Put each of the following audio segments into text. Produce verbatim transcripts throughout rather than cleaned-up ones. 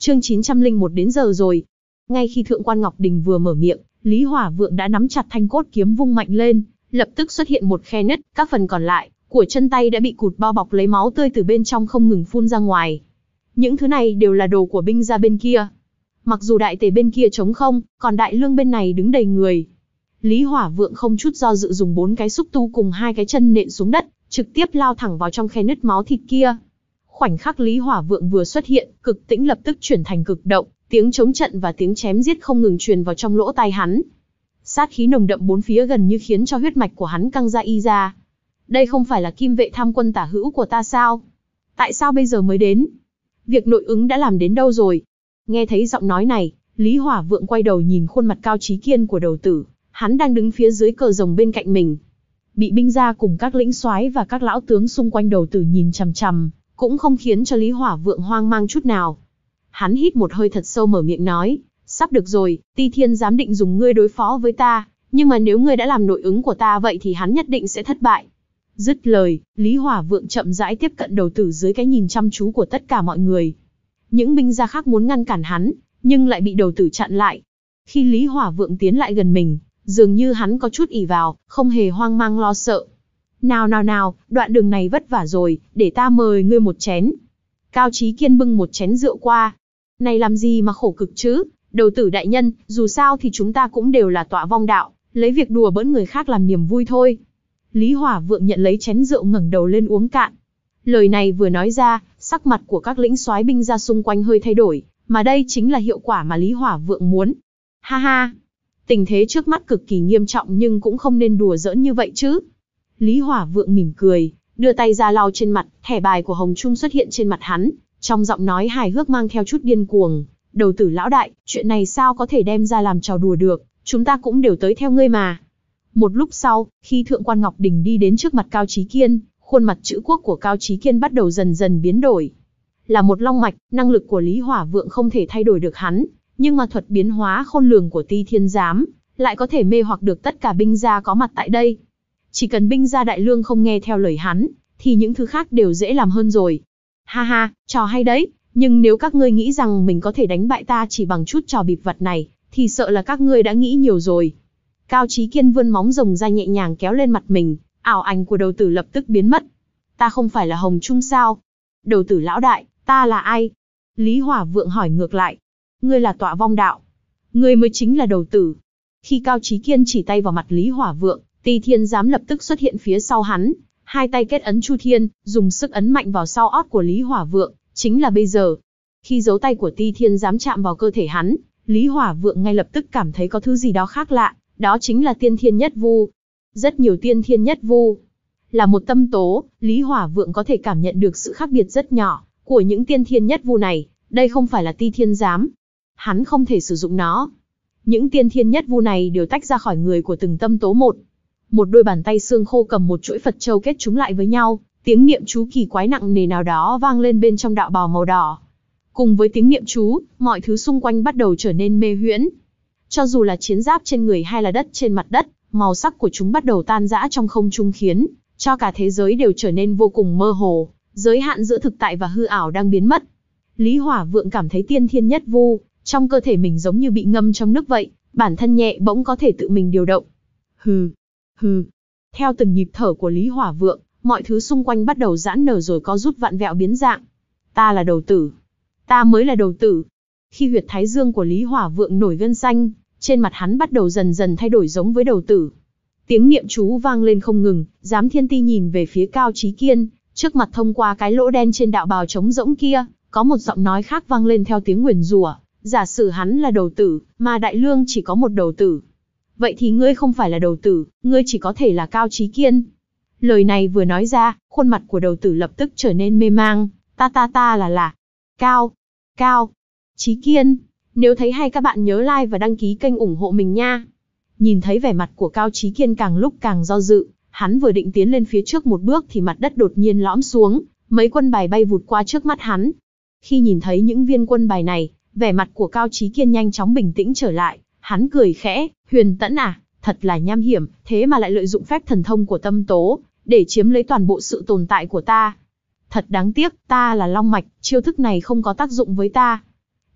Chương chín trăm lẻ một đến giờ rồi. Ngay khi Thượng quan Ngọc Đình vừa mở miệng, Lý Hỏa Vượng đã nắm chặt thanh cốt kiếm vung mạnh lên, lập tức xuất hiện một khe nứt, các phần còn lại của chân tay đã bị cụt bao bọc lấy máu tươi từ bên trong không ngừng phun ra ngoài. Những thứ này đều là đồ của binh gia bên kia. Mặc dù đại tề bên kia trống không, còn đại lương bên này đứng đầy người. Lý Hỏa Vượng không chút do dự dùng bốn cái xúc tu cùng hai cái chân nện xuống đất, trực tiếp lao thẳng vào trong khe nứt máu thịt kia. Khoảnh khắc Lý Hỏa Vượng vừa xuất hiện, cực tĩnh lập tức chuyển thành cực động, tiếng chống trận và tiếng chém giết không ngừng truyền vào trong lỗ tai hắn. Sát khí nồng đậm bốn phía gần như khiến cho huyết mạch của hắn căng ra y ra. Đây không phải là Kim Vệ tham quân tả hữu của ta sao? Tại sao bây giờ mới đến? Việc nội ứng đã làm đến đâu rồi? Nghe thấy giọng nói này, Lý Hỏa Vượng quay đầu nhìn khuôn mặt Cao Chí Kiên của đầu tử, hắn đang đứng phía dưới cờ rồng bên cạnh mình. Bị binh gia cùng các lĩnh soái và các lão tướng xung quanh đầu tử nhìn chằm chằm, cũng không khiến cho Lý Hỏa Vượng hoang mang chút nào. Hắn hít một hơi thật sâu mở miệng nói, sắp được rồi, Ti Thiên dám định dùng ngươi đối phó với ta, nhưng mà nếu ngươi đã làm nội ứng của ta vậy thì hắn nhất định sẽ thất bại. Dứt lời, Lý Hỏa Vượng chậm rãi tiếp cận đầu tử dưới cái nhìn chăm chú của tất cả mọi người. Những binh gia khác muốn ngăn cản hắn, nhưng lại bị đầu tử chặn lại. Khi Lý Hỏa Vượng tiến lại gần mình, dường như hắn có chút ỷ vào, không hề hoang mang lo sợ. Nào nào nào, đoạn đường này vất vả rồi, để ta mời ngươi một chén. Cao Chí Kiên bưng một chén rượu qua. Này làm gì mà khổ cực chứ, đầu tử đại nhân, dù sao thì chúng ta cũng đều là tọa vong đạo, lấy việc đùa bỡn người khác làm niềm vui thôi. Lý Hỏa Vượng nhận lấy chén rượu ngẩng đầu lên uống cạn. Lời này vừa nói ra, sắc mặt của các lĩnh soái binh gia xung quanh hơi thay đổi, mà đây chính là hiệu quả mà Lý Hỏa Vượng muốn. Ha ha, tình thế trước mắt cực kỳ nghiêm trọng nhưng cũng không nên đùa giỡn như vậy chứ. Lý Hỏa Vượng mỉm cười, đưa tay ra lau trên mặt, thẻ bài của Hồng Trung xuất hiện trên mặt hắn, trong giọng nói hài hước mang theo chút điên cuồng. Đầu tử lão đại, chuyện này sao có thể đem ra làm trò đùa được, chúng ta cũng đều tới theo ngươi mà. Một lúc sau, khi Thượng quan Ngọc Đình đi đến trước mặt Cao Chí Kiên, khuôn mặt chữ quốc của Cao Chí Kiên bắt đầu dần dần biến đổi. Là một long mạch, năng lực của Lý Hỏa Vượng không thể thay đổi được hắn, nhưng mà thuật biến hóa khôn lường của Ti Thiên Giám lại có thể mê hoặc được tất cả binh gia có mặt tại đây. Chỉ cần binh gia đại lương không nghe theo lời hắn, thì những thứ khác đều dễ làm hơn rồi. Ha ha, trò hay đấy, nhưng nếu các ngươi nghĩ rằng mình có thể đánh bại ta chỉ bằng chút trò bịp vặt này, thì sợ là các ngươi đã nghĩ nhiều rồi. Cao Chí Kiên vươn móng rồng ra nhẹ nhàng kéo lên mặt mình, ảo ảnh của đầu tử lập tức biến mất. Ta không phải là Hồng Trung sao? Đầu tử lão đại, ta là ai? Lý Hỏa Vượng hỏi ngược lại. Ngươi là tọa vong đạo. Ngươi mới chính là đầu tử. Khi Cao Chí Kiên chỉ tay vào mặt Lý Hỏa Vượng, Ti Thiên Giám lập tức xuất hiện phía sau hắn, hai tay kết ấn Chu Thiên, dùng sức ấn mạnh vào sau ót của Lý Hỏa Vượng, chính là bây giờ. Khi dấu tay của Ti Thiên Giám chạm vào cơ thể hắn, Lý Hỏa Vượng ngay lập tức cảm thấy có thứ gì đó khác lạ, đó chính là tiên thiên nhất vu. Rất nhiều tiên thiên nhất vu. Là một tâm tố, Lý Hỏa Vượng có thể cảm nhận được sự khác biệt rất nhỏ của những tiên thiên nhất vu này, đây không phải là Ti Thiên Giám. Hắn không thể sử dụng nó. Những tiên thiên nhất vu này đều tách ra khỏi người của từng tâm tố một. Một đôi bàn tay xương khô cầm một chuỗi Phật châu kết chúng lại với nhau, tiếng niệm chú kỳ quái nặng nề nào đó vang lên bên trong đạo bào màu đỏ. Cùng với tiếng niệm chú, mọi thứ xung quanh bắt đầu trở nên mê huyễn. Cho dù là chiến giáp trên người hay là đất trên mặt đất, màu sắc của chúng bắt đầu tan rã trong không trung khiến cho cả thế giới đều trở nên vô cùng mơ hồ, giới hạn giữa thực tại và hư ảo đang biến mất. Lý Hỏa Vượng cảm thấy tiên thiên nhất vu, trong cơ thể mình giống như bị ngâm trong nước vậy, bản thân nhẹ bỗng có thể tự mình điều động. Hừ, hừ. Theo từng nhịp thở của Lý Hỏa Vượng, mọi thứ xung quanh bắt đầu giãn nở rồi co rút vặn vẹo biến dạng. Ta là đầu tử. Ta mới là đầu tử. Khi huyệt thái dương của Lý Hỏa Vượng nổi gân xanh, trên mặt hắn bắt đầu dần dần thay đổi giống với đầu tử. Tiếng niệm chú vang lên không ngừng, Giám Thiên Ti nhìn về phía Cao Chí Kiên, trước mặt thông qua cái lỗ đen trên đạo bào trống rỗng kia, có một giọng nói khác vang lên theo tiếng nguyền rủa, giả sử hắn là đầu tử, mà đại lương chỉ có một đầu tử. Vậy thì ngươi không phải là đầu tử, ngươi chỉ có thể là Cao Chí Kiên. Lời này vừa nói ra, khuôn mặt của đầu tử lập tức trở nên mê mang, ta ta ta là là, Cao, Cao, Chí Kiên. Nếu thấy hay các bạn nhớ like và đăng ký kênh ủng hộ mình nha. Nhìn thấy vẻ mặt của Cao Chí Kiên càng lúc càng do dự, hắn vừa định tiến lên phía trước một bước thì mặt đất đột nhiên lõm xuống, mấy quân bài bay vụt qua trước mắt hắn. Khi nhìn thấy những viên quân bài này, vẻ mặt của Cao Chí Kiên nhanh chóng bình tĩnh trở lại, hắn cười khẽ, Huyền Tẫn à, thật là nham hiểm, thế mà lại lợi dụng phép thần thông của tâm tố, để chiếm lấy toàn bộ sự tồn tại của ta. Thật đáng tiếc, ta là long mạch, chiêu thức này không có tác dụng với ta.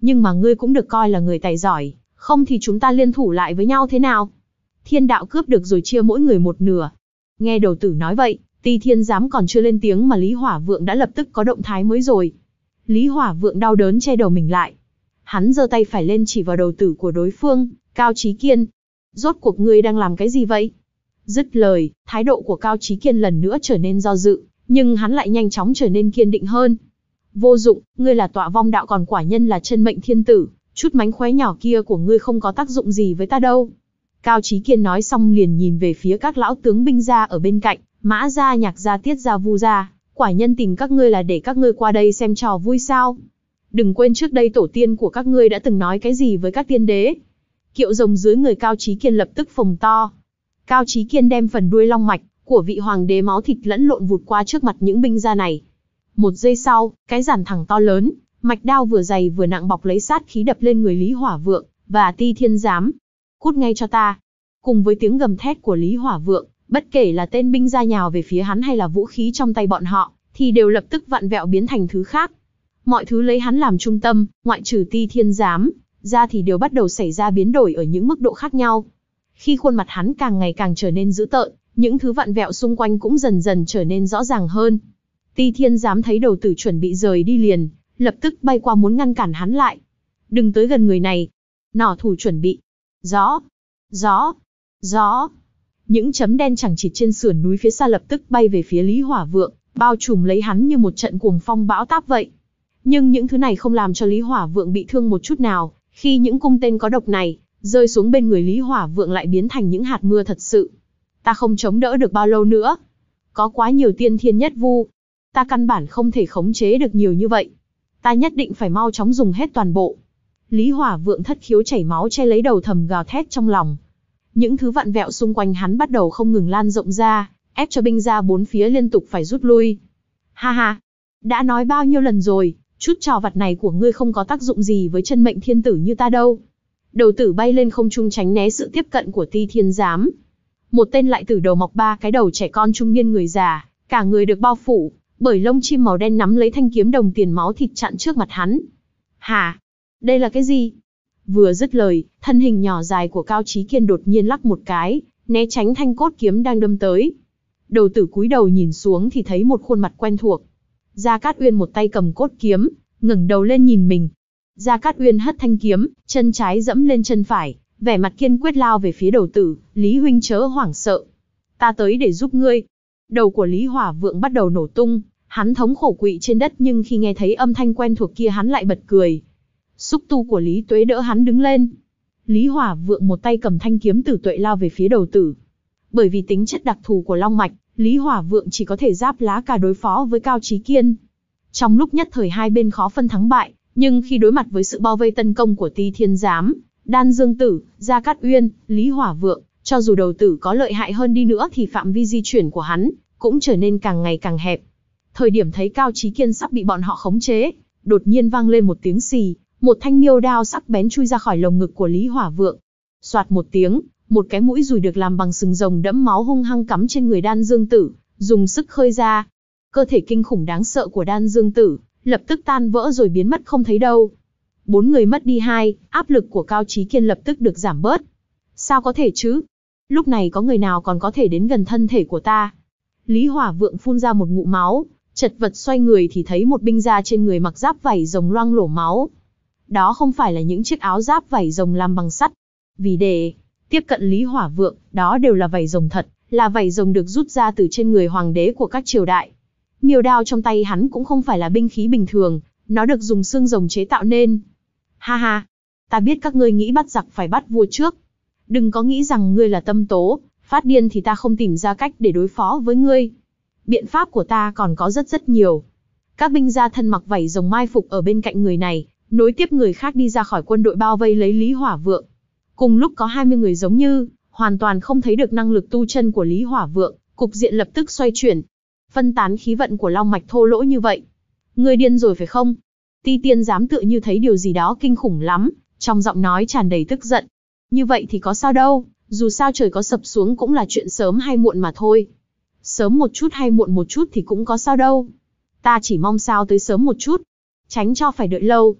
Nhưng mà ngươi cũng được coi là người tài giỏi, không thì chúng ta liên thủ lại với nhau thế nào? Thiên đạo cướp được rồi chia mỗi người một nửa. Nghe đầu tử nói vậy, Ti Thiên Giám còn chưa lên tiếng mà Lý Hỏa Vượng đã lập tức có động thái mới rồi. Lý Hỏa Vượng đau đớn che đầu mình lại. Hắn giơ tay phải lên chỉ vào đầu tử của đối phương, Cao Chí Kiên. Rốt cuộc ngươi đang làm cái gì vậy? Dứt lời, thái độ của Cao Chí Kiên lần nữa trở nên do dự, nhưng hắn lại nhanh chóng trở nên kiên định hơn. Vô dụng, ngươi là tọa vong đạo còn quả nhân là chân mệnh thiên tử, chút mánh khóe nhỏ kia của ngươi không có tác dụng gì với ta đâu. Cao Chí Kiên nói xong liền nhìn về phía các lão tướng binh gia ở bên cạnh, Mã gia, Nhạc gia, Tiết gia, Vu gia, quả nhân tìm các ngươi là để các ngươi qua đây xem trò vui sao? Đừng quên trước đây tổ tiên của các ngươi đã từng nói cái gì với các tiên đế. Kiệu rồng dưới người Cao Chí Kiên lập tức phồng to. Cao Chí Kiên đem phần đuôi long mạch của vị hoàng đế máu thịt lẫn lộn vụt qua trước mặt những binh gia này. Một giây sau, cái giản thẳng to lớn, mạch đao vừa dày vừa nặng bọc lấy sát khí đập lên người Lý Hỏa Vượng và Ti Thiên Giám. Cút ngay cho ta! Cùng với tiếng gầm thét của Lý Hỏa Vượng, bất kể là tên binh gia nhào về phía hắn hay là vũ khí trong tay bọn họ, thì đều lập tức vặn vẹo biến thành thứ khác. Mọi thứ lấy hắn làm trung tâm, ngoại trừ Ti Thiên Giám ra thì đều bắt đầu xảy ra biến đổi ở những mức độ khác nhau. Khi khuôn mặt hắn càng ngày càng trở nên dữ tợn, những thứ vặn vẹo xung quanh cũng dần dần trở nên rõ ràng hơn. Ti Thiên Giám thấy đầu tử chuẩn bị rời đi liền, lập tức bay qua muốn ngăn cản hắn lại. Đừng tới gần người này. Nỏ thủ chuẩn bị. Gió, gió, gió. Những chấm đen chằng chịt trên sườn núi phía xa lập tức bay về phía Lý Hỏa Vượng, bao trùm lấy hắn như một trận cuồng phong bão táp vậy. Nhưng những thứ này không làm cho Lý Hỏa Vượng bị thương một chút nào, khi những cung tên có độc này rơi xuống bên người Lý Hỏa Vượng lại biến thành những hạt mưa thật sự. Ta không chống đỡ được bao lâu nữa. Có quá nhiều tiên thiên nhất vu. Ta căn bản không thể khống chế được nhiều như vậy. Ta nhất định phải mau chóng dùng hết toàn bộ. Lý Hỏa Vượng thất khiếu chảy máu che lấy đầu thầm gào thét trong lòng. Những thứ vặn vẹo xung quanh hắn bắt đầu không ngừng lan rộng ra, ép cho binh gia bốn phía liên tục phải rút lui. Ha ha! Đã nói bao nhiêu lần rồi, chút trò vặt này của ngươi không có tác dụng gì với chân mệnh thiên tử như ta đâu. Đầu tử bay lên không trung tránh né sự tiếp cận của Ti Thiên Giám. Một tên lại tử đầu mọc ba cái đầu trẻ con trung niên người già, cả người được bao phủ bởi lông chim màu đen nắm lấy thanh kiếm đồng tiền máu thịt chặn trước mặt hắn. Hả? Đây là cái gì? Vừa dứt lời, thân hình nhỏ dài của Cao Chí Kiên đột nhiên lắc một cái, né tránh thanh cốt kiếm đang đâm tới. Đầu tử cúi đầu nhìn xuống thì thấy một khuôn mặt quen thuộc. Gia Cát Uyên một tay cầm cốt kiếm, ngẩng đầu lên nhìn mình. Gia Cát Uyên hất thanh kiếm, chân trái dẫm lên chân phải, vẻ mặt kiên quyết lao về phía đầu tử. Lý huynh chớ hoảng sợ, ta tới để giúp ngươi. Đầu của Lý Hỏa Vượng bắt đầu nổ tung, hắn thống khổ quỵ trên đất, nhưng khi nghe thấy âm thanh quen thuộc kia hắn lại bật cười. Xúc tu của Lý Tuế đỡ hắn đứng lên. Lý Hỏa Vượng một tay cầm thanh kiếm tử tuệ lao về phía đầu tử. Bởi vì tính chất đặc thù của long mạch, Lý Hỏa Vượng chỉ có thể giáp lá cà đối phó với Cao Chí Kiên. Trong lúc nhất thời hai bên khó phân thắng bại, nhưng khi đối mặt với sự bao vây tấn công của Ti Thiên Giám, Đan Dương Tử, Gia Cát Uyên, Lý Hỏa Vượng, cho dù đầu tử có lợi hại hơn đi nữa thì phạm vi di chuyển của hắn cũng trở nên càng ngày càng hẹp. Thời điểm thấy Cao Chí Kiên sắp bị bọn họ khống chế, đột nhiên vang lên một tiếng xì, một thanh miêu đao sắc bén chui ra khỏi lồng ngực của Lý Hỏa Vượng. Soạt một tiếng, một cái mũi dùi được làm bằng sừng rồng đẫm máu hung hăng cắm trên người Đan Dương Tử, dùng sức khơi ra. Cơ thể kinh khủng đáng sợ của Đan Dương Tử lập tức tan vỡ rồi biến mất không thấy đâu. Bốn người mất đi hai, áp lực của Cao Chí Kiên lập tức được giảm bớt. Sao có thể chứ? Lúc này có người nào còn có thể đến gần thân thể của ta? Lý Hỏa Vượng phun ra một ngụm máu, chật vật xoay người thì thấy một binh gia trên người mặc giáp vảy rồng loang lổ máu. Đó không phải là những chiếc áo giáp vảy rồng làm bằng sắt. Vì để tiếp cận Lý Hỏa Vượng, đó đều là vảy rồng thật, là vảy rồng được rút ra từ trên người hoàng đế của các triều đại. Miêu đao trong tay hắn cũng không phải là binh khí bình thường, nó được dùng xương rồng chế tạo nên. Ha ha, ta biết các ngươi nghĩ bắt giặc phải bắt vua trước. Đừng có nghĩ rằng ngươi là tâm tố, phát điên thì ta không tìm ra cách để đối phó với ngươi. Biện pháp của ta còn có rất rất nhiều. Các binh gia thân mặc vảy rồng mai phục ở bên cạnh người này, nối tiếp người khác đi ra khỏi quân đội bao vây lấy Lý Hỏa Vượng. Cùng lúc có hai mươi người giống như, hoàn toàn không thấy được năng lực tu chân của Lý Hỏa Vượng, cục diện lập tức xoay chuyển. Phân tán khí vận của long mạch thô lỗ như vậy. Ngươi điên rồi phải không? Ti Tiên Giám tựa như thấy điều gì đó kinh khủng lắm, trong giọng nói tràn đầy tức giận. Như vậy thì có sao đâu, dù sao trời có sập xuống cũng là chuyện sớm hay muộn mà thôi. Sớm một chút hay muộn một chút thì cũng có sao đâu. Ta chỉ mong sao tới sớm một chút, tránh cho phải đợi lâu.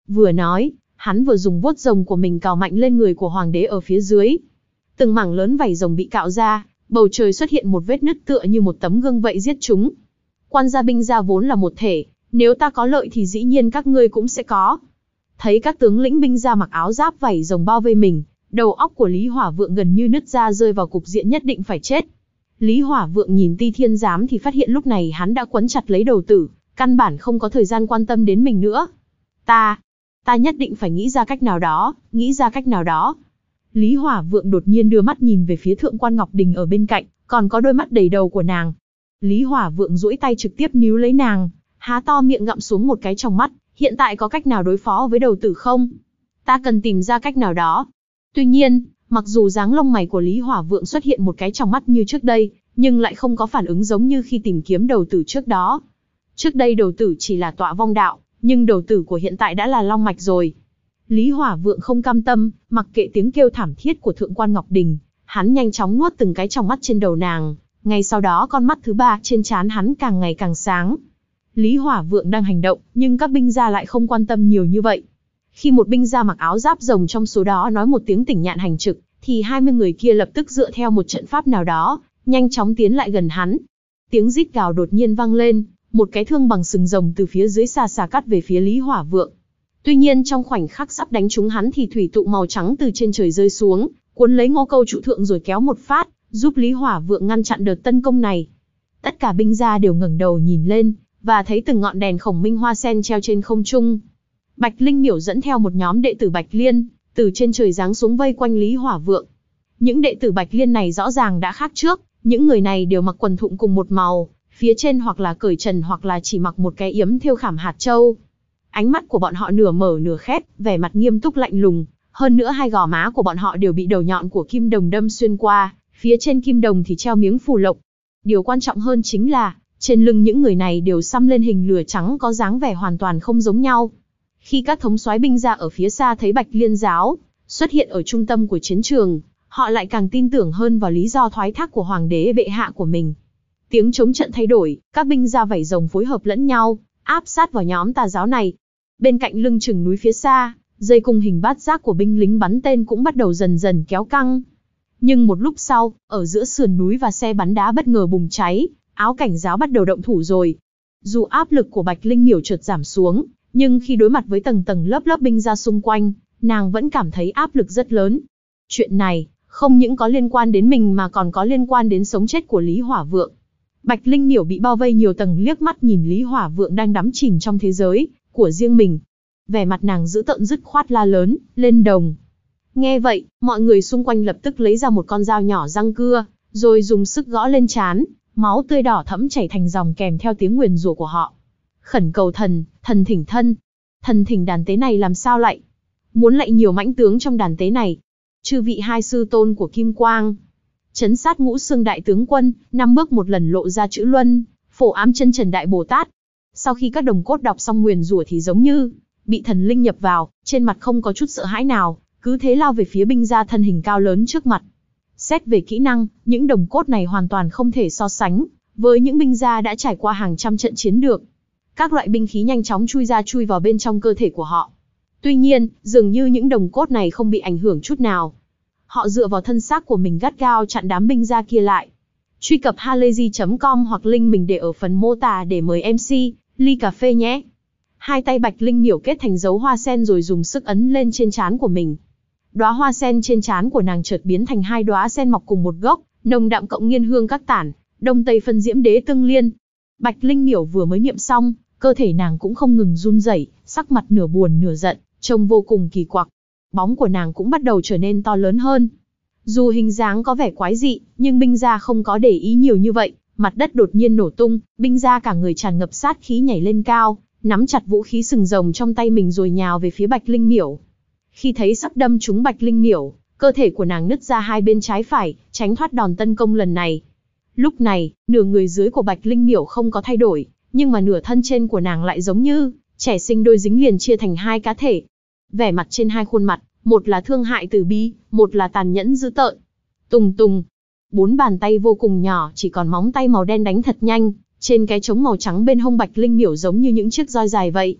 Vừa nói, hắn vừa dùng vuốt rồng của mình cào mạnh lên người của hoàng đế ở phía dưới. Từng mảng lớn vảy rồng bị cạo ra, bầu trời xuất hiện một vết nứt tựa như một tấm gương vậy giết chúng. Quan gia binh gia vốn là một thể, nếu ta có lợi thì dĩ nhiên các ngươi cũng sẽ có. Thấy các tướng lĩnh binh gia mặc áo giáp vảy rồng bao vây mình, đầu óc của Lý Hỏa Vượng gần như nứt ra, rơi vào cục diện nhất định phải chết. Lý Hỏa Vượng nhìn Ti Thiên Giám thì phát hiện lúc này hắn đã quấn chặt lấy đầu tử, căn bản không có thời gian quan tâm đến mình nữa. Ta, ta nhất định phải nghĩ ra cách nào đó, nghĩ ra cách nào đó. Lý Hỏa Vượng đột nhiên đưa mắt nhìn về phía Thượng quan Ngọc Đình ở bên cạnh, còn có đôi mắt đầy đầu của nàng. Lý Hỏa Vượng duỗi tay trực tiếp níu lấy nàng, há to miệng ngậm xuống một cái trong mắt. Hiện tại có cách nào đối phó với đầu tử không? Ta cần tìm ra cách nào đó. Tuy nhiên, mặc dù dáng lông mày của Lý Hỏa Vượng xuất hiện một cái trong mắt như trước đây, nhưng lại không có phản ứng giống như khi tìm kiếm đầu tử trước đó. Trước đây đầu tử chỉ là tọa vong đạo, nhưng đầu tử của hiện tại đã là long mạch rồi. Lý Hỏa Vượng không cam tâm, mặc kệ tiếng kêu thảm thiết của Thượng quan Ngọc Đình, hắn nhanh chóng nuốt từng cái trong mắt trên đầu nàng. Ngay sau đó con mắt thứ ba trên trán hắn càng ngày càng sáng. Lý Hỏa Vượng đang hành động, nhưng các binh gia lại không quan tâm nhiều như vậy. Khi một binh gia mặc áo giáp rồng trong số đó nói một tiếng tỉnh nhạn hành trực, thì hai mươi người kia lập tức dựa theo một trận pháp nào đó, nhanh chóng tiến lại gần hắn. Tiếng rít gào đột nhiên vang lên, một cái thương bằng sừng rồng từ phía dưới xa xa cắt về phía Lý Hỏa Vượng. Tuy nhiên trong khoảnh khắc sắp đánh trúng hắn thì thủy tụ màu trắng từ trên trời rơi xuống, cuốn lấy Ngô Câu trụ thượng rồi kéo một phát, giúp Lý Hỏa Vượng ngăn chặn đợt tấn công này. Tất cả binh gia đều ngẩng đầu nhìn lên, và thấy từng ngọn đèn khổng minh hoa sen treo trên không trung. Bạch Linh Miểu dẫn theo một nhóm đệ tử Bạch Liên, từ trên trời giáng xuống vây quanh Lý Hỏa Vượng. Những đệ tử Bạch Liên này rõ ràng đã khác trước, những người này đều mặc quần thụng cùng một màu, phía trên hoặc là cởi trần hoặc là chỉ mặc một cái yếm thêu khảm hạt châu. Ánh mắt của bọn họ nửa mở nửa khép, vẻ mặt nghiêm túc lạnh lùng, hơn nữa hai gò má của bọn họ đều bị đầu nhọn của kim đồng đâm xuyên qua, phía trên kim đồng thì treo miếng phù lộc. Điều quan trọng hơn chính là, trên lưng những người này đều xăm lên hình lửa trắng có dáng vẻ hoàn toàn không giống nhau. Khi các thống soái binh gia ở phía xa thấy Bạch Liên giáo xuất hiện ở trung tâm của chiến trường, họ lại càng tin tưởng hơn vào lý do thoái thác của hoàng đế bệ hạ của mình. Tiếng chống trận thay đổi, các binh gia vảy rồng phối hợp lẫn nhau, áp sát vào nhóm tà giáo này. Bên cạnh lưng chừng núi phía xa, dây cung hình bát giác của binh lính bắn tên cũng bắt đầu dần dần kéo căng. Nhưng một lúc sau, ở giữa sườn núi và xe bắn đá bất ngờ bùng cháy, áo cảnh giáo bắt đầu động thủ rồi. Dù áp lực của Bạch Linh Miểu chợt giảm xuống, nhưng khi đối mặt với tầng tầng lớp lớp binh gia xung quanh, nàng vẫn cảm thấy áp lực rất lớn. Chuyện này, không những có liên quan đến mình mà còn có liên quan đến sống chết của Lý Hỏa Vượng. Bạch Linh Miểu bị bao vây nhiều tầng, liếc mắt nhìn Lý Hỏa Vượng đang đắm chìm trong thế giới của riêng mình. Vẻ mặt nàng dữ tợn dứt khoát la lớn, lên đồng. Nghe vậy, mọi người xung quanh lập tức lấy ra một con dao nhỏ răng cưa, rồi dùng sức gõ lên trán, máu tươi đỏ thẫm chảy thành dòng kèm theo tiếng nguyền rủa của họ. Khẩn cầu thần, thần thỉnh thân. Thần thỉnh đàn tế này làm sao lại? Muốn lại nhiều mãnh tướng trong đàn tế này. Chư vị hai sư tôn của Kim Quang. Chấn sát ngũ xương đại tướng quân, năm bước một lần lộ ra chữ luân, phổ ám chân trần đại Bồ Tát. Sau khi các đồng cốt đọc xong nguyền rủa thì giống như bị thần linh nhập vào, trên mặt không có chút sợ hãi nào, cứ thế lao về phía binh gia thân hình cao lớn trước mặt. Xét về kỹ năng, những đồng cốt này hoàn toàn không thể so sánh với những binh gia đã trải qua hàng trăm trận chiến được. Các loại binh khí nhanh chóng chui ra chui vào bên trong cơ thể của họ. Tuy nhiên, dường như những đồng cốt này không bị ảnh hưởng chút nào. Họ dựa vào thân xác của mình gắt gao chặn đám binh gia kia lại. Truy cập halayzi chấm com hoặc link mình để ở phần mô tả để mời em xê, ly cà phê nhé. Hai tay Bạch Linh Miểu kết thành dấu hoa sen rồi dùng sức ấn lên trên trán của mình. Đóa hoa sen trên trán của nàng chợt biến thành hai đóa sen mọc cùng một gốc, nồng đậm cộng nghiên hương các tản, đông tây phân diễm đế tương liên. Bạch Linh Miểu vừa mới niệm xong, cơ thể nàng cũng không ngừng run rẩy, sắc mặt nửa buồn nửa giận, trông vô cùng kỳ quặc. Bóng của nàng cũng bắt đầu trở nên to lớn hơn. Dù hình dáng có vẻ quái dị, nhưng binh gia không có để ý nhiều như vậy. Mặt đất đột nhiên nổ tung, binh gia cả người tràn ngập sát khí nhảy lên cao, nắm chặt vũ khí sừng rồng trong tay mình rồi nhào về phía Bạch Linh Miểu. Khi thấy sắp đâm trúng Bạch Linh Miểu, cơ thể của nàng nứt ra hai bên trái phải, tránh thoát đòn tấn công lần này. Lúc này, nửa người dưới của Bạch Linh Miểu không có thay đổi, nhưng mà nửa thân trên của nàng lại giống như trẻ sinh đôi dính liền chia thành hai cá thể. Vẻ mặt trên hai khuôn mặt, một là thương hại từ bi, một là tàn nhẫn dữ tợn. Tùng tùng, bốn bàn tay vô cùng nhỏ, chỉ còn móng tay màu đen đánh thật nhanh, trên cái trống màu trắng bên hông Bạch Linh Miểu giống như những chiếc roi dài vậy.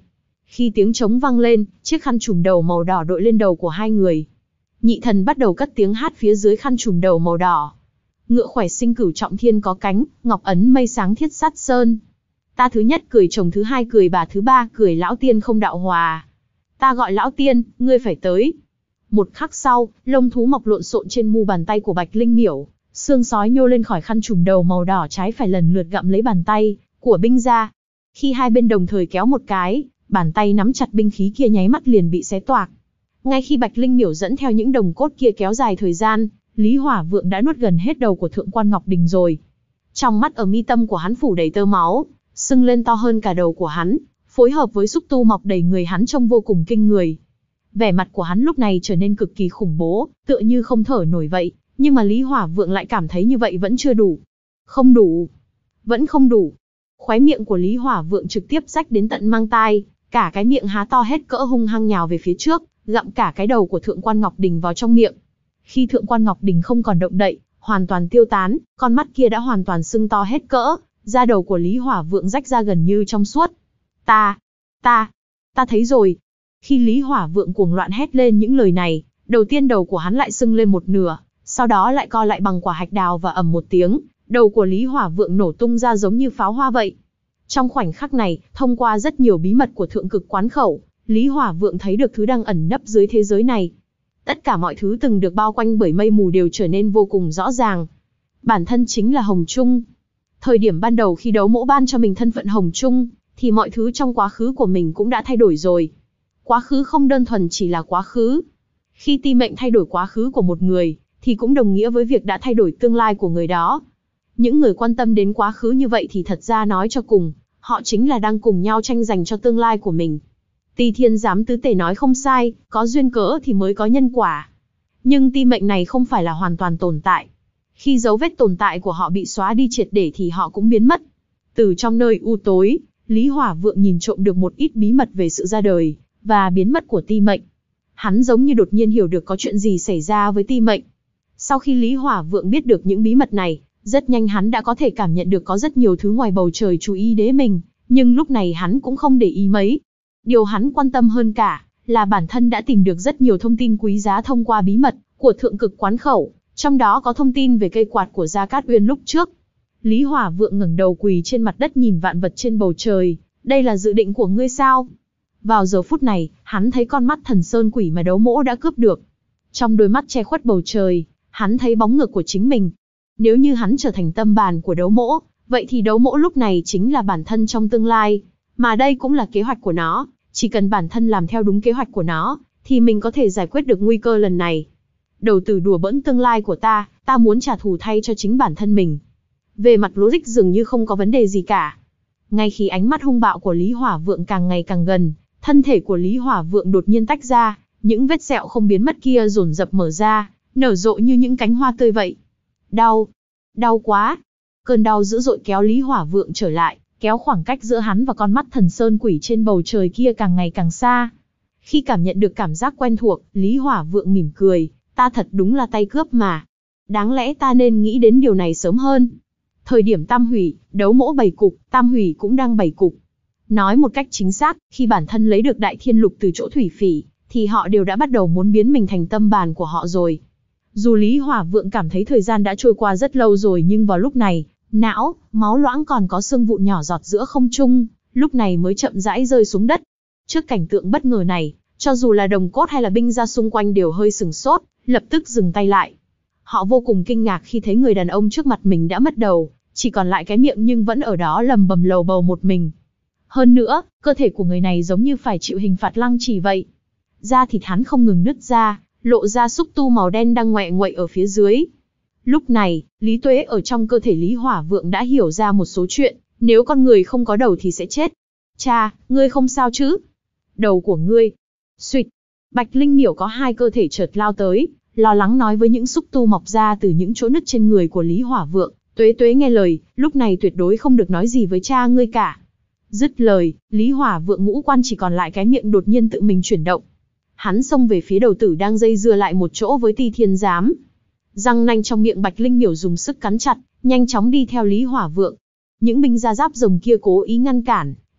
Khi tiếng trống vang lên, chiếc khăn trùm đầu màu đỏ đội lên đầu của hai người. Nhị thần bắt đầu cất tiếng hát phía dưới khăn trùm đầu màu đỏ. Ngựa khỏe sinh cửu trọng thiên có cánh, ngọc ấn mây sáng thiết sát sơn. Ta thứ nhất cười chồng thứ hai cười bà thứ ba cười lão tiên không đạo hòa. Ta gọi lão tiên, ngươi phải tới. Một khắc sau, lông thú mọc lộn xộn trên mu bàn tay của Bạch Linh Miểu, xương sói nhô lên khỏi khăn trùm đầu màu đỏ trái phải lần lượt gặm lấy bàn tay của binh gia. Khi hai bên đồng thời kéo một cái, bàn tay nắm chặt binh khí kia nháy mắt liền bị xé toạc. Ngay khi Bạch Linh Miểu dẫn theo những đồng cốt kia kéo dài thời gian, Lý Hỏa Vượng đã nuốt gần hết đầu của Thượng quan Ngọc Đình rồi. Trong mắt ở mi tâm của hắn phủ đầy tơ máu, sưng lên to hơn cả đầu của hắn, phối hợp với xúc tu mọc đầy người hắn trông vô cùng kinh người. Vẻ mặt của hắn lúc này trở nên cực kỳ khủng bố, tựa như không thở nổi vậy, nhưng mà Lý Hỏa Vượng lại cảm thấy như vậy vẫn chưa đủ. Không đủ. Vẫn không đủ. Khóe miệng của Lý Hỏa Vượng trực tiếp rách đến tận mang tai, cả cái miệng há to hết cỡ hung hăng nhào về phía trước, gặm cả cái đầu của Thượng quan Ngọc Đình vào trong miệng. Khi Thượng quan Ngọc Đình không còn động đậy, hoàn toàn tiêu tán, con mắt kia đã hoàn toàn sưng to hết cỡ, da đầu của Lý Hỏa Vượng rách ra gần như trong suốt. Ta, ta, ta thấy rồi. Khi Lý Hỏa Vượng cuồng loạn hét lên những lời này, đầu tiên đầu của hắn lại sưng lên một nửa, sau đó lại co lại bằng quả hạch đào và ầm một tiếng, đầu của Lý Hỏa Vượng nổ tung ra giống như pháo hoa vậy. Trong khoảnh khắc này, thông qua rất nhiều bí mật của Thượng Cực Quán Khẩu, Lý Hỏa Vượng thấy được thứ đang ẩn nấp dưới thế giới này. Tất cả mọi thứ từng được bao quanh bởi mây mù đều trở nên vô cùng rõ ràng. Bản thân chính là Hồng Trung. Thời điểm ban đầu khi Đấu Mỗ ban cho mình thân phận Hồng Trung, thì mọi thứ trong quá khứ của mình cũng đã thay đổi rồi. Quá khứ không đơn thuần chỉ là quá khứ. Khi ti mệnh thay đổi quá khứ của một người, thì cũng đồng nghĩa với việc đã thay đổi tương lai của người đó. Những người quan tâm đến quá khứ như vậy thì thật ra nói cho cùng, họ chính là đang cùng nhau tranh giành cho tương lai của mình. Ti Thiên Giám tứ tể nói không sai, có duyên cớ thì mới có nhân quả. Nhưng ti mệnh này không phải là hoàn toàn tồn tại. Khi dấu vết tồn tại của họ bị xóa đi triệt để thì họ cũng biến mất. Từ trong nơi u tối, Lý Hỏa Vượng nhìn trộm được một ít bí mật về sự ra đời và biến mất của ti mệnh. Hắn giống như đột nhiên hiểu được có chuyện gì xảy ra với ti mệnh. Sau khi Lý Hỏa Vượng biết được những bí mật này, rất nhanh hắn đã có thể cảm nhận được có rất nhiều thứ ngoài bầu trời chú ý đến mình, nhưng lúc này hắn cũng không để ý mấy. Điều hắn quan tâm hơn cả là bản thân đã tìm được rất nhiều thông tin quý giá thông qua bí mật của Thượng Cực Quán Khẩu, trong đó có thông tin về cây quạt của Gia Cát Uyên lúc trước. Lý Hỏa Vượng ngẩng đầu quỳ trên mặt đất nhìn vạn vật trên bầu trời, đây là dự định của ngươi sao? Vào giờ phút này, hắn thấy con mắt thần sơn quỷ mà Đấu Mỗ đã cướp được. Trong đôi mắt che khuất bầu trời, hắn thấy bóng ngược của chính mình. Nếu như hắn trở thành tâm bàn của Đấu Mỗ, vậy thì Đấu Mỗ lúc này chính là bản thân trong tương lai, mà đây cũng là kế hoạch của nó. Chỉ cần bản thân làm theo đúng kế hoạch của nó, thì mình có thể giải quyết được nguy cơ lần này. Đầu tử đùa bỡn tương lai của ta, ta muốn trả thù thay cho chính bản thân mình. Về mặt logic dường như không có vấn đề gì cả. Ngay khi ánh mắt hung bạo của Lý Hỏa Vượng càng ngày càng gần, thân thể của Lý Hỏa Vượng đột nhiên tách ra, những vết sẹo không biến mất kia dồn dập mở ra, nở rộ như những cánh hoa tươi vậy. Đau, đau quá. Cơn đau dữ dội kéo Lý Hỏa Vượng trở lại, kéo khoảng cách giữa hắn và con mắt thần sơn quỷ trên bầu trời kia càng ngày càng xa. Khi cảm nhận được cảm giác quen thuộc, Lý Hỏa Vượng mỉm cười, ta thật đúng là tay cướp mà. Đáng lẽ ta nên nghĩ đến điều này sớm hơn. Thời điểm Tam Hủy, Đấu Mỗ bày cục, Tam Hủy cũng đang bày cục. Nói một cách chính xác, khi bản thân lấy được Đại Thiên Lục từ chỗ Thủy Phỉ, thì họ đều đã bắt đầu muốn biến mình thành tâm bàn của họ rồi. Dù Lý Hỏa Vượng cảm thấy thời gian đã trôi qua rất lâu rồi, nhưng vào lúc này, não, máu loãng còn có xương vụn nhỏ giọt giữa không trung, lúc này mới chậm rãi rơi xuống đất. Trước cảnh tượng bất ngờ này, cho dù là đồng cốt hay là binh gia xung quanh đều hơi sừng sốt, lập tức dừng tay lại. Họ vô cùng kinh ngạc khi thấy người đàn ông trước mặt mình đã mất đầu, chỉ còn lại cái miệng nhưng vẫn ở đó lầm bầm lầu bầu một mình. Hơn nữa, cơ thể của người này giống như phải chịu hình phạt lăng trì vậy. Da thịt hắn không ngừng nứt ra, lộ ra xúc tu màu đen đang ngoẹ nguậy ở phía dưới. Lúc này, Lý Tuế ở trong cơ thể Lý Hỏa Vượng đã hiểu ra một số chuyện, nếu con người không có đầu thì sẽ chết. Cha, ngươi không sao chứ? Đầu của ngươi. Xuyệt. Bạch Linh Miểu có hai cơ thể chợt lao tới, lo lắng nói với những xúc tu mọc ra từ những chỗ nứt trên người của Lý Hỏa Vượng. Tuế Tuế nghe lời, lúc này tuyệt đối không được nói gì với cha ngươi cả. Dứt lời, Lý Hỏa Vượng ngũ quan chỉ còn lại cái miệng đột nhiên tự mình chuyển động. Hắn xông về phía đầu tử đang dây dưa lại một chỗ với Ti Thiên Giám. Răng nanh trong miệng Bạch Linh Miểu dùng sức cắn chặt, nhanh chóng đi theo Lý Hỏa Vượng. Những binh gia giáp rồng kia cố ý ngăn cản,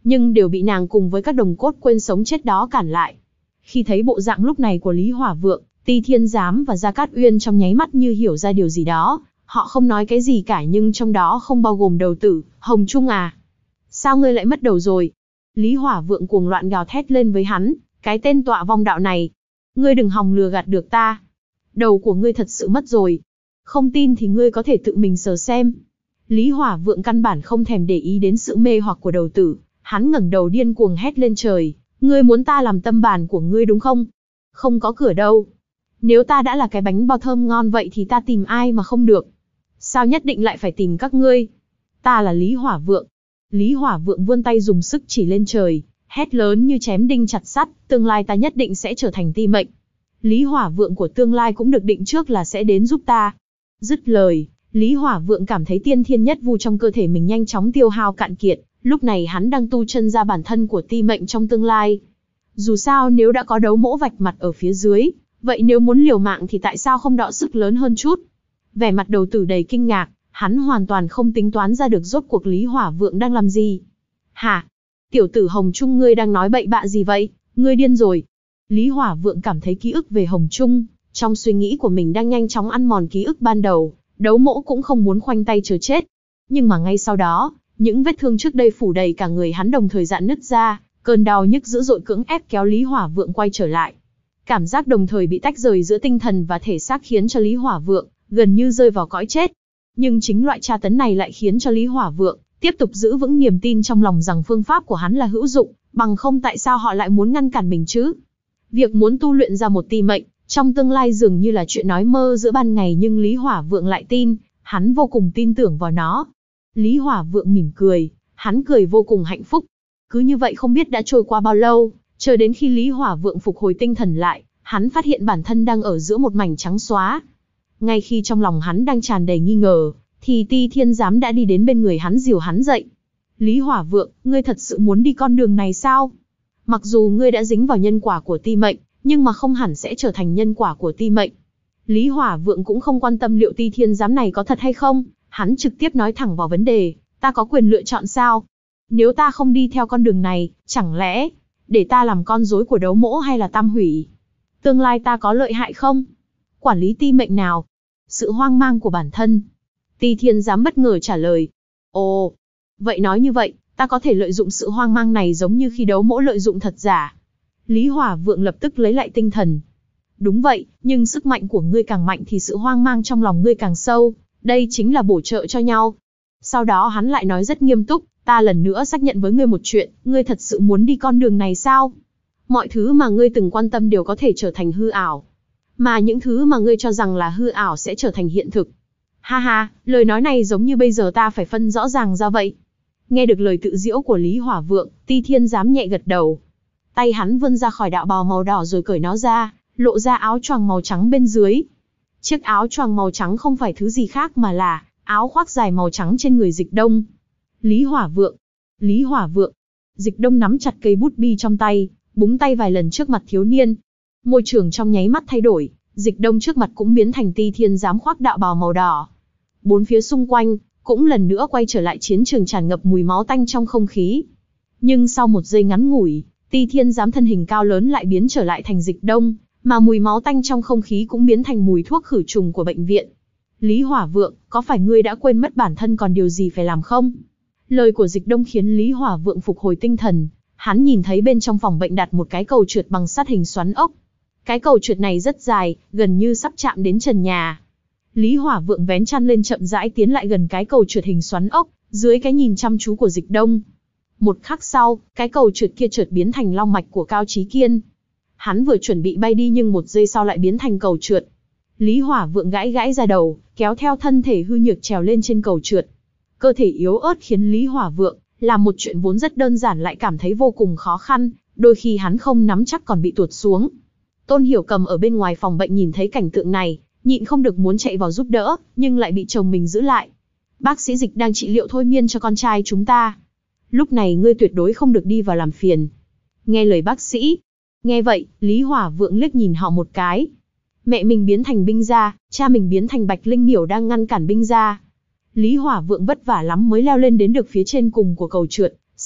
nhưng đều bị nàng cùng với các đồng cốt quên sống chết đó cản lại. Khi thấy bộ dạng lúc này của Lý Hỏa Vượng, Ti Thiên Giám và Gia Cát Uyên trong nháy mắt như hiểu ra điều gì đó, họ không nói cái gì cả nhưng trong đó không bao gồm đầu tử. Hồng Trung à? Sao ngươi lại mất đầu rồi? Lý Hỏa Vượng cuồng loạn gào thét lên với hắn, cái tên tọa vong đạo này. Ngươi đừng hòng lừa gạt được ta. Đầu của ngươi thật sự mất rồi. Không tin thì ngươi có thể tự mình sờ xem. Lý Hỏa Vượng căn bản không thèm để ý đến sự mê hoặc của đầu tử, hắn ngẩng đầu điên cuồng hét lên trời. Ngươi muốn ta làm tâm bàn của ngươi đúng không? Không có cửa đâu. Nếu ta đã là cái bánh bao thơm ngon vậy thì ta tìm ai mà không được? Sao nhất định lại phải tìm các ngươi? Ta là Lý Hỏa Vượng. Lý Hỏa Vượng vươn tay dùng sức chỉ lên trời, hét lớn như chém đinh chặt sắt, tương lai ta nhất định sẽ trở thành ti mệnh. Lý Hỏa Vượng của tương lai cũng được định trước là sẽ đến giúp ta. Dứt lời, Lý Hỏa Vượng cảm thấy tiên thiên nhất vu trong cơ thể mình nhanh chóng tiêu hao cạn kiệt, lúc này hắn đang tu chân ra bản thân của ti mệnh trong tương lai. Dù sao nếu đã có đấu mỗ vạch mặt ở phía dưới, vậy nếu muốn liều mạng thì tại sao không đọ sức lớn hơn chút? Vẻ mặt đầu tử đầy kinh ngạc, hắn hoàn toàn không tính toán ra được rốt cuộc Lý Hỏa Vượng đang làm gì. Hả? Tiểu tử Hồng Trung ngươi đang nói bậy bạ gì vậy? Ngươi điên rồi. Lý Hỏa Vượng cảm thấy ký ức về Hồng Trung, trong suy nghĩ của mình đang nhanh chóng ăn mòn ký ức ban đầu, đấu mỗ cũng không muốn khoanh tay chờ chết. Nhưng mà ngay sau đó, những vết thương trước đây phủ đầy cả người hắn đồng thời rạn nứt ra, cơn đau nhức dữ dội cưỡng ép kéo Lý Hỏa Vượng quay trở lại. Cảm giác đồng thời bị tách rời giữa tinh thần và thể xác khiến cho Lý Hỏa Vượng gần như rơi vào cõi chết. Nhưng chính loại tra tấn này lại khiến cho Lý Hỏa Vượng tiếp tục giữ vững niềm tin trong lòng rằng phương pháp của hắn là hữu dụng, bằng không tại sao họ lại muốn ngăn cản mình chứ? Việc muốn tu luyện ra một ti mệnh, trong tương lai dường như là chuyện nói mơ giữa ban ngày nhưng Lý Hỏa Vượng lại tin, hắn vô cùng tin tưởng vào nó. Lý Hỏa Vượng mỉm cười, hắn cười vô cùng hạnh phúc. Cứ như vậy không biết đã trôi qua bao lâu, chờ đến khi Lý Hỏa Vượng phục hồi tinh thần lại, hắn phát hiện bản thân đang ở giữa một mảnh trắng xóa. Ngay khi trong lòng hắn đang tràn đầy nghi ngờ, thì Ti Thiên Giám đã đi đến bên người hắn dìu hắn dậy. Lý Hỏa Vượng, ngươi thật sự muốn đi con đường này sao? Mặc dù ngươi đã dính vào nhân quả của ti mệnh, nhưng mà không hẳn sẽ trở thành nhân quả của ti mệnh. Lý Hỏa Vượng cũng không quan tâm liệu Ti Thiên Giám này có thật hay không, hắn trực tiếp nói thẳng vào vấn đề, ta có quyền lựa chọn sao? Nếu ta không đi theo con đường này, chẳng lẽ để ta làm con rối của đấu mỗ hay là tam hủy? Tương lai ta có lợi hại không? Quản lý ti mệnh nào? Sự hoang mang của bản thân. Ti Thiên Giám bất ngờ trả lời. Ồ, vậy nói như vậy, ta có thể lợi dụng sự hoang mang này giống như khi đấu mỗ lợi dụng thật giả. Lý Hỏa Vượng lập tức lấy lại tinh thần. Đúng vậy, nhưng sức mạnh của ngươi càng mạnh thì sự hoang mang trong lòng ngươi càng sâu, đây chính là bổ trợ cho nhau. Sau đó hắn lại nói rất nghiêm túc, ta lần nữa xác nhận với ngươi một chuyện, ngươi thật sự muốn đi con đường này sao? Mọi thứ mà ngươi từng quan tâm đều có thể trở thành hư ảo. Mà những thứ mà ngươi cho rằng là hư ảo sẽ trở thành hiện thực. Ha ha, lời nói này giống như bây giờ ta phải phân rõ ràng ra vậy. Nghe được lời tự giễu của Lý Hỏa Vượng, Ti Thiên Giám nhẹ gật đầu. Tay hắn vươn ra khỏi đạo bào màu đỏ rồi cởi nó ra, lộ ra áo choàng màu trắng bên dưới. Chiếc áo choàng màu trắng không phải thứ gì khác mà là áo khoác dài màu trắng trên người Dịch Đông. Lý Hỏa Vượng, Lý Hỏa Vượng. Dịch Đông nắm chặt cây bút bi trong tay, búng tay vài lần trước mặt thiếu niên. Môi trường trong nháy mắt thay đổi, Dịch Đông trước mặt cũng biến thành Ti Thiên Giám khoác đạo bào màu đỏ. Bốn phía xung quanh cũng lần nữa quay trở lại chiến trường tràn ngập mùi máu tanh trong không khí. Nhưng sau một giây ngắn ngủi, Ti Thiên Giám thân hình cao lớn lại biến trở lại thành Dịch Đông, mà mùi máu tanh trong không khí cũng biến thành mùi thuốc khử trùng của bệnh viện. Lý Hỏa Vượng, có phải ngươi đã quên mất bản thân còn điều gì phải làm không? Lời của Dịch Đông khiến Lý Hỏa Vượng phục hồi tinh thần, hắn nhìn thấy bên trong phòng bệnh đặt một cái cầu trượt bằng sắt hình xoắn ốc. Cái cầu trượt này rất dài, gần như sắp chạm đến trần nhà. Lý Hỏa Vượng vén chăn lên chậm rãi tiến lại gần cái cầu trượt hình xoắn ốc, dưới cái nhìn chăm chú của Dịch Đông. Một khắc sau, cái cầu trượt kia chợt biến thành long mạch của Cao Chí Kiên. Hắn vừa chuẩn bị bay đi nhưng một giây sau lại biến thành cầu trượt. Lý Hỏa Vượng gãi gãi ra đầu, kéo theo thân thể hư nhược trèo lên trên cầu trượt. Cơ thể yếu ớt khiến Lý Hỏa Vượng làm một chuyện vốn rất đơn giản lại cảm thấy vô cùng khó khăn, đôi khi hắn không nắm chắc còn bị tuột xuống. Tôn Hiểu Cầm ở bên ngoài phòng bệnh nhìn thấy cảnh tượng này, nhịn không được muốn chạy vào giúp đỡ, nhưng lại bị chồng mình giữ lại. Bác sĩ Dịch đang trị liệu thôi miên cho con trai chúng ta. Lúc này ngươi tuyệt đối không được đi vào làm phiền. Nghe lời bác sĩ. Nghe vậy, Lý Hỏa Vượng liếc nhìn họ một cái. Mẹ mình biến thành binh gia, cha mình biến thành Bạch Linh Miểu đang ngăn cản binh gia. Lý Hỏa Vượng vất vả lắm mới leo lên đến được phía trên cùng của cầu trượt,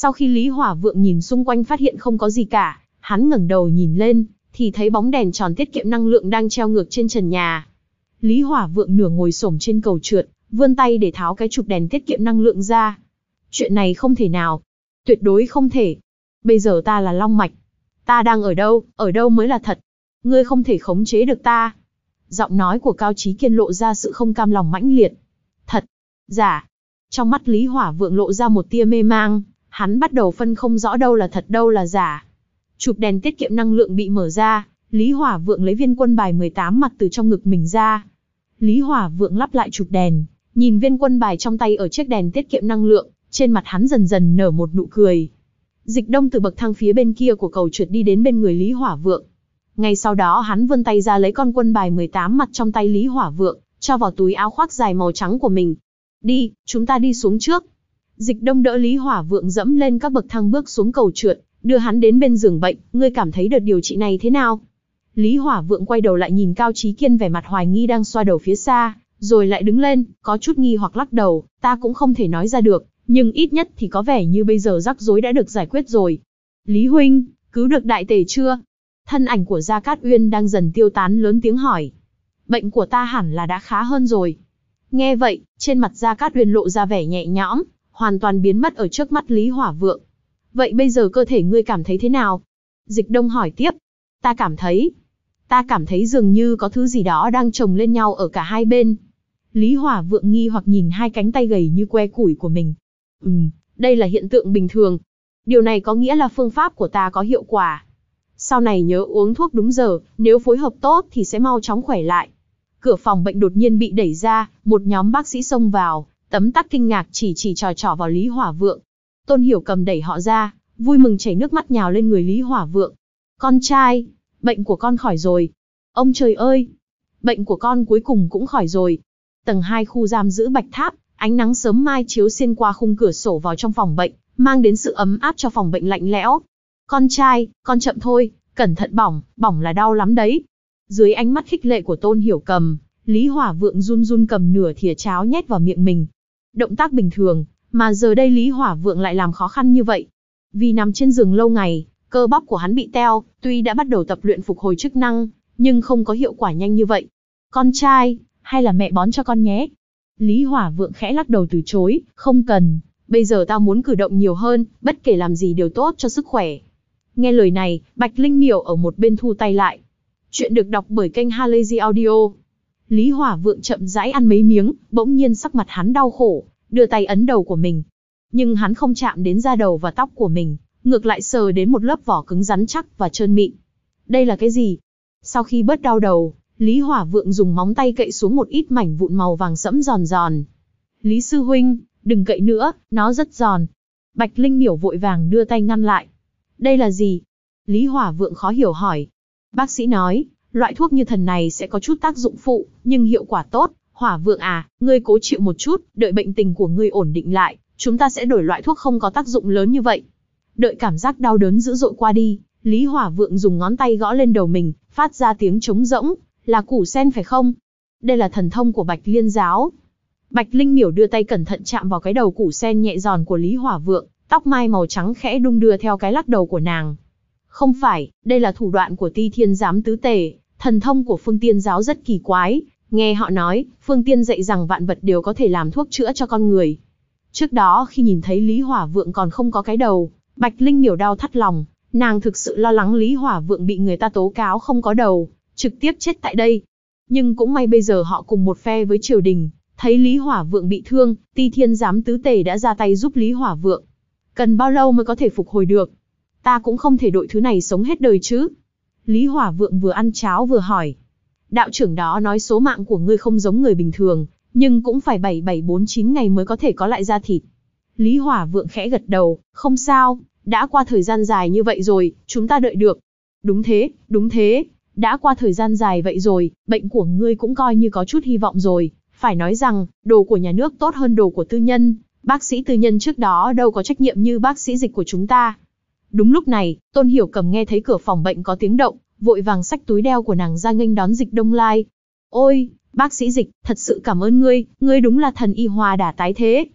Sau khi Lý Hỏa Vượng nhìn xung quanh phát hiện không có gì cả, hắn ngẩng đầu nhìn lên, thì thấy bóng đèn tròn tiết kiệm năng lượng đang treo ngược trên trần nhà. Lý Hỏa Vượng nửa ngồi xổm trên cầu trượt, vươn tay để tháo cái chụp đèn tiết kiệm năng lượng ra. Chuyện này không thể nào. Tuyệt đối không thể. Bây giờ ta là Long Mạch. Ta đang ở đâu, ở đâu mới là thật. Ngươi không thể khống chế được ta. Giọng nói của Cao Chí Kiên lộ ra sự không cam lòng mãnh liệt. Thật. Giả. Trong mắt Lý Hỏa Vượng lộ ra một tia mê mang, hắn bắt đầu phân không rõ đâu là thật đâu là giả. Chụp đèn tiết kiệm năng lượng bị mở ra, Lý Hỏa Vượng lấy viên quân bài mười tám mặt từ trong ngực mình ra. Lý Hỏa Vượng lắp lại chụp đèn, nhìn viên quân bài trong tay ở chiếc đèn tiết kiệm năng lượng, trên mặt hắn dần dần nở một nụ cười. Dịch Đông từ bậc thang phía bên kia của cầu trượt đi đến bên người Lý Hỏa Vượng. Ngay sau đó hắn vươn tay ra lấy con quân bài mười tám mặt trong tay Lý Hỏa Vượng, cho vào túi áo khoác dài màu trắng của mình. Đi, chúng ta đi xuống trước. Dịch Đông đỡ Lý Hỏa Vượng dẫm lên các bậc thang bước xuống cầu trượt, đưa hắn đến bên giường bệnh. Ngươi cảm thấy đợt điều trị này thế nào? Lý Hỏa Vượng quay đầu lại nhìn Cao Chí Kiên vẻ mặt hoài nghi đang xoa đầu phía xa, rồi lại đứng lên, có chút nghi hoặc lắc đầu. Ta cũng không thể nói ra được, nhưng ít nhất thì có vẻ như bây giờ rắc rối đã được giải quyết rồi. Lý huynh, cứu được đại tể chưa? Thân ảnh của Gia Cát Uyên đang dần tiêu tán lớn tiếng hỏi. Bệnh của ta hẳn là đã khá hơn rồi. Nghe vậy, trên mặt Gia Cát Uyên lộ ra vẻ nhẹ nhõm, hoàn toàn biến mất ở trước mắt Lý Hỏa Vượng. Vậy bây giờ cơ thể ngươi cảm thấy thế nào? Dịch Đông hỏi tiếp. Ta cảm thấy, ta cảm thấy dường như có thứ gì đó đang chồng lên nhau ở cả hai bên. Lý Hỏa Vượng nghi hoặc nhìn hai cánh tay gầy như que củi của mình. Ừm, đây là hiện tượng bình thường. Điều này có nghĩa là phương pháp của ta có hiệu quả. Sau này nhớ uống thuốc đúng giờ, nếu phối hợp tốt thì sẽ mau chóng khỏe lại. Cửa phòng bệnh đột nhiên bị đẩy ra, một nhóm bác sĩ xông vào, tấm tắc kinh ngạc chỉ chỉ trò trò vào Lý Hỏa Vượng. Tôn Hiểu Cầm đẩy họ ra, vui mừng chảy nước mắt nhào lên người Lý Hỏa Vượng. Con trai, bệnh của con khỏi rồi. Ông trời ơi, bệnh của con cuối cùng cũng khỏi rồi. Tầng hai khu giam giữ Bạch Tháp, ánh nắng sớm mai chiếu xuyên qua khung cửa sổ vào trong phòng bệnh, mang đến sự ấm áp cho phòng bệnh lạnh lẽo. Con trai, con chậm thôi, cẩn thận bỏng, bỏng là đau lắm đấy. Dưới ánh mắt khích lệ của Tôn Hiểu Cầm, Lý Hỏa Vượng run run cầm nửa thìa cháo nhét vào miệng mình. Động tác bình thường, mà giờ đây Lý Hỏa Vượng lại làm khó khăn như vậy. Vì nằm trên giường lâu ngày, cơ bắp của hắn bị teo, tuy đã bắt đầu tập luyện phục hồi chức năng, nhưng không có hiệu quả nhanh như vậy. Con trai, hay là mẹ bón cho con nhé? Lý Hỏa Vượng khẽ lắc đầu từ chối, không cần, bây giờ tao muốn cử động nhiều hơn, bất kể làm gì đều tốt cho sức khỏe. Nghe lời này, Bạch Linh Miểu ở một bên thu tay lại. Chuyện được đọc bởi kênh Halazy Audio. Lý Hỏa Vượng chậm rãi ăn mấy miếng, bỗng nhiên sắc mặt hắn đau khổ, đưa tay ấn đầu của mình. Nhưng hắn không chạm đến da đầu và tóc của mình, ngược lại sờ đến một lớp vỏ cứng rắn chắc và trơn mịn. Đây là cái gì? Sau khi bớt đau đầu, Lý Hỏa Vượng dùng móng tay cậy xuống một ít mảnh vụn màu vàng sẫm giòn giòn. Lý sư huynh, đừng cậy nữa, nó rất giòn. Bạch Linh Miểu vội vàng đưa tay ngăn lại. Đây là gì? Lý Hỏa Vượng khó hiểu hỏi. Bác sĩ nói, loại thuốc như thần này sẽ có chút tác dụng phụ, nhưng hiệu quả tốt. Hỏa Vượng à, ngươi cố chịu một chút, đợi bệnh tình của ngươi ổn định lại, chúng ta sẽ đổi loại thuốc không có tác dụng lớn như vậy. Đợi cảm giác đau đớn dữ dội qua đi, Lý Hỏa Vượng dùng ngón tay gõ lên đầu mình, phát ra tiếng trống rỗng. Là củ sen phải không? Đây là thần thông của Bạch Liên giáo. Bạch Linh Miểu đưa tay cẩn thận chạm vào cái đầu củ sen nhẹ giòn của Lý Hỏa Vượng, tóc mai màu trắng khẽ đung đưa theo cái lắc đầu của nàng. Không phải, đây là thủ đoạn của Ti Thiên giám tứ tể, thần thông của Phương Tiên giáo rất kỳ quái. Nghe họ nói, Phương Tiên dạy rằng vạn vật đều có thể làm thuốc chữa cho con người. Trước đó khi nhìn thấy Lý Hỏa Vượng còn không có cái đầu, Bạch Linh Miểu đau thắt lòng, nàng thực sự lo lắng Lý Hỏa Vượng bị người ta tố cáo không có đầu, trực tiếp chết tại đây. Nhưng cũng may bây giờ họ cùng một phe với triều đình, thấy Lý Hỏa Vượng bị thương, Ti Thiên giám tứ tể đã ra tay giúp Lý Hỏa Vượng. Cần bao lâu mới có thể phục hồi được? Ta cũng không thể đội thứ này sống hết đời chứ. Lý Hỏa Vượng vừa ăn cháo vừa hỏi. Đạo trưởng đó nói số mạng của ngươi không giống người bình thường, nhưng cũng phải bảy bảy bốn chín ngày mới có thể có lại da thịt. Lý Hỏa Vượng khẽ gật đầu, không sao, đã qua thời gian dài như vậy rồi, chúng ta đợi được. Đúng thế, đúng thế. Đã qua thời gian dài vậy rồi, bệnh của ngươi cũng coi như có chút hy vọng rồi. Phải nói rằng, đồ của nhà nước tốt hơn đồ của tư nhân. Bác sĩ tư nhân trước đó đâu có trách nhiệm như bác sĩ dịch của chúng ta. Đúng lúc này, Tôn Hiểu Cầm nghe thấy cửa phòng bệnh có tiếng động, vội vàng xách túi đeo của nàng ra nghênh đón Dịch Đông Lai. Ôi, bác sĩ Dịch, thật sự cảm ơn ngươi, ngươi đúng là thần y hoa đả tái thế.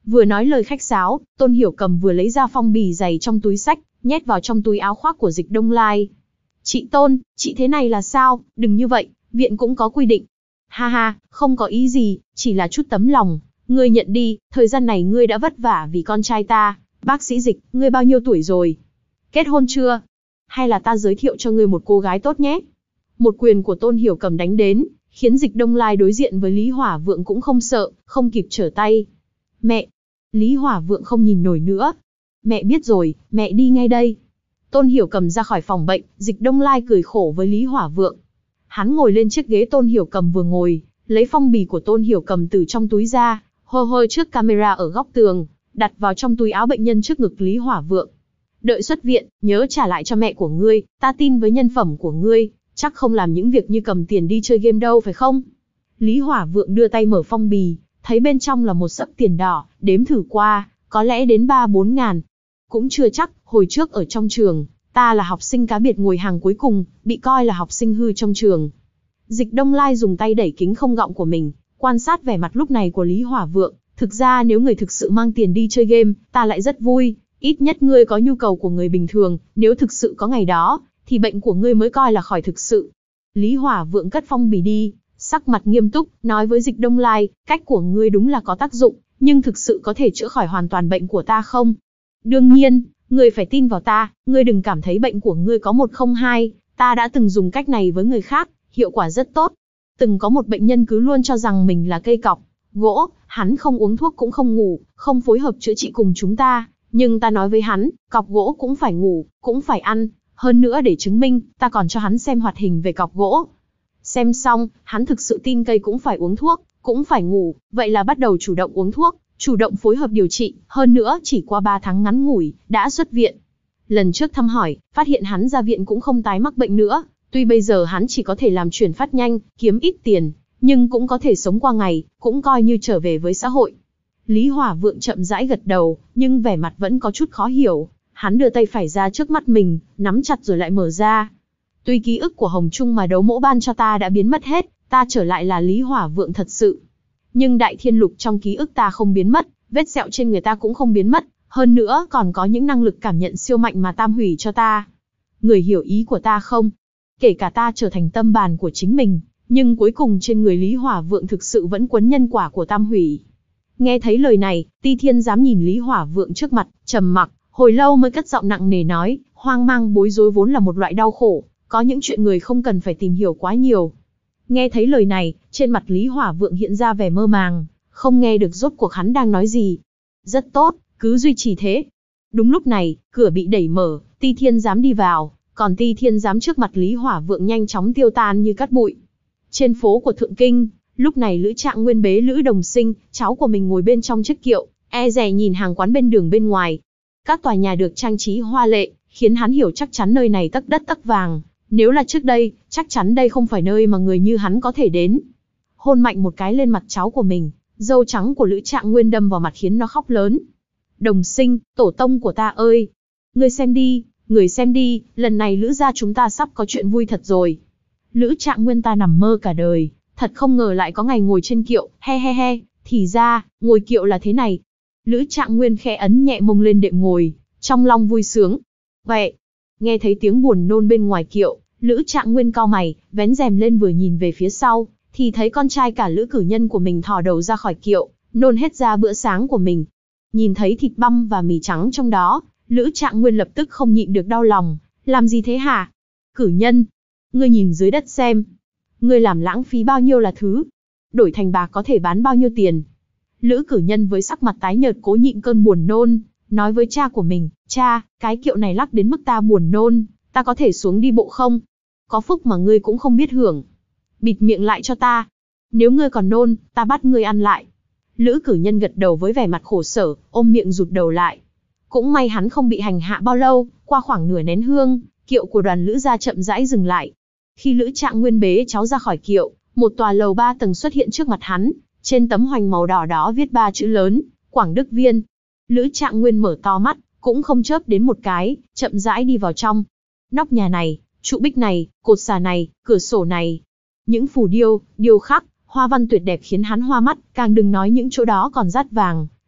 Vừa nói lời khách sáo, Tôn Hiểu Cầm vừa lấy ra phong bì dày trong túi xách, nhét vào trong túi áo khoác của Dịch Đông Lai. Chị Tôn, chị thế này là sao, đừng như vậy, viện cũng có quy định. Ha ha, không có ý gì, chỉ là chút tấm lòng, ngươi nhận đi, thời gian này ngươi đã vất vả vì con trai ta. Bác sĩ Dịch, ngươi bao nhiêu tuổi rồi? Kết hôn chưa? Hay là ta giới thiệu cho ngươi một cô gái tốt nhé? Một quyền của Tôn Hiểu Cầm đánh đến, khiến Dịch Đông Lai đối diện với Lý Hỏa Vượng cũng không sợ, không kịp trở tay. Mẹ! Lý Hỏa Vượng không nhìn nổi nữa. Mẹ biết rồi, mẹ đi ngay đây. Tôn Hiểu Cầm ra khỏi phòng bệnh, Dịch Đông Lai cười khổ với Lý Hỏa Vượng. Hắn ngồi lên chiếc ghế Tôn Hiểu Cầm vừa ngồi, lấy phong bì của Tôn Hiểu Cầm từ trong túi ra, hơ hơ trước camera ở góc tường, đặt vào trong túi áo bệnh nhân trước ngực Lý Hỏa Vượng. Đợi xuất viện, nhớ trả lại cho mẹ của ngươi, ta tin với nhân phẩm của ngươi, chắc không làm những việc như cầm tiền đi chơi game đâu phải không? Lý Hỏa Vượng đưa tay mở phong bì, thấy bên trong là một sấp tiền đỏ, đếm thử qua, có lẽ đến ba bốn ngàn. Cũng chưa chắc, hồi trước ở trong trường, ta là học sinh cá biệt ngồi hàng cuối cùng, bị coi là học sinh hư trong trường. Dịch Đông Lai dùng tay đẩy kính không gọng của mình, quan sát vẻ mặt lúc này của Lý Hỏa Vượng. Thực ra nếu người thực sự mang tiền đi chơi game, ta lại rất vui, ít nhất ngươi có nhu cầu của người bình thường, nếu thực sự có ngày đó, thì bệnh của ngươi mới coi là khỏi thực sự. Lý Hỏa Vượng cất phong bì đi, sắc mặt nghiêm túc, nói với Dịch Đông Lai, cách của ngươi đúng là có tác dụng, nhưng thực sự có thể chữa khỏi hoàn toàn bệnh của ta không? Đương nhiên, ngươi phải tin vào ta, ngươi đừng cảm thấy bệnh của ngươi có một không hai, ta đã từng dùng cách này với người khác, hiệu quả rất tốt. Từng có một bệnh nhân cứ luôn cho rằng mình là cây cọc gỗ, hắn không uống thuốc cũng không ngủ, không phối hợp chữa trị cùng chúng ta, nhưng ta nói với hắn, cọc gỗ cũng phải ngủ, cũng phải ăn, hơn nữa để chứng minh, ta còn cho hắn xem hoạt hình về cọc gỗ. Xem xong, hắn thực sự tin cây cũng phải uống thuốc, cũng phải ngủ, vậy là bắt đầu chủ động uống thuốc, chủ động phối hợp điều trị, hơn nữa chỉ qua ba tháng ngắn ngủi, đã xuất viện. Lần trước thăm hỏi, phát hiện hắn ra viện cũng không tái mắc bệnh nữa, tuy bây giờ hắn chỉ có thể làm chuyển phát nhanh, kiếm ít tiền, nhưng cũng có thể sống qua ngày, cũng coi như trở về với xã hội. Lý Hỏa Vượng chậm rãi gật đầu, nhưng vẻ mặt vẫn có chút khó hiểu. Hắn đưa tay phải ra trước mắt mình, nắm chặt rồi lại mở ra. Tuy ký ức của Hồng Trung mà đấu mẫu ban cho ta đã biến mất hết, ta trở lại là Lý Hỏa Vượng thật sự. Nhưng Đại Thiên Lục trong ký ức ta không biến mất, vết sẹo trên người ta cũng không biến mất, hơn nữa còn có những năng lực cảm nhận siêu mạnh mà Tam Hủy cho ta. Người hiểu ý của ta không? Kể cả ta trở thành tâm bàn của chính mình, nhưng cuối cùng trên người Lý Hỏa Vượng thực sự vẫn quấn nhân quả của Tam Hủy. Nghe thấy lời này, Ti Thiên dám nhìn Lý Hỏa Vượng trước mặt, trầm mặc, hồi lâu mới cất giọng nặng nề nói, hoang mang bối rối vốn là một loại đau khổ, có những chuyện người không cần phải tìm hiểu quá nhiều. Nghe thấy lời này, trên mặt Lý Hỏa Vượng hiện ra vẻ mơ màng, không nghe được rốt cuộc hắn đang nói gì. Rất tốt, cứ duy trì thế. Đúng lúc này, cửa bị đẩy mở, Ti Thiên dám đi vào, còn Ti Thiên dám trước mặt Lý Hỏa Vượng nhanh chóng tiêu tan như cát bụi. Trên phố của Thượng Kinh, lúc này Lữ Trạng Nguyên bế Lữ Đồng Sinh, cháu của mình ngồi bên trong chiếc kiệu, e dè nhìn hàng quán bên đường bên ngoài. Các tòa nhà được trang trí hoa lệ, khiến hắn hiểu chắc chắn nơi này tấc đất tấc vàng. Nếu là trước đây, chắc chắn đây không phải nơi mà người như hắn có thể đến. Hôn mạnh một cái lên mặt cháu của mình, râu trắng của Lữ Trạng Nguyên đâm vào mặt khiến nó khóc lớn. Đồng Sinh, tổ tông của ta ơi! Người xem đi, người xem đi, lần này Lữ gia chúng ta sắp có chuyện vui thật rồi. Lữ Trạng Nguyên ta nằm mơ cả đời, thật không ngờ lại có ngày ngồi trên kiệu, he he he, thì ra, ngồi kiệu là thế này. Lữ Trạng Nguyên khẽ ấn nhẹ mông lên đệm ngồi, trong lòng vui sướng. Vậy, nghe thấy tiếng buồn nôn bên ngoài kiệu, Lữ Trạng Nguyên cau mày, vén rèm lên vừa nhìn về phía sau, thì thấy con trai cả Lữ cử nhân của mình thò đầu ra khỏi kiệu, nôn hết ra bữa sáng của mình. Nhìn thấy thịt băm và mì trắng trong đó, Lữ Trạng Nguyên lập tức không nhịn được đau lòng. Làm gì thế hả? Cử nhân, ngươi nhìn dưới đất xem. Ngươi làm lãng phí bao nhiêu là thứ. Đổi thành bạc có thể bán bao nhiêu tiền. Lữ cử nhân với sắc mặt tái nhợt cố nhịn cơn buồn nôn, nói với cha của mình, cha, cái kiệu này lắc đến mức ta buồn nôn, ta có thể xuống đi bộ không? Có phúc mà ngươi cũng không biết hưởng. Bịt miệng lại cho ta. Nếu ngươi còn nôn, ta bắt ngươi ăn lại. Lữ cử nhân gật đầu với vẻ mặt khổ sở, ôm miệng rụt đầu lại. Cũng may hắn không bị hành hạ bao lâu, qua khoảng nửa nén hương, kiệu của đoàn Lữ gia chậm rãi dừng lại. Khi Lữ Trạng Nguyên bế cháu ra khỏi kiệu, một tòa lầu ba tầng xuất hiện trước mặt hắn, trên tấm hoành màu đỏ đó viết ba chữ lớn, Quảng Đức Viên. Lữ Trạng Nguyên mở to mắt, cũng không chớp đến một cái, chậm rãi đi vào trong. Nóc nhà này, trụ bích này, cột xà này, cửa sổ này, những phù điêu, điêu khắc, hoa văn tuyệt đẹp khiến hắn hoa mắt, càng đừng nói những chỗ đó còn dát vàng,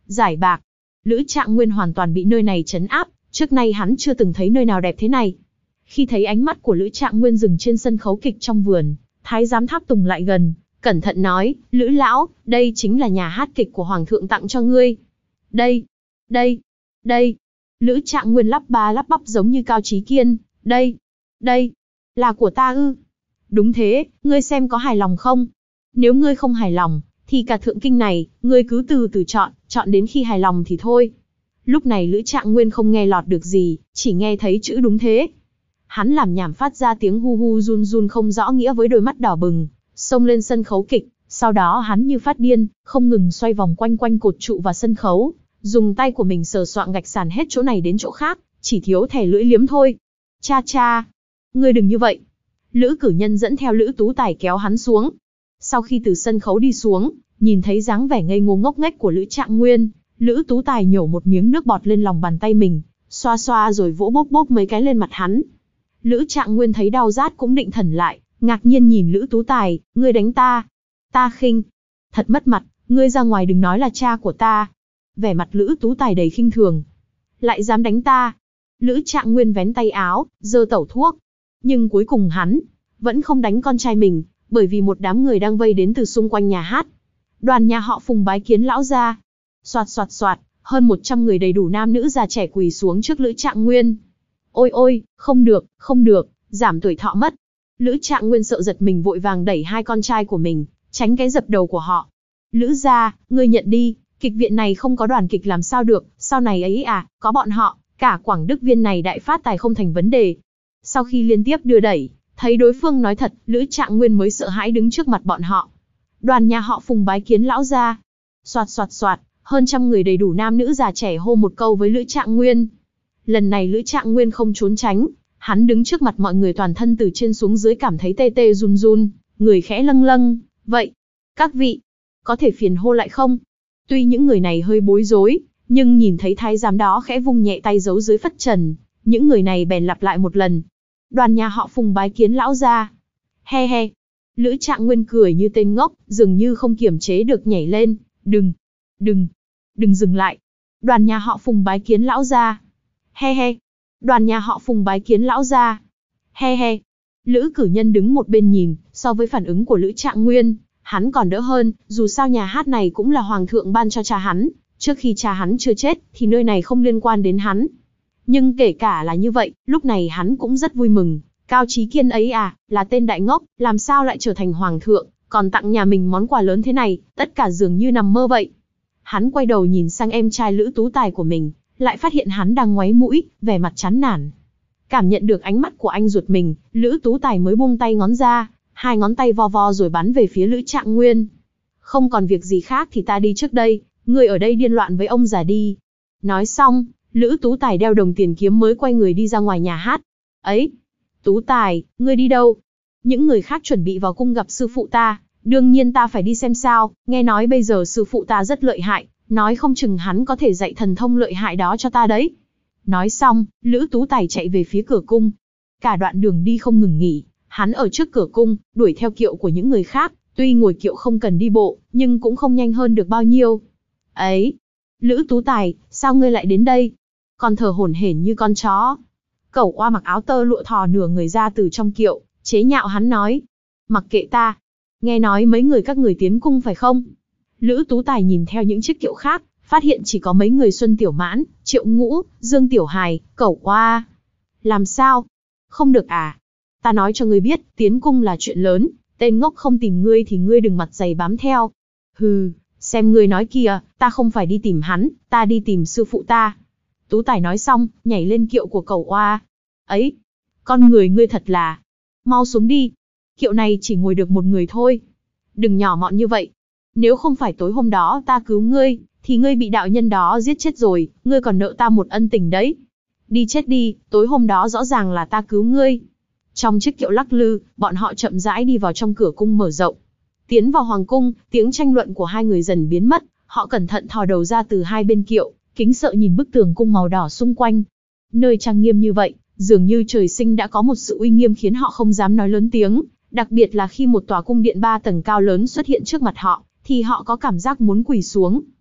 giải bạc. Lữ Trạng Nguyên hoàn toàn bị nơi này trấn áp, trước nay hắn chưa từng thấy nơi nào đẹp thế này. Khi thấy ánh mắt của Lữ Trạng Nguyên dừng trên sân khấu kịch trong vườn, Thái giám Tháp Tùng lại gần, cẩn thận nói, Lữ lão, đây chính là nhà hát kịch của Hoàng thượng tặng cho ngươi. Đây, đây, đây. Lữ Trạng Nguyên lắp ba lắp bắp giống như Cao Chí Kiên, đây, đây, là của ta ư? Đúng thế, ngươi xem có hài lòng không? Nếu ngươi không hài lòng, thì cả thượng kinh này, ngươi cứ từ từ chọn, chọn đến khi hài lòng thì thôi. Lúc này Lữ Trạng Nguyên không nghe lọt được gì, chỉ nghe thấy chữ đúng thế. Hắn làm nhảm phát ra tiếng hu hu run run không rõ nghĩa với đôi mắt đỏ bừng, xông lên sân khấu kịch, sau đó hắn như phát điên, không ngừng xoay vòng quanh quanh cột trụ và sân khấu, dùng tay của mình sờ soạng gạch sàn hết chỗ này đến chỗ khác, chỉ thiếu thẻ lưỡi liếm thôi. Cha cha, ngươi đừng như vậy. Lữ Cử Nhân dẫn theo Lữ Tú Tài kéo hắn xuống. Sau khi từ sân khấu đi xuống, nhìn thấy dáng vẻ ngây ngô ngốc nghếch của Lữ Trạng Nguyên, Lữ Tú Tài nhổ một miếng nước bọt lên lòng bàn tay mình, xoa xoa rồi vỗ bốp bốp mấy cái lên mặt hắn. Lữ Trạng Nguyên thấy đau rát cũng định thần lại, ngạc nhiên nhìn Lữ Tú Tài, ngươi đánh ta. Ta khinh. Thật mất mặt, ngươi ra ngoài đừng nói là cha của ta. Vẻ mặt Lữ Tú Tài đầy khinh thường. Lại dám đánh ta. Lữ Trạng Nguyên vén tay áo, giơ tẩu thuốc. Nhưng cuối cùng hắn vẫn không đánh con trai mình, bởi vì một đám người đang vây đến từ xung quanh nhà hát. Đoàn nhà họ Phùng bái kiến lão gia. Soạt soạt soạt, hơn một trăm người đầy đủ nam nữ già trẻ quỳ xuống trước Lữ Trạng Nguyên. Ôi ôi, không được, không được, giảm tuổi thọ mất. Lữ Trạng Nguyên sợ giật mình vội vàng đẩy hai con trai của mình, tránh cái dập đầu của họ. Lữ gia, ngươi nhận đi, kịch viện này không có đoàn kịch làm sao được, sau này ấy à, có bọn họ, cả Quảng Đức Viên này đại phát tài không thành vấn đề. Sau khi liên tiếp đưa đẩy, thấy đối phương nói thật, Lữ Trạng Nguyên mới sợ hãi đứng trước mặt bọn họ. Đoàn nhà họ Phùng bái kiến lão gia. Soạt soạt soạt, hơn trăm người đầy đủ nam nữ già trẻ hô một câu với Lữ Trạng Nguyên. Lần này Lữ Trạng Nguyên không trốn tránh, hắn đứng trước mặt mọi người toàn thân từ trên xuống dưới cảm thấy tê tê run run, người khẽ lâng lâng, vậy, các vị, có thể phiền hô lại không? Tuy những người này hơi bối rối, nhưng nhìn thấy thái giám đó khẽ vung nhẹ tay giấu dưới phất trần, những người này bèn lặp lại một lần. Đoàn nhà họ Phùng bái kiến lão gia. He he. Lữ Trạng Nguyên cười như tên ngốc, dường như không kiềm chế được nhảy lên, đừng, đừng, đừng dừng lại. Đoàn nhà họ Phùng bái kiến lão gia. He he. Đoàn nhà họ Phùng bái kiến lão gia. He he. Lữ Cử Nhân đứng một bên nhìn, so với phản ứng của Lữ Trạng Nguyên, hắn còn đỡ hơn, dù sao nhà hát này cũng là hoàng thượng ban cho cha hắn, trước khi cha hắn chưa chết, thì nơi này không liên quan đến hắn. Nhưng kể cả là như vậy, lúc này hắn cũng rất vui mừng. Cao Chí Kiên ấy à, là tên đại ngốc, làm sao lại trở thành hoàng thượng, còn tặng nhà mình món quà lớn thế này, tất cả dường như nằm mơ vậy. Hắn quay đầu nhìn sang em trai Lữ Tú Tài của mình, lại phát hiện hắn đang ngoáy mũi, vẻ mặt chán nản. Cảm nhận được ánh mắt của anh ruột mình, Lữ Tú Tài mới buông tay ngón ra, hai ngón tay vo vo rồi bắn về phía Lữ Trạng Nguyên. Không còn việc gì khác thì ta đi trước đây, ngươi ở đây điên loạn với ông già đi. Nói xong, Lữ Tú Tài đeo đồng tiền kiếm mới quay người đi ra ngoài nhà hát. Ấy, Tú Tài, ngươi đi đâu? Những người khác chuẩn bị vào cung gặp sư phụ ta, đương nhiên ta phải đi xem sao, nghe nói bây giờ sư phụ ta rất lợi hại, nói không chừng hắn có thể dạy thần thông lợi hại đó cho ta đấy. Nói xong, Lữ Tú Tài chạy về phía cửa cung. Cả đoạn đường đi không ngừng nghỉ, hắn ở trước cửa cung, đuổi theo kiệu của những người khác, tuy ngồi kiệu không cần đi bộ, nhưng cũng không nhanh hơn được bao nhiêu. Ấy, Lữ Tú Tài, sao ngươi lại đến đây? Còn thở hổn hển như con chó. Cẩu Oa mặc áo tơ lụa thò nửa người ra từ trong kiệu, chế nhạo hắn nói. Mặc kệ ta. Nghe nói mấy người các người tiến cung phải không? Lữ Tú Tài nhìn theo những chiếc kiệu khác, phát hiện chỉ có mấy người Xuân Tiểu Mãn, Triệu Ngũ, Dương Tiểu Hài, Cẩu Oa. Làm sao? Không được à? Ta nói cho ngươi biết, tiến cung là chuyện lớn, tên ngốc không tìm ngươi thì ngươi đừng mặt dày bám theo. Hừ, xem ngươi nói kìa, ta không phải đi tìm hắn, ta đi tìm sư phụ ta. Tú Tài nói xong, nhảy lên kiệu của Cẩu Oa. Ấy, con người ngươi thật là... Mau xuống đi. Kiệu này chỉ ngồi được một người thôi. Đừng nhỏ mọn như vậy. Nếu không phải tối hôm đó ta cứu ngươi, thì ngươi bị đạo nhân đó giết chết rồi, ngươi còn nợ ta một ân tình đấy. Đi chết đi, tối hôm đó rõ ràng là ta cứu ngươi. Trong chiếc kiệu lắc lư, bọn họ chậm rãi đi vào trong cửa cung mở rộng. Tiến vào hoàng cung, tiếng tranh luận của hai người dần biến mất, họ cẩn thận thò đầu ra từ hai bên kiệu, kính sợ nhìn bức tường cung màu đỏ xung quanh. Nơi trang nghiêm như vậy, dường như trời sinh đã có một sự uy nghiêm khiến họ không dám nói lớn tiếng, đặc biệt là khi một tòa cung điện ba tầng cao lớn xuất hiện trước mặt họ, thì họ có cảm giác muốn quỳ xuống.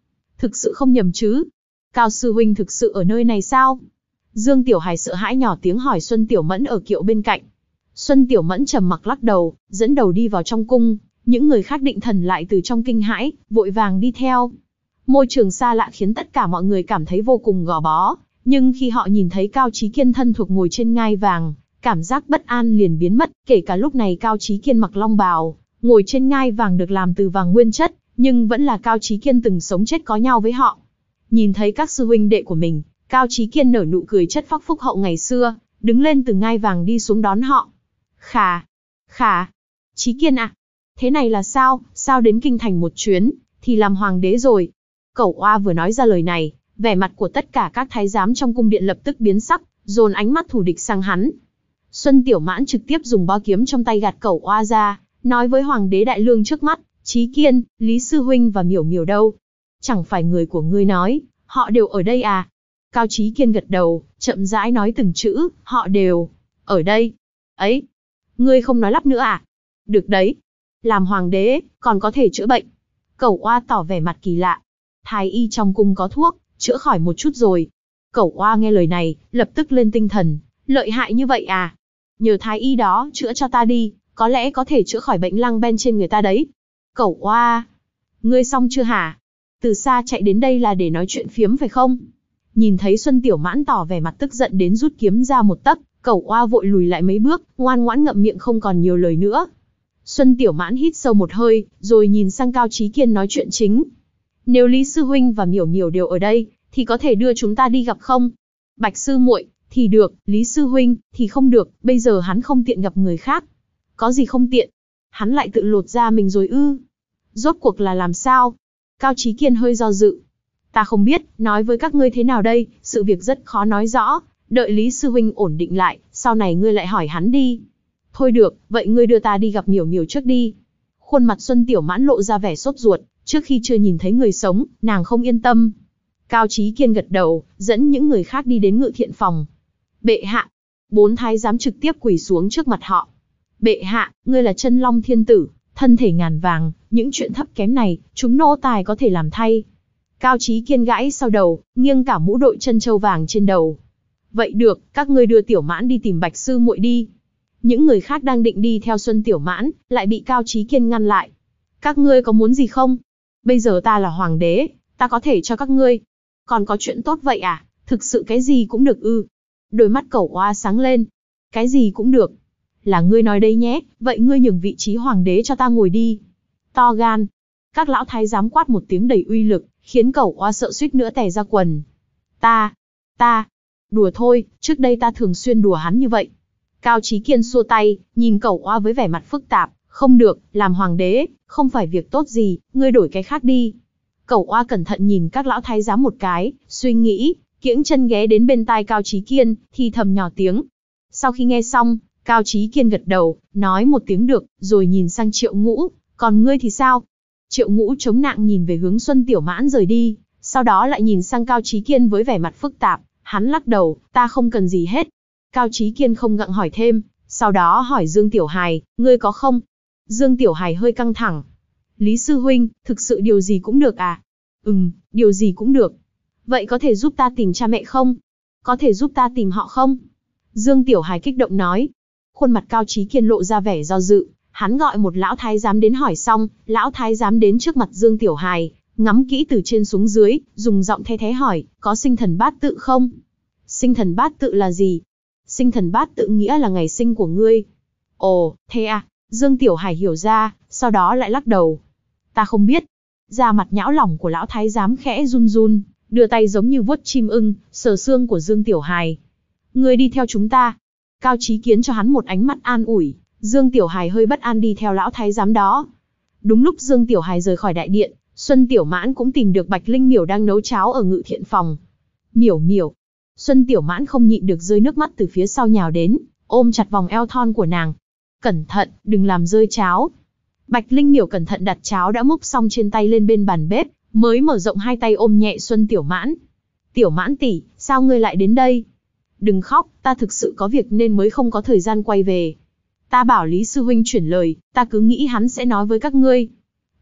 thực sự không nhầm chứ? Cao sư huynh thực sự ở nơi này sao? Dương Tiểu Hài sợ hãi nhỏ tiếng hỏi Xuân Tiểu Mẫn ở kiệu bên cạnh. Xuân Tiểu Mẫn trầm mặc lắc đầu, dẫn đầu đi vào trong cung, những người khác định thần lại từ trong kinh hãi, vội vàng đi theo. Môi trường xa lạ khiến tất cả mọi người cảm thấy vô cùng gò bó, nhưng khi họ nhìn thấy Cao Chí Kiên thân thuộc ngồi trên ngai vàng, cảm giác bất an liền biến mất, kể cả lúc này Cao Chí Kiên mặc long bào, ngồi trên ngai vàng được làm từ vàng nguyên chất, nhưng vẫn là Cao Chí Kiên từng sống chết có nhau với họ. Nhìn thấy các sư huynh đệ của mình, Cao Chí Kiên nở nụ cười chất phác phúc hậu ngày xưa, đứng lên từ ngai vàng đi xuống đón họ. Khà, khà, Chí Kiên ạ, thế này là sao, sao đến kinh thành một chuyến, thì làm hoàng đế rồi. Cẩu Oa vừa nói ra lời này, vẻ mặt của tất cả các thái giám trong cung điện lập tức biến sắc, dồn ánh mắt thù địch sang hắn. Xuân Tiểu Mãn trực tiếp dùng bo kiếm trong tay gạt Cẩu Oa ra, nói với hoàng đế đại lương trước mắt, Chí Kiên, Lý Sư Huynh và Miểu Miểu đâu? Chẳng phải người của ngươi nói, họ đều ở đây à? Cao Chí Kiên gật đầu, chậm rãi nói từng chữ, họ đều ở đây. Ấy, ngươi không nói lắp nữa à? Được đấy, làm hoàng đế, còn có thể chữa bệnh. Cẩu Oa tỏ vẻ mặt kỳ lạ. Thái y trong cung có thuốc, chữa khỏi một chút rồi. Cẩu Oa nghe lời này, lập tức lên tinh thần, lợi hại như vậy à? Nhờ thái y đó chữa cho ta đi, có lẽ có thể chữa khỏi bệnh lăng ben trên người ta đấy. Cẩu Oa, ngươi xong chưa hả? Từ xa chạy đến đây là để nói chuyện phiếm phải không? Nhìn thấy Xuân Tiểu Mãn tỏ vẻ mặt tức giận đến rút kiếm ra một tấc, Cẩu Oa vội lùi lại mấy bước, ngoan ngoãn ngậm miệng không còn nhiều lời nữa. Xuân Tiểu Mãn hít sâu một hơi, rồi nhìn sang Cao Chí Kiên nói chuyện chính. Nếu Lý Sư Huynh và Miểu Miểu đều ở đây, thì có thể đưa chúng ta đi gặp không? Bạch Sư muội thì được, Lý Sư Huynh thì không được, bây giờ hắn không tiện gặp người khác. Có gì không tiện? Hắn lại tự lột da mình rồi ư? Rốt cuộc là làm sao? Cao Chí Kiên hơi do dự. Ta không biết, nói với các ngươi thế nào đây, sự việc rất khó nói rõ, đợi Lý Sư Huynh ổn định lại, sau này ngươi lại hỏi hắn đi. Thôi được, vậy ngươi đưa ta đi gặp Miểu Miểu trước đi. Khuôn mặt Xuân Tiểu Mãn lộ ra vẻ sốt ruột, trước khi chưa nhìn thấy người sống, nàng không yên tâm. Cao Chí Kiên gật đầu, dẫn những người khác đi đến ngự thiện phòng. Bệ hạ, bốn thái giám trực tiếp quỳ xuống trước mặt họ. Bệ hạ, ngươi là Chân Long Thiên Tử, thân thể ngàn vàng, những chuyện thấp kém này, chúng nô tài có thể làm thay. Cao Chí Kiên gãi sau đầu, nghiêng cả mũ đội chân châu vàng trên đầu. Vậy được, các ngươi đưa Tiểu Mãn đi tìm Bạch Sư muội đi. Những người khác đang định đi theo Xuân Tiểu Mãn, lại bị Cao Chí Kiên ngăn lại. Các ngươi có muốn gì không? Bây giờ ta là hoàng đế, ta có thể cho các ngươi. Còn có chuyện tốt vậy à? Thực sự cái gì cũng được ư? Đôi mắt Cẩu Oa sáng lên. Cái gì cũng được. Là ngươi nói đấy nhé, vậy ngươi nhường vị trí hoàng đế cho ta ngồi đi. To gan. Các lão thái giám quát một tiếng đầy uy lực, khiến Cẩu Oa sợ suýt nữa tè ra quần. Ta, ta, đùa thôi, trước đây ta thường xuyên đùa hắn như vậy. Cao Chí Kiên xua tay, nhìn Cẩu Oa với vẻ mặt phức tạp, không được, làm hoàng đế, không phải việc tốt gì, ngươi đổi cái khác đi. Cẩu Oa cẩn thận nhìn các lão thái giám một cái, suy nghĩ, kiễng chân ghé đến bên tai Cao Chí Kiên, thì thầm nhỏ tiếng. Sau khi nghe xong, Cao Chí Kiên gật đầu, nói một tiếng được, rồi nhìn sang Triệu Ngũ, còn ngươi thì sao? Triệu Ngũ chống nạng nhìn về hướng Xuân Tiểu Mãn rời đi, sau đó lại nhìn sang Cao Chí Kiên với vẻ mặt phức tạp, hắn lắc đầu, ta không cần gì hết. Cao Chí Kiên không gặng hỏi thêm, sau đó hỏi Dương Tiểu Hài, ngươi có không? Dương Tiểu Hài hơi căng thẳng. Lý Sư Huynh, thực sự điều gì cũng được à? Ừm, điều gì cũng được. Vậy có thể giúp ta tìm cha mẹ không? Có thể giúp ta tìm họ không? Dương Tiểu Hài kích động nói. Khuôn mặt Cao Chí Kiên lộ ra vẻ do dự, hắn gọi một lão thái giám đến hỏi xong, lão thái giám đến trước mặt Dương Tiểu Hài, ngắm kỹ từ trên xuống dưới, dùng giọng the thé hỏi, có sinh thần bát tự không? Sinh thần bát tự là gì? Sinh thần bát tự nghĩa là ngày sinh của ngươi. Ồ, thế à? Dương Tiểu Hài hiểu ra, sau đó lại lắc đầu. Ta không biết. Da mặt nhão lỏng của lão thái giám khẽ run run, đưa tay giống như vuốt chim ưng, sờ xương của Dương Tiểu Hài. Ngươi đi theo chúng ta. Cao Chí Kiến cho hắn một ánh mắt an ủi, Dương Tiểu Hài hơi bất an đi theo lão thái giám đó. Đúng lúc Dương Tiểu Hài rời khỏi đại điện, Xuân Tiểu Mãn cũng tìm được Bạch Linh Miểu đang nấu cháo ở ngự thiện phòng. Miểu Miểu. Xuân Tiểu Mãn không nhịn được rơi nước mắt từ phía sau nhào đến, ôm chặt vòng eo thon của nàng. Cẩn thận, đừng làm rơi cháo. Bạch Linh Miểu cẩn thận đặt cháo đã múc xong trên tay lên bên bàn bếp, mới mở rộng hai tay ôm nhẹ Xuân Tiểu Mãn. Tiểu Mãn tỷ, sao ngươi lại đến đây? Đừng khóc, ta thực sự có việc nên mới không có thời gian quay về. Ta bảo Lý Sư Huynh chuyển lời, ta cứ nghĩ hắn sẽ nói với các ngươi.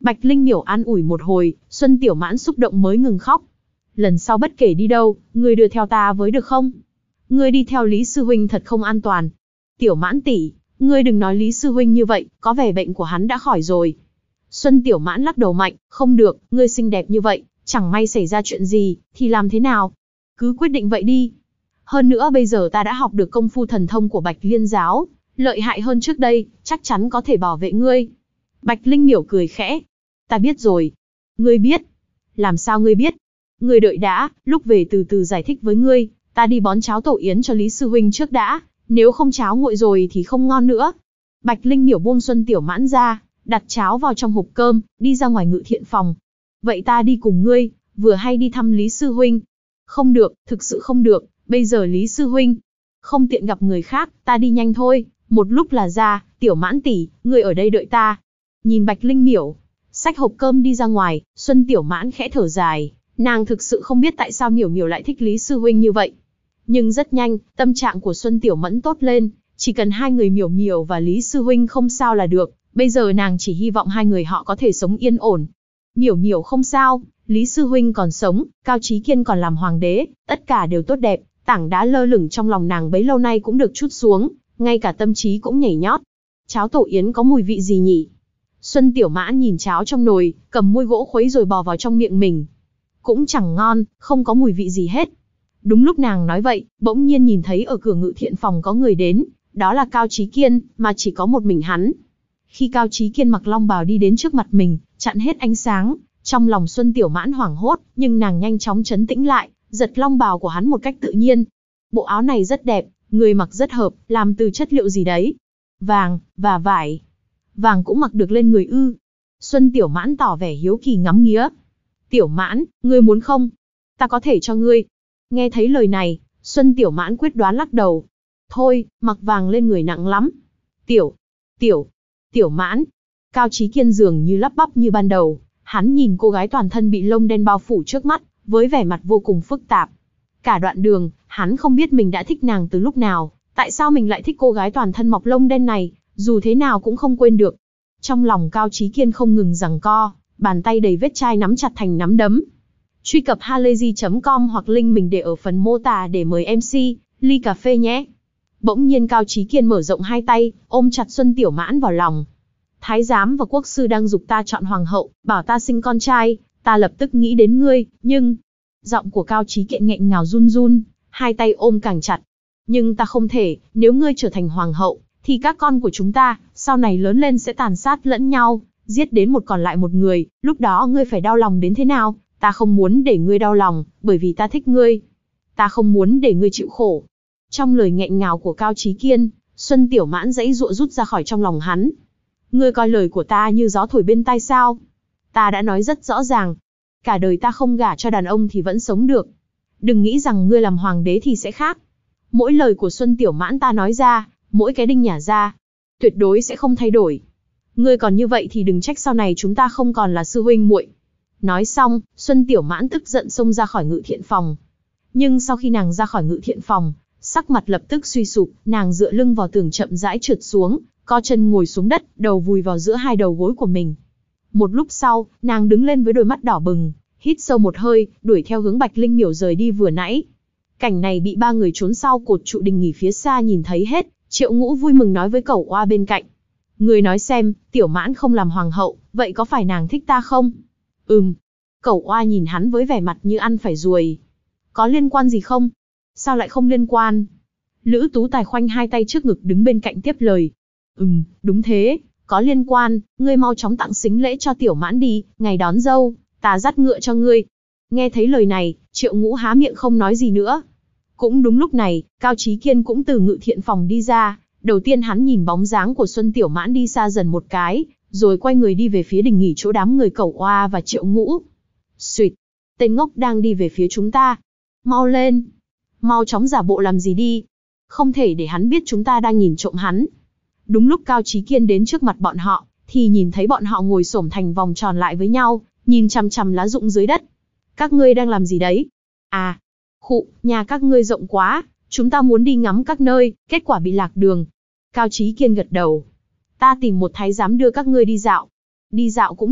Bạch Linh Miểu an ủi một hồi, Xuân Tiểu Mãn xúc động mới ngừng khóc. Lần sau bất kể đi đâu, ngươi đưa theo ta với được không? Ngươi đi theo Lý Sư Huynh thật không an toàn. Tiểu Mãn tỷ, ngươi đừng nói Lý Sư Huynh như vậy, có vẻ bệnh của hắn đã khỏi rồi. Xuân Tiểu Mãn lắc đầu mạnh, không được, ngươi xinh đẹp như vậy, chẳng may xảy ra chuyện gì, thì làm thế nào? Cứ quyết định vậy đi. Hơn nữa bây giờ ta đã học được công phu thần thông của Bạch Liên giáo, lợi hại hơn trước đây, chắc chắn có thể bảo vệ ngươi. Bạch Linh Miểu cười khẽ. Ta biết rồi. Ngươi biết? Làm sao ngươi biết? Ngươi đợi đã, lúc về từ từ giải thích với ngươi, ta đi bón cháo tổ yến cho Lý Sư Huynh trước đã, nếu không cháo nguội rồi thì không ngon nữa. Bạch Linh Miểu buông Xuân Tiểu Mãn ra, đặt cháo vào trong hộp cơm, đi ra ngoài ngự thiện phòng. Vậy ta đi cùng ngươi, vừa hay đi thăm Lý Sư Huynh. Không được, thực sự không được, bây giờ Lý Sư Huynh không tiện gặp người khác, ta đi nhanh thôi, một lúc là ra. Tiểu Mãn tỷ, ngươi ở đây đợi ta. Nhìn Bạch Linh Miểu xách hộp cơm đi ra ngoài, Xuân Tiểu Mãn khẽ thở dài, nàng thực sự không biết tại sao Miểu Miểu lại thích Lý Sư Huynh như vậy. Nhưng rất nhanh, tâm trạng của Xuân Tiểu Mẫn tốt lên, chỉ cần hai người Miểu Miểu và Lý Sư Huynh không sao là được, bây giờ nàng chỉ hy vọng hai người họ có thể sống yên ổn. Miểu Miểu không sao, Lý Sư Huynh còn sống, Cao Chí Kiên còn làm hoàng đế, tất cả đều tốt đẹp, tảng đá lơ lửng trong lòng nàng bấy lâu nay cũng được trút xuống, ngay cả tâm trí cũng nhảy nhót. Cháo tổ yến có mùi vị gì nhỉ? Xuân Tiểu Mãn nhìn cháo trong nồi, cầm muôi gỗ khuấy rồi bò vào trong miệng mình. Cũng chẳng ngon, không có mùi vị gì hết. Đúng lúc nàng nói vậy, bỗng nhiên nhìn thấy ở cửa ngự thiện phòng có người đến, đó là Cao Chí Kiên, mà chỉ có một mình hắn. Khi Cao Chí Kiên mặc long bào đi đến trước mặt mình, chặn hết ánh sáng, trong lòng Xuân Tiểu Mãn hoảng hốt, nhưng nàng nhanh chóng trấn tĩnh lại, giật long bào của hắn một cách tự nhiên. Bộ áo này rất đẹp, người mặc rất hợp, làm từ chất liệu gì đấy? Vàng, và vải. Vàng cũng mặc được lên người ư? Xuân Tiểu Mãn tỏ vẻ hiếu kỳ ngắm nghía. Tiểu Mãn, ngươi muốn không? Ta có thể cho ngươi. Nghe thấy lời này, Xuân Tiểu Mãn quyết đoán lắc đầu. Thôi, mặc vàng lên người nặng lắm. Tiểu, Tiểu, Tiểu Mãn. Cao Chí Kiên dường như lắp bắp như ban đầu, hắn nhìn cô gái toàn thân bị lông đen bao phủ trước mắt, với vẻ mặt vô cùng phức tạp. Cả đoạn đường, hắn không biết mình đã thích nàng từ lúc nào, tại sao mình lại thích cô gái toàn thân mọc lông đen này, dù thế nào cũng không quên được. Trong lòng Cao Chí Kiên không ngừng giằng co, bàn tay đầy vết chai nắm chặt thành nắm đấm. Truy cập halayzi chấm com hoặc link mình để ở phần mô tả để mời em xê, ly cà phê nhé. Bỗng nhiên Cao Chí Kiên mở rộng hai tay, ôm chặt Xuân Tiểu Mãn vào lòng. Thái giám và quốc sư đang giục ta chọn hoàng hậu, bảo ta sinh con trai, ta lập tức nghĩ đến ngươi, nhưng... Giọng của Cao Chí Kiên nghẹn ngào run run, hai tay ôm càng chặt. Nhưng ta không thể, nếu ngươi trở thành hoàng hậu, thì các con của chúng ta, sau này lớn lên sẽ tàn sát lẫn nhau, giết đến một còn lại một người, lúc đó ngươi phải đau lòng đến thế nào? Ta không muốn để ngươi đau lòng, bởi vì ta thích ngươi. Ta không muốn để ngươi chịu khổ. Trong lời nghẹn ngào của Cao Chí Kiên, Xuân Tiểu Mãn giãy giụa rút ra khỏi trong lòng hắn. Ngươi coi lời của ta như gió thổi bên tai sao? Ta đã nói rất rõ ràng. Cả đời ta không gả cho đàn ông thì vẫn sống được. Đừng nghĩ rằng ngươi làm hoàng đế thì sẽ khác. Mỗi lời của Xuân Tiểu Mãn ta nói ra, mỗi cái đinh nhả ra, tuyệt đối sẽ không thay đổi. Ngươi còn như vậy thì đừng trách sau này chúng ta không còn là sư huynh muội. Nói xong, Xuân Tiểu Mãn tức giận xông ra khỏi ngự thiện phòng. Nhưng sau khi nàng ra khỏi ngự thiện phòng, sắc mặt lập tức suy sụp, nàng dựa lưng vào tường chậm rãi trượt xuống, co chân ngồi xuống đất, đầu vùi vào giữa hai đầu gối của mình. Một lúc sau, nàng đứng lên với đôi mắt đỏ bừng, hít sâu một hơi, đuổi theo hướng Bạch Linh Miểu rời đi vừa nãy. Cảnh này bị ba người trốn sau cột trụ đình nghỉ phía xa nhìn thấy hết, Triệu Ngũ vui mừng nói với Cẩu Oa bên cạnh. Người nói xem, Tiểu Mãn không làm hoàng hậu, vậy có phải nàng thích ta không? Ừm. Cẩu Oa nhìn hắn với vẻ mặt như ăn phải ruồi. Có liên quan gì không? Sao lại không liên quan? Lữ Tú Tài khoanh hai tay trước ngực đứng bên cạnh tiếp lời. Ừm, đúng thế, có liên quan, ngươi mau chóng tặng sính lễ cho Tiểu Mãn đi, ngày đón dâu, ta dắt ngựa cho ngươi. Nghe thấy lời này, Triệu Ngũ há miệng không nói gì nữa. Cũng đúng lúc này, Cao Chí Kiên cũng từ ngự thiện phòng đi ra, đầu tiên hắn nhìn bóng dáng của Xuân Tiểu Mãn đi xa dần một cái, rồi quay người đi về phía đình nghỉ chỗ đám người Cẩu Oa và Triệu Ngũ. Xuyệt, tên ngốc đang đi về phía chúng ta. Mau lên, mau chóng giả bộ làm gì đi. Không thể để hắn biết chúng ta đang nhìn trộm hắn. Đúng lúc Cao Chí Kiên đến trước mặt bọn họ, thì nhìn thấy bọn họ ngồi xổm thành vòng tròn lại với nhau, nhìn chằm chằm lá rụng dưới đất. Các ngươi đang làm gì đấy? À, khụ, nhà các ngươi rộng quá, chúng ta muốn đi ngắm các nơi, kết quả bị lạc đường. Cao Chí Kiên gật đầu. Ta tìm một thái giám đưa các ngươi đi dạo. Đi dạo cũng được,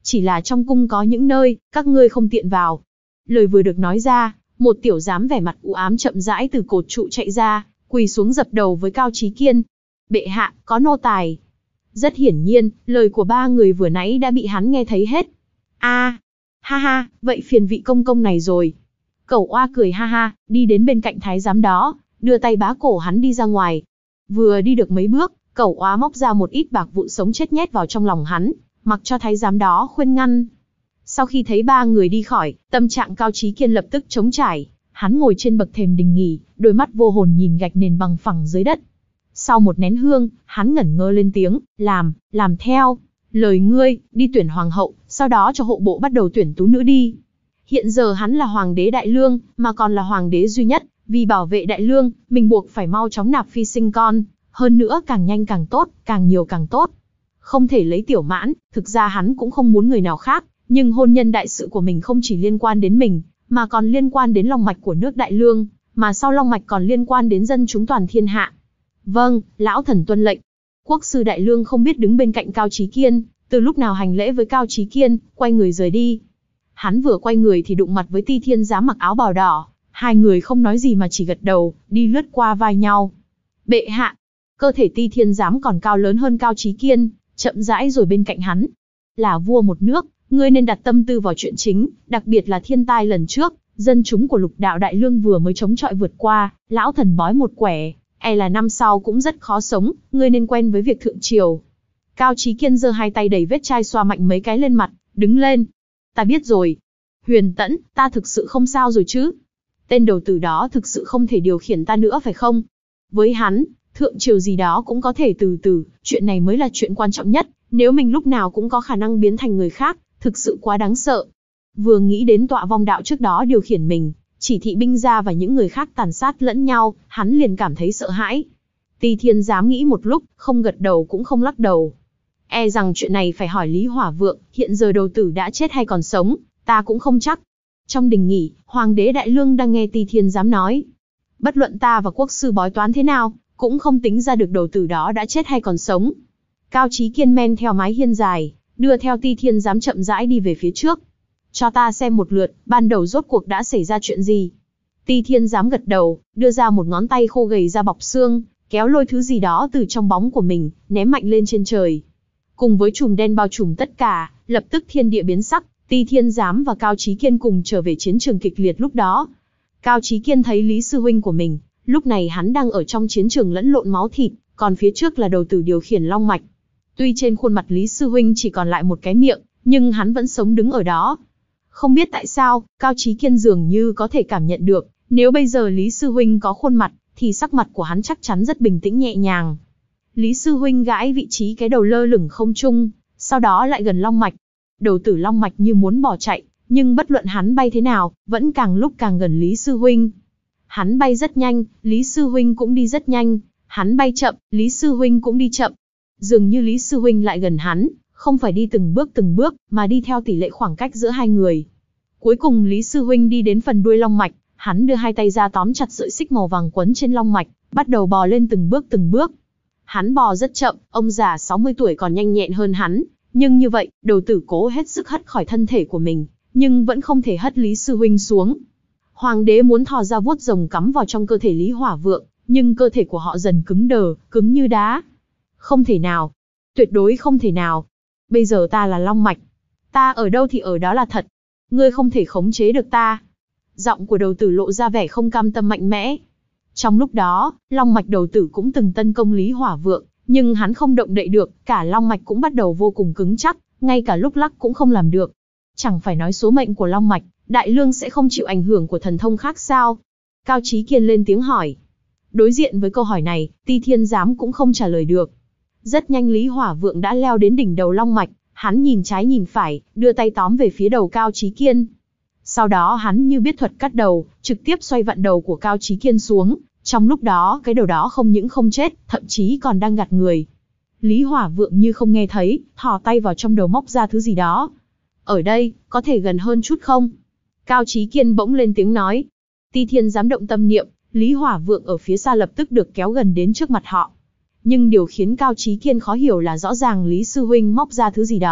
chỉ là trong cung có những nơi, các ngươi không tiện vào. Lời vừa được nói ra, một tiểu giám vẻ mặt u ám chậm rãi từ cột trụ chạy ra, quỳ xuống dập đầu với Cao Chí Kiên. Bệ hạ, có nô tài. Rất hiển nhiên, lời của ba người vừa nãy đã bị hắn nghe thấy hết. A, ha ha, vậy phiền vị công công này rồi. Cẩu Oa cười ha ha, đi đến bên cạnh thái giám đó, đưa tay bá cổ hắn đi ra ngoài. Vừa đi được mấy bước, Cẩu Oa móc ra một ít bạc vụn sống chết nhét vào trong lòng hắn, mặc cho thái giám đó khuyên ngăn. Sau khi thấy ba người đi khỏi, tâm trạng Cao Chí Kiên lập tức trống trải, hắn ngồi trên bậc thềm đình nghỉ, đôi mắt vô hồn nhìn gạch nền bằng phẳng dưới đất. Sau một nén hương, hắn ngẩn ngơ lên tiếng, làm, làm theo. Lời ngươi, đi tuyển hoàng hậu, sau đó cho hộ bộ bắt đầu tuyển tú nữ đi. Hiện giờ hắn là hoàng đế Đại Lương, mà còn là hoàng đế duy nhất, vì bảo vệ Đại Lương, mình buộc phải mau chóng nạp phi sinh con, hơn nữa càng nhanh càng tốt, càng nhiều càng tốt. Không thể lấy tiểu mãn, thực ra hắn cũng không muốn người nào khác, nhưng hôn nhân đại sự của mình không chỉ liên quan đến mình, mà còn liên quan đến long mạch của nước Đại Lương, mà sau long mạch còn liên quan đến dân chúng toàn thiên hạ. Vâng, lão thần tuân lệnh. Quốc sư Đại Lương không biết đứng bên cạnh Cao Chí Kiên, từ lúc nào hành lễ với Cao Chí Kiên, quay người rời đi. Hắn vừa quay người thì đụng mặt với Ti Thiên Giám mặc áo bào đỏ, hai người không nói gì mà chỉ gật đầu, đi lướt qua vai nhau. Bệ hạ, cơ thể Ti Thiên Giám còn cao lớn hơn Cao Chí Kiên, chậm rãi rồi bên cạnh hắn. Là vua một nước, ngươi nên đặt tâm tư vào chuyện chính, đặc biệt là thiên tai lần trước, dân chúng của lục đạo Đại Lương vừa mới chống chọi vượt qua, lão thần bói một quẻ, e là năm sau cũng rất khó sống, ngươi nên quen với việc thượng triều. Cao Chí Kiên giơ hai tay đầy vết chai xoa mạnh mấy cái lên mặt, đứng lên. Ta biết rồi. Huyền Tẫn, ta thực sự không sao rồi chứ? Tên đầu tử đó thực sự không thể điều khiển ta nữa phải không? Với hắn, thượng triều gì đó cũng có thể từ từ, chuyện này mới là chuyện quan trọng nhất, nếu mình lúc nào cũng có khả năng biến thành người khác, thực sự quá đáng sợ. Vừa nghĩ đến tọa vong đạo trước đó điều khiển mình, chỉ thị binh gia và những người khác tàn sát lẫn nhau, hắn liền cảm thấy sợ hãi. Ti Thiên Giám nghĩ một lúc, không gật đầu cũng không lắc đầu. E rằng chuyện này phải hỏi Lý Hỏa Vượng, hiện giờ đầu tử đã chết hay còn sống, ta cũng không chắc. Trong đình nghỉ, Hoàng đế Đại Lương đang nghe Ti Thiên Giám nói. Bất luận ta và quốc sư bói toán thế nào, cũng không tính ra được đầu tử đó đã chết hay còn sống. Cao Chí Kiên men theo mái hiên dài, đưa theo Ti Thiên Giám chậm rãi đi về phía trước. Cho ta xem một lượt, ban đầu rốt cuộc đã xảy ra chuyện gì. Ti Thiên Giám gật đầu, đưa ra một ngón tay khô gầy da bọc xương, kéo lôi thứ gì đó từ trong bóng của mình, ném mạnh lên trên trời. Cùng với chùm đen bao trùm tất cả, lập tức thiên địa biến sắc, Ti Thiên Giám và Cao Chí Kiên cùng trở về chiến trường kịch liệt lúc đó. Cao Chí Kiên thấy Lý sư huynh của mình, lúc này hắn đang ở trong chiến trường lẫn lộn máu thịt, còn phía trước là đầu tử điều khiển long mạch. Tuy trên khuôn mặt Lý sư huynh chỉ còn lại một cái miệng, nhưng hắn vẫn sống đứng ở đó. Không biết tại sao, Cao Chí Kiên dường như có thể cảm nhận được, nếu bây giờ Lý sư huynh có khuôn mặt, thì sắc mặt của hắn chắc chắn rất bình tĩnh nhẹ nhàng. Lý sư huynh gãi vị trí cái đầu lơ lửng không trung, sau đó lại gần long mạch. Đầu tử long mạch như muốn bỏ chạy, nhưng bất luận hắn bay thế nào, vẫn càng lúc càng gần Lý sư huynh. Hắn bay rất nhanh, Lý sư huynh cũng đi rất nhanh, hắn bay chậm, Lý sư huynh cũng đi chậm. Dường như Lý sư huynh lại gần hắn, không phải đi từng bước từng bước, mà đi theo tỷ lệ khoảng cách giữa hai người. Cuối cùng Lý sư huynh đi đến phần đuôi long mạch, hắn đưa hai tay ra tóm chặt sợi xích màu vàng quấn trên long mạch, bắt đầu bò lên từng bước từng bước. Hắn bò rất chậm, ông già sáu mươi tuổi còn nhanh nhẹn hơn hắn, nhưng như vậy, đầu tử cố hết sức hất khỏi thân thể của mình, nhưng vẫn không thể hất Lý sư huynh xuống. Hoàng đế muốn thò ra vuốt rồng cắm vào trong cơ thể Lý Hỏa Vượng, nhưng cơ thể của họ dần cứng đờ, cứng như đá. Không thể nào, tuyệt đối không thể nào. Bây giờ ta là long mạch, ta ở đâu thì ở đó là thật. Ngươi không thể khống chế được ta. Giọng của đầu tử lộ ra vẻ không cam tâm mạnh mẽ. Trong lúc đó, long mạch đầu tử cũng từng tấn công Lý Hỏa Vượng, nhưng hắn không động đậy được, cả long mạch cũng bắt đầu vô cùng cứng chắc, ngay cả lúc lắc cũng không làm được. Chẳng phải nói số mệnh của long mạch, Đại Lương sẽ không chịu ảnh hưởng của thần thông khác sao? Cao Chí Kiên lên tiếng hỏi. Đối diện với câu hỏi này, Ti Thiên Giám cũng không trả lời được. Rất nhanh Lý Hỏa Vượng đã leo đến đỉnh đầu long mạch, hắn nhìn trái nhìn phải, đưa tay tóm về phía đầu Cao Chí Kiên. Sau đó hắn như biết thuật cắt đầu, trực tiếp xoay vặn đầu của Cao Chí Kiên xuống. Trong lúc đó, cái đầu đó không những không chết, thậm chí còn đang gạt người. Lý Hỏa Vượng như không nghe thấy, thò tay vào trong đầu móc ra thứ gì đó. Ở đây, có thể gần hơn chút không? Cao Chí Kiên bỗng lên tiếng nói. Ti Thiên Giám động tâm niệm, Lý Hỏa Vượng ở phía xa lập tức được kéo gần đến trước mặt họ. Nhưng điều khiến Cao Chí Kiên khó hiểu là rõ ràng Lý sư huynh móc ra thứ gì đó,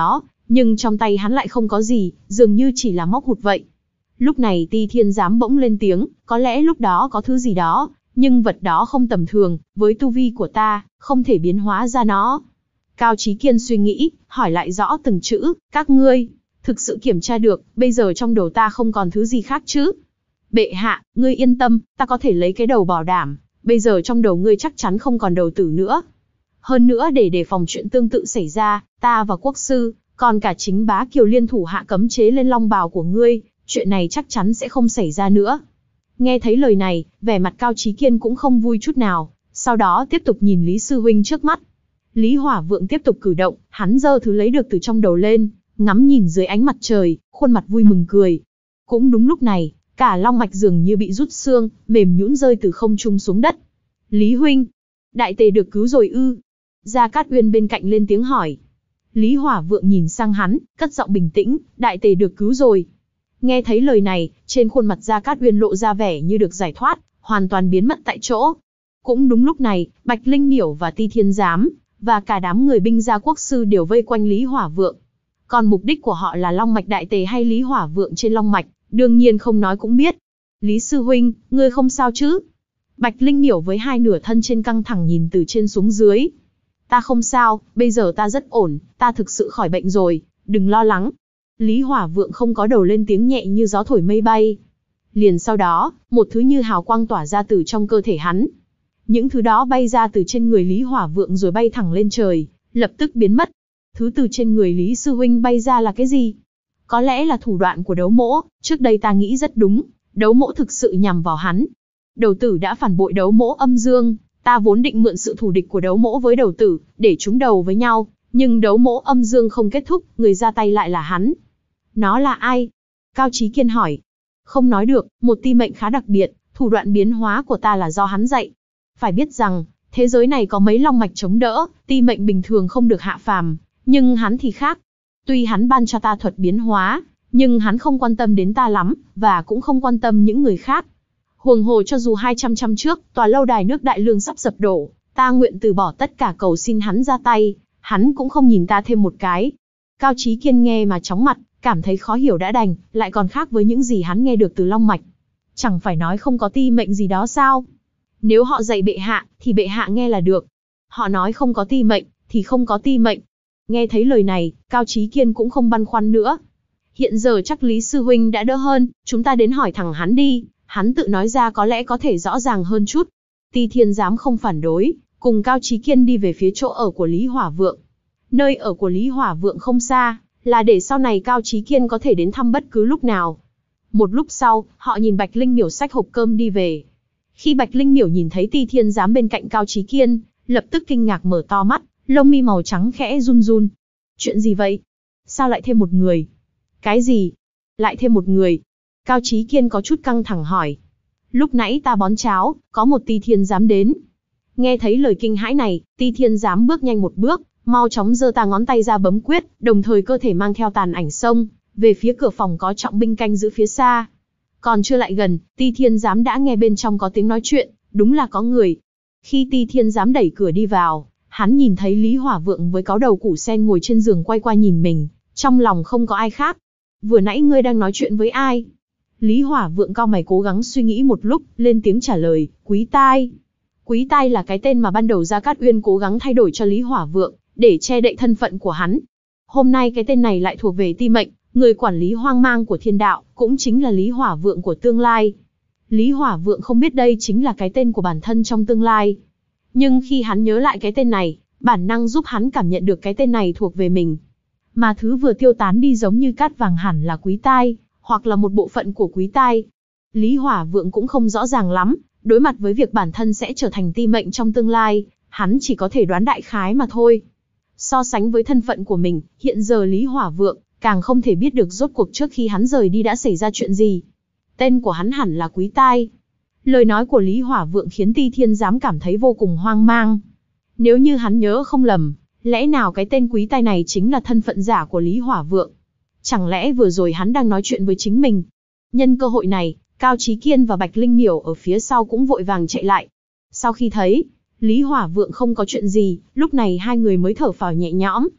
nhưng trong tay hắn lại không có gì, dường như chỉ là móc hụt vậy. Lúc này Ti Thiên Giám bỗng lên tiếng, có lẽ lúc đó có thứ gì đó, nhưng vật đó không tầm thường, với tu vi của ta, không thể biến hóa ra nó. Cao Chí Kiên suy nghĩ, hỏi lại rõ từng chữ, các ngươi, thực sự kiểm tra được, bây giờ trong đầu ta không còn thứ gì khác chứ? Bệ hạ, ngươi yên tâm, ta có thể lấy cái đầu bảo đảm, bây giờ trong đầu ngươi chắc chắn không còn đầu tử nữa. Hơn nữa để đề phòng chuyện tương tự xảy ra, ta và quốc sư, còn cả chính bá Kiều liên thủ hạ cấm chế lên long bào của ngươi, chuyện này chắc chắn sẽ không xảy ra nữa. Nghe thấy lời này, vẻ mặt Cao Chí Kiên cũng không vui chút nào, sau đó tiếp tục nhìn Lý Sư Huynh trước mắt. Lý Hỏa Vượng tiếp tục cử động, hắn giơ thứ lấy được từ trong đầu lên, ngắm nhìn dưới ánh mặt trời, khuôn mặt vui mừng cười. Cũng đúng lúc này, cả long mạch dường như bị rút xương, mềm nhũn rơi từ không trung xuống đất. Lý Huynh, đại tề được cứu rồi ư? Gia Cát Uyên bên cạnh lên tiếng hỏi. Lý Hỏa Vượng nhìn sang hắn, cất giọng bình tĩnh, đại tề được cứu rồi. Nghe thấy lời này, trên khuôn mặt Gia Cát Uyên lộ ra vẻ như được giải thoát, hoàn toàn biến mất tại chỗ. Cũng đúng lúc này, Bạch Linh Miểu và Ti Thiên Giám, và cả đám người binh gia quốc sư đều vây quanh Lý Hỏa Vượng. Còn mục đích của họ là long mạch đại tề hay Lý Hỏa Vượng trên long mạch, đương nhiên không nói cũng biết. Lý Sư Huynh, ngươi không sao chứ? Bạch Linh Miểu với hai nửa thân trên căng thẳng nhìn từ trên xuống dưới. Ta không sao, bây giờ ta rất ổn, ta thực sự khỏi bệnh rồi, đừng lo lắng. Lý Hỏa Vượng không có đầu lên tiếng nhẹ như gió thổi mây bay. Liền sau đó, một thứ như hào quang tỏa ra từ trong cơ thể hắn. Những thứ đó bay ra từ trên người Lý Hỏa Vượng rồi bay thẳng lên trời, lập tức biến mất. Thứ từ trên người Lý Sư Huynh bay ra là cái gì? Có lẽ là thủ đoạn của đấu mỗ, trước đây ta nghĩ rất đúng, đấu mỗ thực sự nhằm vào hắn. Đầu tử đã phản bội đấu mỗ âm dương, ta vốn định mượn sự thù địch của đấu mỗ với đầu tử, để chúng đầu với nhau, nhưng đấu mỗ âm dương không kết thúc, người ra tay lại là hắn. Nó là ai? Cao Chí Kiên hỏi. Không nói được, một ti mệnh khá đặc biệt, thủ đoạn biến hóa của ta là do hắn dạy. Phải biết rằng, thế giới này có mấy long mạch chống đỡ, ti mệnh bình thường không được hạ phàm, nhưng hắn thì khác. Tuy hắn ban cho ta thuật biến hóa, nhưng hắn không quan tâm đến ta lắm, và cũng không quan tâm những người khác. Huống hồ cho dù hai trăm năm trước, tòa lâu đài nước Đại Lương sắp sập đổ, ta nguyện từ bỏ tất cả cầu xin hắn ra tay, hắn cũng không nhìn ta thêm một cái. Cao Chí Kiên nghe mà chóng mặt, cảm thấy khó hiểu đã đành, lại còn khác với những gì hắn nghe được từ long mạch. Chẳng phải nói không có ti mệnh gì đó sao? Nếu họ dạy bệ hạ, thì bệ hạ nghe là được. Họ nói không có ti mệnh, thì không có ti mệnh. Nghe thấy lời này, Cao Chí Kiên cũng không băn khoăn nữa. Hiện giờ chắc Lý Sư Huynh đã đỡ hơn, chúng ta đến hỏi thẳng hắn đi, hắn tự nói ra có lẽ có thể rõ ràng hơn chút. Ti Thiên Giám không phản đối, cùng Cao Chí Kiên đi về phía chỗ ở của Lý Hỏa Vượng. Nơi ở của Lý Hỏa Vượng không xa, là để sau này Cao Chí Kiên có thể đến thăm bất cứ lúc nào. Một lúc sau, họ nhìn Bạch Linh Miểu xách hộp cơm đi về. Khi Bạch Linh Miểu nhìn thấy Ti Thiên Giám bên cạnh Cao Chí Kiên, lập tức kinh ngạc mở to mắt, lông mi màu trắng khẽ run run. Chuyện gì vậy? Sao lại thêm một người? Cái gì? Lại thêm một người? Cao Chí Kiên có chút căng thẳng hỏi. Lúc nãy ta bón cháo, có một Ti Thiên Giám đến. Nghe thấy lời kinh hãi này, Ti Thiên Giám bước nhanh một bước, mau chóng giơ ta ngón tay ra bấm quyết, đồng thời cơ thể mang theo tàn ảnh xông về phía cửa phòng có trọng binh canh giữ phía xa. Còn chưa lại gần, Ti Thiên Giám đã nghe bên trong có tiếng nói chuyện, đúng là có người. Khi Ti Thiên Giám đẩy cửa đi vào, hắn nhìn thấy Lý Hỏa Vượng với cáu đầu củ sen ngồi trên giường quay qua nhìn mình, trong lòng không có ai khác. Vừa nãy ngươi đang nói chuyện với ai? Lý Hỏa Vượng cau mày cố gắng suy nghĩ một lúc, lên tiếng trả lời, Quý Tai. Quý Tai là cái tên mà ban đầu Gia Cát Uyên cố gắng thay đổi cho Lý Hỏa Vượng, để che đậy thân phận của hắn. Hôm nay cái tên này lại thuộc về ti mệnh, người quản lý hoang mang của thiên đạo, cũng chính là Lý Hỏa Vượng của tương lai. Lý Hỏa Vượng không biết đây chính là cái tên của bản thân trong tương lai. Nhưng khi hắn nhớ lại cái tên này, bản năng giúp hắn cảm nhận được cái tên này thuộc về mình. Mà thứ vừa tiêu tán đi giống như cát vàng hẳn là Quý Tai, hoặc là một bộ phận của Quý Tai. Lý Hỏa Vượng cũng không rõ ràng lắm, đối mặt với việc bản thân sẽ trở thành ti mệnh trong tương lai, hắn chỉ có thể đoán đại khái mà thôi. So sánh với thân phận của mình, hiện giờ Lý Hỏa Vượng càng không thể biết được rốt cuộc trước khi hắn rời đi đã xảy ra chuyện gì. Tên của hắn hẳn là Quý Tai. Lời nói của Lý Hỏa Vượng khiến Ti Thiên Giám cảm thấy vô cùng hoang mang. Nếu như hắn nhớ không lầm, lẽ nào cái tên Quý Tai này chính là thân phận giả của Lý Hỏa Vượng? Chẳng lẽ vừa rồi hắn đang nói chuyện với chính mình? Nhân cơ hội này, Cao Chí Kiên và Bạch Linh Miểu ở phía sau cũng vội vàng chạy lại. Sau khi thấy Lý Hỏa Vượng không có chuyện gì, lúc này hai người mới thở phào nhẹ nhõm.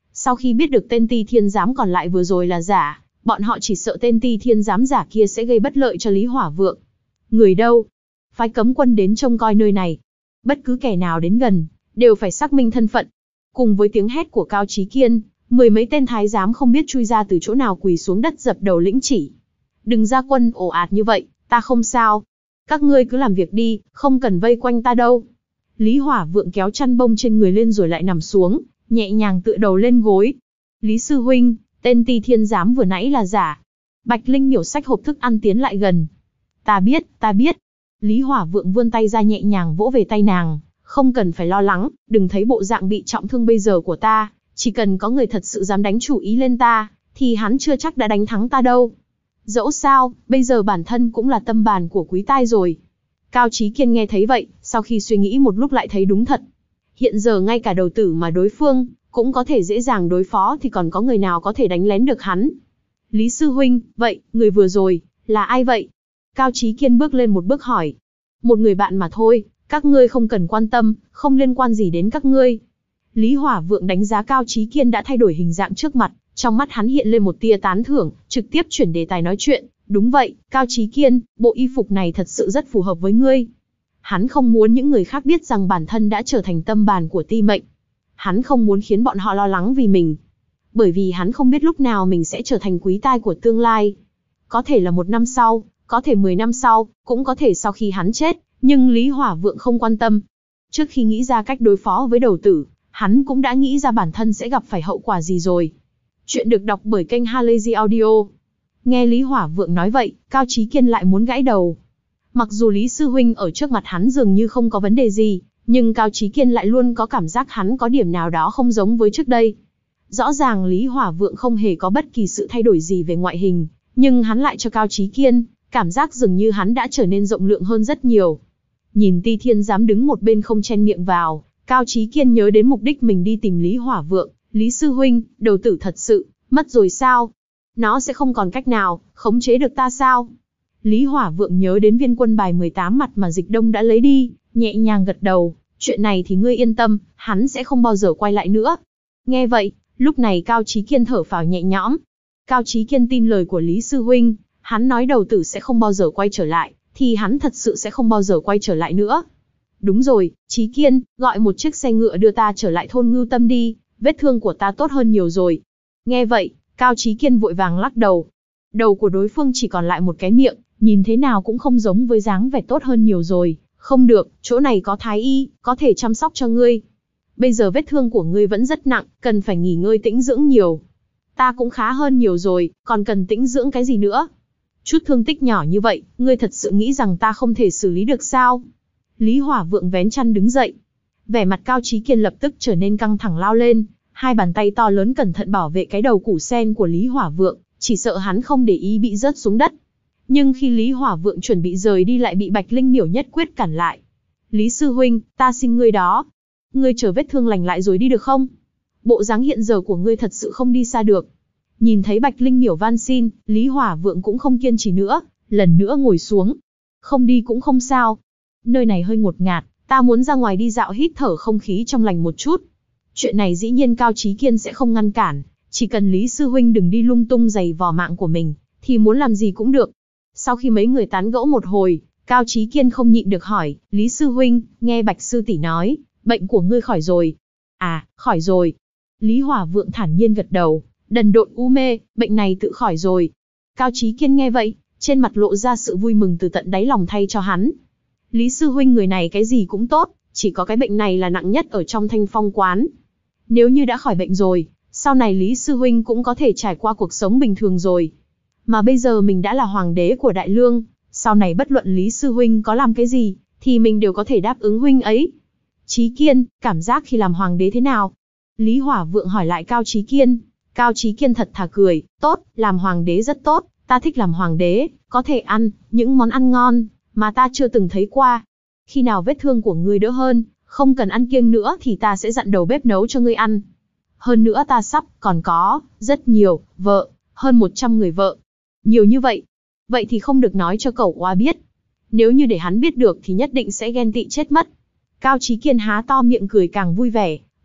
Sau khi biết được tên Ti Thiên Giám còn lại vừa rồi là giả, bọn họ chỉ sợ tên Ti Thiên Giám giả kia sẽ gây bất lợi cho Lý Hỏa Vượng. Người đâu? Phái cấm quân đến trông coi nơi này. Bất cứ kẻ nào đến gần, đều phải xác minh thân phận. Cùng với tiếng hét của Cao Chí Kiên, mười mấy tên thái giám không biết chui ra từ chỗ nào quỳ xuống đất dập đầu lĩnh chỉ. Đừng ra quân ồ ạt như vậy, ta không sao. Các ngươi cứ làm việc đi, không cần vây quanh ta đâu. Lý Hỏa Vượng kéo chăn bông trên người lên rồi lại nằm xuống, nhẹ nhàng tựa đầu lên gối. Lý sư huynh, tên Ti Thiên Giám vừa nãy là giả. Bạch Linh Miểu xách hộp thức ăn tiến lại gần. Ta biết, ta biết. Lý Hỏa Vượng vươn tay ra nhẹ nhàng vỗ về tay nàng. Không cần phải lo lắng, đừng thấy bộ dạng bị trọng thương bây giờ của ta. Chỉ cần có người thật sự dám đánh chủ ý lên ta, thì hắn chưa chắc đã đánh thắng ta đâu. Dẫu sao, bây giờ bản thân cũng là tâm bàn của Quý Tai rồi. Cao Chí Kiên nghe thấy vậy, sau khi suy nghĩ một lúc lại thấy đúng thật. Hiện giờ ngay cả đầu tử mà đối phương cũng có thể dễ dàng đối phó thì còn có người nào có thể đánh lén được hắn. Lý sư huynh, vậy, người vừa rồi, là ai vậy? Cao Chí Kiên bước lên một bước hỏi. Một người bạn mà thôi, các ngươi không cần quan tâm, không liên quan gì đến các ngươi. Lý Hỏa Vượng đánh giá Cao Chí Kiên đã thay đổi hình dạng trước mặt, trong mắt hắn hiện lên một tia tán thưởng, trực tiếp chuyển đề tài nói chuyện. Đúng vậy, Cao Chí Kiên, bộ y phục này thật sự rất phù hợp với ngươi. Hắn không muốn những người khác biết rằng bản thân đã trở thành tâm bàn của Ti Mệnh. Hắn không muốn khiến bọn họ lo lắng vì mình. Bởi vì hắn không biết lúc nào mình sẽ trở thành Quý Tai của tương lai. Có thể là một năm sau, có thể mười năm sau, cũng có thể sau khi hắn chết, nhưng Lý Hỏa Vượng không quan tâm. Trước khi nghĩ ra cách đối phó với đầu tử, hắn cũng đã nghĩ ra bản thân sẽ gặp phải hậu quả gì rồi. Chuyện được đọc bởi kênh Halazy Audio. Nghe Lý Hỏa Vượng nói vậy, Cao Chí Kiên lại muốn gãi đầu. Mặc dù Lý sư huynh ở trước mặt hắn dường như không có vấn đề gì, nhưng Cao Chí Kiên lại luôn có cảm giác hắn có điểm nào đó không giống với trước đây. Rõ ràng Lý Hỏa Vượng không hề có bất kỳ sự thay đổi gì về ngoại hình, nhưng hắn lại cho Cao Chí Kiên cảm giác dường như hắn đã trở nên rộng lượng hơn rất nhiều. Nhìn Ti Thiên Giám đứng một bên không chen miệng vào, Cao Chí Kiên nhớ đến mục đích mình đi tìm Lý Hỏa Vượng. Lý sư huynh, đầu tử thật sự mất rồi sao? Nó sẽ không còn cách nào khống chế được ta sao? Lý Hỏa Vượng nhớ đến viên quân bài mười tám mặt mà Dịch Đông đã lấy đi, nhẹ nhàng gật đầu. Chuyện này thì ngươi yên tâm, hắn sẽ không bao giờ quay lại nữa. Nghe vậy, lúc này Cao Chí Kiên thở phào nhẹ nhõm. Cao Chí Kiên tin lời của Lý sư huynh, hắn nói đầu tử sẽ không bao giờ quay trở lại, thì hắn thật sự sẽ không bao giờ quay trở lại nữa. Đúng rồi, Chí Kiên, gọi một chiếc xe ngựa đưa ta trở lại thôn Ngưu Tâm đi, vết thương của ta tốt hơn nhiều rồi. Nghe vậy, Cao Chí Kiên vội vàng lắc đầu. Đầu của đối phương chỉ còn lại một cái miệng, nhìn thế nào cũng không giống với dáng vẻ tốt hơn nhiều rồi. Không được, chỗ này có thái y, có thể chăm sóc cho ngươi. Bây giờ vết thương của ngươi vẫn rất nặng, cần phải nghỉ ngơi tĩnh dưỡng nhiều. Ta cũng khá hơn nhiều rồi, còn cần tĩnh dưỡng cái gì nữa? Chút thương tích nhỏ như vậy, ngươi thật sự nghĩ rằng ta không thể xử lý được sao? Lý Hỏa Vượng vén chăn đứng dậy. Vẻ mặt Cao Chí Kiên lập tức trở nên căng thẳng lao lên, hai bàn tay to lớn cẩn thận bảo vệ cái đầu củ sen của Lý Hỏa Vượng, chỉ sợ hắn không để ý bị rớt xuống đất. Nhưng khi Lý Hỏa Vượng chuẩn bị rời đi lại bị Bạch Linh Miểu nhất quyết cản lại. Lý sư huynh, ta xin ngươi đó. Ngươi chờ vết thương lành lại rồi đi được không? Bộ dáng hiện giờ của ngươi thật sự không đi xa được. Nhìn thấy Bạch Linh Miểu van xin, Lý Hỏa Vượng cũng không kiên trì nữa, lần nữa ngồi xuống. Không đi cũng không sao. Nơi này hơi ngột ngạt, ta muốn ra ngoài đi dạo hít thở không khí trong lành một chút. Chuyện này dĩ nhiên Cao Chí Kiên sẽ không ngăn cản, chỉ cần Lý sư huynh đừng đi lung tung giày vò mạng của mình, thì muốn làm gì cũng được. Sau khi mấy người tán gẫu một hồi, Cao Chí Kiên không nhịn được hỏi, Lý sư huynh, nghe Bạch sư tỷ nói, bệnh của ngươi khỏi rồi. À, khỏi rồi. Lý Hỏa Vượng thản nhiên gật đầu, đần độn u mê, bệnh này tự khỏi rồi. Cao Chí Kiên nghe vậy, trên mặt lộ ra sự vui mừng từ tận đáy lòng thay cho hắn. Lý sư huynh người này cái gì cũng tốt, chỉ có cái bệnh này là nặng nhất ở trong Thanh Phong quán. Nếu như đã khỏi bệnh rồi, sau này Lý sư huynh cũng có thể trải qua cuộc sống bình thường rồi. Mà bây giờ mình đã là hoàng đế của Đại Lương, sau này bất luận Lý sư huynh có làm cái gì, thì mình đều có thể đáp ứng huynh ấy. Chí Kiên, cảm giác khi làm hoàng đế thế nào? Lý Hỏa Vượng hỏi lại Cao Chí Kiên. Cao Chí Kiên thật thà cười, tốt, làm hoàng đế rất tốt, ta thích làm hoàng đế, có thể ăn những món ăn ngon mà ta chưa từng thấy qua. Khi nào vết thương của ngươi đỡ hơn, không cần ăn kiêng nữa thì ta sẽ dặn đầu bếp nấu cho ngươi ăn. Hơn nữa ta sắp còn có rất nhiều vợ, hơn một trăm người vợ. Nhiều như vậy, vậy thì không được nói cho cẩu oa biết. Nếu như để hắn biết được thì nhất định sẽ ghen tị chết mất. Cao Chí Kiên há to miệng cười càng vui vẻ,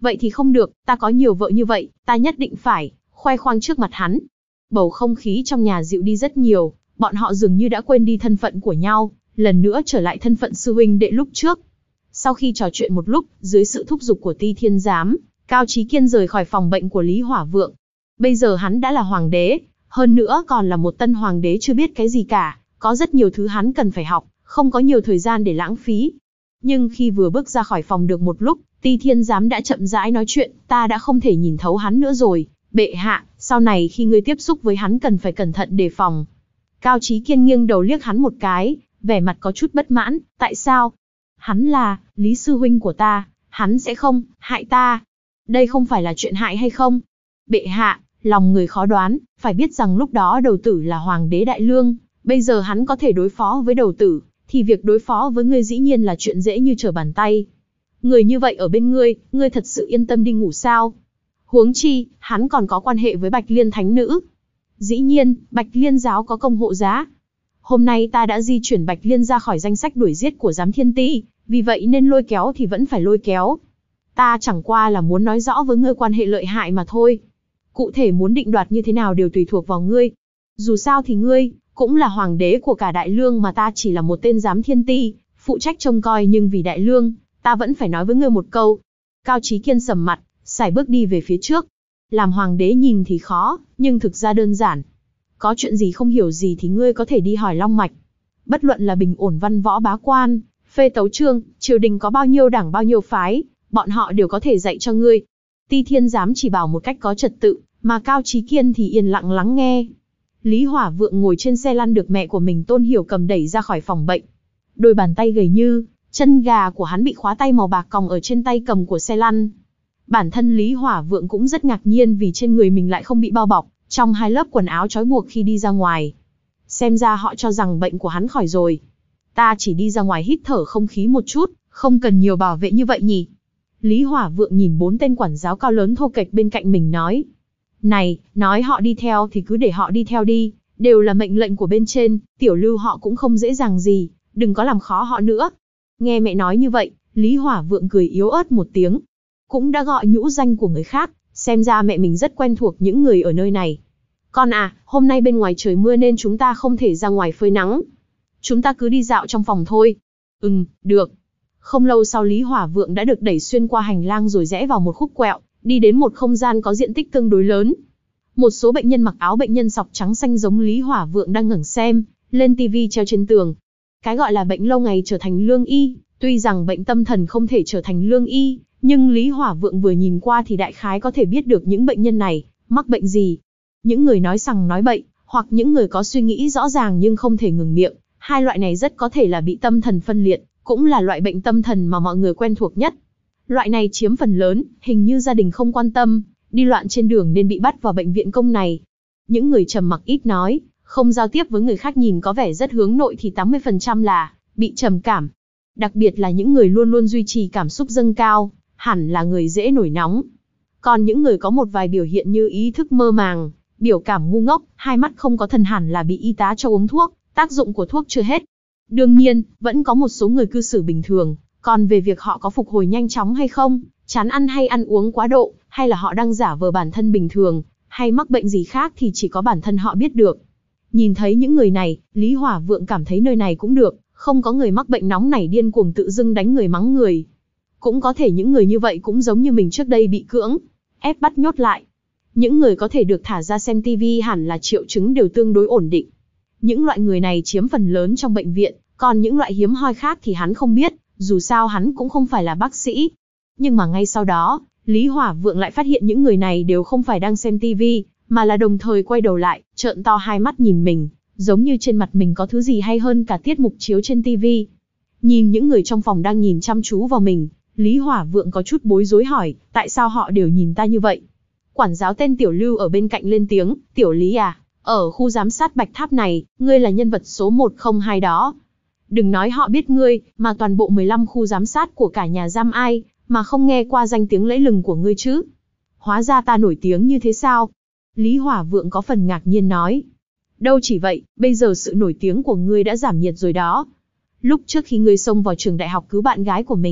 Vậy thì không được, ta có nhiều vợ như vậy, ta nhất định phải khoe khoang trước mặt hắn. Bầu không khí trong nhà dịu đi rất nhiều, bọn họ dường như đã quên đi thân phận của nhau, lần nữa trở lại thân phận sư huynh đệ lúc trước. Sau khi trò chuyện một lúc, dưới sự thúc giục của Ti Thiên Giám, Cao Chí Kiên rời khỏi phòng bệnh của Lý Hỏa Vượng. Bây giờ hắn đã là hoàng đế, hơn nữa còn là một tân hoàng đế chưa biết cái gì cả, có rất nhiều thứ hắn cần phải học, không có nhiều thời gian để lãng phí. Nhưng khi vừa bước ra khỏi phòng được một lúc, Ti Thiên Giám đã chậm rãi nói chuyện, ta đã không thể nhìn thấu hắn nữa rồi, bệ hạ, sau này khi ngươi tiếp xúc với hắn cần phải cẩn thận đề phòng. Cao Chí Kiên nghiêng đầu liếc hắn một cái, vẻ mặt có chút bất mãn, tại sao? Hắn là Lý sư huynh của ta, hắn sẽ không hại ta. Đây không phải là chuyện hại hay không? Bệ hạ, lòng người khó đoán, phải biết rằng lúc đó đầu tử là hoàng đế Đại Lương, bây giờ hắn có thể đối phó với đầu tử, thì việc đối phó với ngươi dĩ nhiên là chuyện dễ như trở bàn tay. Người như vậy ở bên ngươi, ngươi thật sự yên tâm đi ngủ sao? Huống chi, hắn còn có quan hệ với Bạch Liên Thánh Nữ. Dĩ nhiên, Bạch Liên giáo có công hộ giá. Hôm nay ta đã di chuyển Bạch Liên ra khỏi danh sách đuổi giết của giám thiên ti, vì vậy nên lôi kéo thì vẫn phải lôi kéo. Ta chẳng qua là muốn nói rõ với ngươi quan hệ lợi hại mà thôi. Cụ thể muốn định đoạt như thế nào đều tùy thuộc vào ngươi. Dù sao thì ngươi cũng là hoàng đế của cả Đại Lương mà ta chỉ là một tên giám thiên ti, phụ trách trông coi, nhưng vì Đại Lương, ta vẫn phải nói với ngươi một câu. Cao Chí Kiên sầm mặt, sải bước đi về phía trước. Làm hoàng đế nhìn thì khó, nhưng thực ra đơn giản. Có chuyện gì không hiểu gì thì ngươi có thể đi hỏi Long Mạch. Bất luận là bình ổn văn võ bá quan, phê tấu chương, triều đình có bao nhiêu đảng bao nhiêu phái, bọn họ đều có thể dạy cho ngươi. Ti Thiên Giám chỉ bảo một cách có trật tự, mà Cao Chí Kiên thì yên lặng lắng nghe. Lý Hỏa Vượng ngồi trên xe lăn được mẹ của mình Tôn Hiểu Cầm đẩy ra khỏi phòng bệnh. Đôi bàn tay gầy như chân gà của hắn bị khóa tay màu bạc còng ở trên tay cầm của xe lăn. Bản thân Lý Hỏa Vượng cũng rất ngạc nhiên vì trên người mình lại không bị bao bọc trong hai lớp quần áo trói buộc khi đi ra ngoài. Xem ra họ cho rằng bệnh của hắn khỏi rồi. Ta chỉ đi ra ngoài hít thở không khí một chút, không cần nhiều bảo vệ như vậy nhỉ. Lý Hỏa Vượng nhìn bốn tên quản giáo cao lớn thô kệch bên cạnh mình nói. Này, nói họ đi theo thì cứ để họ đi theo đi, đều là mệnh lệnh của bên trên, tiểu lưu họ cũng không dễ dàng gì, đừng có làm khó họ nữa. Nghe mẹ nói như vậy, Lý Hỏa Vượng cười yếu ớt một tiếng. Cũng đã gọi nhũ danh của người khác, xem ra mẹ mình rất quen thuộc những người ở nơi này. Con à, hôm nay bên ngoài trời mưa nên chúng ta không thể ra ngoài phơi nắng. Chúng ta cứ đi dạo trong phòng thôi. Ừm, được. Không lâu sau Lý Hỏa Vượng đã được đẩy xuyên qua hành lang rồi rẽ vào một khúc quẹo, đi đến một không gian có diện tích tương đối lớn. Một số bệnh nhân mặc áo bệnh nhân sọc trắng xanh giống Lý Hỏa Vượng đang ngẩng xem lên tivi treo trên tường. Cái gọi là bệnh lâu ngày trở thành lương y, tuy rằng bệnh tâm thần không thể trở thành lương y, nhưng Lý Hỏa Vượng vừa nhìn qua thì đại khái có thể biết được những bệnh nhân này mắc bệnh gì. Những người nói sằng nói bậy, hoặc những người có suy nghĩ rõ ràng nhưng không thể ngừng miệng, hai loại này rất có thể là bị tâm thần phân liệt, cũng là loại bệnh tâm thần mà mọi người quen thuộc nhất. Loại này chiếm phần lớn, hình như gia đình không quan tâm, đi loạn trên đường nên bị bắt vào bệnh viện công này. Những người trầm mặc ít nói, không giao tiếp với người khác nhìn có vẻ rất hướng nội thì tám mươi phần trăm là bị trầm cảm. Đặc biệt là những người luôn luôn duy trì cảm xúc dâng cao, hẳn là người dễ nổi nóng. Còn những người có một vài biểu hiện như ý thức mơ màng, biểu cảm ngu ngốc, hai mắt không có thần hẳn là bị y tá cho uống thuốc, tác dụng của thuốc chưa hết. Đương nhiên, vẫn có một số người cư xử bình thường, còn về việc họ có phục hồi nhanh chóng hay không, chán ăn hay ăn uống quá độ, hay là họ đang giả vờ bản thân bình thường, hay mắc bệnh gì khác thì chỉ có bản thân họ biết được. Nhìn thấy những người này, Lý Hỏa Vượng cảm thấy nơi này cũng được, không có người mắc bệnh nóng nảy điên cuồng tự dưng đánh người mắng người. Cũng có thể những người như vậy cũng giống như mình trước đây bị cưỡng ép bắt nhốt lại. Những người có thể được thả ra xem tivi hẳn là triệu chứng đều tương đối ổn định. Những loại người này chiếm phần lớn trong bệnh viện, còn những loại hiếm hoi khác thì hắn không biết, dù sao hắn cũng không phải là bác sĩ. Nhưng mà ngay sau đó, Lý Hỏa Vượng lại phát hiện những người này đều không phải đang xem tivi, mà là đồng thời quay đầu lại, trợn to hai mắt nhìn mình, giống như trên mặt mình có thứ gì hay hơn cả tiết mục chiếu trên tivi. Nhìn những người trong phòng đang nhìn chăm chú vào mình, Lý Hỏa Vượng có chút bối rối hỏi, tại sao họ đều nhìn ta như vậy? Quản giáo tên Tiểu Lưu ở bên cạnh lên tiếng, Tiểu Lý à, ở khu giám sát Bạch Tháp này, ngươi là nhân vật số một không hai đó. Đừng nói họ biết ngươi, mà toàn bộ mười lăm khu giám sát của cả nhà giam ai, mà không nghe qua danh tiếng lẫy lừng của ngươi chứ? Hóa ra ta nổi tiếng như thế sao? Lý Hỏa Vượng có phần ngạc nhiên nói. Đâu chỉ vậy, bây giờ sự nổi tiếng của ngươi đã giảm nhiệt rồi đó. Lúc trước khi ngươi xông vào trường đại học cứu bạn gái của mình,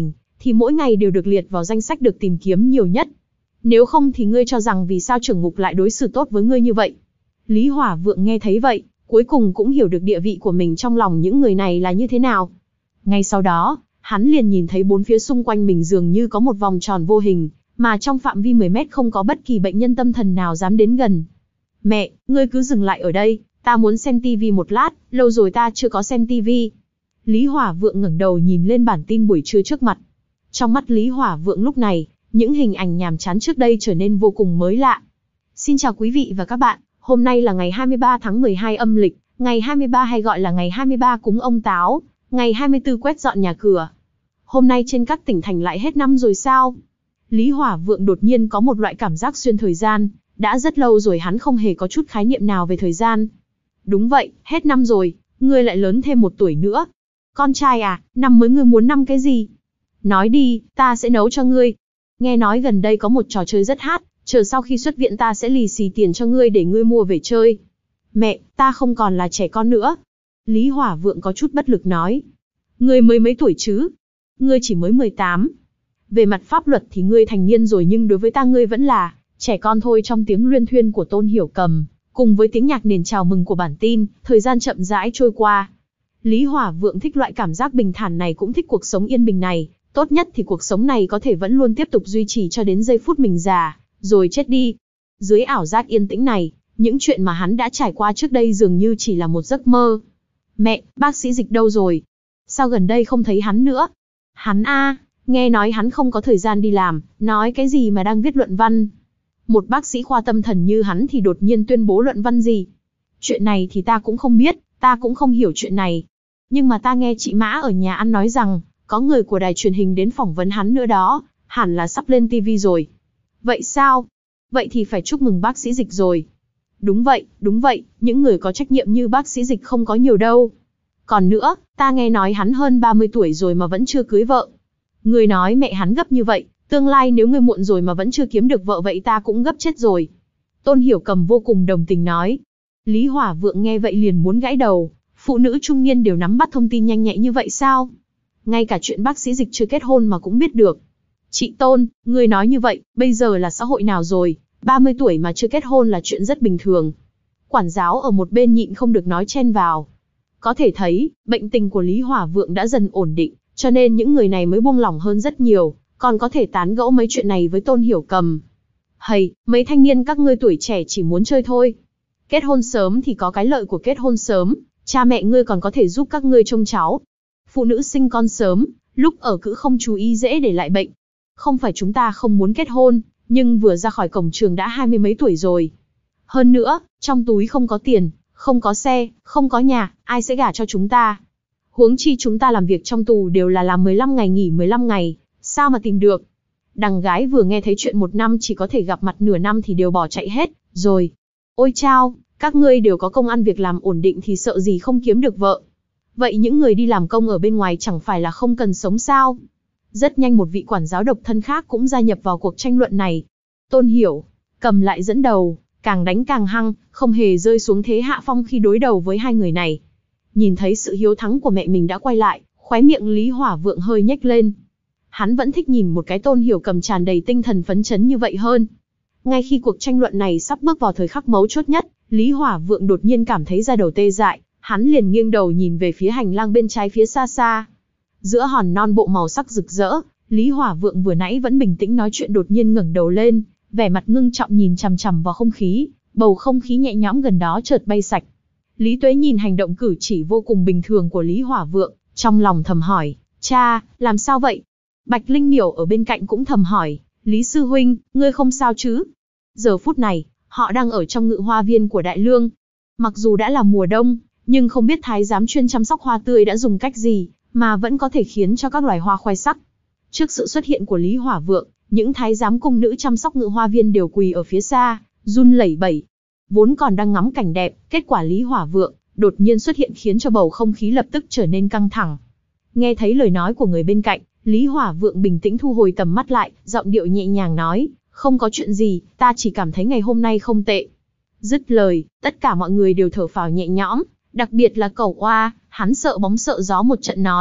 thì mỗi ngày đều được liệt vào danh sách được tìm kiếm nhiều nhất. Nếu không thì ngươi cho rằng vì sao trưởng ngục lại đối xử tốt với ngươi như vậy? Lý Hỏa Vượng nghe thấy vậy, cuối cùng cũng hiểu được địa vị của mình trong lòng những người này là như thế nào. Ngay sau đó, hắn liền nhìn thấy bốn phía xung quanh mình dường như có một vòng tròn vô hình, mà trong phạm vi mười mét không có bất kỳ bệnh nhân tâm thần nào dám đến gần. Mẹ, ngươi cứ dừng lại ở đây, ta muốn xem tivi một lát, lâu rồi ta chưa có xem tivi. Lý Hỏa Vượng ngẩng đầu nhìn lên bản tin buổi trưa trước mặt. Trong mắt Lý Hỏa Vượng lúc này, những hình ảnh nhàm chán trước đây trở nên vô cùng mới lạ. Xin chào quý vị và các bạn, hôm nay là ngày hai mươi ba tháng mười hai âm lịch, ngày hai mươi ba hay gọi là ngày hai mươi ba cúng ông Táo, ngày hai mươi tư quét dọn nhà cửa. Hôm nay trên các tỉnh thành lại hết năm rồi sao? Lý Hỏa Vượng đột nhiên có một loại cảm giác xuyên thời gian, đã rất lâu rồi hắn không hề có chút khái niệm nào về thời gian. Đúng vậy, hết năm rồi, ngươi lại lớn thêm một tuổi nữa. Con trai à, năm mới ngươi muốn năm cái gì? Nói đi, ta sẽ nấu cho ngươi. Nghe nói gần đây có một trò chơi rất hot, chờ sau khi xuất viện ta sẽ lì xì tiền cho ngươi để ngươi mua về chơi. Mẹ, ta không còn là trẻ con nữa. Lý Hỏa Vượng có chút bất lực nói. Ngươi mới mấy tuổi chứ? Ngươi chỉ mới mười tám. Về mặt pháp luật thì ngươi thành niên rồi nhưng đối với ta ngươi vẫn là trẻ con thôi. Trong tiếng luyên thuyên của Tôn Hiểu Cầm, cùng với tiếng nhạc nền chào mừng của bản tin, thời gian chậm rãi trôi qua. Lý Hỏa Vượng thích loại cảm giác bình thản này, cũng thích cuộc sống yên bình này. Tốt nhất thì cuộc sống này có thể vẫn luôn tiếp tục duy trì cho đến giây phút mình già, rồi chết đi. Dưới ảo giác yên tĩnh này, những chuyện mà hắn đã trải qua trước đây dường như chỉ là một giấc mơ. Mẹ, bác sĩ Dịch đâu rồi? Sao gần đây không thấy hắn nữa? Hắn a, nghe nói hắn không có thời gian đi làm, nói cái gì mà đang viết luận văn. Một bác sĩ khoa tâm thần như hắn thì đột nhiên tuyên bố luận văn gì? Chuyện này thì ta cũng không biết, ta cũng không hiểu chuyện này. Nhưng mà ta nghe chị Mã ở nhà ăn nói rằng, có người của đài truyền hình đến phỏng vấn hắn nữa đó, hẳn là sắp lên tivi rồi. Vậy sao? Vậy thì phải chúc mừng bác sĩ Dịch rồi. Đúng vậy, đúng vậy, những người có trách nhiệm như bác sĩ Dịch không có nhiều đâu. Còn nữa, ta nghe nói hắn hơn ba mươi tuổi rồi mà vẫn chưa cưới vợ. Người nói mẹ hắn gấp như vậy, tương lai nếu ngươi muộn rồi mà vẫn chưa kiếm được vợ vậy ta cũng gấp chết rồi. Tôn Hiểu Cầm vô cùng đồng tình nói. Lý Hỏa Vượng nghe vậy liền muốn gãi đầu, phụ nữ trung niên đều nắm bắt thông tin nhanh nhạy như vậy sao? Ngay cả chuyện bác sĩ Dịch chưa kết hôn mà cũng biết được. Chị Tôn, ngươi nói như vậy, bây giờ là xã hội nào rồi, ba mươi tuổi mà chưa kết hôn là chuyện rất bình thường. Quản giáo ở một bên nhịn không được nói chen vào. Có thể thấy, bệnh tình của Lý Hỏa Vượng đã dần ổn định, cho nên những người này mới buông lỏng hơn rất nhiều, còn có thể tán gẫu mấy chuyện này với Tôn Hiểu Cầm. Hầy, mấy thanh niên các ngươi tuổi trẻ chỉ muốn chơi thôi. Kết hôn sớm thì có cái lợi của kết hôn sớm, cha mẹ ngươi còn có thể giúp các ngươi trông cháu. Phụ nữ sinh con sớm, lúc ở cữ không chú ý dễ để lại bệnh. Không phải chúng ta không muốn kết hôn, nhưng vừa ra khỏi cổng trường đã hai mươi mấy tuổi rồi. Hơn nữa, trong túi không có tiền, không có xe, không có nhà, ai sẽ gả cho chúng ta? Huống chi chúng ta làm việc trong tù đều là làm mười lăm ngày nghỉ mười lăm ngày, sao mà tìm được? Đằng gái vừa nghe thấy chuyện một năm chỉ có thể gặp mặt nửa năm thì đều bỏ chạy hết, rồi. Ôi chao, các ngươi đều có công ăn việc làm ổn định thì sợ gì không kiếm được vợ. Vậy những người đi làm công ở bên ngoài chẳng phải là không cần sống sao? Rất nhanh một vị quản giáo độc thân khác cũng gia nhập vào cuộc tranh luận này. Tôn Hiểu Cầm lại dẫn đầu, càng đánh càng hăng, không hề rơi xuống thế hạ phong khi đối đầu với hai người này. Nhìn thấy sự hiếu thắng của mẹ mình đã quay lại, khóe miệng Lý Hỏa Vượng hơi nhếch lên. Hắn vẫn thích nhìn một cái Tôn Hiểu Cầm tràn đầy tinh thần phấn chấn như vậy hơn. Ngay khi cuộc tranh luận này sắp bước vào thời khắc mấu chốt nhất, Lý Hỏa Vượng đột nhiên cảm thấy da đầu tê dại, hắn liền nghiêng đầu nhìn về phía hành lang bên trái phía xa xa. Giữa hòn non bộ màu sắc rực rỡ, Lý Hỏa Vượng vừa nãy vẫn bình tĩnh nói chuyện đột nhiên ngẩng đầu lên, vẻ mặt ngưng trọng nhìn chằm chằm vào không khí, bầu không khí nhẹ nhõm gần đó chợt bay sạch. Lý Tuế nhìn hành động cử chỉ vô cùng bình thường của Lý Hỏa Vượng, trong lòng thầm hỏi, cha, làm sao vậy? Bạch Linh Miểu ở bên cạnh cũng thầm hỏi, Lý Sư Huynh, ngươi không sao chứ? Giờ phút này, họ đang ở trong ngự hoa viên của Đại Lương. Mặc dù đã là mùa đông, nhưng không biết thái giám chuyên chăm sóc hoa tươi đã dùng cách gì, mà vẫn có thể khiến cho các loài hoa khoe sắc. Trước sự xuất hiện của Lý Hỏa Vượng, những thái giám cung nữ chăm sóc ngự hoa viên đều quỳ ở phía xa, run lẩy bẩy. Vốn còn đang ngắm cảnh đẹp, kết quả Lý Hỏa Vượng đột nhiên xuất hiện khiến cho bầu không khí lập tức trở nên căng thẳng. Nghe thấy lời nói của người bên cạnh, Lý Hỏa Vượng bình tĩnh thu hồi tầm mắt lại, giọng điệu nhẹ nhàng nói, không có chuyện gì, ta chỉ cảm thấy ngày hôm nay không tệ. Dứt lời, tất cả mọi người đều thở phào nhẹ nhõm, đặc biệt là Cẩu Oa, hắn sợ bóng sợ gió một trận nói,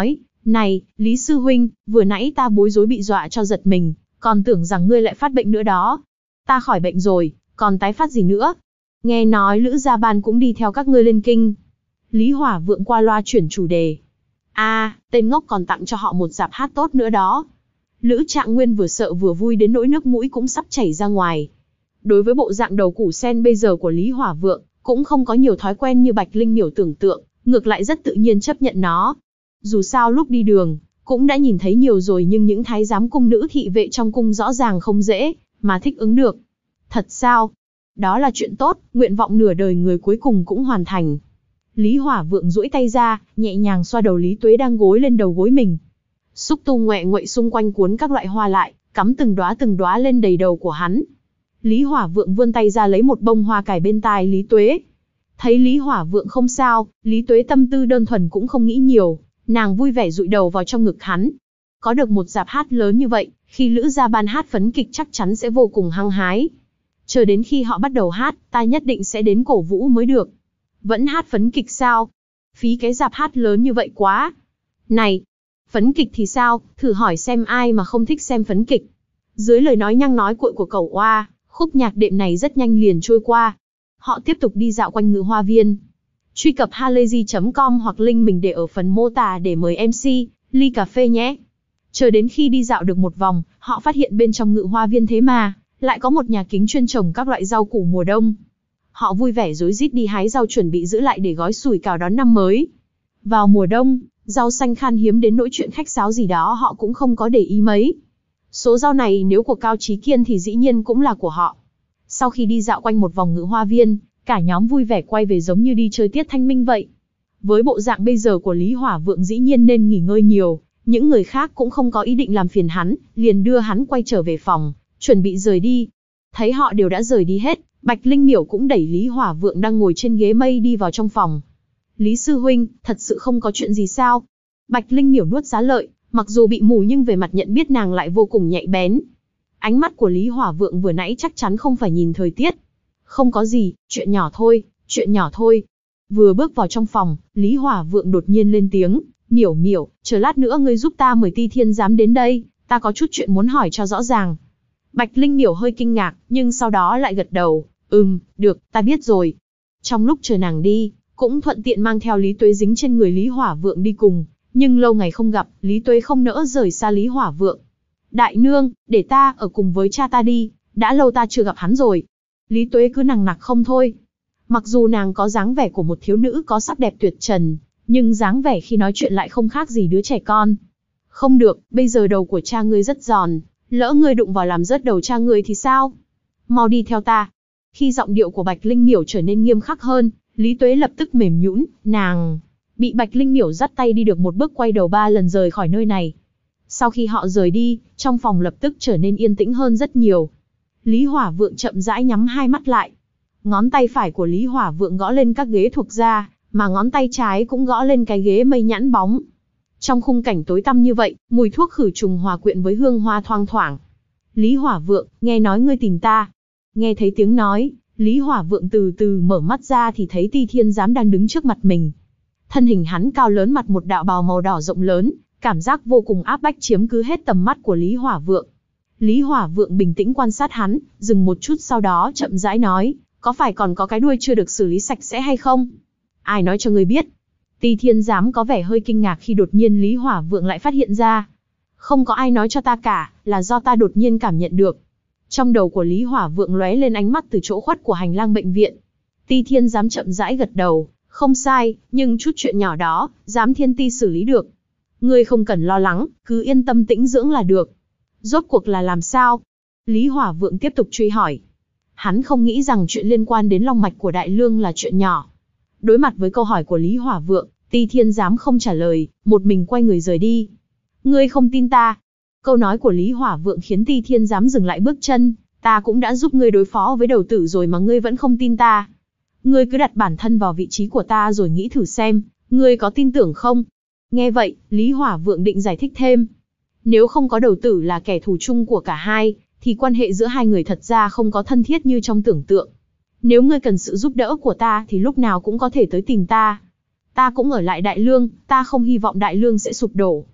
Này, Lý Sư Huynh, vừa nãy ta bối rối bị dọa cho giật mình, còn tưởng rằng ngươi lại phát bệnh nữa đó. Ta khỏi bệnh rồi, còn tái phát gì nữa? Nghe nói Lữ Gia Ban cũng đi theo các ngươi lên kinh. Lý Hỏa Vượng qua loa chuyển chủ đề. À, tên ngốc còn tặng cho họ một dạp hát tốt nữa đó. Lữ Trạng Nguyên vừa sợ vừa vui đến nỗi nước mũi cũng sắp chảy ra ngoài. Đối với bộ dạng đầu củ sen bây giờ của Lý Hỏa Vượng, cũng không có nhiều thói quen như Bạch Linh Miểu tưởng tượng, ngược lại rất tự nhiên chấp nhận nó. Dù sao lúc đi đường, cũng đã nhìn thấy nhiều rồi nhưng những thái giám cung nữ thị vệ trong cung rõ ràng không dễ, mà thích ứng được. Thật sao? Đó là chuyện tốt, nguyện vọng nửa đời người cuối cùng cũng hoàn thành. Lý Hỏa Vượng duỗi tay ra, nhẹ nhàng xoa đầu Lý Tuế đang gối lên đầu gối mình. Xúc tu ngoẹ nguậy xung quanh cuốn các loại hoa lại, cắm từng đóa từng đóa lên đầy đầu của hắn. Lý Hỏa Vượng vươn tay ra lấy một bông hoa cài bên tai Lý Tuế. Thấy Lý Hỏa Vượng không sao, Lý Tuế tâm tư đơn thuần cũng không nghĩ nhiều, nàng vui vẻ dụi đầu vào trong ngực hắn. Có được một dạp hát lớn như vậy, khi Lữ Gia Ban hát phấn kịch chắc chắn sẽ vô cùng hăng hái. Chờ đến khi họ bắt đầu hát, ta nhất định sẽ đến cổ vũ mới được. Vẫn hát phấn kịch sao? Phí cái dạp hát lớn như vậy quá. Này, phấn kịch thì sao, thử hỏi xem ai mà không thích xem phấn kịch. Dưới lời nói nhăng nói cuội của cẩu oa, khúc nhạc đệm này rất nhanh liền trôi qua. Họ tiếp tục đi dạo quanh Ngự Hoa Viên. Truy cập halayzi chấm com hoặc link mình để ở phần mô tả để mời em xê, ly cà phê nhé. Chờ đến khi đi dạo được một vòng, họ phát hiện bên trong Ngự Hoa Viên thế mà, lại có một nhà kính chuyên trồng các loại rau củ mùa đông. Họ vui vẻ rối rít đi hái rau chuẩn bị giữ lại để gói sủi cảo đón năm mới. Vào mùa đông, rau xanh khan hiếm đến nỗi chuyện khách sáo gì đó họ cũng không có để ý mấy. Số rau này nếu của Cao Chí Kiên thì dĩ nhiên cũng là của họ. Sau khi đi dạo quanh một vòng Ngự Hoa Viên, cả nhóm vui vẻ quay về giống như đi chơi tiết thanh minh vậy. Với bộ dạng bây giờ của Lý Hỏa Vượng dĩ nhiên nên nghỉ ngơi nhiều, những người khác cũng không có ý định làm phiền hắn, liền đưa hắn quay trở về phòng, chuẩn bị rời đi. Thấy họ đều đã rời đi hết, Bạch Linh Miểu cũng đẩy Lý Hỏa Vượng đang ngồi trên ghế mây đi vào trong phòng. Lý Sư Huynh, thật sự không có chuyện gì sao? Bạch Linh Miểu nuốt giá lợi, mặc dù bị mù nhưng về mặt nhận biết nàng lại vô cùng nhạy bén. Ánh mắt của Lý Hỏa Vượng vừa nãy chắc chắn không phải nhìn thời tiết. Không có gì, chuyện nhỏ thôi, chuyện nhỏ thôi. Vừa bước vào trong phòng, Lý Hỏa Vượng đột nhiên lên tiếng, Miểu Miểu, chờ lát nữa ngươi giúp ta mời Ti Thiên Giám đến đây, ta có chút chuyện muốn hỏi cho rõ ràng. Bạch Linh Miểu hơi kinh ngạc, nhưng sau đó lại gật đầu, ừm, được, ta biết rồi. Trong lúc chờ nàng đi, cũng thuận tiện mang theo Lý Tuế dính trên người Lý Hỏa Vượng đi cùng, nhưng lâu ngày không gặp, Lý Tuế không nỡ rời xa Lý Hỏa Vượng. Đại nương, để ta ở cùng với cha ta đi, đã lâu ta chưa gặp hắn rồi. Lý Tuế cứ nằng nặc không thôi. Mặc dù nàng có dáng vẻ của một thiếu nữ có sắc đẹp tuyệt trần, nhưng dáng vẻ khi nói chuyện lại không khác gì đứa trẻ con. Không được, bây giờ đầu của cha ngươi rất giòn, lỡ ngươi đụng vào làm rớt đầu cha ngươi thì sao? Mau đi theo ta. Khi giọng điệu của Bạch Linh Miểu trở nên nghiêm khắc hơn, Lý Tuế lập tức mềm nhũn, nàng bị Bạch Linh Miểu dắt tay đi được một bước quay đầu ba lần rời khỏi nơi này. Sau khi họ rời đi, trong phòng lập tức trở nên yên tĩnh hơn rất nhiều. Lý Hỏa Vượng chậm rãi nhắm hai mắt lại. Ngón tay phải của Lý Hỏa Vượng gõ lên các ghế thuộc da, mà ngón tay trái cũng gõ lên cái ghế mây nhãn bóng. Trong khung cảnh tối tăm như vậy, mùi thuốc khử trùng hòa quyện với hương hoa thoang thoảng. Lý Hỏa Vượng, nghe nói ngươi tìm ta. Nghe thấy tiếng nói, Lý Hỏa Vượng từ từ mở mắt ra thì thấy Ti Thiên Giám đang đứng trước mặt mình. Thân hình hắn cao lớn mặc một đạo bào màu đỏ rộng lớn, cảm giác vô cùng áp bách chiếm cứ hết tầm mắt của Lý Hỏa Vượng. Lý Hỏa Vượng bình tĩnh quan sát hắn, dừng một chút sau đó chậm rãi nói, có phải còn có cái đuôi chưa được xử lý sạch sẽ hay không? Ai nói cho ngươi biết? Ti Thiên Giám có vẻ hơi kinh ngạc khi đột nhiên Lý Hỏa Vượng lại phát hiện ra. Không có ai nói cho ta cả, là do ta đột nhiên cảm nhận được. Trong đầu của Lý Hỏa Vượng lóe lên ánh mắt từ chỗ khuất của hành lang bệnh viện. Ti Thiên Giám chậm rãi gật đầu, không sai, nhưng chút chuyện nhỏ đó, Giám Thiên Ti xử lý được. Ngươi không cần lo lắng, cứ yên tâm tĩnh dưỡng là được. Rốt cuộc là làm sao? Lý Hỏa Vượng tiếp tục truy hỏi. Hắn không nghĩ rằng chuyện liên quan đến long mạch của Đại Lương là chuyện nhỏ. Đối mặt với câu hỏi của Lý Hỏa Vượng, Ti Thiên Giám không trả lời, một mình quay người rời đi. Ngươi không tin ta? Câu nói của Lý Hỏa Vượng khiến Ti Thiên Giám dừng lại bước chân. Ta cũng đã giúp ngươi đối phó với đầu tử rồi mà ngươi vẫn không tin ta. Ngươi cứ đặt bản thân vào vị trí của ta rồi nghĩ thử xem, ngươi có tin tưởng không? Nghe vậy, Lý Hỏa Vượng định giải thích thêm. Nếu không có đầu tử là kẻ thù chung của cả hai, thì quan hệ giữa hai người thật ra không có thân thiết như trong tưởng tượng. Nếu ngươi cần sự giúp đỡ của ta thì lúc nào cũng có thể tới tìm ta. Ta cũng ở lại Đại Lương, ta không hy vọng Đại Lương sẽ sụp đổ.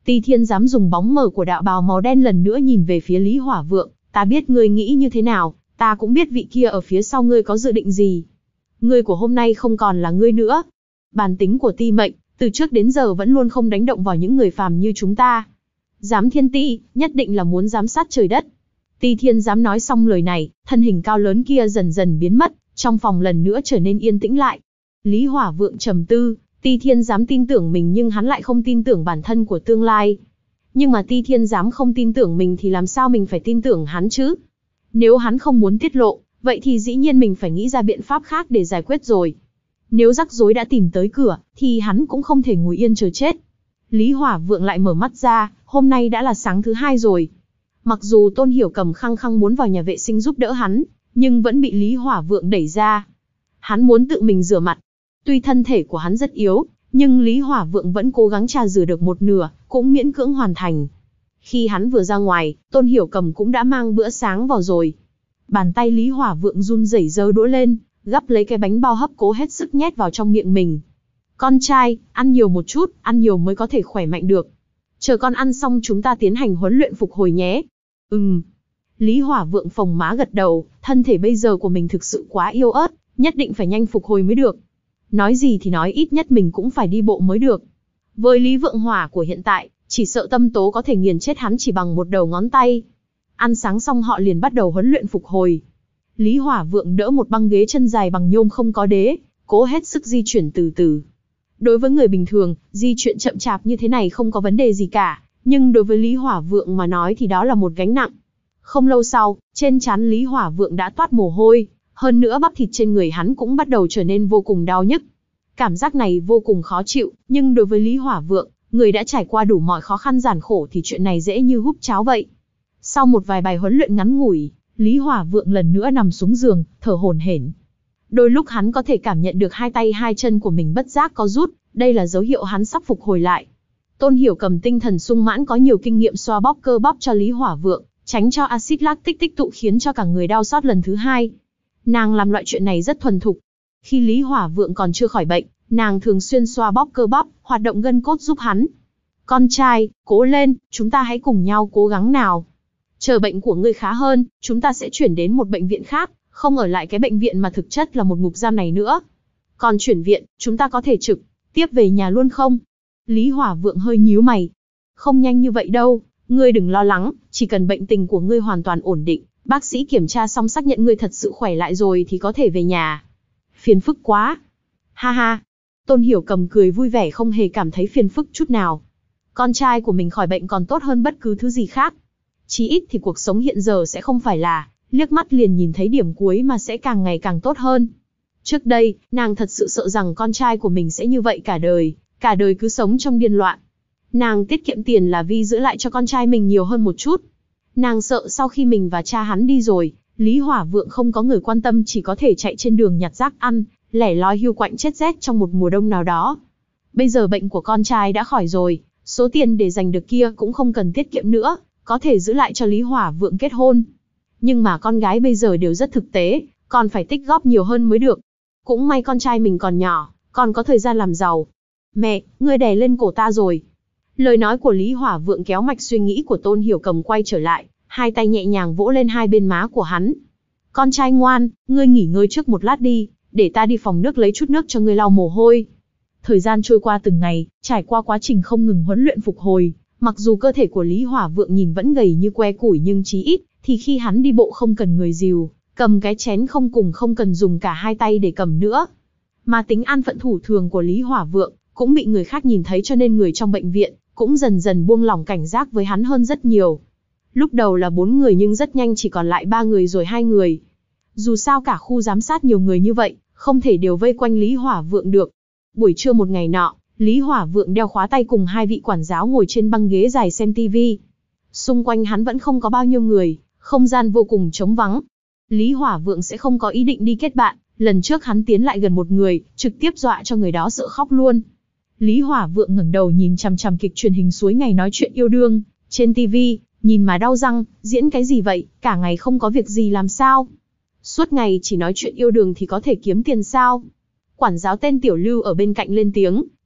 Ti Thiên Giám dùng bóng mờ của đạo bào màu đen lần nữa nhìn về phía Lý Hỏa Vượng, ta biết ngươi nghĩ như thế nào, ta cũng biết vị kia ở phía sau ngươi có dự định gì. Ngươi của hôm nay không còn là ngươi nữa. Bản tính của Ti Mệnh, từ trước đến giờ vẫn luôn không đánh động vào những người phàm như chúng ta. Giám Thiên Ti, nhất định là muốn giám sát trời đất. Ti Thiên Giám nói xong lời này, thân hình cao lớn kia dần dần biến mất, trong phòng lần nữa trở nên yên tĩnh lại. Lý Hỏa Vượng trầm tư, Ti Thiên Giám tin tưởng mình nhưng hắn lại không tin tưởng bản thân của tương lai. Nhưng mà Ti Thiên Giám không tin tưởng mình thì làm sao mình phải tin tưởng hắn chứ? Nếu hắn không muốn tiết lộ, vậy thì dĩ nhiên mình phải nghĩ ra biện pháp khác để giải quyết rồi. Nếu rắc rối đã tìm tới cửa, thì hắn cũng không thể ngồi yên chờ chết. Lý Hỏa Vượng lại mở mắt ra, hôm nay đã là sáng thứ hai rồi. Mặc dù Tôn Hiểu Cầm khăng khăng muốn vào nhà vệ sinh giúp đỡ hắn, nhưng vẫn bị Lý Hỏa Vượng đẩy ra. Hắn muốn tự mình rửa mặt. Tuy thân thể của hắn rất yếu, nhưng Lý Hỏa Vượng vẫn cố gắng trà rửa được một nửa, cũng miễn cưỡng hoàn thành. Khi hắn vừa ra ngoài, Tôn Hiểu Cầm cũng đã mang bữa sáng vào rồi. Bàn tay Lý Hỏa Vượng run rẩy giơ đũa lên, gắp lấy cái bánh bao hấp cố hết sức nhét vào trong miệng mình. Con trai, ăn nhiều một chút, ăn nhiều mới có thể khỏe mạnh được. Chờ con ăn xong chúng ta tiến hành huấn luyện phục hồi nhé. Ừm. Lý Hỏa Vượng phồng má gật đầu, thân thể bây giờ của mình thực sự quá yếu ớt, nhất định phải nhanh phục hồi mới được. Nói gì thì nói ít nhất mình cũng phải đi bộ mới được. Với Lý Vượng Hỏa của hiện tại, chỉ sợ Tâm Tố có thể nghiền chết hắn chỉ bằng một đầu ngón tay. Ăn sáng xong họ liền bắt đầu huấn luyện phục hồi. Lý Hỏa Vượng đỡ một băng ghế chân dài bằng nhôm không có đế, cố hết sức di chuyển từ từ. Đối với người bình thường, di chuyển chậm chạp như thế này không có vấn đề gì cả, nhưng đối với Lý Hỏa Vượng mà nói thì đó là một gánh nặng. Không lâu sau, trên trán Lý Hỏa Vượng đã toát mồ hôi, hơn nữa bắp thịt trên người hắn cũng bắt đầu trở nên vô cùng đau nhức. Cảm giác này vô cùng khó chịu, nhưng đối với Lý Hỏa Vượng, người đã trải qua đủ mọi khó khăn gian khổ thì chuyện này dễ như húp cháo vậy. Sau một vài bài huấn luyện ngắn ngủi, Lý Hỏa Vượng lần nữa nằm xuống giường, thở hổn hển. Đôi lúc hắn có thể cảm nhận được hai tay hai chân của mình bất giác có rút, đây là dấu hiệu hắn sắp phục hồi lại. Tôn Hiểu Cầm tinh thần sung mãn có nhiều kinh nghiệm xoa bóp cơ bắp cho Lý Hỏa Vượng, tránh cho axit lactic tích tụ khiến cho cả người đau xót lần thứ hai. Nàng làm loại chuyện này rất thuần thục. Khi Lý Hỏa Vượng còn chưa khỏi bệnh, nàng thường xuyên xoa bóp cơ bắp, hoạt động gân cốt giúp hắn. Con trai, cố lên, chúng ta hãy cùng nhau cố gắng nào. Chờ bệnh của ngươi khá hơn, chúng ta sẽ chuyển đến một bệnh viện khác, không ở lại cái bệnh viện mà thực chất là một ngục giam này nữa. Còn chuyển viện, chúng ta có thể trực tiếp về nhà luôn không? Lý Hỏa Vượng hơi nhíu mày. Không nhanh như vậy đâu, ngươi đừng lo lắng, chỉ cần bệnh tình của ngươi hoàn toàn ổn định, bác sĩ kiểm tra xong xác nhận ngươi thật sự khỏe lại rồi thì có thể về nhà. Phiền phức quá. Ha ha. Tôn Hiểu Cầm cười vui vẻ không hề cảm thấy phiền phức chút nào. Con trai của mình khỏi bệnh còn tốt hơn bất cứ thứ gì khác. Chí ít thì cuộc sống hiện giờ sẽ không phải là liếc mắt liền nhìn thấy điểm cuối mà sẽ càng ngày càng tốt hơn. Trước đây, nàng thật sự sợ rằng con trai của mình sẽ như vậy cả đời, cả đời cứ sống trong điên loạn. Nàng tiết kiệm tiền là vì giữ lại cho con trai mình nhiều hơn một chút. Nàng sợ sau khi mình và cha hắn đi rồi, Lý Hỏa Vượng không có người quan tâm chỉ có thể chạy trên đường nhặt rác ăn, lẻ loi hiu quạnh chết rét trong một mùa đông nào đó. Bây giờ bệnh của con trai đã khỏi rồi, số tiền để dành được kia cũng không cần tiết kiệm nữa, có thể giữ lại cho Lý Hỏa Vượng kết hôn. Nhưng mà con gái bây giờ đều rất thực tế, còn phải tích góp nhiều hơn mới được. Cũng may con trai mình còn nhỏ, còn có thời gian làm giàu. Mẹ, ngươi đè lên cổ ta rồi. Lời nói của Lý Hỏa Vượng kéo mạch suy nghĩ của Tôn Hiểu Cầm quay trở lại, hai tay nhẹ nhàng vỗ lên hai bên má của hắn. Con trai ngoan, ngươi nghỉ ngơi trước một lát đi, để ta đi phòng nước lấy chút nước cho ngươi lau mồ hôi. Thời gian trôi qua từng ngày, trải qua quá trình không ngừng huấn luyện phục hồi, mặc dù cơ thể của Lý Hỏa Vượng nhìn vẫn gầy như que củi nhưng chí ít, thì khi hắn đi bộ không cần người dìu, cầm cái chén không cùng không cần dùng cả hai tay để cầm nữa. Mà tính an phận thủ thường của Lý Hỏa Vượng cũng bị người khác nhìn thấy cho nên người trong bệnh viện cũng dần dần buông lỏng cảnh giác với hắn hơn rất nhiều. Lúc đầu là bốn người nhưng rất nhanh chỉ còn lại ba người rồi hai người. Dù sao cả khu giám sát nhiều người như vậy, không thể đều vây quanh Lý Hỏa Vượng được. Buổi trưa một ngày nọ, Lý Hỏa Vượng đeo khóa tay cùng hai vị quản giáo ngồi trên băng ghế dài xem tivi. Xung quanh hắn vẫn không có bao nhiêu người, không gian vô cùng trống vắng. Lý Hỏa Vượng sẽ không có ý định đi kết bạn, lần trước hắn tiến lại gần một người, trực tiếp dọa cho người đó sợ khóc luôn. Lý Hỏa Vượng ngẩng đầu nhìn chằm chằm kịch truyền hình suối ngày nói chuyện yêu đương trên tivi, nhìn mà đau răng, diễn cái gì vậy, cả ngày không có việc gì làm sao? Suốt ngày chỉ nói chuyện yêu đương thì có thể kiếm tiền sao? Quản giáo tên Tiểu Lưu ở bên cạnh lên tiếng,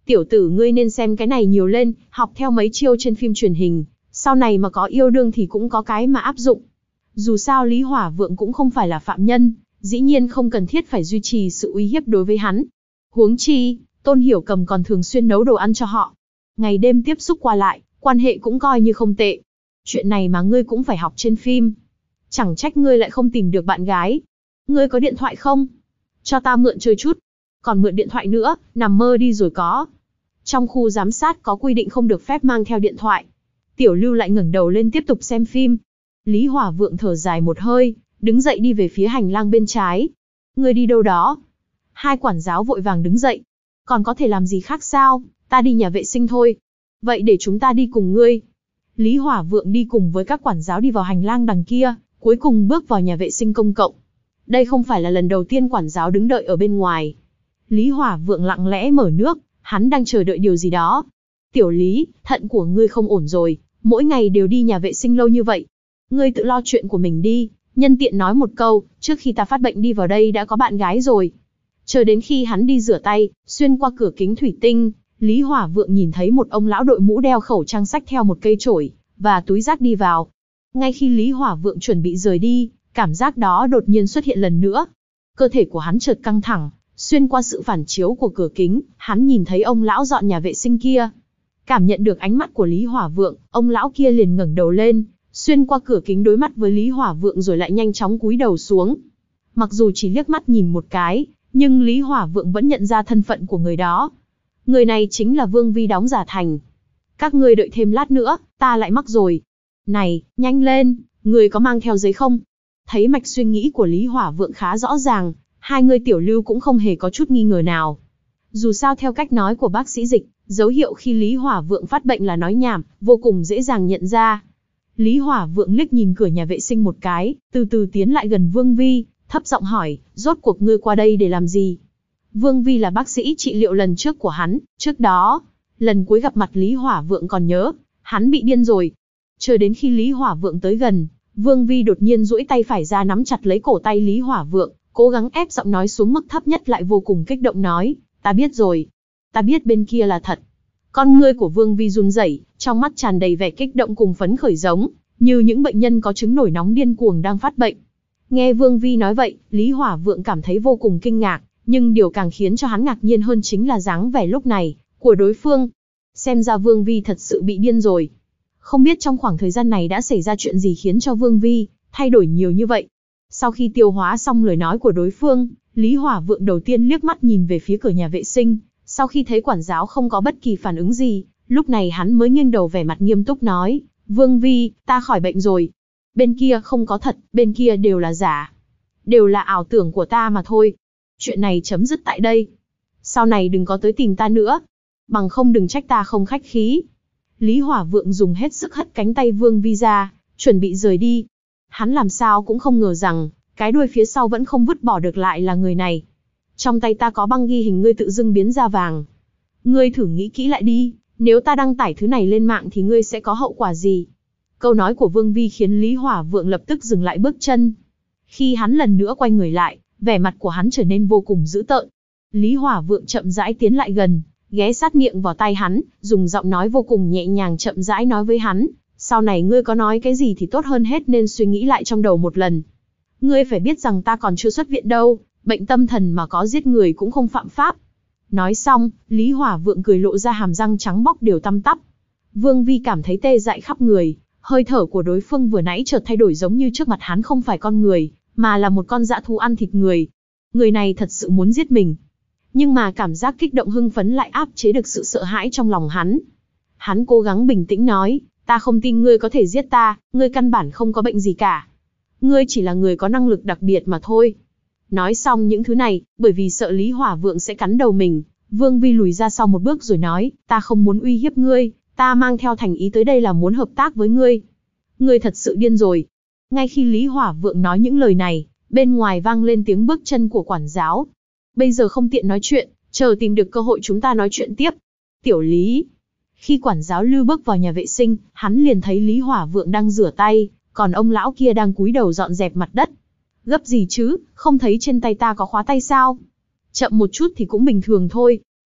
Tiểu tử ngươi nên xem cái này nhiều lên, học theo mấy chiêu trên phim truyền hình, sau này mà có yêu đương thì cũng có cái mà áp dụng. Dù sao Lý Hỏa Vượng cũng không phải là phạm nhân, dĩ nhiên không cần thiết phải duy trì sự uy hiếp đối với hắn. Huống chi, Tôn Hiểu Cầm còn thường xuyên nấu đồ ăn cho họ. Ngày đêm tiếp xúc qua lại, quan hệ cũng coi như không tệ. Chuyện này mà ngươi cũng phải học trên phim. Chẳng trách ngươi lại không tìm được bạn gái. Ngươi có điện thoại không? Cho ta mượn chơi chút. Còn mượn điện thoại nữa, nằm mơ đi rồi có. Trong khu giám sát có quy định không được phép mang theo điện thoại. Tiểu Lưu lại ngẩng đầu lên tiếp tục xem phim. Lý Hỏa Vượng thở dài một hơi, đứng dậy đi về phía hành lang bên trái. Ngươi đi đâu đó? Hai quản giáo vội vàng đứng dậy. Còn có thể làm gì khác sao? Ta đi nhà vệ sinh thôi. Vậy để chúng ta đi cùng ngươi. Lý Hỏa Vượng đi cùng với các quản giáo đi vào hành lang đằng kia, cuối cùng bước vào nhà vệ sinh công cộng. Đây không phải là lần đầu tiên quản giáo đứng đợi ở bên ngoài. Lý Hỏa Vượng lặng lẽ mở nước, hắn đang chờ đợi điều gì đó. Tiểu Lý, thận của ngươi không ổn rồi, mỗi ngày đều đi nhà vệ sinh lâu như vậy. Ngươi tự lo chuyện của mình đi, nhân tiện nói một câu, trước khi ta phát bệnh đi vào đây đã có bạn gái rồi. Chờ đến khi hắn đi rửa tay, xuyên qua cửa kính thủy tinh, Lý Hỏa Vượng nhìn thấy một ông lão đội mũ đeo khẩu trang xách theo một cây chổi và túi rác đi vào. Ngay khi Lý Hỏa Vượng chuẩn bị rời đi, cảm giác đó đột nhiên xuất hiện lần nữa. Cơ thể của hắn chợt căng thẳng, xuyên qua sự phản chiếu của cửa kính, hắn nhìn thấy ông lão dọn nhà vệ sinh kia. Cảm nhận được ánh mắt của Lý Hỏa Vượng, ông lão kia liền ngẩng đầu lên, xuyên qua cửa kính đối mắt với Lý Hỏa Vượng rồi lại nhanh chóng cúi đầu xuống. Mặc dù chỉ liếc mắt nhìn một cái, nhưng Lý Hỏa Vượng vẫn nhận ra thân phận của người đó. Người này chính là Vương Vi đóng giả thành. Các ngươi đợi thêm lát nữa, ta lại mắc rồi. Này, nhanh lên, người có mang theo giấy không? Thấy mạch suy nghĩ của Lý Hỏa Vượng khá rõ ràng, hai người Tiểu Lưu cũng không hề có chút nghi ngờ nào. Dù sao theo cách nói của bác sĩ Dịch, dấu hiệu khi Lý Hỏa Vượng phát bệnh là nói nhảm, vô cùng dễ dàng nhận ra. Lý Hỏa Vượng liếc nhìn cửa nhà vệ sinh một cái, từ từ tiến lại gần Vương Vi, thấp giọng hỏi, rốt cuộc ngươi qua đây để làm gì? Vương Vi là bác sĩ trị liệu lần trước của hắn, trước đó, lần cuối gặp mặt Lý Hỏa Vượng còn nhớ, hắn bị điên rồi. Chờ đến khi Lý Hỏa Vượng tới gần, Vương Vi đột nhiên duỗi tay phải ra nắm chặt lấy cổ tay Lý Hỏa Vượng, cố gắng ép giọng nói xuống mức thấp nhất lại vô cùng kích động nói, ta biết rồi, ta biết bên kia là thật. Con ngươi của Vương Vi run rẩy, trong mắt tràn đầy vẻ kích động cùng phấn khởi giống như những bệnh nhân có chứng nổi nóng điên cuồng đang phát bệnh. Nghe Vương Vi nói vậy, Lý Hỏa Vượng cảm thấy vô cùng kinh ngạc, nhưng điều càng khiến cho hắn ngạc nhiên hơn chính là dáng vẻ lúc này của đối phương. Xem ra Vương Vi thật sự bị điên rồi. Không biết trong khoảng thời gian này đã xảy ra chuyện gì khiến cho Vương Vi thay đổi nhiều như vậy. Sau khi tiêu hóa xong lời nói của đối phương, Lý Hỏa Vượng đầu tiên liếc mắt nhìn về phía cửa nhà vệ sinh, sau khi thấy quản giáo không có bất kỳ phản ứng gì, lúc này hắn mới nghiêng đầu vẻ mặt nghiêm túc nói, Vương Vi, ta khỏi bệnh rồi. Bên kia không có thật, bên kia đều là giả. Đều là ảo tưởng của ta mà thôi. Chuyện này chấm dứt tại đây. Sau này đừng có tới tìm ta nữa. Bằng không đừng trách ta không khách khí. Lý Hỏa Vượng dùng hết sức hất cánh tay Vương Vi ra, chuẩn bị rời đi. Hắn làm sao cũng không ngờ rằng, cái đuôi phía sau vẫn không vứt bỏ được lại là người này. Trong tay ta có băng ghi hình ngươi tự dưng biến ra vàng. Ngươi thử nghĩ kỹ lại đi, nếu ta đăng tải thứ này lên mạng thì ngươi sẽ có hậu quả gì? Câu nói của Vương Vi khiến Lý Hỏa Vượng lập tức dừng lại bước chân. Khi hắn lần nữa quay người lại, vẻ mặt của hắn trở nên vô cùng dữ tợn. Lý Hỏa Vượng chậm rãi tiến lại gần, ghé sát miệng vào tai hắn, dùng giọng nói vô cùng nhẹ nhàng chậm rãi nói với hắn, sau này ngươi có nói cái gì thì tốt hơn hết nên suy nghĩ lại trong đầu một lần. Ngươi phải biết rằng ta còn chưa xuất viện đâu, bệnh tâm thần mà có giết người cũng không phạm pháp. Nói xong, Lý Hỏa Vượng cười lộ ra hàm răng trắng bóc đều tăm tắp. Vương Vi cảm thấy tê dại khắp người, hơi thở của đối phương vừa nãy chợt thay đổi giống như trước mặt hắn không phải con người, mà là một con dã thú ăn thịt người. Người này thật sự muốn giết mình. Nhưng mà cảm giác kích động hưng phấn lại áp chế được sự sợ hãi trong lòng hắn. Hắn cố gắng bình tĩnh nói, ta không tin ngươi có thể giết ta, ngươi căn bản không có bệnh gì cả. Ngươi chỉ là người có năng lực đặc biệt mà thôi. Nói xong những thứ này, bởi vì sợ Lý Hỏa Vượng sẽ cắn đầu mình, Vương Vi lùi ra sau một bước rồi nói, ta không muốn uy hiếp ngươi, ta mang theo thành ý tới đây là muốn hợp tác với ngươi. Ngươi thật sự điên rồi. Ngay khi Lý Hỏa Vượng nói những lời này, bên ngoài vang lên tiếng bước chân của quản giáo. Bây giờ không tiện nói chuyện, chờ tìm được cơ hội chúng ta nói chuyện tiếp. Tiểu Lý. Khi quản giáo Lưu bước vào nhà vệ sinh, hắn liền thấy Lý Hỏa Vượng đang rửa tay, còn ông lão kia đang cúi đầu dọn dẹp mặt đất. Gấp gì chứ, không thấy trên tay ta có khóa tay sao? Chậm một chút thì cũng bình thường thôi.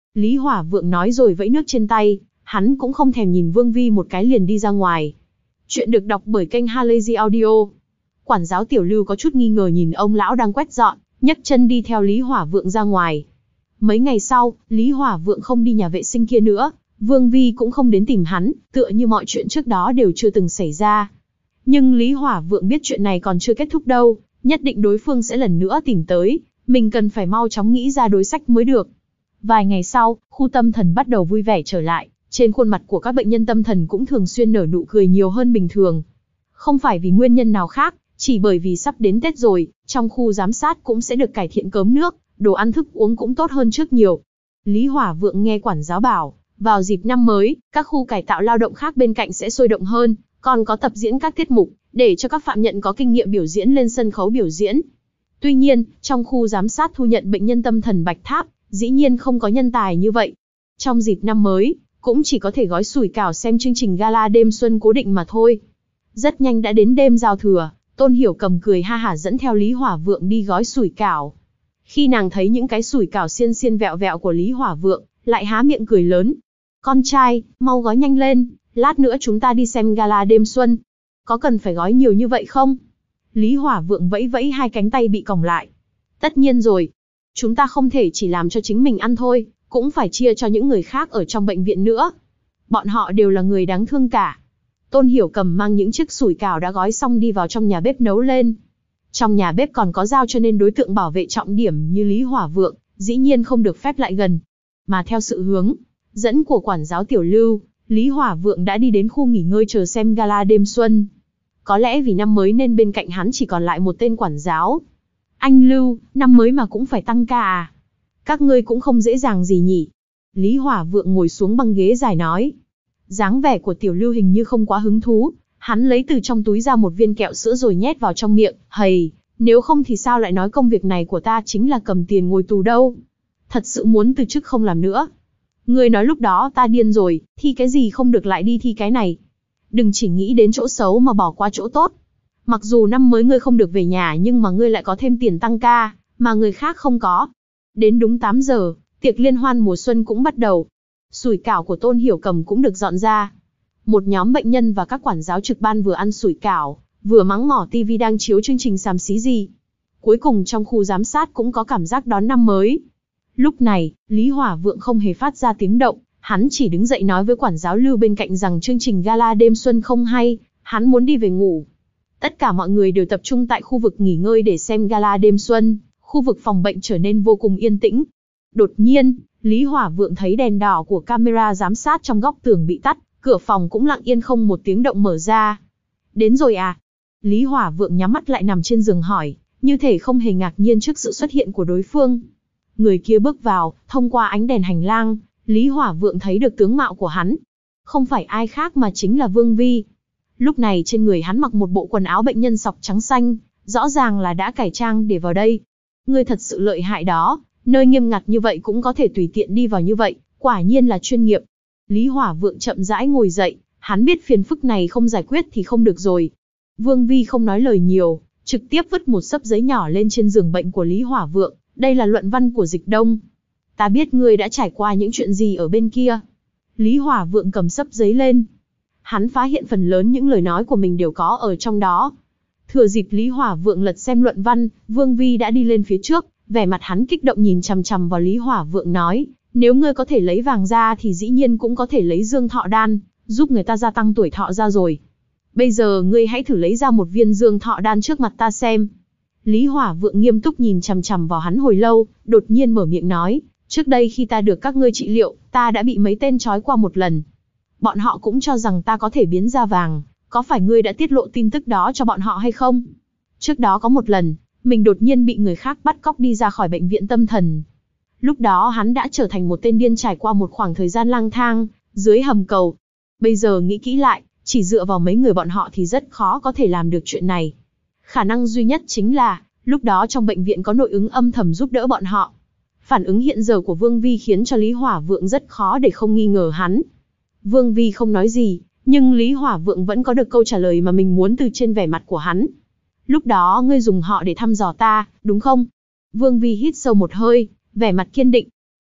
Lý Hỏa Vượng nói rồi vẫy nước trên tay, hắn cũng không thèm nhìn Vương Vi một cái liền đi ra ngoài. Chuyện được đọc bởi kênh Halazy Audio. Quản giáo Tiểu Lưu có chút nghi ngờ nhìn ông lão đang quét dọn, nhấc chân đi theo Lý Hỏa Vượng ra ngoài. Mấy ngày sau, Lý Hỏa Vượng không đi nhà vệ sinh kia nữa, Vương Vi cũng không đến tìm hắn, tựa như mọi chuyện trước đó đều chưa từng xảy ra. Nhưng Lý Hỏa Vượng biết chuyện này còn chưa kết thúc đâu, nhất định đối phương sẽ lần nữa tìm tới, mình cần phải mau chóng nghĩ ra đối sách mới được. Vài ngày sau, khu tâm thần bắt đầu vui vẻ trở lại, trên khuôn mặt của các bệnh nhân tâm thần cũng thường xuyên nở nụ cười nhiều hơn bình thường. Không phải vì nguyên nhân nào khác, chỉ bởi vì sắp đến Tết rồi, trong khu giám sát cũng sẽ được cải thiện cơm nước, đồ ăn thức uống cũng tốt hơn trước nhiều. Lý Hỏa Vượng nghe quản giáo bảo, vào dịp năm mới, các khu cải tạo lao động khác bên cạnh sẽ sôi động hơn, còn có tập diễn các tiết mục, để cho các phạm nhân có kinh nghiệm biểu diễn lên sân khấu biểu diễn. Tuy nhiên, trong khu giám sát thu nhận bệnh nhân tâm thần Bạch Tháp, dĩ nhiên không có nhân tài như vậy. Trong dịp năm mới, cũng chỉ có thể gói sủi cảo xem chương trình gala đêm xuân cố định mà thôi. Rất nhanh đã đến đêm giao thừa, Tôn Hiểu Cầm cười ha hả dẫn theo Lý Hỏa Vượng đi gói sủi cảo. Khi nàng thấy những cái sủi cảo xiên xiên vẹo vẹo của Lý Hỏa Vượng, lại há miệng cười lớn. Con trai, mau gói nhanh lên, lát nữa chúng ta đi xem gala đêm xuân. Có cần phải gói nhiều như vậy không? Lý Hỏa Vượng vẫy vẫy hai cánh tay bị còng lại. Tất nhiên rồi. Chúng ta không thể chỉ làm cho chính mình ăn thôi, cũng phải chia cho những người khác ở trong bệnh viện nữa. Bọn họ đều là người đáng thương cả. Tôn Hiểu Cầm mang những chiếc sủi cảo đã gói xong đi vào trong nhà bếp nấu lên. Trong nhà bếp còn có dao cho nên đối tượng bảo vệ trọng điểm như Lý Hỏa Vượng, dĩ nhiên không được phép lại gần. Mà theo sự hướng dẫn của quản giáo Tiểu Lưu, Lý Hỏa Vượng đã đi đến khu nghỉ ngơi chờ xem gala đêm xuân. Có lẽ vì năm mới nên bên cạnh hắn chỉ còn lại một tên quản giáo. Anh Lưu, năm mới mà cũng phải tăng ca à? Các ngươi cũng không dễ dàng gì nhỉ? Lý Hỏa Vượng ngồi xuống băng ghế dài nói. Dáng vẻ của Tiểu Lưu hình như không quá hứng thú, hắn lấy từ trong túi ra một viên kẹo sữa rồi nhét vào trong miệng, hầy, nếu không thì sao lại nói công việc này của ta chính là cầm tiền ngồi tù đâu. Thật sự muốn từ chức không làm nữa. Ngươi nói lúc đó ta điên rồi, thi cái gì không được lại đi thi cái này. Đừng chỉ nghĩ đến chỗ xấu mà bỏ qua chỗ tốt. Mặc dù năm mới ngươi không được về nhà nhưng mà ngươi lại có thêm tiền tăng ca, mà người khác không có. Đến đúng tám giờ, tiệc liên hoan mùa xuân cũng bắt đầu. Sủi cảo của Tôn Hiểu Cầm cũng được dọn ra. Một nhóm bệnh nhân và các quản giáo trực ban vừa ăn sủi cảo, vừa mắng mỏ tivi đang chiếu chương trình xàm xí gì. Cuối cùng trong khu giám sát cũng có cảm giác đón năm mới. Lúc này, Lý Hỏa Vượng không hề phát ra tiếng động, hắn chỉ đứng dậy nói với quản giáo Lưu bên cạnh rằng chương trình gala đêm xuân không hay, hắn muốn đi về ngủ. Tất cả mọi người đều tập trung tại khu vực nghỉ ngơi để xem gala đêm xuân, khu vực phòng bệnh trở nên vô cùng yên tĩnh. Đột nhiên, Lý Hỏa Vượng thấy đèn đỏ của camera giám sát trong góc tường bị tắt, cửa phòng cũng lặng yên không một tiếng động mở ra. Đến rồi à? Lý Hỏa Vượng nhắm mắt lại nằm trên giường hỏi, như thể không hề ngạc nhiên trước sự xuất hiện của đối phương. Người kia bước vào, thông qua ánh đèn hành lang, Lý Hỏa Vượng thấy được tướng mạo của hắn. Không phải ai khác mà chính là Vương Vi. Lúc này trên người hắn mặc một bộ quần áo bệnh nhân sọc trắng xanh, rõ ràng là đã cải trang để vào đây. Ngươi thật sự lợi hại đó, nơi nghiêm ngặt như vậy cũng có thể tùy tiện đi vào như vậy, quả nhiên là chuyên nghiệp. Lý Hỏa Vượng chậm rãi ngồi dậy, hắn biết phiền phức này không giải quyết thì không được rồi. Vương Vi không nói lời nhiều, trực tiếp vứt một xấp giấy nhỏ lên trên giường bệnh của Lý Hỏa Vượng, đây là luận văn của Dịch Đông. Ta biết ngươi đã trải qua những chuyện gì ở bên kia. Lý Hỏa Vượng cầm xấp giấy lên. Hắn phát hiện phần lớn những lời nói của mình đều có ở trong đó. Thừa dịp Lý Hỏa Vượng lật xem luận văn, Vương Vi đã đi lên phía trước, vẻ mặt hắn kích động nhìn chằm chằm vào Lý Hỏa Vượng nói, nếu ngươi có thể lấy vàng ra thì dĩ nhiên cũng có thể lấy dương thọ đan, giúp người ta gia tăng tuổi thọ ra rồi. Bây giờ ngươi hãy thử lấy ra một viên dương thọ đan trước mặt ta xem. Lý Hỏa Vượng nghiêm túc nhìn chằm chằm vào hắn hồi lâu, đột nhiên mở miệng nói, trước đây khi ta được các ngươi trị liệu, ta đã bị mấy tên trói qua một lần. Bọn họ cũng cho rằng ta có thể biến ra vàng, có phải ngươi đã tiết lộ tin tức đó cho bọn họ hay không? Trước đó có một lần, mình đột nhiên bị người khác bắt cóc đi ra khỏi bệnh viện tâm thần. Lúc đó hắn đã trở thành một tên điên trải qua một khoảng thời gian lang thang, dưới hầm cầu. Bây giờ nghĩ kỹ lại, chỉ dựa vào mấy người bọn họ thì rất khó có thể làm được chuyện này. Khả năng duy nhất chính là, lúc đó trong bệnh viện có nội ứng âm thầm giúp đỡ bọn họ. Phản ứng hiện giờ của Vương Vi khiến cho Lý Hỏa Vượng rất khó để không nghi ngờ hắn. Vương Vi không nói gì, nhưng Lý Hỏa Vượng vẫn có được câu trả lời mà mình muốn từ trên vẻ mặt của hắn. Lúc đó ngươi dùng họ để thăm dò ta, đúng không? Vương Vi hít sâu một hơi, vẻ mặt kiên định.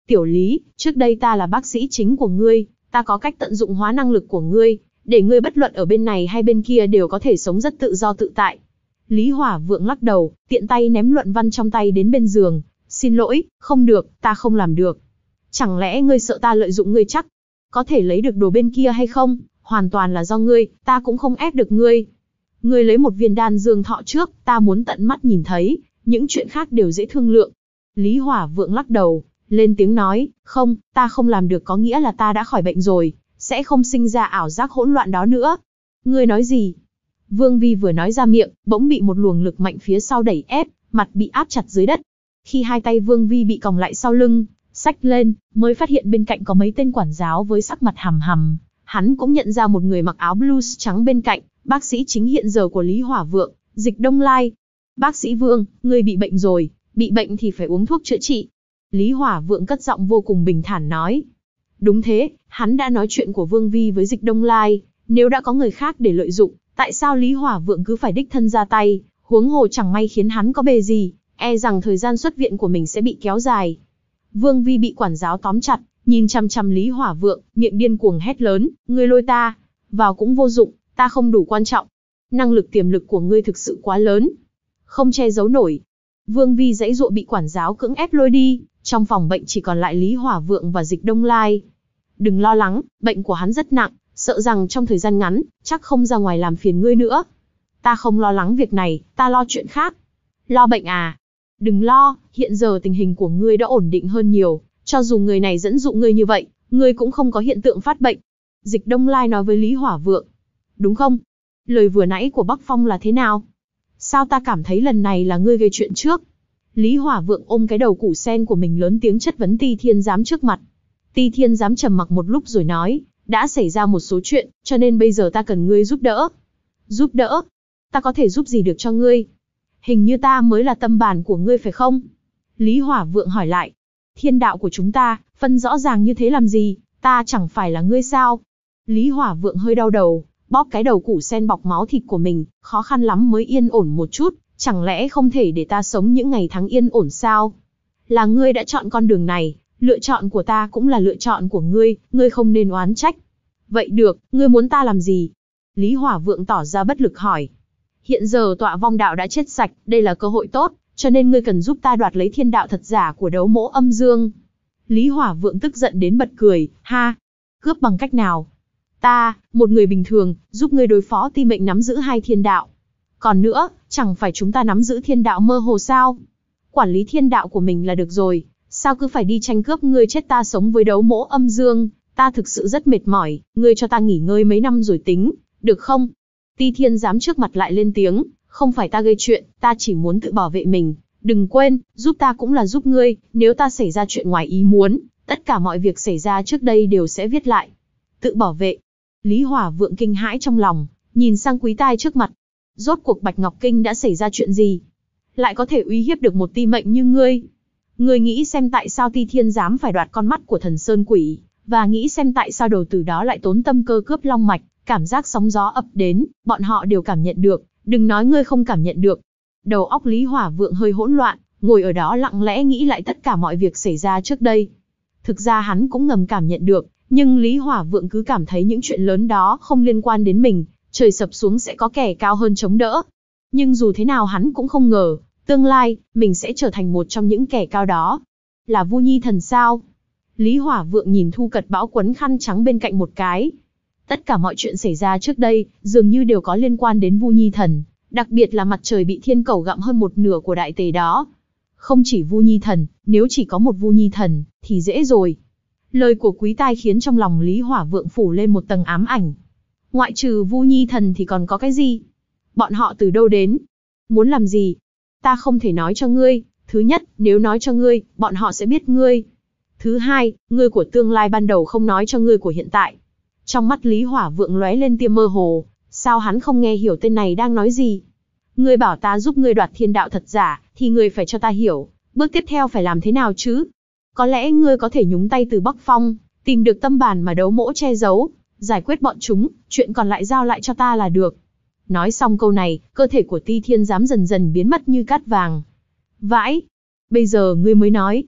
Tiểu Lý, trước đây ta là bác sĩ chính của ngươi, ta có cách tận dụng hóa năng lực của ngươi, để ngươi bất luận ở bên này hay bên kia đều có thể sống rất tự do tự tại. Lý Hỏa Vượng lắc đầu, tiện tay ném luận văn trong tay đến bên giường. Xin lỗi, không được, ta không làm được. Chẳng lẽ ngươi sợ ta lợi dụng ngươi chắc? Có thể lấy được đồ bên kia hay không? Hoàn toàn là do ngươi, ta cũng không ép được ngươi. Ngươi lấy một viên đan dương thọ trước, ta muốn tận mắt nhìn thấy, những chuyện khác đều dễ thương lượng. Lý Hỏa Vượng lắc đầu, lên tiếng nói, không, ta không làm được có nghĩa là ta đã khỏi bệnh rồi, sẽ không sinh ra ảo giác hỗn loạn đó nữa. Ngươi nói gì? Vương Vi vừa nói ra miệng, bỗng bị một luồng lực mạnh phía sau đẩy ép, mặt bị áp chặt dưới đất. Khi hai tay Vương Vi bị còng lại sau lưng, xách lên, mới phát hiện bên cạnh có mấy tên quản giáo với sắc mặt hằm hằm. Hắn cũng nhận ra một người mặc áo blues trắng bên cạnh, bác sĩ chính hiện giờ của Lý Hỏa Vượng, Dịch Đông Lai. Bác sĩ Vương, ngươi bị bệnh rồi, bị bệnh thì phải uống thuốc chữa trị. Lý Hỏa Vượng cất giọng vô cùng bình thản nói. Đúng thế, hắn đã nói chuyện của Vương Vi với Dịch Đông Lai, nếu đã có người khác để lợi dụng, tại sao Lý Hỏa Vượng cứ phải đích thân ra tay, huống hồ chẳng may khiến hắn có bề gì, e rằng thời gian xuất viện của mình sẽ bị kéo dài. Vương Vi bị quản giáo tóm chặt, nhìn chằm chằm Lý Hỏa Vượng, miệng điên cuồng hét lớn, ngươi lôi ta vào cũng vô dụng, ta không đủ quan trọng. Năng lực tiềm lực của ngươi thực sự quá lớn, không che giấu nổi. Vương Vi giãy giụa bị quản giáo cưỡng ép lôi đi, trong phòng bệnh chỉ còn lại Lý Hỏa Vượng và Dịch Đông Lai. Đừng lo lắng, bệnh của hắn rất nặng, sợ rằng trong thời gian ngắn, chắc không ra ngoài làm phiền ngươi nữa. Ta không lo lắng việc này, ta lo chuyện khác. Lo bệnh à? Đừng lo, hiện giờ tình hình của ngươi đã ổn định hơn nhiều, cho dù người này dẫn dụ ngươi như vậy, ngươi cũng không có hiện tượng phát bệnh. Dịch Đông Lai nói với Lý Hỏa Vượng. Đúng không? Lời vừa nãy của Bắc Phong là thế nào? Sao ta cảm thấy lần này là ngươi gây chuyện trước? Lý Hỏa Vượng ôm cái đầu củ sen của mình lớn tiếng chất vấn Ti Thiên Giám trước mặt. Ti Thiên Giám trầm mặc một lúc rồi nói, đã xảy ra một số chuyện, cho nên bây giờ ta cần ngươi giúp đỡ. Giúp đỡ? Ta có thể giúp gì được cho ngươi? Hình như ta mới là tâm bản của ngươi phải không? Lý Hỏa Vượng hỏi lại. Thiên đạo của chúng ta, phân rõ ràng như thế làm gì, ta chẳng phải là ngươi sao? Lý Hỏa Vượng hơi đau đầu, bóp cái đầu củ sen bọc máu thịt của mình, khó khăn lắm mới yên ổn một chút, chẳng lẽ không thể để ta sống những ngày tháng yên ổn sao? Là ngươi đã chọn con đường này, lựa chọn của ta cũng là lựa chọn của ngươi, ngươi không nên oán trách. Vậy được, ngươi muốn ta làm gì? Lý Hỏa Vượng tỏ ra bất lực hỏi. Hiện giờ tọa vong đạo đã chết sạch, đây là cơ hội tốt, cho nên ngươi cần giúp ta đoạt lấy thiên đạo thật giả của đấu mỗ âm dương. Lý Hỏa Vượng tức giận đến bật cười, ha, cướp bằng cách nào? Ta, một người bình thường, giúp ngươi đối phó ti mệnh nắm giữ hai thiên đạo. Còn nữa, chẳng phải chúng ta nắm giữ thiên đạo mơ hồ sao? Quản lý thiên đạo của mình là được rồi, sao cứ phải đi tranh cướp ngươi chết ta sống với đấu mỗ âm dương? Ta thực sự rất mệt mỏi, ngươi cho ta nghỉ ngơi mấy năm rồi tính, được không? Ti Thiên Giám trước mặt lại lên tiếng, không phải ta gây chuyện, ta chỉ muốn tự bảo vệ mình. Đừng quên, giúp ta cũng là giúp ngươi, nếu ta xảy ra chuyện ngoài ý muốn, tất cả mọi việc xảy ra trước đây đều sẽ viết lại. Tự bảo vệ. Lý Hỏa Vượng kinh hãi trong lòng, nhìn sang quý tai trước mặt. Rốt cuộc Bạch Ngọc Kinh đã xảy ra chuyện gì? Lại có thể uy hiếp được một ti mệnh như ngươi? Ngươi nghĩ xem tại sao Ti Thiên Giám phải đoạt con mắt của thần Sơn Quỷ, và nghĩ xem tại sao đầu tử đó lại tốn tâm cơ cướp long mạch, cảm giác sóng gió ập đến, bọn họ đều cảm nhận được, đừng nói ngươi không cảm nhận được. Đầu óc Lý Hỏa Vượng hơi hỗn loạn, ngồi ở đó lặng lẽ nghĩ lại tất cả mọi việc xảy ra trước đây. Thực ra hắn cũng ngầm cảm nhận được, nhưng Lý Hỏa Vượng cứ cảm thấy những chuyện lớn đó không liên quan đến mình, trời sập xuống sẽ có kẻ cao hơn chống đỡ. Nhưng dù thế nào hắn cũng không ngờ, tương lai, mình sẽ trở thành một trong những kẻ cao đó. Là Vu Nhi Thần sao? Lý Hỏa Vượng nhìn Thu Cật Bão quấn khăn trắng bên cạnh một cái. Tất cả mọi chuyện xảy ra trước đây, dường như đều có liên quan đến Vu Nhi Thần, đặc biệt là mặt trời bị thiên cẩu gặm hơn một nửa của đại tề đó. Không chỉ Vu Nhi Thần, nếu chỉ có một Vu Nhi Thần, thì dễ rồi. Lời của quý tai khiến trong lòng Lý Hỏa Vượng phủ lên một tầng ám ảnh. Ngoại trừ Vu Nhi Thần thì còn có cái gì? Bọn họ từ đâu đến? Muốn làm gì? Ta không thể nói cho ngươi. Thứ nhất, nếu nói cho ngươi, bọn họ sẽ biết ngươi. Thứ hai, ngươi của tương lai ban đầu không nói cho ngươi của hiện tại. Trong mắt Lý Hỏa Vượng lóe lên tia mơ hồ, sao hắn không nghe hiểu tên này đang nói gì? Ngươi bảo ta giúp ngươi đoạt thiên đạo thật giả, thì ngươi phải cho ta hiểu, bước tiếp theo phải làm thế nào chứ? Có lẽ ngươi có thể nhúng tay từ Bắc Phong, tìm được tâm bản mà đấu mỗ che giấu, giải quyết bọn chúng, chuyện còn lại giao lại cho ta là được. Nói xong câu này, cơ thể của Ti Thiên Giám dần dần biến mất như cát vàng. Vãi! Bây giờ ngươi mới nói.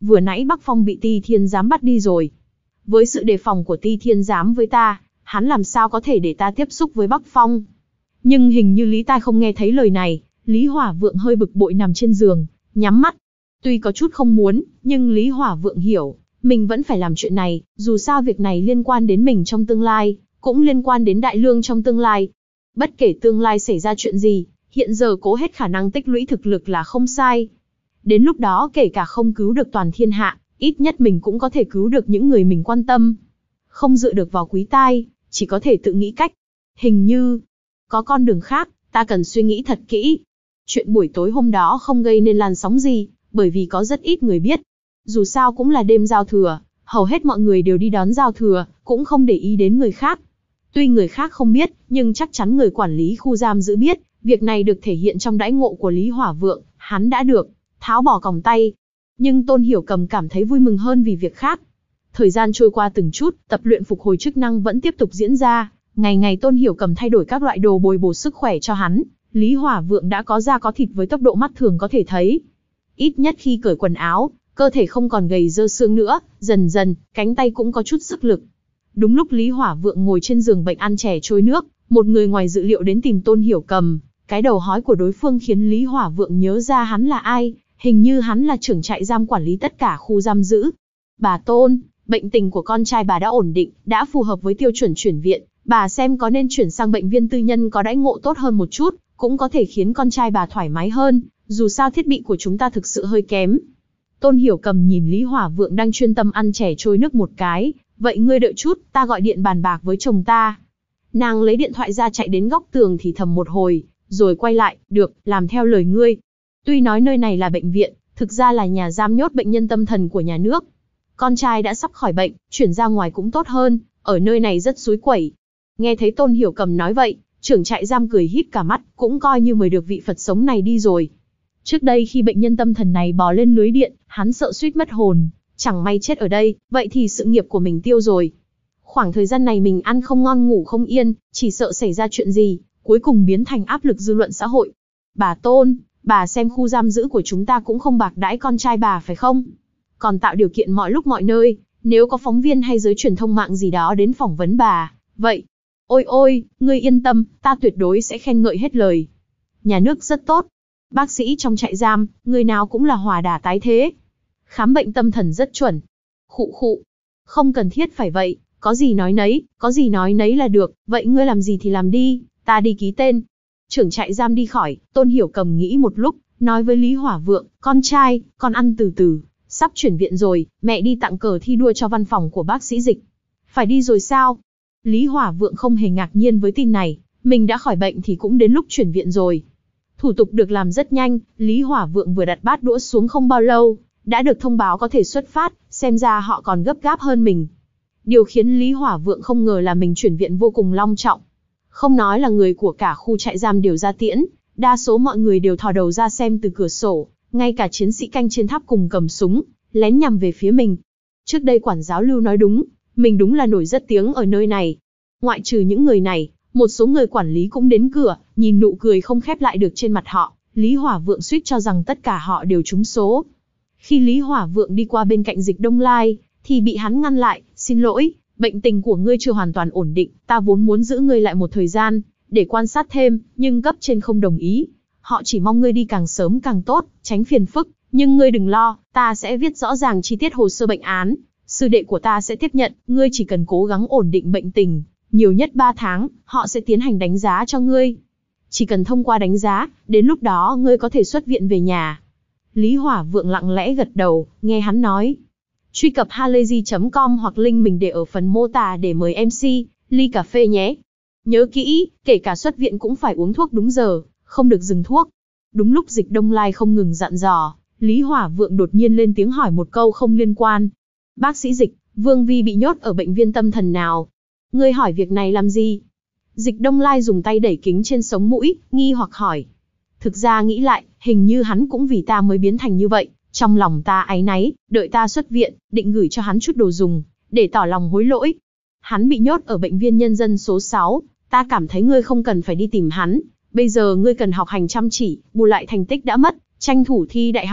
vừa nãy Bắc Phong bị Ti Thiên Giám bắt đi rồi. Với sự đề phòng của Ti Thiên Giám với ta, hắn làm sao có thể để ta tiếp xúc với Bắc Phong. Nhưng hình như Lý Tai không nghe thấy lời này, Lý Hỏa Vượng hơi bực bội nằm trên giường, nhắm mắt. Tuy có chút không muốn, nhưng Lý Hỏa Vượng hiểu, mình vẫn phải làm chuyện này, dù sao việc này liên quan đến mình trong tương lai, cũng liên quan đến Đại Lương trong tương lai. Bất kể tương lai xảy ra chuyện gì, hiện giờ cố hết khả năng tích lũy thực lực là không sai. Đến lúc đó kể cả không cứu được toàn thiên hạ, ít nhất mình cũng có thể cứu được những người mình quan tâm. Không dựa được vào Quý Tai, chỉ có thể tự nghĩ cách. Hình như có con đường khác, ta cần suy nghĩ thật kỹ. Chuyện buổi tối hôm đó không gây nên làn sóng gì, bởi vì có rất ít người biết. Dù sao cũng là đêm giao thừa, hầu hết mọi người đều đi đón giao thừa, cũng không để ý đến người khác. Tuy người khác không biết, nhưng chắc chắn người quản lý khu giam giữ biết, việc này được thể hiện trong đãi ngộ của Lý Hỏa Vượng, hắn đã được tháo bỏ còng tay. Nhưng Tôn Hiểu Cầm cảm thấy vui mừng hơn vì việc khác. Thời gian trôi qua từng chút, tập luyện phục hồi chức năng vẫn tiếp tục diễn ra, ngày ngày Tôn Hiểu Cầm thay đổi các loại đồ bồi bổ sức khỏe cho hắn. Lý Hỏa Vượng đã có da có thịt với tốc độ mắt thường có thể thấy. Ít nhất khi cởi quần áo, cơ thể không còn gầy dơ xương nữa, dần dần, cánh tay cũng có chút sức lực. Đúng lúc Lý Hỏa Vượng ngồi trên giường bệnh ăn chè trôi nước, một người ngoài dự liệu đến tìm Tôn Hiểu Cầm. Cái đầu hói của đối phương khiến Lý Hỏa Vượng nhớ ra hắn là ai, hình như hắn là trưởng trại giam quản lý tất cả khu giam giữ. Bà Tôn, bệnh tình của con trai bà đã ổn định, đã phù hợp với tiêu chuẩn chuyển viện, bà xem có nên chuyển sang bệnh viện tư nhân có đãi ngộ tốt hơn một chút, cũng có thể khiến con trai bà thoải mái hơn, dù sao thiết bị của chúng ta thực sự hơi kém. Tôn Hiểu Cầm nhìn Lý Hỏa Vượng đang chuyên tâm ăn chè trôi nước một cái, vậy ngươi đợi chút, ta gọi điện bàn bạc với chồng ta. Nàng lấy điện thoại ra chạy đến góc tường thì thầm một hồi, rồi quay lại, được, làm theo lời ngươi. Tuy nói nơi này là bệnh viện, thực ra là nhà giam nhốt bệnh nhân tâm thần của nhà nước. Con trai đã sắp khỏi bệnh, chuyển ra ngoài cũng tốt hơn, ở nơi này rất suối quẩy. Nghe thấy Tôn Hiểu Cầm nói vậy, trưởng trại giam cười híp cả mắt, cũng coi như mời được vị Phật sống này đi rồi. Trước đây khi bệnh nhân tâm thần này bò lên lưới điện, hắn sợ suýt mất hồn, chẳng may chết ở đây, vậy thì sự nghiệp của mình tiêu rồi. Khoảng thời gian này mình ăn không ngon ngủ không yên, chỉ sợ xảy ra chuyện gì, cuối cùng biến thành áp lực dư luận xã hội. Bà Tôn, bà xem khu giam giữ của chúng ta cũng không bạc đãi con trai bà phải không? Còn tạo điều kiện mọi lúc mọi nơi, nếu có phóng viên hay giới truyền thông mạng gì đó đến phỏng vấn bà, vậy. Ôi ôi, ngươi yên tâm, ta tuyệt đối sẽ khen ngợi hết lời. Nhà nước rất tốt. Bác sĩ trong trại giam, người nào cũng là hòa đả tái thế. Khám bệnh tâm thần rất chuẩn. Khụ khụ. Không cần thiết phải vậy, có gì nói nấy, có gì nói nấy là được, vậy ngươi làm gì thì làm đi, ta đi ký tên. Trưởng trại giam đi khỏi, Tôn Hiểu Cầm nghĩ một lúc, nói với Lý Hỏa Vượng, con trai, con ăn từ từ, sắp chuyển viện rồi, mẹ đi tặng cờ thi đua cho văn phòng của bác sĩ Dịch. Phải đi rồi sao? Lý Hỏa Vượng không hề ngạc nhiên với tin này, mình đã khỏi bệnh thì cũng đến lúc chuyển viện rồi. Thủ tục được làm rất nhanh, Lý Hỏa Vượng vừa đặt bát đũa xuống không bao lâu, đã được thông báo có thể xuất phát, xem ra họ còn gấp gáp hơn mình. Điều khiến Lý Hỏa Vượng không ngờ là mình chuyển viện vô cùng long trọng. Không nói là người của cả khu trại giam đều ra tiễn, đa số mọi người đều thò đầu ra xem từ cửa sổ, ngay cả chiến sĩ canh trên tháp cùng cầm súng, lén nhằm về phía mình. Trước đây quản giáo Lưu nói đúng, mình đúng là nổi rất tiếng ở nơi này. Ngoại trừ những người này, một số người quản lý cũng đến cửa, nhìn nụ cười không khép lại được trên mặt họ, Lý Hỏa Vượng suýt cho rằng tất cả họ đều trúng số. Khi Lý Hỏa Vượng đi qua bên cạnh Dịch Đông Lai, thì bị hắn ngăn lại, xin lỗi, bệnh tình của ngươi chưa hoàn toàn ổn định, ta vốn muốn giữ ngươi lại một thời gian, để quan sát thêm, nhưng cấp trên không đồng ý. Họ chỉ mong ngươi đi càng sớm càng tốt, tránh phiền phức, nhưng ngươi đừng lo, ta sẽ viết rõ ràng chi tiết hồ sơ bệnh án, sư đệ của ta sẽ tiếp nhận, ngươi chỉ cần cố gắng ổn định bệnh tình, nhiều nhất ba tháng, họ sẽ tiến hành đánh giá cho ngươi. Chỉ cần thông qua đánh giá, đến lúc đó ngươi có thể xuất viện về nhà. Lý Hỏa Vượng lặng lẽ gật đầu, nghe hắn nói. Truy cập halayzi chấm com hoặc link mình để ở phần mô tả để mời em xê, ly cà phê nhé. Nhớ kỹ, kể cả xuất viện cũng phải uống thuốc đúng giờ, không được dừng thuốc. Đúng lúc Dịch Đông Lai không ngừng dặn dò, Lý Hỏa Vượng đột nhiên lên tiếng hỏi một câu không liên quan. Bác sĩ Dịch, Vương Vi bị nhốt ở bệnh viện tâm thần nào? Ngươi hỏi việc này làm gì? Dịch Đông Lai dùng tay đẩy kính trên sống mũi, nghi hoặc hỏi. Thực ra nghĩ lại, hình như hắn cũng vì ta mới biến thành như vậy. Trong lòng ta áy náy, đợi ta xuất viện, định gửi cho hắn chút đồ dùng, để tỏ lòng hối lỗi. Hắn bị nhốt ở bệnh viện nhân dân số sáu, ta cảm thấy ngươi không cần phải đi tìm hắn. Bây giờ ngươi cần học hành chăm chỉ, bù lại thành tích đã mất, tranh thủ thi đại học.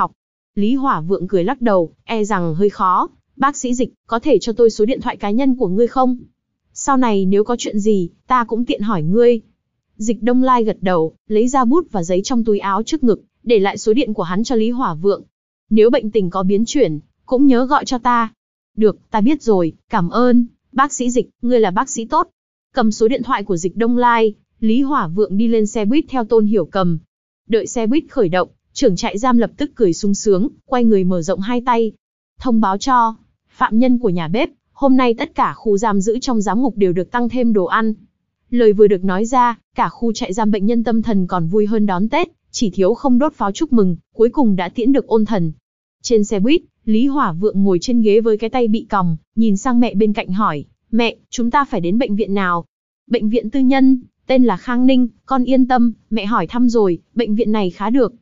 Lý Hỏa Vượng cười lắc đầu, e rằng hơi khó. Bác sĩ Dịch, có thể cho tôi số điện thoại cá nhân của ngươi không? Sau này nếu có chuyện gì, ta cũng tiện hỏi ngươi. Dịch Đông Lai gật đầu, lấy ra bút và giấy trong túi áo trước ngực, để lại số điện của hắn cho Lý Hỏa Vượng. Nếu bệnh tình có biến chuyển, cũng nhớ gọi cho ta. Được, ta biết rồi, cảm ơn. Bác sĩ Dịch, ngươi là bác sĩ tốt. Cầm số điện thoại của Dịch Đông Lai, Lý Hỏa Vượng đi lên xe buýt theo Tôn Hiểu Cầm. Đợi xe buýt khởi động, trưởng trại giam lập tức cười sung sướng, quay người mở rộng hai tay. Thông báo cho phạm nhân của nhà bếp, hôm nay tất cả khu giam giữ trong giám ngục đều được tăng thêm đồ ăn. Lời vừa được nói ra, cả khu trại giam bệnh nhân tâm thần còn vui hơn đón Tết, chỉ thiếu không đốt pháo chúc mừng, cuối cùng đã tiễn được ôn thần. Trên xe buýt, Lý Hỏa Vượng ngồi trên ghế với cái tay bị còng, nhìn sang mẹ bên cạnh hỏi, mẹ, chúng ta phải đến bệnh viện nào? Bệnh viện tư nhân, tên là Khang Ninh, con yên tâm, mẹ hỏi thăm rồi, bệnh viện này khá được.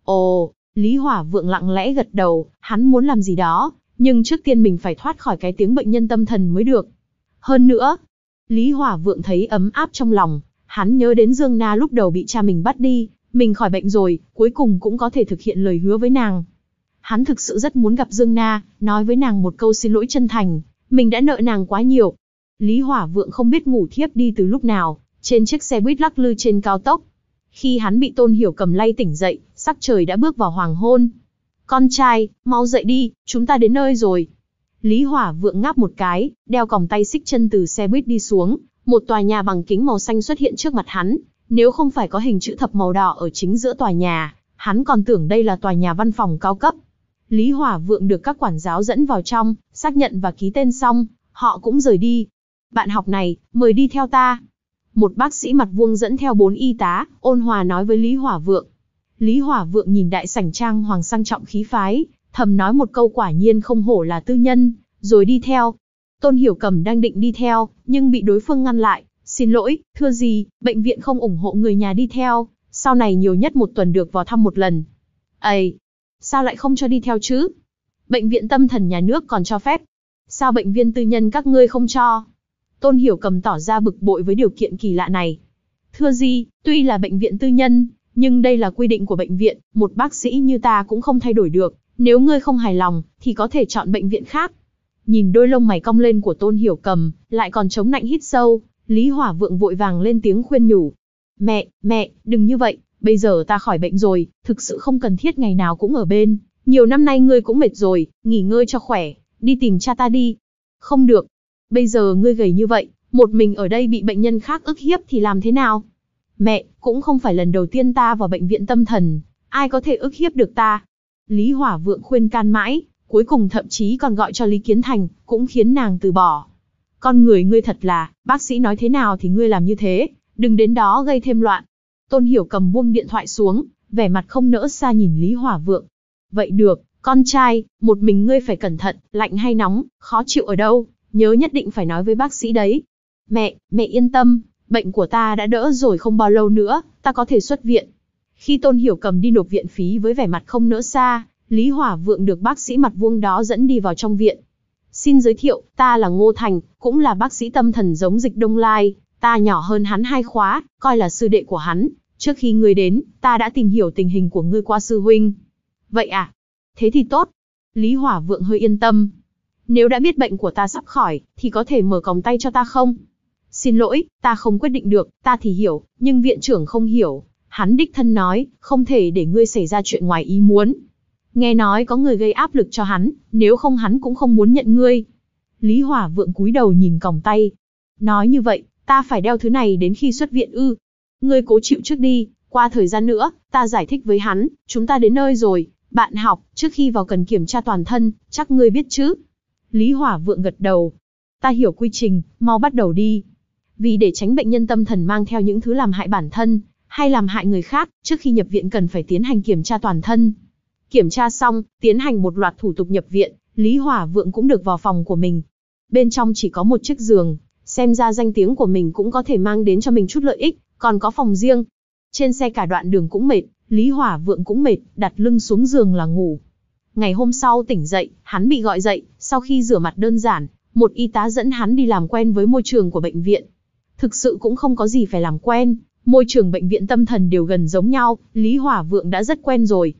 Ồ, Lý Hỏa Vượng lặng lẽ gật đầu, hắn muốn làm gì đó, nhưng trước tiên mình phải thoát khỏi cái tiếng bệnh nhân tâm thần mới được. Hơn nữa, Lý Hỏa Vượng thấy ấm áp trong lòng, hắn nhớ đến Dương Na lúc đầu bị cha mình bắt đi, mình khỏi bệnh rồi, cuối cùng cũng có thể thực hiện lời hứa với nàng. Hắn thực sự rất muốn gặp Dương Na, nói với nàng một câu xin lỗi chân thành, mình đã nợ nàng quá nhiều. Lý Hỏa Vượng không biết ngủ thiếp đi từ lúc nào, trên chiếc xe buýt lắc lư trên cao tốc. Khi hắn bị Tôn Hiểu Cầm lay tỉnh dậy, sắc trời đã bước vào hoàng hôn. Con trai, mau dậy đi, chúng ta đến nơi rồi. Lý Hỏa Vượng ngáp một cái, đeo còng tay xích chân từ xe buýt đi xuống, một tòa nhà bằng kính màu xanh xuất hiện trước mặt hắn. Nếu không phải có hình chữ thập màu đỏ ở chính giữa tòa nhà, hắn còn tưởng đây là tòa nhà văn phòng cao cấp. Lý Hỏa Vượng được các quản giáo dẫn vào trong, xác nhận và ký tên xong, họ cũng rời đi. Bạn học này, mời đi theo ta. Một bác sĩ mặt vuông dẫn theo bốn y tá, ôn hòa nói với Lý Hỏa Vượng. Lý Hỏa Vượng nhìn đại sảnh trang hoàng sang trọng khí phái, thầm nói một câu quả nhiên không hổ là tư nhân, rồi đi theo. Tôn Hiểu Cầm đang định đi theo, nhưng bị đối phương ngăn lại. Xin lỗi, thưa gì, bệnh viện không ủng hộ người nhà đi theo, sau này nhiều nhất một tuần được vào thăm một lần. Ây, sao lại không cho đi theo chứ? Bệnh viện tâm thần nhà nước còn cho phép. Sao bệnh viện tư nhân các ngươi không cho? Tôn Hiểu Cầm tỏ ra bực bội với điều kiện kỳ lạ này. Thưa gì, tuy là bệnh viện tư nhân, nhưng đây là quy định của bệnh viện, một bác sĩ như ta cũng không thay đổi được. Nếu ngươi không hài lòng, thì có thể chọn bệnh viện khác. Nhìn đôi lông mày cong lên của Tôn Hiểu Cầm, lại còn chống nạnh hít sâu, Lý Hỏa Vượng vội vàng lên tiếng khuyên nhủ. Mẹ, mẹ, đừng như vậy, bây giờ ta khỏi bệnh rồi, thực sự không cần thiết ngày nào cũng ở bên. Nhiều năm nay ngươi cũng mệt rồi, nghỉ ngơi cho khỏe, đi tìm cha ta đi. Không được, bây giờ ngươi gầy như vậy, một mình ở đây bị bệnh nhân khác ức hiếp thì làm thế nào? Mẹ, cũng không phải lần đầu tiên ta vào bệnh viện tâm thần, ai có thể ức hiếp được ta? Lý Hỏa Vượng khuyên can mãi, cuối cùng thậm chí còn gọi cho Lý Kiến Thành, cũng khiến nàng từ bỏ. Con người ngươi thật là, bác sĩ nói thế nào thì ngươi làm như thế, đừng đến đó gây thêm loạn. Tôn Hiểu Cầm buông điện thoại xuống, vẻ mặt không nỡ xa nhìn Lý Hỏa Vượng. Vậy được, con trai, một mình ngươi phải cẩn thận, lạnh hay nóng, khó chịu ở đâu, nhớ nhất định phải nói với bác sĩ đấy. Mẹ, mẹ yên tâm, bệnh của ta đã đỡ rồi, không bao lâu nữa, ta có thể xuất viện. Khi Tôn Hiểu Cầm đi nộp viện phí với vẻ mặt không nỡ xa, Lý Hỏa Vượng được bác sĩ mặt vuông đó dẫn đi vào trong viện. Xin giới thiệu, ta là Ngô Thành, cũng là bác sĩ tâm thần giống Dịch Đông Lai, ta nhỏ hơn hắn hai khóa, coi là sư đệ của hắn. Trước khi ngươi đến, ta đã tìm hiểu tình hình của ngươi qua sư huynh. Vậy à? Thế thì tốt. Lý Hỏa Vượng hơi yên tâm. Nếu đã biết bệnh của ta sắp khỏi, thì có thể mở còng tay cho ta không? Xin lỗi, ta không quyết định được, ta thì hiểu, nhưng viện trưởng không hiểu. Hắn đích thân nói, không thể để ngươi xảy ra chuyện ngoài ý muốn. Nghe nói có người gây áp lực cho hắn, nếu không hắn cũng không muốn nhận ngươi. Lý Hỏa Vượng cúi đầu nhìn còng tay. Nói như vậy, ta phải đeo thứ này đến khi xuất viện ư? Ngươi cố chịu trước đi, qua thời gian nữa, ta giải thích với hắn, chúng ta đến nơi rồi. Bạn học, trước khi vào cần kiểm tra toàn thân, chắc ngươi biết chứ? Lý Hỏa Vượng gật đầu. Ta hiểu quy trình, mau bắt đầu đi. Vì để tránh bệnh nhân tâm thần mang theo những thứ làm hại bản thân, hay làm hại người khác, trước khi nhập viện cần phải tiến hành kiểm tra toàn thân. Kiểm tra xong, tiến hành một loạt thủ tục nhập viện, Lý Hỏa Vượng cũng được vào phòng của mình. Bên trong chỉ có một chiếc giường, xem ra danh tiếng của mình cũng có thể mang đến cho mình chút lợi ích, còn có phòng riêng. Trên xe cả đoạn đường cũng mệt, Lý Hỏa Vượng cũng mệt, đặt lưng xuống giường là ngủ. Ngày hôm sau tỉnh dậy, hắn bị gọi dậy, sau khi rửa mặt đơn giản, một y tá dẫn hắn đi làm quen với môi trường của bệnh viện. Thực sự cũng không có gì phải làm quen, môi trường bệnh viện tâm thần đều gần giống nhau, Lý Hỏa Vượng đã rất quen rồi.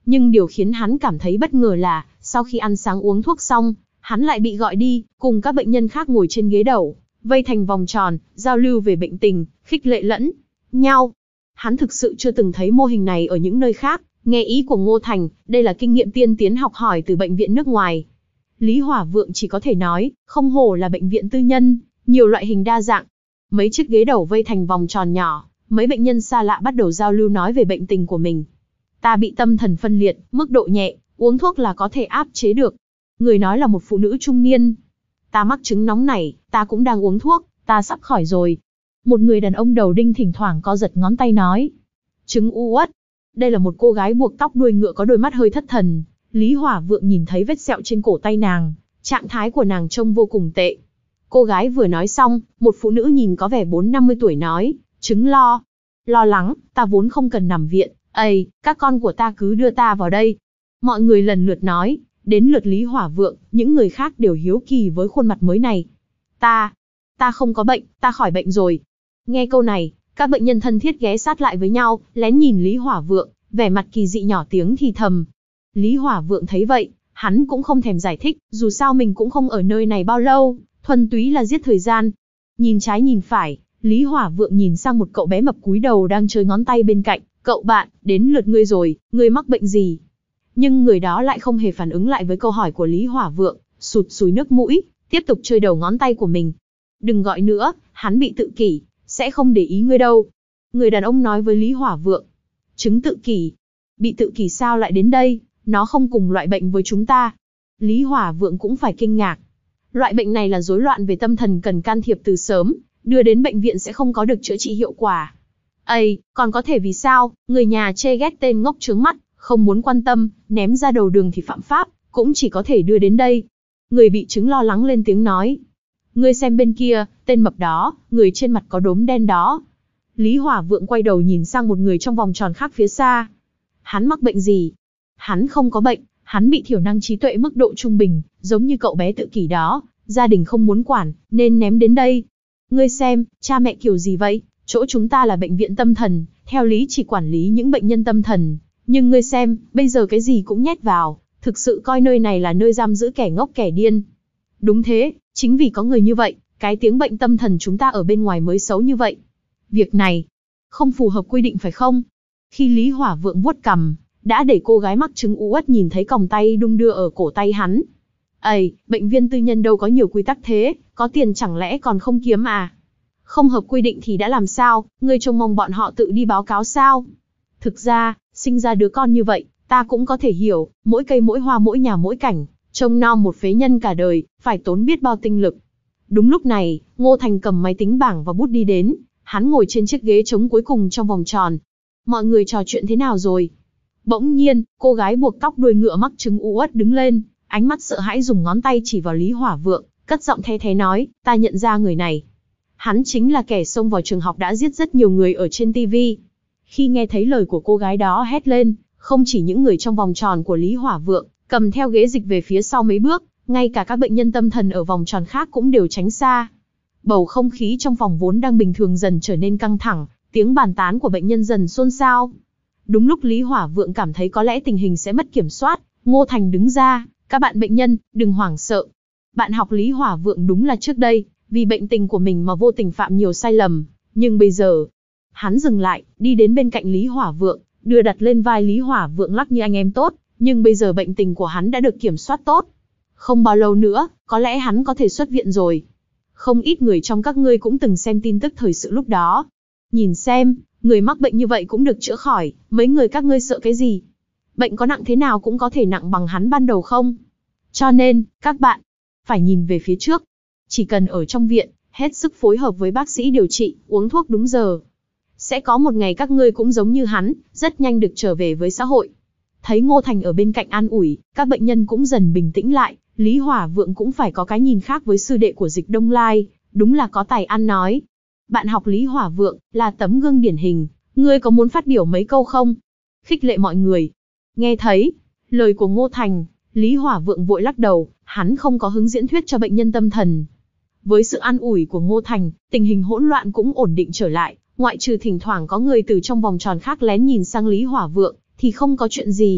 Nhưng điều khiến hắn cảm thấy bất ngờ là, sau khi ăn sáng uống thuốc xong, hắn lại bị gọi đi, cùng các bệnh nhân khác ngồi trên ghế đầu, vây thành vòng tròn, giao lưu về bệnh tình, khích lệ lẫn nhau. Hắn thực sự chưa từng thấy mô hình này ở những nơi khác, nghe ý của Ngô Thành, đây là kinh nghiệm tiên tiến học hỏi từ bệnh viện nước ngoài. Lý Hỏa Vượng chỉ có thể nói, không hổ là bệnh viện tư nhân, nhiều loại hình đa dạng. Mấy chiếc ghế đầu vây thành vòng tròn nhỏ, mấy bệnh nhân xa lạ bắt đầu giao lưu nói về bệnh tình của mình. Ta bị tâm thần phân liệt, mức độ nhẹ, uống thuốc là có thể áp chế được. Người nói là một phụ nữ trung niên. Ta mắc chứng nóng này, ta cũng đang uống thuốc, ta sắp khỏi rồi. Một người đàn ông đầu đinh thỉnh thoảng co giật ngón tay nói. Chứng u uất. Đây là một cô gái buộc tóc đuôi ngựa có đôi mắt hơi thất thần. Lý Hỏa Vượng nhìn thấy vết sẹo trên cổ tay nàng, trạng thái của nàng trông vô cùng tệ. Cô gái vừa nói xong, một phụ nữ nhìn có vẻ bốn năm mươi tuổi nói, chứng lo. Lo lắng, ta vốn không cần nằm viện, ây, các con của ta cứ đưa ta vào đây. Mọi người lần lượt nói, đến lượt Lý Hỏa Vượng, những người khác đều hiếu kỳ với khuôn mặt mới này. Ta, ta không có bệnh, ta khỏi bệnh rồi. Nghe câu này, các bệnh nhân thân thiết ghé sát lại với nhau, lén nhìn Lý Hỏa Vượng, vẻ mặt kỳ dị nhỏ tiếng thì thầm. Lý Hỏa Vượng thấy vậy, hắn cũng không thèm giải thích, dù sao mình cũng không ở nơi này bao lâu, thuần túy là giết thời gian. Nhìn trái nhìn phải, Lý Hỏa Vượng nhìn sang một cậu bé mập cúi đầu đang chơi ngón tay bên cạnh, cậu bạn, đến lượt ngươi rồi, ngươi mắc bệnh gì? Nhưng người đó lại không hề phản ứng lại với câu hỏi của Lý Hỏa Vượng, sụt sùi nước mũi, tiếp tục chơi đầu ngón tay của mình. Đừng gọi nữa, hắn bị tự kỷ, sẽ không để ý ngươi đâu. Người đàn ông nói với Lý Hỏa Vượng. Chứng tự kỷ? Bị tự kỷ sao lại đến đây? Nó không cùng loại bệnh với chúng ta. Lý Hỏa Vượng cũng phải kinh ngạc. Loại bệnh này là rối loạn về tâm thần cần can thiệp từ sớm, đưa đến bệnh viện sẽ không có được chữa trị hiệu quả. Ây, còn có thể vì sao, người nhà chê ghét tên ngốc trướng mắt, không muốn quan tâm, ném ra đầu đường thì phạm pháp, cũng chỉ có thể đưa đến đây. Người bị chứng lo lắng lên tiếng nói. Ngươi xem bên kia, tên mập đó, người trên mặt có đốm đen đó. Lý Hỏa Vượng quay đầu nhìn sang một người trong vòng tròn khác phía xa. Hắn mắc bệnh gì? Hắn không có bệnh, hắn bị thiểu năng trí tuệ mức độ trung bình, giống như cậu bé tự kỷ đó, gia đình không muốn quản, nên ném đến đây. Ngươi xem, cha mẹ kiểu gì vậy? Chỗ chúng ta là bệnh viện tâm thần, theo lý chỉ quản lý những bệnh nhân tâm thần. Nhưng ngươi xem, bây giờ cái gì cũng nhét vào, thực sự coi nơi này là nơi giam giữ kẻ ngốc kẻ điên. Đúng thế, chính vì có người như vậy, cái tiếng bệnh tâm thần chúng ta ở bên ngoài mới xấu như vậy. Việc này, không phù hợp quy định phải không? Khi Lý Hỏa Vượng vuốt cằm, đã để cô gái mắc chứng u uất nhìn thấy còng tay đung đưa ở cổ tay hắn. Ây, bệnh viện tư nhân đâu có nhiều quy tắc thế, có tiền chẳng lẽ còn không kiếm à? Không hợp quy định thì đã làm sao, ngươi trông mong bọn họ tự đi báo cáo sao? Thực ra, sinh ra đứa con như vậy, ta cũng có thể hiểu, mỗi cây mỗi hoa mỗi nhà mỗi cảnh, trông nom một phế nhân cả đời, phải tốn biết bao tinh lực. Đúng lúc này, Ngô Thành cầm máy tính bảng và bút đi đến, hắn ngồi trên chiếc ghế trống cuối cùng trong vòng tròn. Mọi người trò chuyện thế nào rồi? Bỗng nhiên, cô gái buộc tóc đuôi ngựa mắc chứng u uất đứng lên, ánh mắt sợ hãi dùng ngón tay chỉ vào Lý Hỏa Vượng, cất giọng the thé nói, ta nhận ra người này. Hắn chính là kẻ xông vào trường học đã giết rất nhiều người ở trên ti vi. Khi nghe thấy lời của cô gái đó hét lên, không chỉ những người trong vòng tròn của Lý Hỏa Vượng, cầm theo ghế dịch về phía sau mấy bước, ngay cả các bệnh nhân tâm thần ở vòng tròn khác cũng đều tránh xa. Bầu không khí trong phòng vốn đang bình thường dần trở nên căng thẳng, tiếng bàn tán của bệnh nhân dần xôn xao. Đúng lúc Lý Hỏa Vượng cảm thấy có lẽ tình hình sẽ mất kiểm soát, Ngô Thành đứng ra, các bạn bệnh nhân, đừng hoảng sợ. Bạn học Lý Hỏa Vượng đúng là trước đây, vì bệnh tình của mình mà vô tình phạm nhiều sai lầm, nhưng bây giờ, hắn dừng lại, đi đến bên cạnh Lý Hỏa Vượng, đưa đặt lên vai Lý Hỏa Vượng lắc như anh em tốt, nhưng bây giờ bệnh tình của hắn đã được kiểm soát tốt. Không bao lâu nữa, có lẽ hắn có thể xuất viện rồi. Không ít người trong các ngươi cũng từng xem tin tức thời sự lúc đó. Nhìn xem, người mắc bệnh như vậy cũng được chữa khỏi, mấy người các ngươi sợ cái gì? Bệnh có nặng thế nào cũng có thể nặng bằng hắn ban đầu không? Cho nên, các bạn, phải nhìn về phía trước. Chỉ cần ở trong viện, hết sức phối hợp với bác sĩ điều trị, uống thuốc đúng giờ. Sẽ có một ngày các ngươi cũng giống như hắn, rất nhanh được trở về với xã hội. Thấy Ngô Thành ở bên cạnh an ủi, các bệnh nhân cũng dần bình tĩnh lại, Lý Hỏa Vượng cũng phải có cái nhìn khác với sư đệ của Dịch Đông Lai, đúng là có tài ăn nói. Bạn học Lý Hỏa Vượng, là tấm gương điển hình, ngươi có muốn phát biểu mấy câu không? Khích lệ mọi người. Nghe thấy lời của Ngô Thành, Lý Hỏa Vượng vội lắc đầu, hắn không có hứng diễn thuyết cho bệnh nhân tâm thần. Với sự an ủi của Ngô Thành, tình hình hỗn loạn cũng ổn định trở lại, ngoại trừ thỉnh thoảng có người từ trong vòng tròn khác lén nhìn sang Lý Hỏa Vượng, thì không có chuyện gì.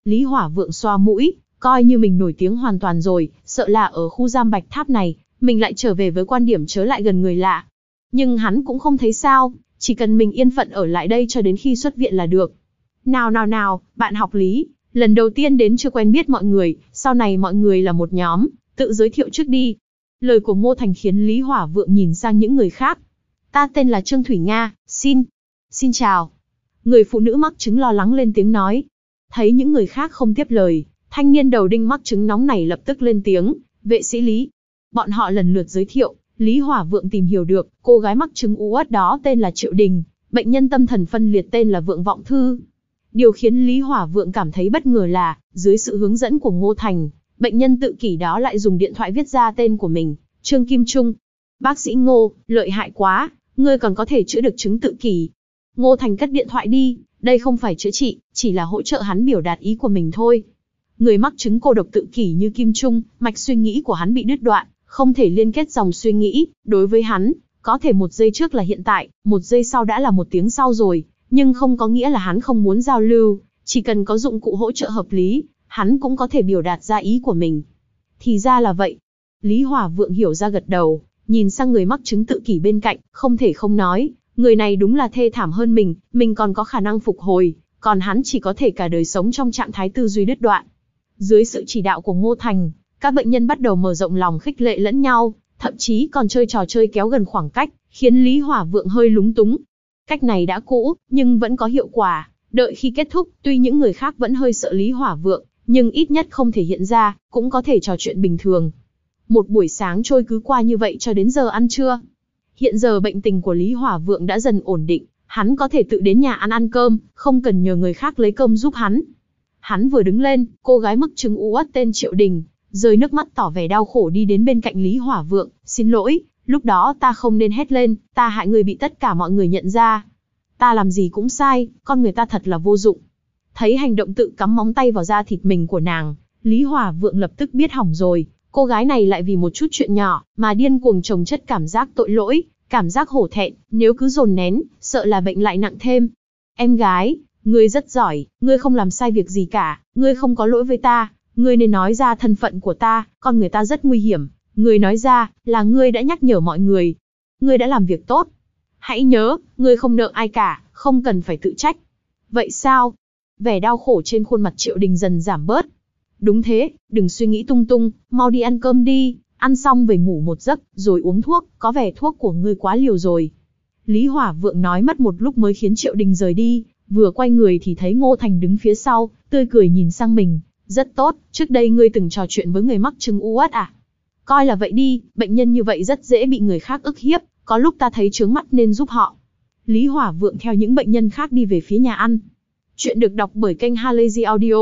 Lý Hỏa Vượng xoa mũi, coi như mình nổi tiếng hoàn toàn rồi, sợ là ở khu giam Bạch Tháp này, mình lại trở về với quan điểm chớ lại gần người lạ. Nhưng hắn cũng không thấy sao, chỉ cần mình yên phận ở lại đây cho đến khi xuất viện là được. Nào nào nào, bạn học Lý, lần đầu tiên đến chưa quen biết mọi người, sau này mọi người là một nhóm, tự giới thiệu trước đi. Lời của Ngô Thành khiến Lý Hỏa Vượng nhìn sang những người khác. Ta tên là Trương Thủy Nga, xin, xin chào. Người phụ nữ mắc chứng lo lắng lên tiếng nói. Thấy những người khác không tiếp lời, thanh niên đầu đinh mắc chứng nóng này lập tức lên tiếng, vệ sĩ Lý. Bọn họ lần lượt giới thiệu, Lý Hỏa Vượng tìm hiểu được, cô gái mắc chứng u uất đó tên là Triệu Đình, bệnh nhân tâm thần phân liệt tên là Vượng Vọng Thư. Điều khiến Lý Hỏa Vượng cảm thấy bất ngờ là, dưới sự hướng dẫn của Ngô Thành, bệnh nhân tự kỷ đó lại dùng điện thoại viết ra tên của mình, Trương Kim Trung. Bác sĩ Ngô, lợi hại quá, ngươi còn có thể chữa được chứng tự kỷ. Ngô Thành cất điện thoại đi, đây không phải chữa trị, chỉ là hỗ trợ hắn biểu đạt ý của mình thôi. Người mắc chứng cô độc tự kỷ như Kim Trung, mạch suy nghĩ của hắn bị đứt đoạn, không thể liên kết dòng suy nghĩ, đối với hắn, có thể một giây trước là hiện tại, một giây sau đã là một tiếng sau rồi, nhưng không có nghĩa là hắn không muốn giao lưu, chỉ cần có dụng cụ hỗ trợ hợp lý, hắn cũng có thể biểu đạt ra ý của mình. Thì ra là vậy. Lý Hỏa Vượng hiểu ra gật đầu, nhìn sang người mắc chứng tự kỷ bên cạnh, không thể không nói, người này đúng là thê thảm hơn mình, mình còn có khả năng phục hồi, còn hắn chỉ có thể cả đời sống trong trạng thái tư duy đứt đoạn. Dưới sự chỉ đạo của Ngô Thành, các bệnh nhân bắt đầu mở rộng lòng khích lệ lẫn nhau, thậm chí còn chơi trò chơi kéo gần khoảng cách, khiến Lý Hỏa Vượng hơi lúng túng. Cách này đã cũ, nhưng vẫn có hiệu quả. Đợi khi kết thúc, tuy những người khác vẫn hơi sợ Lý Hỏa Vượng, nhưng ít nhất không thể hiện ra, cũng có thể trò chuyện bình thường. Một buổi sáng trôi cứ qua như vậy cho đến giờ ăn trưa. Hiện giờ bệnh tình của Lý Hỏa Vượng đã dần ổn định, hắn có thể tự đến nhà ăn ăn cơm, không cần nhờ người khác lấy cơm giúp hắn. Hắn vừa đứng lên, cô gái mắc chứng u uất tên Triệu Đình, rơi nước mắt tỏ vẻ đau khổ đi đến bên cạnh Lý Hỏa Vượng, xin lỗi, lúc đó ta không nên hét lên, ta hại người bị tất cả mọi người nhận ra. Ta làm gì cũng sai, con người ta thật là vô dụng. Thấy hành động tự cắm móng tay vào da thịt mình của nàng, Lý Hỏa Vượng lập tức biết hỏng rồi, cô gái này lại vì một chút chuyện nhỏ, mà điên cuồng chồng chất cảm giác tội lỗi, cảm giác hổ thẹn, nếu cứ dồn nén, sợ là bệnh lại nặng thêm. Em gái, ngươi rất giỏi, ngươi không làm sai việc gì cả, ngươi không có lỗi với ta, ngươi nên nói ra thân phận của ta, con người ta rất nguy hiểm, ngươi nói ra, là ngươi đã nhắc nhở mọi người. Ngươi đã làm việc tốt. Hãy nhớ, ngươi không nợ ai cả, không cần phải tự trách. Vậy sao? Vẻ đau khổ trên khuôn mặt Triệu Đình dần giảm bớt. Đúng thế, đừng suy nghĩ tung tung, mau đi ăn cơm đi, ăn xong về ngủ một giấc, rồi uống thuốc, có vẻ thuốc của ngươi quá liều rồi. Lý Hỏa Vượng nói mất một lúc mới khiến Triệu Đình rời đi, vừa quay người thì thấy Ngô Thành đứng phía sau, tươi cười nhìn sang mình. Rất tốt, trước đây ngươi từng trò chuyện với người mắc chứng u uất à? Coi là vậy đi, bệnh nhân như vậy rất dễ bị người khác ức hiếp, có lúc ta thấy chướng mắt nên giúp họ. Lý Hỏa Vượng theo những bệnh nhân khác đi về phía nhà ăn. Chuyện được đọc bởi kênh Halazy Audio.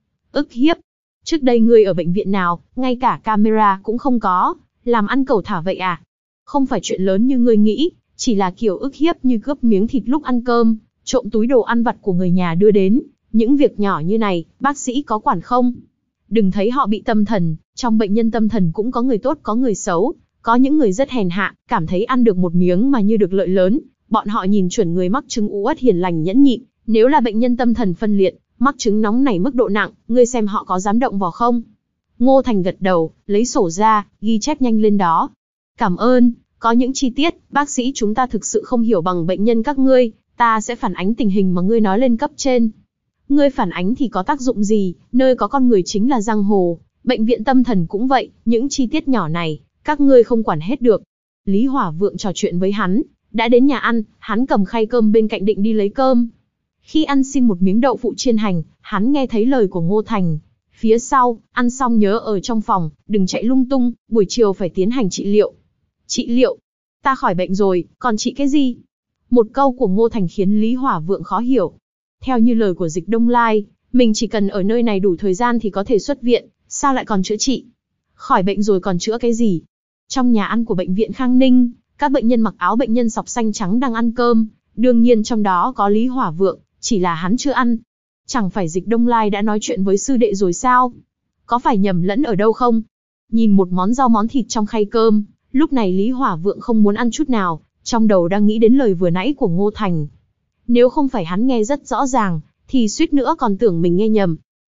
Ức hiếp. Trước đây ngươi ở bệnh viện nào, ngay cả camera cũng không có, làm ăn cẩu thả vậy à? Không phải chuyện lớn như ngươi nghĩ, chỉ là kiểu ức hiếp như cướp miếng thịt lúc ăn cơm, trộm túi đồ ăn vặt của người nhà đưa đến. Những việc nhỏ như này, bác sĩ có quản không? Đừng thấy họ bị tâm thần, trong bệnh nhân tâm thần cũng có người tốt có người xấu, có những người rất hèn hạ, cảm thấy ăn được một miếng mà như được lợi lớn, bọn họ nhìn chuẩn người mắc chứng u uất hiền lành nhẫn nhịn, nếu là bệnh nhân tâm thần phân liệt, mắc chứng nóng nảy mức độ nặng, ngươi xem họ có dám động vào không? Ngô Thành gật đầu, lấy sổ ra, ghi chép nhanh lên đó. Cảm ơn, có những chi tiết, bác sĩ chúng ta thực sự không hiểu bằng bệnh nhân các ngươi, ta sẽ phản ánh tình hình mà ngươi nói lên cấp trên. Ngươi phản ánh thì có tác dụng gì, nơi có con người chính là giang hồ, bệnh viện tâm thần cũng vậy, những chi tiết nhỏ này, các ngươi không quản hết được. Lý Hỏa Vượng trò chuyện với hắn, đã đến nhà ăn, hắn cầm khay cơm bên cạnh định đi lấy cơm. Khi ăn xin một miếng đậu phụ chiên hành, hắn nghe thấy lời của Ngô Thành. Phía sau, ăn xong nhớ ở trong phòng, đừng chạy lung tung, buổi chiều phải tiến hành trị liệu. Trị liệu? Ta khỏi bệnh rồi, còn trị cái gì? Một câu của Ngô Thành khiến Lý Hỏa Vượng khó hiểu. Theo như lời của Dịch Đông Lai, mình chỉ cần ở nơi này đủ thời gian thì có thể xuất viện, sao lại còn chữa trị? Khỏi bệnh rồi còn chữa cái gì? Trong nhà ăn của bệnh viện Khang Ninh, các bệnh nhân mặc áo bệnh nhân sọc xanh trắng đang ăn cơm, đương nhiên trong đó có Lý Hỏa Vượng, chỉ là hắn chưa ăn. Chẳng phải Dịch Đông Lai đã nói chuyện với sư đệ rồi sao? Có phải nhầm lẫn ở đâu không? Nhìn một món rau món thịt trong khay cơm, lúc này Lý Hỏa Vượng không muốn ăn chút nào, trong đầu đang nghĩ đến lời vừa nãy của Ngô Thành. Nếu không phải hắn nghe rất rõ ràng, thì suýt nữa còn tưởng mình nghe nhầm.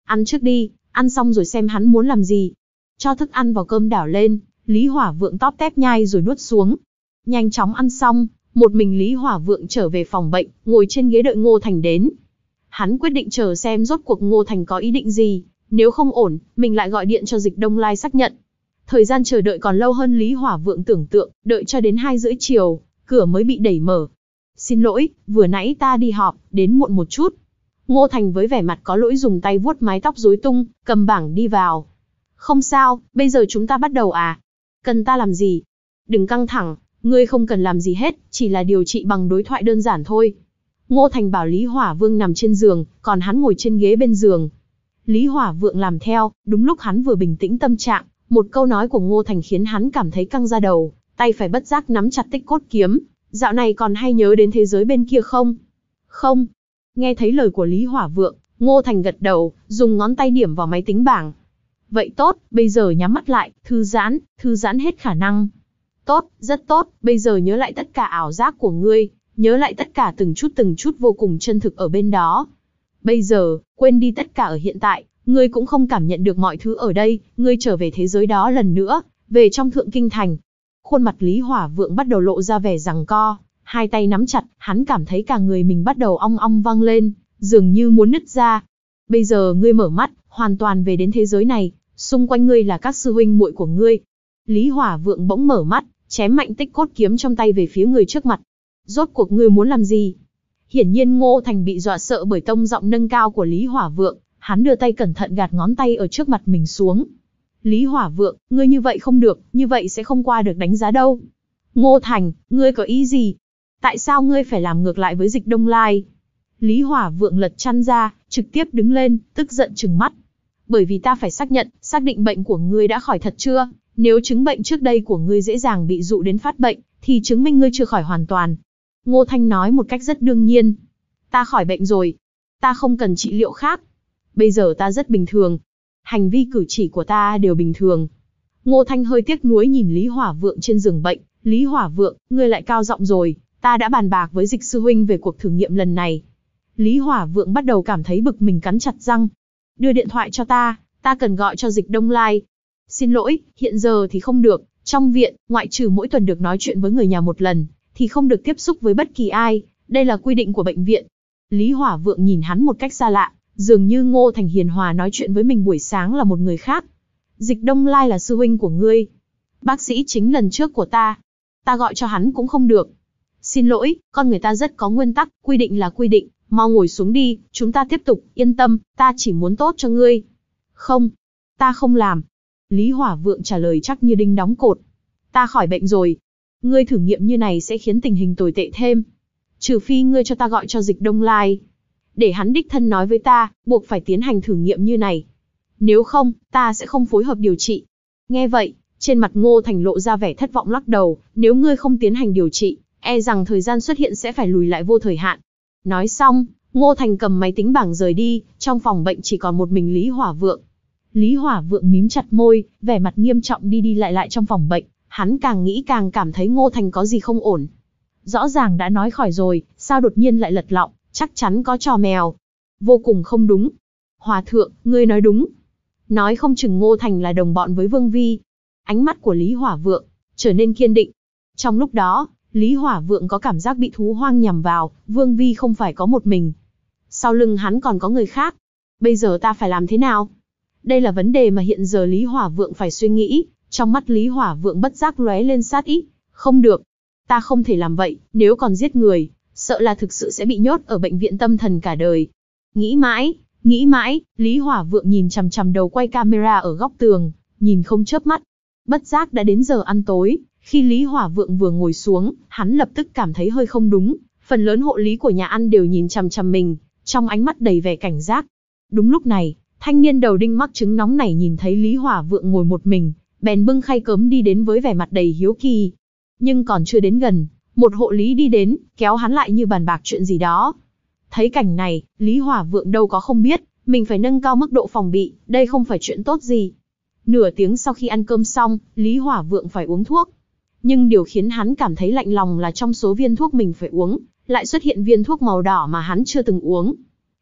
Ăn trước đi, ăn xong rồi xem hắn muốn làm gì. Cho thức ăn vào cơm đảo lên, Lý Hỏa Vượng tóp tép nhai rồi nuốt xuống. Nhanh chóng ăn xong, một mình Lý Hỏa Vượng trở về phòng bệnh, ngồi trên ghế đợi Ngô Thành đến. Hắn quyết định chờ xem rốt cuộc Ngô Thành có ý định gì, nếu không ổn, mình lại gọi điện cho Dịch Đông Lai xác nhận. Thời gian chờ đợi còn lâu hơn Lý Hỏa Vượng tưởng tượng, đợi cho đến hai rưỡi chiều, cửa mới bị đẩy mở. Xin lỗi, vừa nãy ta đi họp, đến muộn một chút. Ngô Thành với vẻ mặt có lỗi dùng tay vuốt mái tóc rối tung, cầm bảng đi vào. Không sao, bây giờ chúng ta bắt đầu à? Cần ta làm gì? Đừng căng thẳng, ngươi không cần làm gì hết, chỉ là điều trị bằng đối thoại đơn giản thôi. Ngô Thành bảo Lý Hỏa Vương nằm trên giường, còn hắn ngồi trên ghế bên giường. Lý Hỏa Vượng làm theo, đúng lúc hắn vừa bình tĩnh tâm trạng, một câu nói của Ngô Thành khiến hắn cảm thấy căng da đầu, tay phải bất giác nắm chặt tích cốt kiếm. Dạo này còn hay nhớ đến thế giới bên kia không? Không. Nghe thấy lời của Lý Hỏa Vượng, Ngô Thành gật đầu, dùng ngón tay điểm vào máy tính bảng. Vậy tốt, bây giờ nhắm mắt lại, thư giãn, thư giãn hết khả năng. Tốt, rất tốt, bây giờ nhớ lại tất cả ảo giác của ngươi, nhớ lại tất cả từng chút từng chút vô cùng chân thực ở bên đó. Bây giờ, quên đi tất cả ở hiện tại, ngươi cũng không cảm nhận được mọi thứ ở đây, ngươi trở về thế giới đó lần nữa, về trong Thượng Kinh Thành. Khuôn mặt Lý Hỏa Vượng bắt đầu lộ ra vẻ giằng co, hai tay nắm chặt, hắn cảm thấy cả người mình bắt đầu ong ong vang lên, dường như muốn nứt ra. Bây giờ ngươi mở mắt, hoàn toàn về đến thế giới này, xung quanh ngươi là các sư huynh muội của ngươi. Lý Hỏa Vượng bỗng mở mắt, chém mạnh tích cốt kiếm trong tay về phía người trước mặt. Rốt cuộc ngươi muốn làm gì? Hiển nhiên Ngô Thành bị dọa sợ bởi tông giọng nâng cao của Lý Hỏa Vượng, hắn đưa tay cẩn thận gạt ngón tay ở trước mặt mình xuống. Lý Hỏa Vượng, ngươi như vậy không được, như vậy sẽ không qua được đánh giá đâu. Ngô Thành, ngươi có ý gì? Tại sao ngươi phải làm ngược lại với Dịch Đông Lai? Lý Hỏa Vượng lật chăn ra, trực tiếp đứng lên, tức giận trừng mắt. Bởi vì ta phải xác nhận, xác định bệnh của ngươi đã khỏi thật chưa? Nếu chứng bệnh trước đây của ngươi dễ dàng bị dụ đến phát bệnh, thì chứng minh ngươi chưa khỏi hoàn toàn. Ngô Thanh nói một cách rất đương nhiên. Ta khỏi bệnh rồi. Ta không cần trị liệu khác. Bây giờ ta rất bình thường. Hành vi cử chỉ của ta đều bình thường. Ngô Thanh hơi tiếc nuối nhìn Lý Hỏa Vượng trên giường bệnh. Lý Hỏa Vượng, ngươi lại cao giọng rồi. Ta đã bàn bạc với Dịch sư huynh về cuộc thử nghiệm lần này. Lý Hỏa Vượng bắt đầu cảm thấy bực mình cắn chặt răng. Đưa điện thoại cho ta, ta cần gọi cho Dịch Đông Lai. Xin lỗi, hiện giờ thì không được. Trong viện, ngoại trừ mỗi tuần được nói chuyện với người nhà một lần, thì không được tiếp xúc với bất kỳ ai. Đây là quy định của bệnh viện. Lý Hỏa Vượng nhìn hắn một cách xa lạ, dường như Ngô Thành hiền hòa nói chuyện với mình buổi sáng là một người khác. Dịch Đông Lai là sư huynh của ngươi. Bác sĩ chính lần trước của ta. Ta gọi cho hắn cũng không được. Xin lỗi, con người ta rất có nguyên tắc, quy định là quy định. Mau ngồi xuống đi, chúng ta tiếp tục, yên tâm, ta chỉ muốn tốt cho ngươi. Không, ta không làm. Lý Hỏa Vượng trả lời chắc như đinh đóng cột. Ta khỏi bệnh rồi. Ngươi thử nghiệm như này sẽ khiến tình hình tồi tệ thêm. Trừ phi ngươi cho ta gọi cho Dịch Đông Lai. Để hắn đích thân nói với ta, buộc phải tiến hành thử nghiệm như này. Nếu không, ta sẽ không phối hợp điều trị. Nghe vậy, trên mặt Ngô Thành lộ ra vẻ thất vọng lắc đầu. Nếu ngươi không tiến hành điều trị, e rằng thời gian xuất hiện sẽ phải lùi lại vô thời hạn. Nói xong, Ngô Thành cầm máy tính bảng rời đi, trong phòng bệnh chỉ còn một mình Lý Hỏa Vượng. Lý Hỏa Vượng mím chặt môi, vẻ mặt nghiêm trọng đi đi lại lại trong phòng bệnh, hắn càng nghĩ càng cảm thấy Ngô Thành có gì không ổn. Rõ ràng đã nói khỏi rồi, sao đột nhiên lại lật lọng, chắc chắn có trò mèo. Vô cùng không đúng. Hòa thượng, ngươi nói đúng. Nói không chừng Ngô Thành là đồng bọn với Vương Vi. Ánh mắt của Lý Hỏa Vượng trở nên kiên định. Trong lúc đó, Lý Hỏa Vượng có cảm giác bị thú hoang nhằm vào, Vương Vi không phải có một mình. Sau lưng hắn còn có người khác. Bây giờ ta phải làm thế nào? Đây là vấn đề mà hiện giờ Lý Hỏa Vượng phải suy nghĩ. Trong mắt Lý Hỏa Vượng bất giác lóe lên sát ý. Không được. Ta không thể làm vậy, nếu còn giết người, sợ là thực sự sẽ bị nhốt ở bệnh viện tâm thần cả đời. Nghĩ mãi, nghĩ mãi, Lý Hỏa Vượng nhìn chằm chằm đầu quay camera ở góc tường, nhìn không chớp mắt. Bất giác đã đến giờ ăn tối. Khi Lý Hỏa Vượng vừa ngồi xuống, hắn lập tức cảm thấy hơi không đúng. Phần lớn hộ lý của nhà ăn đều nhìn chằm chằm mình, trong ánh mắt đầy vẻ cảnh giác. Đúng lúc này, thanh niên đầu đinh mắc trứng nóng này nhìn thấy Lý Hỏa Vượng ngồi một mình, bèn bưng khay cơm đi đến với vẻ mặt đầy hiếu kỳ. Nhưng còn chưa đến gần, một hộ lý đi đến, kéo hắn lại như bàn bạc chuyện gì đó. Thấy cảnh này, Lý Hỏa Vượng đâu có không biết, mình phải nâng cao mức độ phòng bị, đây không phải chuyện tốt gì. Nửa tiếng sau khi ăn cơm xong, Lý Hỏa Vượng phải uống thuốc. Nhưng điều khiến hắn cảm thấy lạnh lòng là trong số viên thuốc mình phải uống, lại xuất hiện viên thuốc màu đỏ mà hắn chưa từng uống.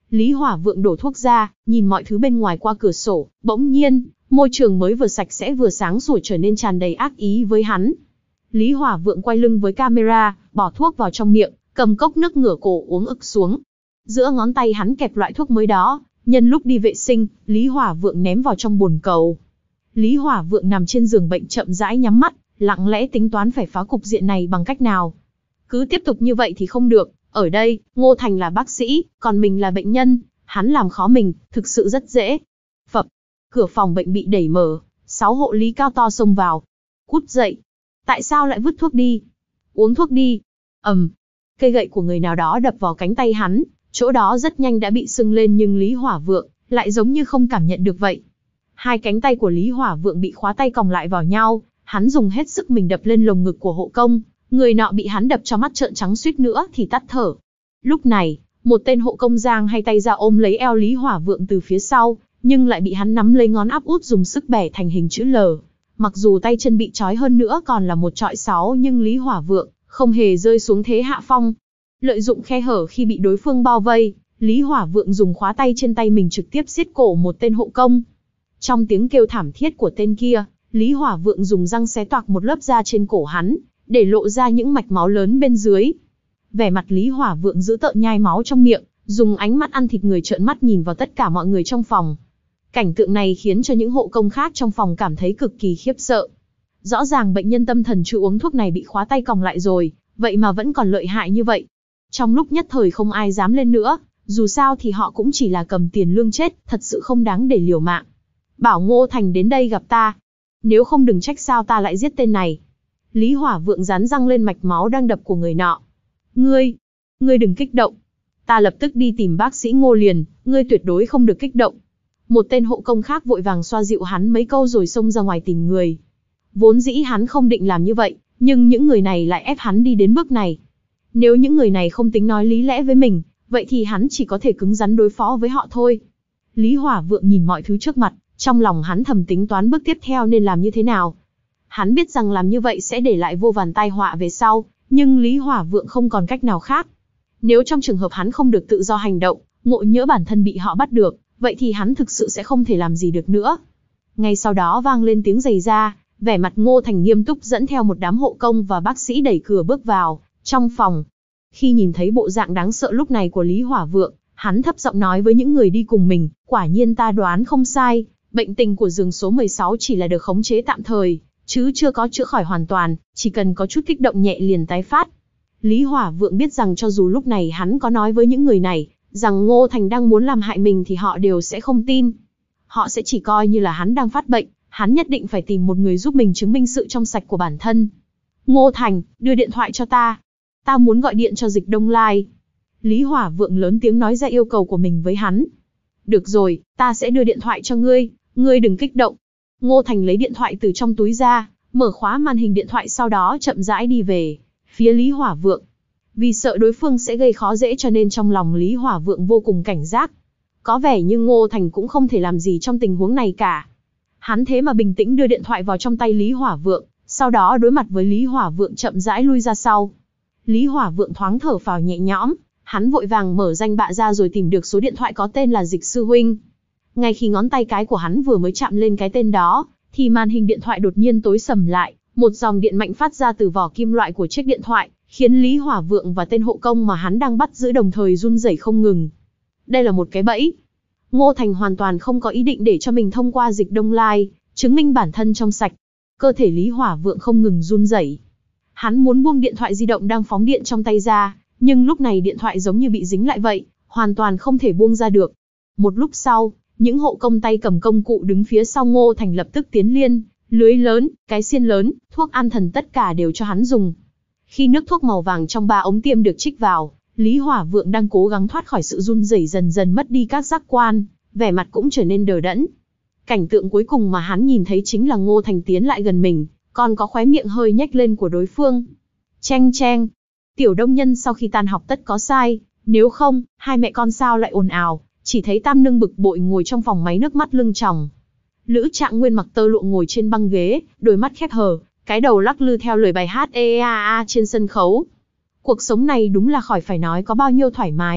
Lý Hỏa Vượng đổ thuốc ra, nhìn mọi thứ bên ngoài qua cửa sổ, bỗng nhiên, môi trường mới vừa sạch sẽ vừa sáng sủa trở nên tràn đầy ác ý với hắn. Lý Hỏa Vượng quay lưng với camera, bỏ thuốc vào trong miệng, cầm cốc nước ngửa cổ uống ực xuống. Giữa ngón tay hắn kẹp loại thuốc mới đó, nhân lúc đi vệ sinh, Lý Hỏa Vượng ném vào trong bồn cầu. Lý Hỏa Vượng nằm trên giường bệnh chậm rãi nhắm mắt, lặng lẽ tính toán phải phá cục diện này bằng cách nào. Cứ tiếp tục như vậy thì không được, ở đây, Ngô Thành là bác sĩ, còn mình là bệnh nhân, hắn làm khó mình, thực sự rất dễ. Phập, cửa phòng bệnh bị đẩy mở, sáu hộ lý cao to xông vào. Cút dậy, tại sao lại vứt thuốc đi? Uống thuốc đi. Ầm, cây gậy của người nào đó đập vào cánh tay hắn, chỗ đó rất nhanh đã bị sưng lên nhưng Lý Hỏa Vượng lại giống như không cảm nhận được vậy. Hai cánh tay của Lý Hỏa Vượng bị khóa tay còng lại vào nhau, hắn dùng hết sức mình đập lên lồng ngực của hộ công, người nọ bị hắn đập cho mắt trợn trắng suýt nữa thì tắt thở. Lúc này, một tên hộ công giang hay tay ra ôm lấy eo Lý Hỏa Vượng từ phía sau, nhưng lại bị hắn nắm lấy ngón áp út dùng sức bẻ thành hình chữ L. Mặc dù tay chân bị trói hơn nữa còn là một trọi sáu nhưng Lý Hỏa Vượng không hề rơi xuống thế hạ phong. Lợi dụng khe hở khi bị đối phương bao vây, Lý Hỏa Vượng dùng khóa tay trên tay mình trực tiếp siết cổ một tên hộ công. Trong tiếng kêu thảm thiết của tên kia, Lý Hỏa Vượng dùng răng xé toạc một lớp da trên cổ hắn, để lộ ra những mạch máu lớn bên dưới. Vẻ mặt Lý Hỏa Vượng dữ tợn nhai máu trong miệng, dùng ánh mắt ăn thịt người trợn mắt nhìn vào tất cả mọi người trong phòng. Cảnh tượng này khiến cho những hộ công khác trong phòng cảm thấy cực kỳ khiếp sợ. Rõ ràng bệnh nhân tâm thần chưa uống thuốc này bị khóa tay còng lại rồi, vậy mà vẫn còn lợi hại như vậy. Trong lúc nhất thời không ai dám lên nữa, dù sao thì họ cũng chỉ là cầm tiền lương chết, thật sự không đáng để liều mạng. Bảo Ngô Thành đến đây gặp ta. Nếu không đừng trách sao ta lại giết tên này. Lý Hỏa Vượng dán răng lên mạch máu đang đập của người nọ. Ngươi, ngươi đừng kích động. Ta lập tức đi tìm bác sĩ Ngô liền, ngươi tuyệt đối không được kích động. Một tên hộ công khác vội vàng xoa dịu hắn mấy câu rồi xông ra ngoài tìm người. Vốn dĩ hắn không định làm như vậy, nhưng những người này lại ép hắn đi đến bước này. Nếu những người này không tính nói lý lẽ với mình, vậy thì hắn chỉ có thể cứng rắn đối phó với họ thôi. Lý Hỏa Vượng nhìn mọi thứ trước mặt, trong lòng hắn thầm tính toán bước tiếp theo nên làm như thế nào. Hắn biết rằng làm như vậy sẽ để lại vô vàn tai họa về sau, nhưng Lý Hỏa Vượng không còn cách nào khác. Nếu trong trường hợp hắn không được tự do hành động, ngộ nhỡ bản thân bị họ bắt được, vậy thì hắn thực sự sẽ không thể làm gì được nữa. Ngay sau đó vang lên tiếng giày da, vẻ mặt Ngô Thành nghiêm túc dẫn theo một đám hộ công và bác sĩ đẩy cửa bước vào trong phòng. Khi nhìn thấy bộ dạng đáng sợ lúc này của Lý Hỏa Vượng, hắn thấp giọng nói với những người đi cùng mình, quả nhiên ta đoán không sai, bệnh tình của giường số mười sáu chỉ là được khống chế tạm thời, chứ chưa có chữa khỏi hoàn toàn, chỉ cần có chút kích động nhẹ liền tái phát. Lý Hỏa Vượng biết rằng cho dù lúc này hắn có nói với những người này, rằng Ngô Thành đang muốn làm hại mình thì họ đều sẽ không tin. Họ sẽ chỉ coi như là hắn đang phát bệnh, hắn nhất định phải tìm một người giúp mình chứng minh sự trong sạch của bản thân. Ngô Thành, đưa điện thoại cho ta. Ta muốn gọi điện cho Dịch Đông Lai. Lý Hỏa Vượng lớn tiếng nói ra yêu cầu của mình với hắn. Được rồi, ta sẽ đưa điện thoại cho ngươi, ngươi đừng kích động. Ngô Thành lấy điện thoại từ trong túi ra, mở khóa màn hình điện thoại sau đó chậm rãi đi về phía Lý Hỏa Vượng. Vì sợ đối phương sẽ gây khó dễ cho nên trong lòng Lý Hỏa Vượng vô cùng cảnh giác. Có vẻ như Ngô Thành cũng không thể làm gì trong tình huống này cả. Hắn thế mà bình tĩnh đưa điện thoại vào trong tay Lý Hỏa Vượng, sau đó đối mặt với Lý Hỏa Vượng chậm rãi lui ra sau. Lý Hỏa Vượng thoáng thở phào nhẹ nhõm, hắn vội vàng mở danh bạ ra rồi tìm được số điện thoại có tên là Dịch Sư Huynh. Ngay khi ngón tay cái của hắn vừa mới chạm lên cái tên đó, thì màn hình điện thoại đột nhiên tối sầm lại, một dòng điện mạnh phát ra từ vỏ kim loại của chiếc điện thoại, khiến Lý Hỏa Vượng và tên hộ công mà hắn đang bắt giữ đồng thời run rẩy không ngừng. Đây là một cái bẫy. Ngô Thành hoàn toàn không có ý định để cho mình thông qua Dịch Đông Lai, chứng minh bản thân trong sạch. Cơ thể Lý Hỏa Vượng không ngừng run rẩy. Hắn muốn buông điện thoại di động đang phóng điện trong tay ra, nhưng lúc này điện thoại giống như bị dính lại vậy, hoàn toàn không thể buông ra được. Một lúc sau, những hộ công tay cầm công cụ đứng phía sau Ngô Thành lập tức tiến liên, lưới lớn, cái xiên lớn, thuốc an thần tất cả đều cho hắn dùng. Khi nước thuốc màu vàng trong ba ống tiêm được trích vào, Lý Hỏa Vượng đang cố gắng thoát khỏi sự run rẩy dần dần mất đi các giác quan, vẻ mặt cũng trở nên đờ đẫn. Cảnh tượng cuối cùng mà hắn nhìn thấy chính là Ngô Thành tiến lại gần mình, còn có khóe miệng hơi nhếch lên của đối phương. Cheng cheng. Tiểu Đông Nhân sau khi tan học tất có sai, nếu không, hai mẹ con sao lại ồn ào, chỉ thấy Tam Nương bực bội ngồi trong phòng máy nước mắt lưng tròng. Lữ Trạng Nguyên mặc tơ lụa ngồi trên băng ghế, đôi mắt khép hờ, cái đầu lắc lư theo lời bài hát e a a trên sân khấu. Cuộc sống này đúng là khỏi phải nói có bao nhiêu thoải mái,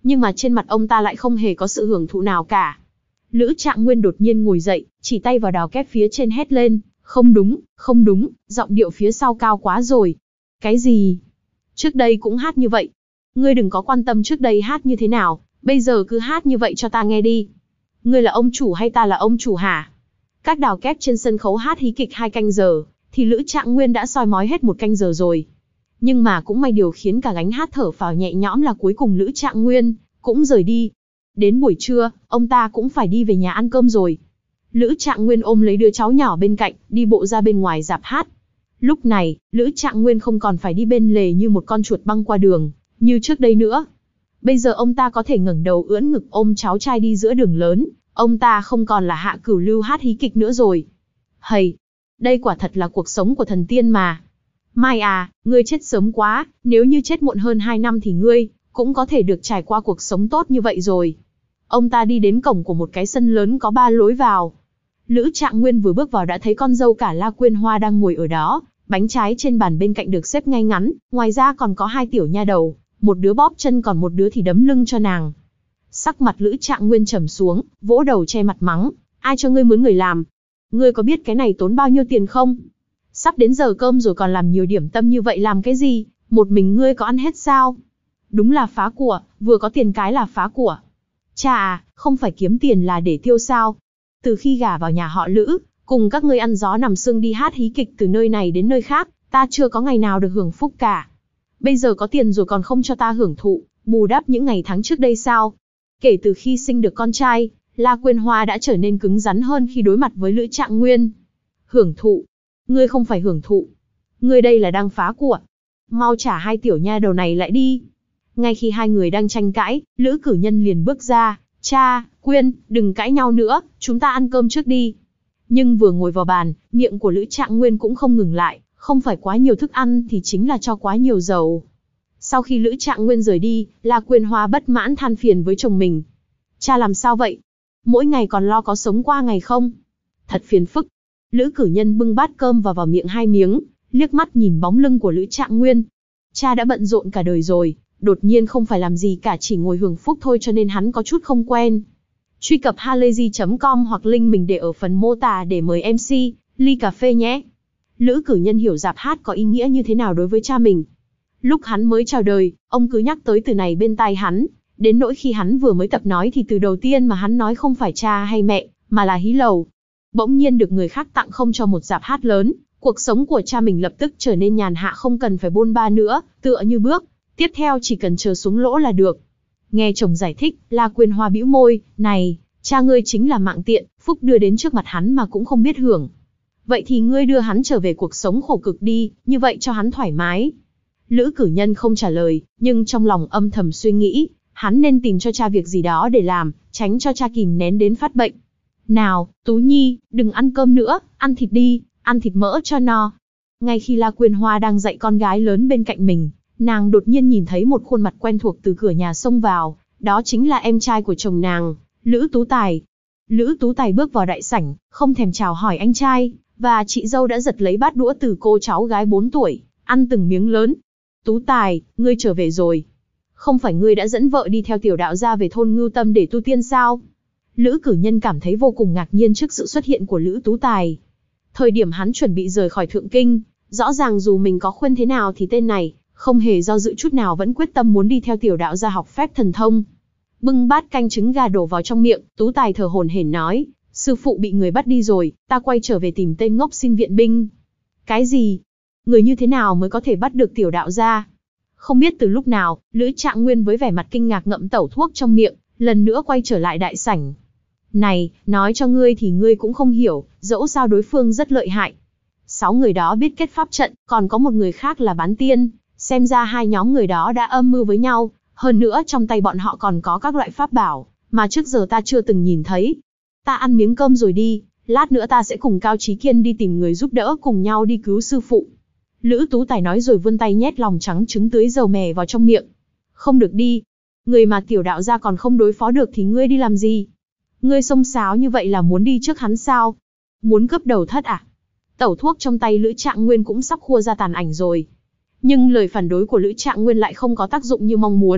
Nhưng mà trên mặt ông ta lại không hề có sự hưởng thụ nào cả. Lữ Trạng Nguyên đột nhiên ngồi dậy, chỉ tay vào đào kép phía trên hét lên, không đúng, không đúng, giọng điệu phía sau cao quá rồi. Cái gì? Trước đây cũng hát như vậy. Ngươi đừng có quan tâm trước đây hát như thế nào, bây giờ cứ hát như vậy cho ta nghe đi. Ngươi là ông chủ hay ta là ông chủ hả? Các đào kép trên sân khấu hát hí kịch hai canh giờ, thì Lữ Trạng Nguyên đã soi mói hết một canh giờ rồi. Nhưng mà cũng may điều khiến cả gánh hát thở phào nhẹ nhõm là cuối cùng Lữ Trạng Nguyên cũng rời đi. Đến buổi trưa, ông ta cũng phải đi về nhà ăn cơm rồi. Lữ Trạng Nguyên ôm lấy đứa cháu nhỏ bên cạnh, đi bộ ra bên ngoài rạp hát. Lúc này, Lữ Trạng Nguyên không còn phải đi bên lề như một con chuột băng qua đường, như trước đây nữa. Bây giờ ông ta có thể ngẩng đầu ưỡn ngực ôm cháu trai đi giữa đường lớn, ông ta không còn là Hạ Cửu Lưu hát hí kịch nữa rồi. Hầy, đây quả thật là cuộc sống của thần tiên mà. Mai à, ngươi chết sớm quá, nếu như chết muộn hơn hai năm thì ngươi cũng có thể được trải qua cuộc sống tốt như vậy rồi. Ông ta đi đến cổng của một cái sân lớn có ba lối vào. Lữ Trạng Nguyên vừa bước vào đã thấy con dâu cả La Quyên Hoa đang ngồi ở đó, bánh trái trên bàn bên cạnh được xếp ngay ngắn, ngoài ra còn có hai tiểu nha đầu, một đứa bóp chân còn một đứa thì đấm lưng cho nàng. Sắc mặt Lữ Trạng Nguyên trầm xuống, vỗ đầu che mặt mắng, ai cho ngươi mướn người làm? Ngươi có biết cái này tốn bao nhiêu tiền không? Sắp đến giờ cơm rồi còn làm nhiều điểm tâm như vậy làm cái gì? Một mình ngươi có ăn hết sao? Đúng là phá của, vừa có tiền cái là phá của. Cha à, không phải kiếm tiền là để tiêu sao? Từ khi gả vào nhà họ Lữ, cùng các ngươi ăn gió nằm sương đi hát hí kịch từ nơi này đến nơi khác, ta chưa có ngày nào được hưởng phúc cả. Bây giờ có tiền rồi còn không cho ta hưởng thụ, bù đắp những ngày tháng trước đây sao? Kể từ khi sinh được con trai, La Quyên Hoa đã trở nên cứng rắn hơn khi đối mặt với Lữ Trạng Nguyên. Hưởng thụ? Ngươi không phải hưởng thụ. Ngươi đây là đang phá của. Mau trả hai tiểu nha đầu này lại đi. Ngay khi hai người đang tranh cãi, Lữ Cử Nhân liền bước ra. Cha, Quyên, đừng cãi nhau nữa, chúng ta ăn cơm trước đi. Nhưng vừa ngồi vào bàn, miệng của Lữ Trạng Nguyên cũng không ngừng lại, không phải quá nhiều thức ăn thì chính là cho quá nhiều dầu. Sau khi Lữ Trạng Nguyên rời đi, La Quyên Hoa bất mãn than phiền với chồng mình. Cha làm sao vậy? Mỗi ngày còn lo có sống qua ngày không? Thật phiền phức. Lữ Cử Nhân bưng bát cơm vào vào miệng hai miếng, liếc mắt nhìn bóng lưng của Lữ Trạng Nguyên. Cha đã bận rộn cả đời rồi, đột nhiên không phải làm gì cả chỉ ngồi hưởng phúc thôi cho nên hắn có chút không quen. Truy cập halayzi chấm com hoặc link mình để ở phần mô tả để mời em xê, ly cà phê nhé. Lữ Cử Nhân hiểu rạp hát có ý nghĩa như thế nào đối với cha mình. Lúc hắn mới chào đời, ông cứ nhắc tới từ này bên tai hắn, đến nỗi khi hắn vừa mới tập nói thì từ đầu tiên mà hắn nói không phải cha hay mẹ, mà là hí lầu. Bỗng nhiên được người khác tặng không cho một rạp hát lớn, cuộc sống của cha mình lập tức trở nên nhàn hạ không cần phải bôn ba nữa, tựa như bước tiếp theo chỉ cần chờ xuống lỗ là được. Nghe chồng giải thích, La Quyên Hoa bĩu môi, này, cha ngươi chính là mạng tiện, phúc đưa đến trước mặt hắn mà cũng không biết hưởng. Vậy thì ngươi đưa hắn trở về cuộc sống khổ cực đi, như vậy cho hắn thoải mái. Lữ Cử Nhân không trả lời, nhưng trong lòng âm thầm suy nghĩ, hắn nên tìm cho cha việc gì đó để làm, tránh cho cha kìm nén đến phát bệnh. Nào, Tú Nhi, đừng ăn cơm nữa, ăn thịt đi, ăn thịt mỡ cho no. Ngay khi La Quyên Hoa đang dạy con gái lớn bên cạnh mình, nàng đột nhiên nhìn thấy một khuôn mặt quen thuộc từ cửa nhà xông vào, đó chính là em trai của chồng nàng, Lữ Tú Tài. Lữ Tú Tài bước vào đại sảnh, không thèm chào hỏi anh trai, và chị dâu đã giật lấy bát đũa từ cô cháu gái bốn tuổi, ăn từng miếng lớn. Tú Tài, ngươi trở về rồi. Không phải ngươi đã dẫn vợ đi theo tiểu đạo gia về thôn Ngưu Tâm để tu tiên sao? Lữ Cử Nhân cảm thấy vô cùng ngạc nhiên trước sự xuất hiện của Lữ Tú Tài. Thời điểm hắn chuẩn bị rời khỏi Thượng Kinh, rõ ràng dù mình có khuyên thế nào thì tên này, không hề do dự chút nào vẫn quyết tâm muốn đi theo tiểu đạo gia học phép thần thông. Bưng bát canh trứng gà đổ vào trong miệng, Tú Tài thở hổn hển nói, sư phụ bị người bắt đi rồi, ta quay trở về tìm tên ngốc xin viện binh. Cái gì? Người như thế nào mới có thể bắt được tiểu đạo gia? Không biết từ lúc nào, Lữ Trạng Nguyên với vẻ mặt kinh ngạc ngậm tẩu thuốc trong miệng, lần nữa quay trở lại đại sảnh. Này, nói cho ngươi thì ngươi cũng không hiểu, dẫu sao đối phương rất lợi hại. Sáu người đó biết kết pháp trận, còn có một người khác là bán tiên, xem ra hai nhóm người đó đã âm mưu với nhau, hơn nữa trong tay bọn họ còn có các loại pháp bảo, mà trước giờ ta chưa từng nhìn thấy. Ta ăn miếng cơm rồi đi, lát nữa ta sẽ cùng Cao Chí Kiên đi tìm người giúp đỡ cùng nhau đi cứu sư phụ. Lữ Tú Tài nói rồi vươn tay nhét lòng trắng trứng tưới dầu mè vào trong miệng. Không được đi. Người mà tiểu đạo gia còn không đối phó được thì ngươi đi làm gì? Ngươi xông xáo như vậy là muốn đi trước hắn sao? Muốn cướp đầu thất à? Tẩu thuốc trong tay Lữ Trạng Nguyên cũng sắp khua ra tàn ảnh rồi. Nhưng lời phản đối của Lữ Trạng Nguyên lại không có tác dụng như mong muốn.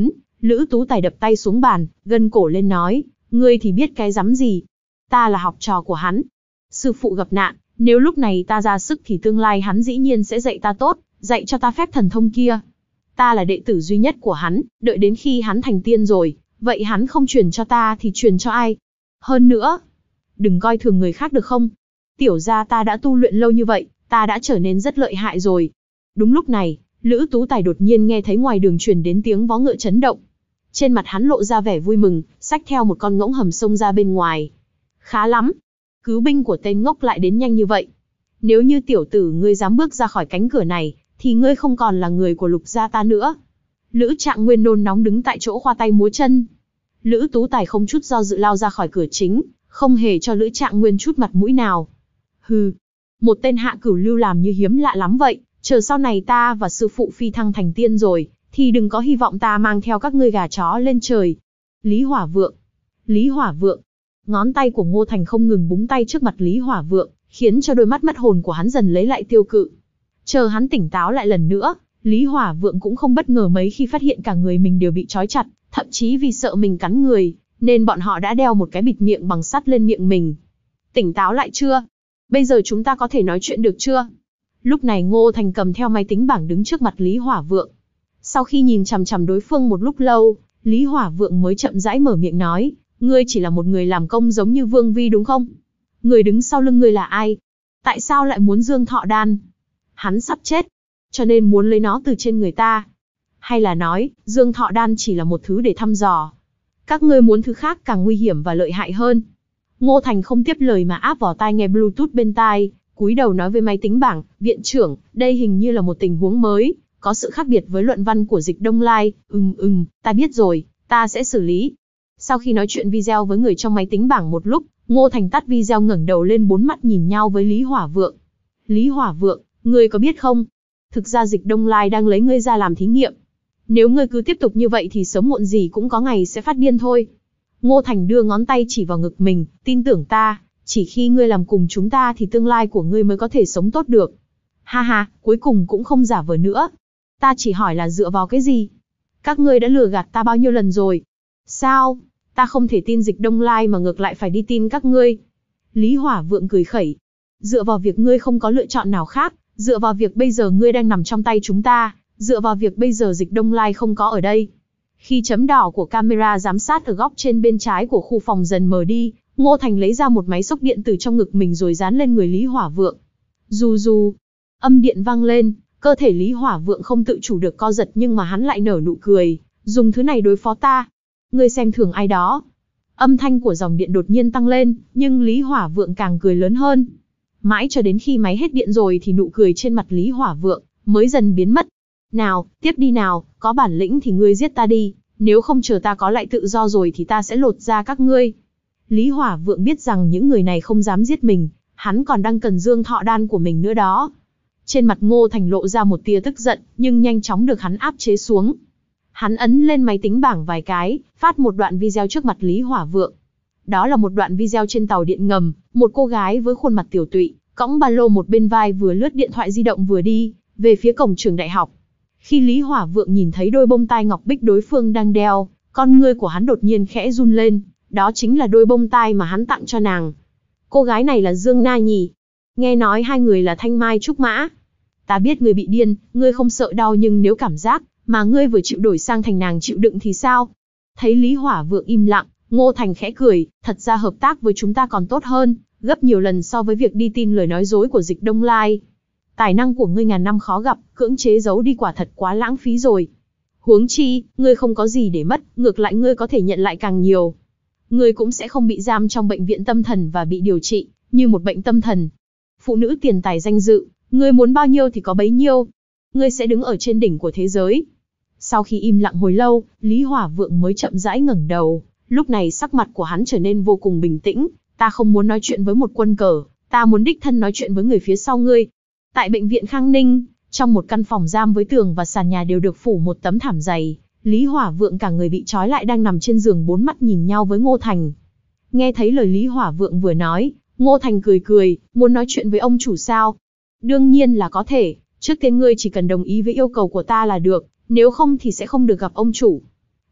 Lữ Tú Tài đập tay xuống bàn, gân cổ lên nói, ngươi thì biết cái rắm gì. Ta là học trò của hắn. Sư phụ gặp nạn, nếu lúc này ta ra sức thì tương lai hắn dĩ nhiên sẽ dạy ta tốt, dạy cho ta phép thần thông kia. Ta là đệ tử duy nhất của hắn, đợi đến khi hắn thành tiên rồi, vậy hắn không truyền cho ta thì truyền cho ai? Hơn nữa, đừng coi thường người khác được không? Tiểu gia ta đã tu luyện lâu như vậy, ta đã trở nên rất lợi hại rồi. Đúng lúc này, Lữ Tú Tài đột nhiên nghe thấy ngoài đường truyền đến tiếng vó ngựa chấn động. Trên mặt hắn lộ ra vẻ vui mừng, xách theo một con ngỗng hầm xông ra bên ngoài. Khá lắm, cứu binh của tên ngốc lại đến nhanh như vậy. Nếu như tiểu tử ngươi dám bước ra khỏi cánh cửa này, thì ngươi không còn là người của Lục gia ta nữa. Lữ Trạng Nguyên nôn nóng đứng tại chỗ khoa tay múa chân. Lữ Tú Tài không chút do dự lao ra khỏi cửa chính, không hề cho Lữ Trạng Nguyên chút mặt mũi nào. Hừ, một tên hạ cửu lưu làm như hiếm lạ lắm vậy, chờ sau này ta và sư phụ phi thăng thành tiên rồi, thì đừng có hy vọng ta mang theo các ngươi gà chó lên trời. Lý Hỏa Vượng, Lý Hỏa Vượng. Ngón tay của Ngô Thành không ngừng búng tay trước mặt Lý Hỏa Vượng, khiến cho đôi mắt mất hồn của hắn dần lấy lại tiêu cự. Chờ hắn tỉnh táo lại lần nữa, Lý Hỏa Vượng cũng không bất ngờ mấy khi phát hiện cả người mình đều bị trói chặt, thậm chí vì sợ mình cắn người, nên bọn họ đã đeo một cái bịt miệng bằng sắt lên miệng mình. Tỉnh táo lại chưa? Bây giờ chúng ta có thể nói chuyện được chưa? Lúc này Ngô Thành cầm theo máy tính bảng đứng trước mặt Lý Hỏa Vượng. Sau khi nhìn chằm chằm đối phương một lúc lâu, Lý Hỏa Vượng mới chậm rãi mở miệng nói, ngươi chỉ là một người làm công giống như Vương Vi đúng không? Người đứng sau lưng ngươi là ai? Tại sao lại muốn Dương Thọ Đan? Hắn sắp chết, cho nên muốn lấy nó từ trên người ta. Hay là nói, Dương Thọ Đan chỉ là một thứ để thăm dò? Các ngươi muốn thứ khác càng nguy hiểm và lợi hại hơn. Ngô Thành không tiếp lời mà áp vào tai nghe Bluetooth bên tai, cúi đầu nói với máy tính bảng, viện trưởng, đây hình như là một tình huống mới, có sự khác biệt với luận văn của Dịch Đông Lai. Ừm ừm, ta biết rồi, ta sẽ xử lý. Sau khi nói chuyện video với người trong máy tính bảng một lúc, Ngô Thành tắt video ngẩng đầu lên bốn mắt nhìn nhau với Lý Hỏa Vượng. Lý Hỏa Vượng, ngươi có biết không? Thực ra Dịch Đông Lai đang lấy ngươi ra làm thí nghiệm. Nếu ngươi cứ tiếp tục như vậy thì sớm muộn gì cũng có ngày sẽ phát điên thôi. Ngô Thành đưa ngón tay chỉ vào ngực mình, tin tưởng ta, chỉ khi ngươi làm cùng chúng ta thì tương lai của ngươi mới có thể sống tốt được. Ha ha, cuối cùng cũng không giả vờ nữa. Ta chỉ hỏi là dựa vào cái gì? Các ngươi đã lừa gạt ta bao nhiêu lần rồi? Sao? Ta không thể tin Dịch Đông Lai mà ngược lại phải đi tin các ngươi. Lý Hỏa Vượng cười khẩy. Dựa vào việc ngươi không có lựa chọn nào khác, dựa vào việc bây giờ ngươi đang nằm trong tay chúng ta, dựa vào việc bây giờ Dịch Đông Lai không có ở đây. Khi chấm đỏ của camera giám sát ở góc trên bên trái của khu phòng dần mờ đi, Ngô Thành lấy ra một máy xốc điện từ trong ngực mình rồi dán lên người Lý Hỏa Vượng. Dù dù, âm điện vang lên, cơ thể Lý Hỏa Vượng không tự chủ được co giật nhưng mà hắn lại nở nụ cười, dùng thứ này đối phó ta. Ngươi xem thường ai đó. Âm thanh của dòng điện đột nhiên tăng lên, nhưng Lý Hỏa Vượng càng cười lớn hơn. Mãi cho đến khi máy hết điện rồi thì nụ cười trên mặt Lý Hỏa Vượng mới dần biến mất. Nào, tiếp đi nào, có bản lĩnh thì ngươi giết ta đi, nếu không chờ ta có lại tự do rồi thì ta sẽ lột da các ngươi. Lý Hỏa Vượng biết rằng những người này không dám giết mình, hắn còn đang cần Dương Thọ Đan của mình nữa đó. Trên mặt Ngô Thành lộ ra một tia tức giận, nhưng nhanh chóng được hắn áp chế xuống. Hắn ấn lên máy tính bảng vài cái, phát một đoạn video trước mặt Lý Hỏa Vượng. Đó là một đoạn video trên tàu điện ngầm, một cô gái với khuôn mặt tiểu tụy, cõng ba lô một bên vai vừa lướt điện thoại di động vừa đi về phía cổng trường đại học. Khi Lý Hỏa Vượng nhìn thấy đôi bông tai ngọc bích đối phương đang đeo, con ngươi của hắn đột nhiên khẽ run lên, đó chính là đôi bông tai mà hắn tặng cho nàng. Cô gái này là Dương Na Nhì. Nghe nói hai người là thanh mai trúc mã. Ta biết ngươi bị điên, ngươi không sợ đau nhưng nếu cảm giác mà ngươi vừa chịu đổi sang thành nàng chịu đựng thì sao? Thấy Lý Hỏa Vượng im lặng, Ngô Thành khẽ cười, thật ra hợp tác với chúng ta còn tốt hơn, gấp nhiều lần so với việc đi tin lời nói dối của Dịch Đông Lai. Tài năng của ngươi ngàn năm khó gặp, cưỡng chế giấu đi quả thật quá lãng phí rồi. Huống chi, ngươi không có gì để mất, ngược lại ngươi có thể nhận lại càng nhiều. Ngươi cũng sẽ không bị giam trong bệnh viện tâm thần và bị điều trị như một bệnh tâm thần. Phụ nữ tiền tài danh dự, ngươi muốn bao nhiêu thì có bấy nhiêu. Ngươi sẽ đứng ở trên đỉnh của thế giới. Sau khi im lặng hồi lâu, Lý Hỏa Vượng mới chậm rãi ngẩng đầu. Lúc này sắc mặt của hắn trở nên vô cùng bình tĩnh. Ta không muốn nói chuyện với một quân cờ, ta muốn đích thân nói chuyện với người phía sau ngươi. Tại bệnh viện Khang Ninh, trong một căn phòng giam với tường và sàn nhà đều được phủ một tấm thảm dày, Lý Hỏa Vượng cả người bị trói lại đang nằm trên giường bốn mắt nhìn nhau với Ngô Thành. Nghe thấy lời Lý Hỏa Vượng vừa nói, Ngô Thành cười cười, muốn nói chuyện với ông chủ sao? Đương nhiên là có thể, trước tiên ngươi chỉ cần đồng ý với yêu cầu của ta là được, nếu không thì sẽ không được gặp ông chủ.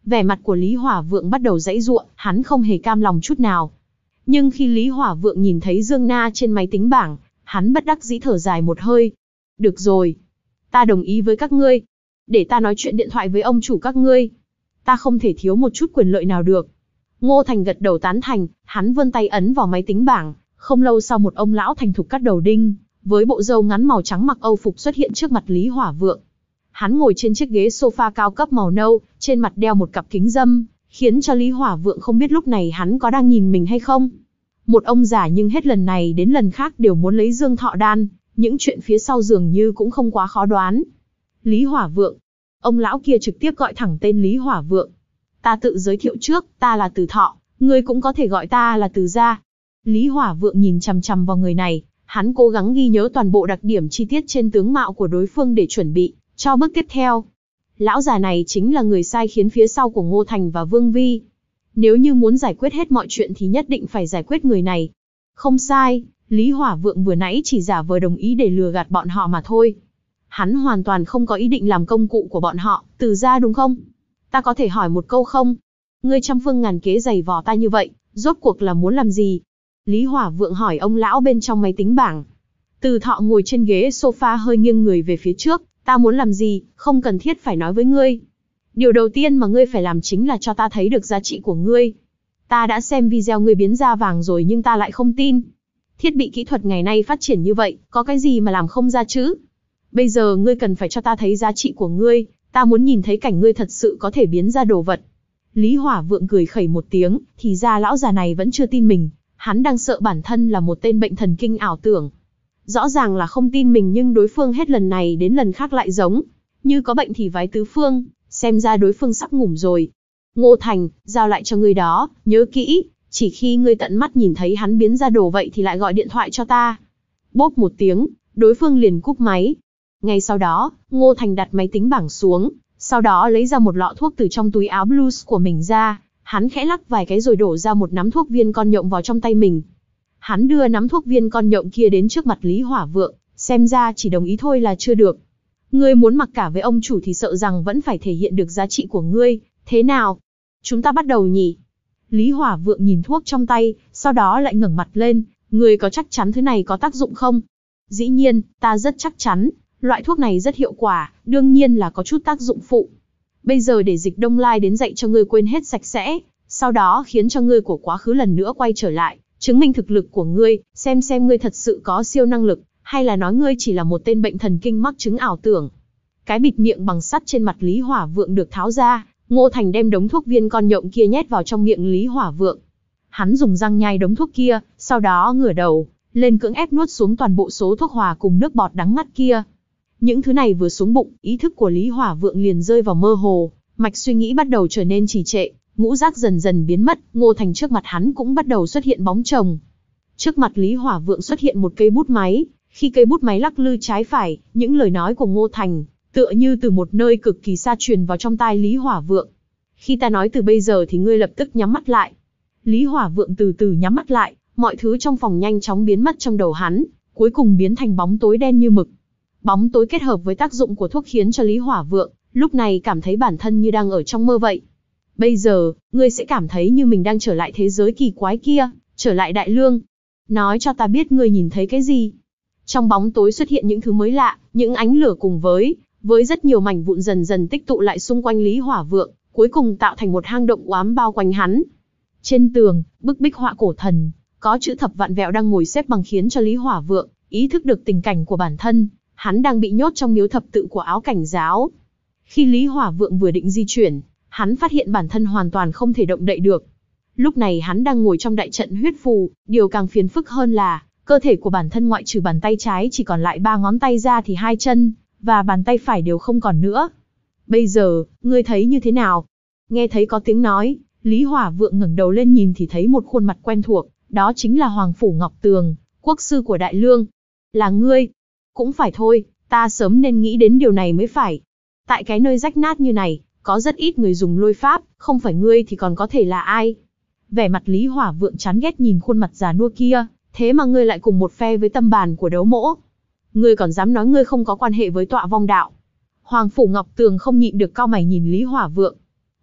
Vẻ mặt của Lý Hỏa Vượng bắt đầu giãy giụa, hắn không hề cam lòng chút nào. Nhưng khi Lý Hỏa Vượng nhìn thấy Dương Na trên máy tính bảng, hắn bất đắc dĩ thở dài một hơi. Được rồi, ta đồng ý với các ngươi. Để ta nói chuyện điện thoại với ông chủ các ngươi. Ta không thể thiếu một chút quyền lợi nào được. Ngô Thành gật đầu tán thành, hắn vươn tay ấn vào máy tính bảng. Không lâu sau một ông lão thành thục cắt đầu đinh, với bộ râu ngắn màu trắng mặc Âu phục xuất hiện trước mặt Lý Hỏa Vượng. Hắn ngồi trên chiếc ghế sofa cao cấp màu nâu, trên mặt đeo một cặp kính râm, khiến cho Lý Hỏa Vượng không biết lúc này hắn có đang nhìn mình hay không. Một ông già nhưng hết lần này đến lần khác đều muốn lấy Dương Thọ Đan, những chuyện phía sau dường như cũng không quá khó đoán. Lý Hỏa Vượng. Ông lão kia trực tiếp gọi thẳng tên Lý Hỏa Vượng. Ta tự giới thiệu trước, ta là Từ Thọ, ngươi cũng có thể gọi ta là Từ gia. Lý Hỏa Vượng nhìn chằm chằm vào người này, hắn cố gắng ghi nhớ toàn bộ đặc điểm chi tiết trên tướng mạo của đối phương để chuẩn bị cho bước tiếp theo. Lão già này chính là người sai khiến phía sau của Ngô Thành và Vương Vi. Nếu như muốn giải quyết hết mọi chuyện thì nhất định phải giải quyết người này. Không sai, Lý Hỏa Vượng vừa nãy chỉ giả vờ đồng ý để lừa gạt bọn họ mà thôi. Hắn hoàn toàn không có ý định làm công cụ của bọn họ, Từ gia đúng không? Ta có thể hỏi một câu không? Ngươi trăm phương ngàn kế giày vò ta như vậy, rốt cuộc là muốn làm gì? Lý Hỏa Vượng hỏi ông lão bên trong máy tính bảng. Từ Thọ ngồi trên ghế sofa hơi nghiêng người về phía trước. Ta muốn làm gì, không cần thiết phải nói với ngươi. Điều đầu tiên mà ngươi phải làm chính là cho ta thấy được giá trị của ngươi. Ta đã xem video ngươi biến da vàng rồi nhưng ta lại không tin. Thiết bị kỹ thuật ngày nay phát triển như vậy, có cái gì mà làm không ra chứ? Bây giờ ngươi cần phải cho ta thấy giá trị của ngươi, ta muốn nhìn thấy cảnh ngươi thật sự có thể biến ra đồ vật. Lý Hỏa Vượng cười khẩy một tiếng, thì ra lão già này vẫn chưa tin mình, hắn đang sợ bản thân là một tên bệnh thần kinh ảo tưởng. Rõ ràng là không tin mình nhưng đối phương hết lần này đến lần khác lại giống như có bệnh thì vái tứ phương, xem ra đối phương sắp ngủm rồi. Ngô Thành, giao lại cho ngươi đó, nhớ kỹ, chỉ khi ngươi tận mắt nhìn thấy hắn biến ra đồ vậy thì lại gọi điện thoại cho ta. Bốp một tiếng, đối phương liền cúp máy. Ngay sau đó, Ngô Thành đặt máy tính bảng xuống, sau đó lấy ra một lọ thuốc từ trong túi áo blues của mình ra, hắn khẽ lắc vài cái rồi đổ ra một nắm thuốc viên con nhộng vào trong tay mình. Hắn đưa nắm thuốc viên con nhộng kia đến trước mặt Lý Hỏa Vượng, xem ra chỉ đồng ý thôi là chưa được. Ngươi muốn mặc cả với ông chủ thì sợ rằng vẫn phải thể hiện được giá trị của ngươi, thế nào? Chúng ta bắt đầu nhỉ? Lý Hỏa Vượng nhìn thuốc trong tay, sau đó lại ngẩng mặt lên, ngươi có chắc chắn thứ này có tác dụng không? Dĩ nhiên, ta rất chắc chắn, loại thuốc này rất hiệu quả, đương nhiên là có chút tác dụng phụ. Bây giờ để Dịch Đông Lai đến dạy cho ngươi quên hết sạch sẽ, sau đó khiến cho ngươi của quá khứ lần nữa quay trở lại. Chứng minh thực lực của ngươi, xem xem ngươi thật sự có siêu năng lực, hay là nói ngươi chỉ là một tên bệnh thần kinh mắc chứng ảo tưởng. Cái bịt miệng bằng sắt trên mặt Lý Hỏa Vượng được tháo ra, Ngô Thành đem đống thuốc viên con nhộng kia nhét vào trong miệng Lý Hỏa Vượng. Hắn dùng răng nhai đống thuốc kia, sau đó ngửa đầu, lên cưỡng ép nuốt xuống toàn bộ số thuốc hòa cùng nước bọt đắng ngắt kia. Những thứ này vừa xuống bụng, ý thức của Lý Hỏa Vượng liền rơi vào mơ hồ, mạch suy nghĩ bắt đầu trở nên trì trệ. Ngũ giác dần dần biến mất, Ngô Thành trước mặt hắn cũng bắt đầu xuất hiện bóng chồng. Trước mặt Lý Hỏa Vượng xuất hiện một cây bút máy, khi cây bút máy lắc lư trái phải, những lời nói của Ngô Thành, tựa như từ một nơi cực kỳ xa truyền vào trong tai Lý Hỏa Vượng. Khi ta nói từ bây giờ thì ngươi lập tức nhắm mắt lại. Lý Hỏa Vượng từ từ nhắm mắt lại, mọi thứ trong phòng nhanh chóng biến mất trong đầu hắn, cuối cùng biến thành bóng tối đen như mực. Bóng tối kết hợp với tác dụng của thuốc khiến cho Lý Hỏa Vượng, lúc này cảm thấy bản thân như đang ở trong mơ vậy. Bây giờ, ngươi sẽ cảm thấy như mình đang trở lại thế giới kỳ quái kia, trở lại Đại Lương. Nói cho ta biết ngươi nhìn thấy cái gì? Trong bóng tối xuất hiện những thứ mới lạ, những ánh lửa cùng với, với rất nhiều mảnh vụn dần dần tích tụ lại xung quanh Lý Hỏa Vượng, cuối cùng tạo thành một hang động oám bao quanh hắn. Trên tường, bức bích họa cổ thần, có chữ thập vạn vẹo đang ngồi xếp bằng khiến cho Lý Hỏa Vượng ý thức được tình cảnh của bản thân, hắn đang bị nhốt trong miếu thập tự của Áo Cảnh Giáo. Khi Lý Hỏa Vượng vừa định di chuyển, hắn phát hiện bản thân hoàn toàn không thể động đậy được. Lúc này hắn đang ngồi trong đại trận huyết phù, điều càng phiền phức hơn là, cơ thể của bản thân ngoại trừ bàn tay trái chỉ còn lại ba ngón tay ra thì hai chân, và bàn tay phải đều không còn nữa. Bây giờ, ngươi thấy như thế nào? Nghe thấy có tiếng nói, Lý Hỏa Vượng ngẩng đầu lên nhìn thì thấy một khuôn mặt quen thuộc, đó chính là Hoàng Phủ Ngọc Tường, quốc sư của Đại Lương. Là ngươi? Cũng phải thôi, ta sớm nên nghĩ đến điều này mới phải. Tại cái nơi rách nát như này, có rất ít người dùng lôi pháp, không phải ngươi thì còn có thể là ai? Vẻ mặt Lý Hỏa Vượng chán ghét nhìn khuôn mặt già nua kia, thế mà ngươi lại cùng một phe với Tâm Bàn của Đấu Mỗ. Ngươi còn dám nói ngươi không có quan hệ với Tọa Vong Đạo? Hoàng Phủ Ngọc Tường không nhịn được cau mày nhìn Lý Hỏa Vượng.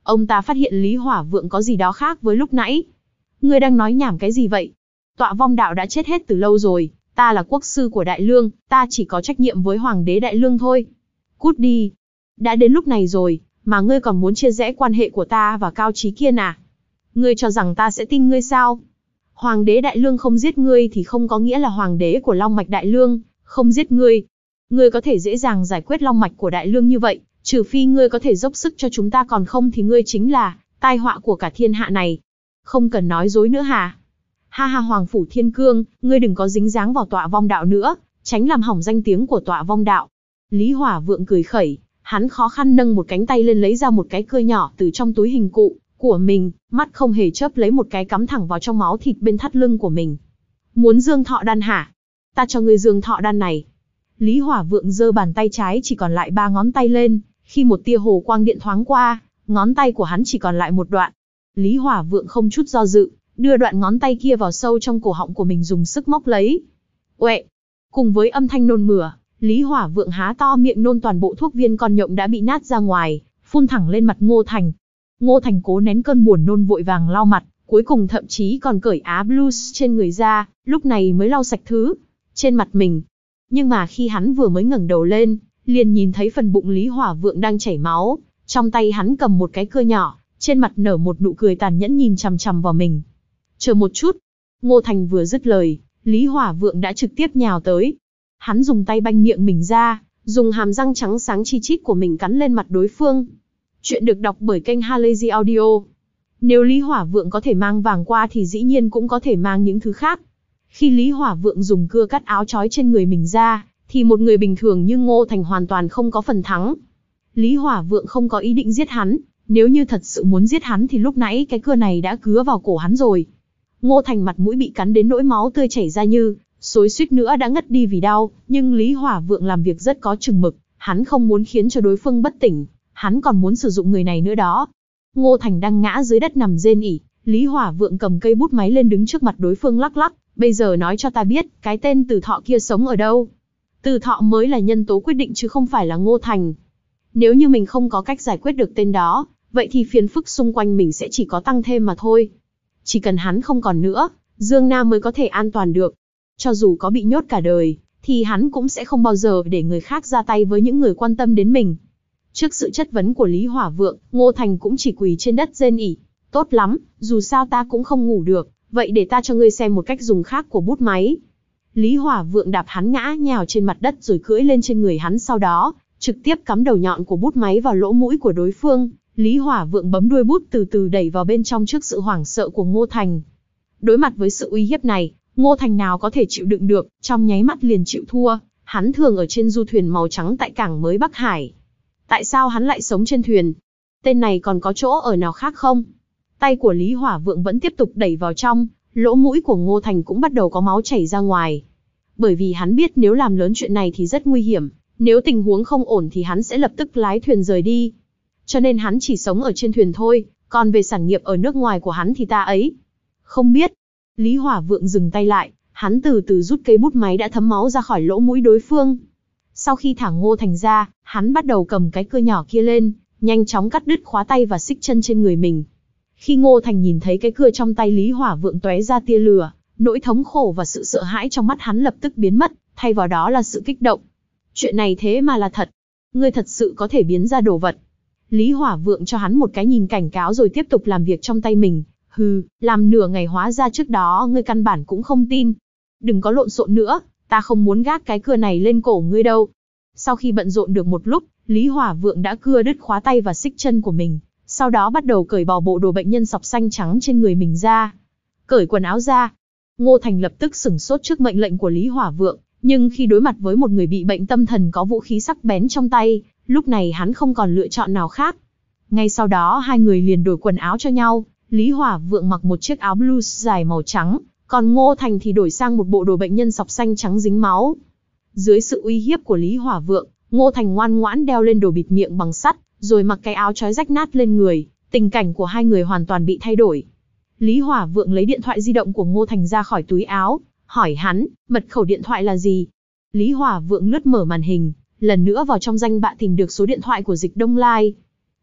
Ông ta phát hiện Lý Hỏa Vượng có gì đó khác với lúc nãy. Ngươi đang nói nhảm cái gì vậy? Tọa Vong Đạo đã chết hết từ lâu rồi, ta là quốc sư của Đại Lương, ta chỉ có trách nhiệm với Hoàng đế Đại Lương thôi. Cút đi. Đã đến lúc này rồi, mà ngươi còn muốn chia rẽ quan hệ của ta và Cao Chí Kiên à? Ngươi cho rằng ta sẽ tin ngươi sao? Hoàng đế Đại Lương không giết ngươi thì không có nghĩa là Hoàng đế của Long Mạch Đại Lương không giết ngươi. Ngươi có thể dễ dàng giải quyết Long Mạch của Đại Lương như vậy, trừ phi ngươi có thể dốc sức cho chúng ta, còn không thì ngươi chính là tai họa của cả thiên hạ này. Không cần nói dối nữa hả? Ha ha, Hoàng Phủ Thiên Cương, ngươi đừng có dính dáng vào Tọa Vong Đạo nữa, tránh làm hỏng danh tiếng của Tọa Vong Đạo. Lý Hỏa Vượng cười khẩy, hắn khó khăn nâng một cánh tay lên lấy ra một cái cưa nhỏ từ trong túi hình cụ của mình, mắt không hề chớp lấy một cái cắm thẳng vào trong máu thịt bên thắt lưng của mình. Muốn dương thọ đan hả? Ta cho ngươi dương thọ đan này. Lý Hỏa Vượng giơ bàn tay trái chỉ còn lại ba ngón tay lên, khi một tia hồ quang điện thoáng qua, ngón tay của hắn chỉ còn lại một đoạn. Lý Hỏa Vượng không chút do dự, đưa đoạn ngón tay kia vào sâu trong cổ họng của mình, dùng sức móc lấy. Uệ! Cùng với âm thanh nôn mửa, Lý Hỏa Vượng há to miệng nôn toàn bộ thuốc viên con nhộng đã bị nát ra ngoài, phun thẳng lên mặt Ngô Thành. Ngô Thành cố nén cơn buồn nôn vội vàng lau mặt, cuối cùng thậm chí còn cởi á blues trên người ra, lúc này mới lau sạch thứ trên mặt mình. Nhưng mà khi hắn vừa mới ngẩng đầu lên, liền nhìn thấy phần bụng Lý Hỏa Vượng đang chảy máu, trong tay hắn cầm một cái cưa nhỏ, trên mặt nở một nụ cười tàn nhẫn nhìn chằm chằm vào mình. Chờ một chút. Ngô Thành vừa dứt lời, Lý Hỏa Vượng đã trực tiếp nhào tới. Hắn dùng tay banh miệng mình ra, dùng hàm răng trắng sáng chi chít của mình cắn lên mặt đối phương. Chuyện được đọc bởi kênh Halazy Audio. Nếu Lý Hỏa Vượng có thể mang vàng qua thì dĩ nhiên cũng có thể mang những thứ khác. Khi Lý Hỏa Vượng dùng cưa cắt áo trói trên người mình ra, thì một người bình thường như Ngô Thành hoàn toàn không có phần thắng. Lý Hỏa Vượng không có ý định giết hắn, nếu như thật sự muốn giết hắn thì lúc nãy cái cưa này đã cứa vào cổ hắn rồi. Ngô Thành mặt mũi bị cắn đến nỗi máu tươi chảy ra như xối suýt nữa đã ngất đi vì đau, nhưng Lý Hỏa Vượng làm việc rất có chừng mực, hắn không muốn khiến cho đối phương bất tỉnh, hắn còn muốn sử dụng người này nữa đó. Ngô Thành đang ngã dưới đất nằm rên ỉ, Lý Hỏa Vượng cầm cây bút máy lên đứng trước mặt đối phương lắc lắc, bây giờ nói cho ta biết, cái tên Từ Thọ kia sống ở đâu? Từ Thọ mới là nhân tố quyết định chứ không phải là Ngô Thành. Nếu như mình không có cách giải quyết được tên đó, vậy thì phiền phức xung quanh mình sẽ chỉ có tăng thêm mà thôi. Chỉ cần hắn không còn nữa, Dương Nam mới có thể an toàn được. Cho dù có bị nhốt cả đời, thì hắn cũng sẽ không bao giờ để người khác ra tay với những người quan tâm đến mình. Trước sự chất vấn của Lý Hỏa Vượng, Ngô Thành cũng chỉ quỳ trên đất rên ỉ. Tốt lắm, dù sao ta cũng không ngủ được, vậy để ta cho ngươi xem một cách dùng khác của bút máy. Lý Hỏa Vượng đạp hắn ngã nhào trên mặt đất rồi cưỡi lên trên người hắn, sau đó trực tiếp cắm đầu nhọn của bút máy vào lỗ mũi của đối phương. Lý Hỏa Vượng bấm đuôi bút từ từ đẩy vào bên trong trước sự hoảng sợ của Ngô Thành. Đối mặt với sự uy hiếp này, Ngô Thành nào có thể chịu đựng được, trong nháy mắt liền chịu thua. Hắn thường ở trên du thuyền màu trắng tại cảng mới Bắc Hải. Tại sao hắn lại sống trên thuyền? Tên này còn có chỗ ở nào khác không? Tay của Lý Hỏa Vượng vẫn tiếp tục đẩy vào trong, lỗ mũi của Ngô Thành cũng bắt đầu có máu chảy ra ngoài. Bởi vì hắn biết nếu làm lớn chuyện này thì rất nguy hiểm, nếu tình huống không ổn thì hắn sẽ lập tức lái thuyền rời đi. Cho nên hắn chỉ sống ở trên thuyền thôi, còn về sản nghiệp ở nước ngoài của hắn thì ta ấy không biết. Lý Hỏa Vượng dừng tay lại, hắn từ từ rút cây bút máy đã thấm máu ra khỏi lỗ mũi đối phương. Sau khi thả Ngô Thành ra, hắn bắt đầu cầm cái cưa nhỏ kia lên, nhanh chóng cắt đứt khóa tay và xích chân trên người mình. Khi Ngô Thành nhìn thấy cái cưa trong tay Lý Hỏa Vượng tóe ra tia lửa, nỗi thống khổ và sự sợ hãi trong mắt hắn lập tức biến mất, thay vào đó là sự kích động. Chuyện này thế mà là thật. Ngươi thật sự có thể biến ra đồ vật. Lý Hỏa Vượng cho hắn một cái nhìn cảnh cáo rồi tiếp tục làm việc trong tay mình. Hừ, làm nửa ngày hóa ra trước đó ngươi căn bản cũng không tin. Đừng có lộn xộn nữa, ta không muốn gác cái cưa này lên cổ ngươi đâu. Sau khi bận rộn được một lúc, Lý Hỏa Vượng đã cưa đứt khóa tay và xích chân của mình. Sau đó bắt đầu cởi bỏ bộ đồ bệnh nhân sọc xanh trắng trên người mình ra. Cởi quần áo ra. Ngô Thành lập tức sửng sốt trước mệnh lệnh của Lý Hỏa Vượng, nhưng khi đối mặt với một người bị bệnh tâm thần có vũ khí sắc bén trong tay, lúc này hắn không còn lựa chọn nào khác. Ngay sau đó hai người liền đổi quần áo cho nhau, Lý Hỏa Vượng mặc một chiếc áo blues dài màu trắng, còn Ngô Thành thì đổi sang một bộ đồ bệnh nhân sọc xanh trắng dính máu. Dưới sự uy hiếp của Lý Hỏa Vượng, Ngô Thành ngoan ngoãn đeo lên đồ bịt miệng bằng sắt, rồi mặc cái áo trói rách nát lên người, tình cảnh của hai người hoàn toàn bị thay đổi. Lý Hỏa Vượng lấy điện thoại di động của Ngô Thành ra khỏi túi áo, hỏi hắn, mật khẩu điện thoại là gì? Lý Hỏa Vượng lướt mở màn hình, lần nữa vào trong danh bạ tìm được số điện thoại của Dịch Đông Lai.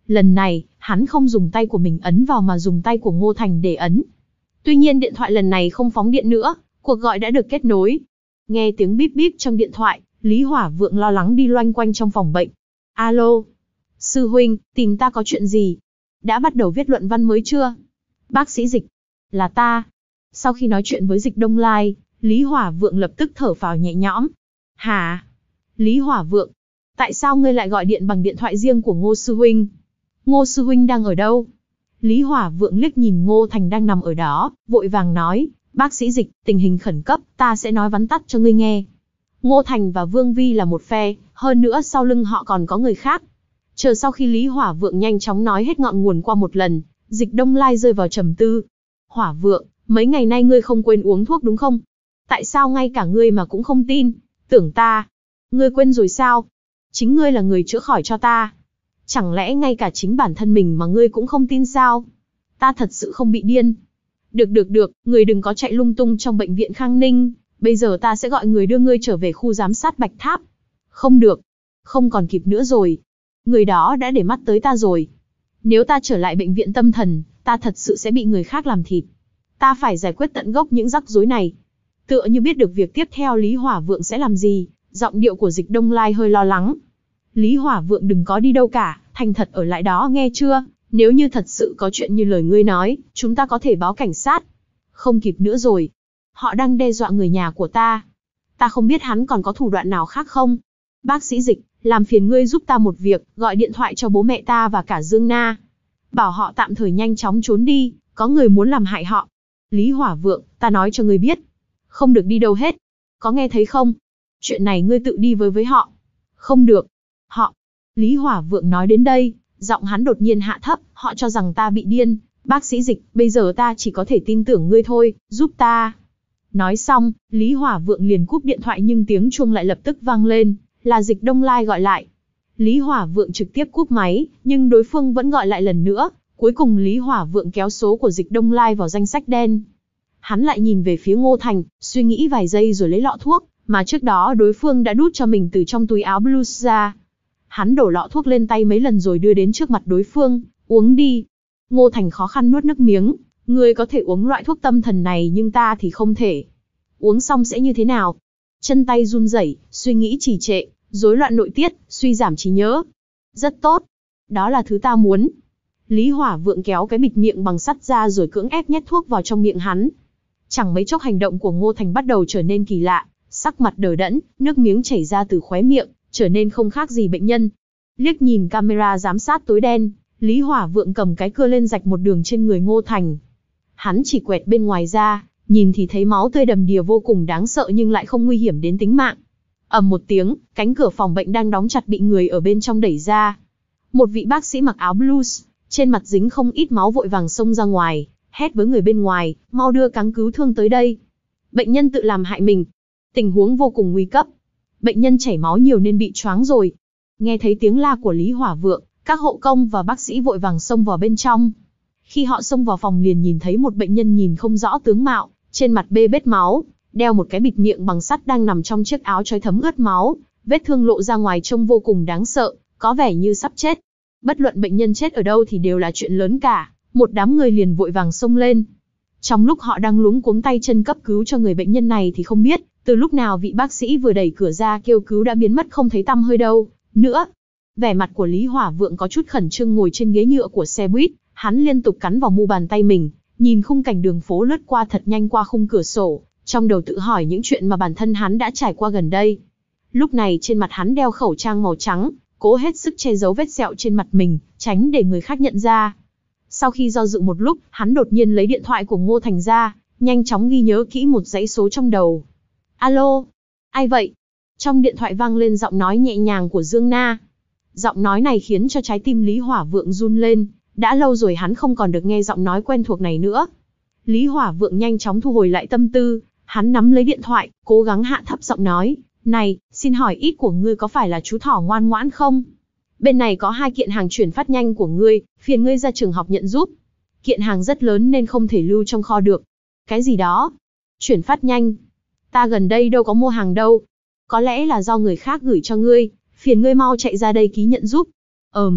Lần này, hắn không dùng tay của mình ấn vào mà dùng tay của Ngô Thành để ấn. Tuy nhiên điện thoại lần này không phóng điện nữa, cuộc gọi đã được kết nối. Nghe tiếng bíp bíp trong điện thoại, Lý Hỏa Vượng lo lắng đi loanh quanh trong phòng bệnh. Alo, sư huynh, tìm ta có chuyện gì? Đã bắt đầu viết luận văn mới chưa? Bác sĩ Dịch, là ta. Sau khi nói chuyện với Dịch Đông Lai, Lý Hỏa Vượng lập tức thở phào nhẹ nhõm. Hả? Lý Hỏa Vượng, tại sao ngươi lại gọi điện bằng điện thoại riêng của Ngô sư huynh? Ngô sư huynh đang ở đâu? Lý Hỏa Vượng liếc nhìn Ngô Thành đang nằm ở đó, vội vàng nói, bác sĩ Dịch, tình hình khẩn cấp, ta sẽ nói vắn tắt cho ngươi nghe. Ngô Thành và Vương Vi là một phe, hơn nữa sau lưng họ còn có người khác. Chờ sau khi Lý Hỏa Vượng nhanh chóng nói hết ngọn nguồn qua một lần, Dịch Đông Lai rơi vào trầm tư. Hỏa Vượng, mấy ngày nay ngươi không quên uống thuốc đúng không? Tại sao ngay cả ngươi mà cũng không tin? Tưởng ta. Ngươi quên rồi sao? Chính ngươi là người chữa khỏi cho ta. Chẳng lẽ ngay cả chính bản thân mình mà ngươi cũng không tin sao? Ta thật sự không bị điên. Được được được, người đừng có chạy lung tung trong bệnh viện Khang Ninh. Bây giờ ta sẽ gọi người đưa ngươi trở về khu giám sát Bạch Tháp. Không được. Không còn kịp nữa rồi. Người đó đã để mắt tới ta rồi. Nếu ta trở lại bệnh viện tâm thần, ta thật sự sẽ bị người khác làm thịt. Ta phải giải quyết tận gốc những rắc rối này. Tựa như biết được việc tiếp theo Lý Hỏa Vượng sẽ làm gì, giọng điệu của Dịch Đông Lai hơi lo lắng. Lý Hỏa Vượng đừng có đi đâu cả, thành thật ở lại đó nghe chưa? Nếu như thật sự có chuyện như lời ngươi nói, chúng ta có thể báo cảnh sát. Không kịp nữa rồi. Họ đang đe dọa người nhà của ta. Ta không biết hắn còn có thủ đoạn nào khác không? Bác sĩ Dịch, làm phiền ngươi giúp ta một việc, gọi điện thoại cho bố mẹ ta và cả Dương Na. Bảo họ tạm thời nhanh chóng trốn đi, có người muốn làm hại họ. Lý Hỏa Vượng, ta nói cho ngươi biết. Không được đi đâu hết. Có nghe thấy không? Chuyện này ngươi tự đi với với họ. Không được. Họ. Lý Hỏa Vượng nói đến đây, giọng hắn đột nhiên hạ thấp, họ cho rằng ta bị điên. Bác sĩ Dịch, bây giờ ta chỉ có thể tin tưởng ngươi thôi, giúp ta. Nói xong, Lý Hỏa Vượng liền cúp điện thoại nhưng tiếng chuông lại lập tức vang lên, là Dịch Đông Lai gọi lại. Lý Hỏa Vượng trực tiếp cúp máy, nhưng đối phương vẫn gọi lại lần nữa. Cuối cùng Lý Hỏa Vượng kéo số của Dịch Đông Lai vào danh sách đen. Hắn lại nhìn về phía Ngô Thành, suy nghĩ vài giây rồi lấy lọ thuốc, mà trước đó đối phương đã đút cho mình từ trong túi áo blues ra. Hắn đổ lọ thuốc lên tay mấy lần rồi đưa đến trước mặt đối phương, uống đi. Ngô Thành khó khăn nuốt nước miếng, ngươi có thể uống loại thuốc tâm thần này nhưng ta thì không thể. Uống xong sẽ như thế nào? Chân tay run rẩy, suy nghĩ trì trệ, rối loạn nội tiết, suy giảm trí nhớ. Rất tốt. Đó là thứ ta muốn. Lý Hỏa Vượng kéo cái bịt miệng bằng sắt ra rồi cưỡng ép nhét thuốc vào trong miệng hắn. Chẳng mấy chốc hành động của Ngô Thành bắt đầu trở nên kỳ lạ, sắc mặt đờ đẫn, nước miếng chảy ra từ khóe miệng, trở nên không khác gì bệnh nhân. Liếc nhìn camera giám sát tối đen, Lý Hỏa Vượng cầm cái cưa lên rạch một đường trên người Ngô Thành. Hắn chỉ quẹt bên ngoài ra, nhìn thì thấy máu tươi đầm đìa vô cùng đáng sợ nhưng lại không nguy hiểm đến tính mạng. Ầm một tiếng, cánh cửa phòng bệnh đang đóng chặt bị người ở bên trong đẩy ra. Một vị bác sĩ mặc áo blues, trên mặt dính không ít máu vội vàng xông ra ngoài, hét với người bên ngoài, mau đưa cáng cứu thương tới đây. Bệnh nhân tự làm hại mình. Tình huống vô cùng nguy cấp. Bệnh nhân chảy máu nhiều nên bị choáng rồi. Nghe thấy tiếng la của Lý Hỏa Vượng, các hộ công và bác sĩ vội vàng xông vào bên trong. Khi họ xông vào phòng liền nhìn thấy một bệnh nhân nhìn không rõ tướng mạo, trên mặt bê bết máu, đeo một cái bịt miệng bằng sắt đang nằm trong chiếc áo trói thấm ướt máu, vết thương lộ ra ngoài trông vô cùng đáng sợ, có vẻ như sắp chết. Bất luận bệnh nhân chết ở đâu thì đều là chuyện lớn cả, một đám người liền vội vàng xông lên. Trong lúc họ đang luống cuống tay chân cấp cứu cho người bệnh nhân này thì không biết, từ lúc nào vị bác sĩ vừa đẩy cửa ra kêu cứu đã biến mất không thấy tăm hơi đâu nữa. Vẻ mặt của Lý Hỏa Vượng có chút khẩn trương ngồi trên ghế nhựa của xe buýt, hắn liên tục cắn vào mu bàn tay mình, nhìn khung cảnh đường phố lướt qua thật nhanh qua khung cửa sổ, trong đầu tự hỏi những chuyện mà bản thân hắn đã trải qua gần đây. Lúc này trên mặt hắn đeo khẩu trang màu trắng, cố hết sức che giấu vết sẹo trên mặt mình, tránh để người khác nhận ra. Sau khi do dự một lúc, hắn đột nhiên lấy điện thoại của Ngô Thành ra, nhanh chóng ghi nhớ kỹ một dãy số trong đầu. Alo, ai vậy? Trong điện thoại vang lên giọng nói nhẹ nhàng của Dương Na. Giọng nói này khiến cho trái tim Lý Hỏa Vượng run lên, đã lâu rồi hắn không còn được nghe giọng nói quen thuộc này nữa. Lý Hỏa Vượng nhanh chóng thu hồi lại tâm tư, hắn nắm lấy điện thoại, cố gắng hạ thấp giọng nói, này, xin hỏi ít của ngươi có phải là chú thỏ ngoan ngoãn không? Bên này có hai kiện hàng chuyển phát nhanh của ngươi, phiền ngươi ra trường học nhận giúp. Kiện hàng rất lớn nên không thể lưu trong kho được. Cái gì đó? Chuyển phát nhanh? Ta gần đây đâu có mua hàng đâu. Có lẽ là do người khác gửi cho ngươi, phiền ngươi mau chạy ra đây ký nhận giúp. Ừm.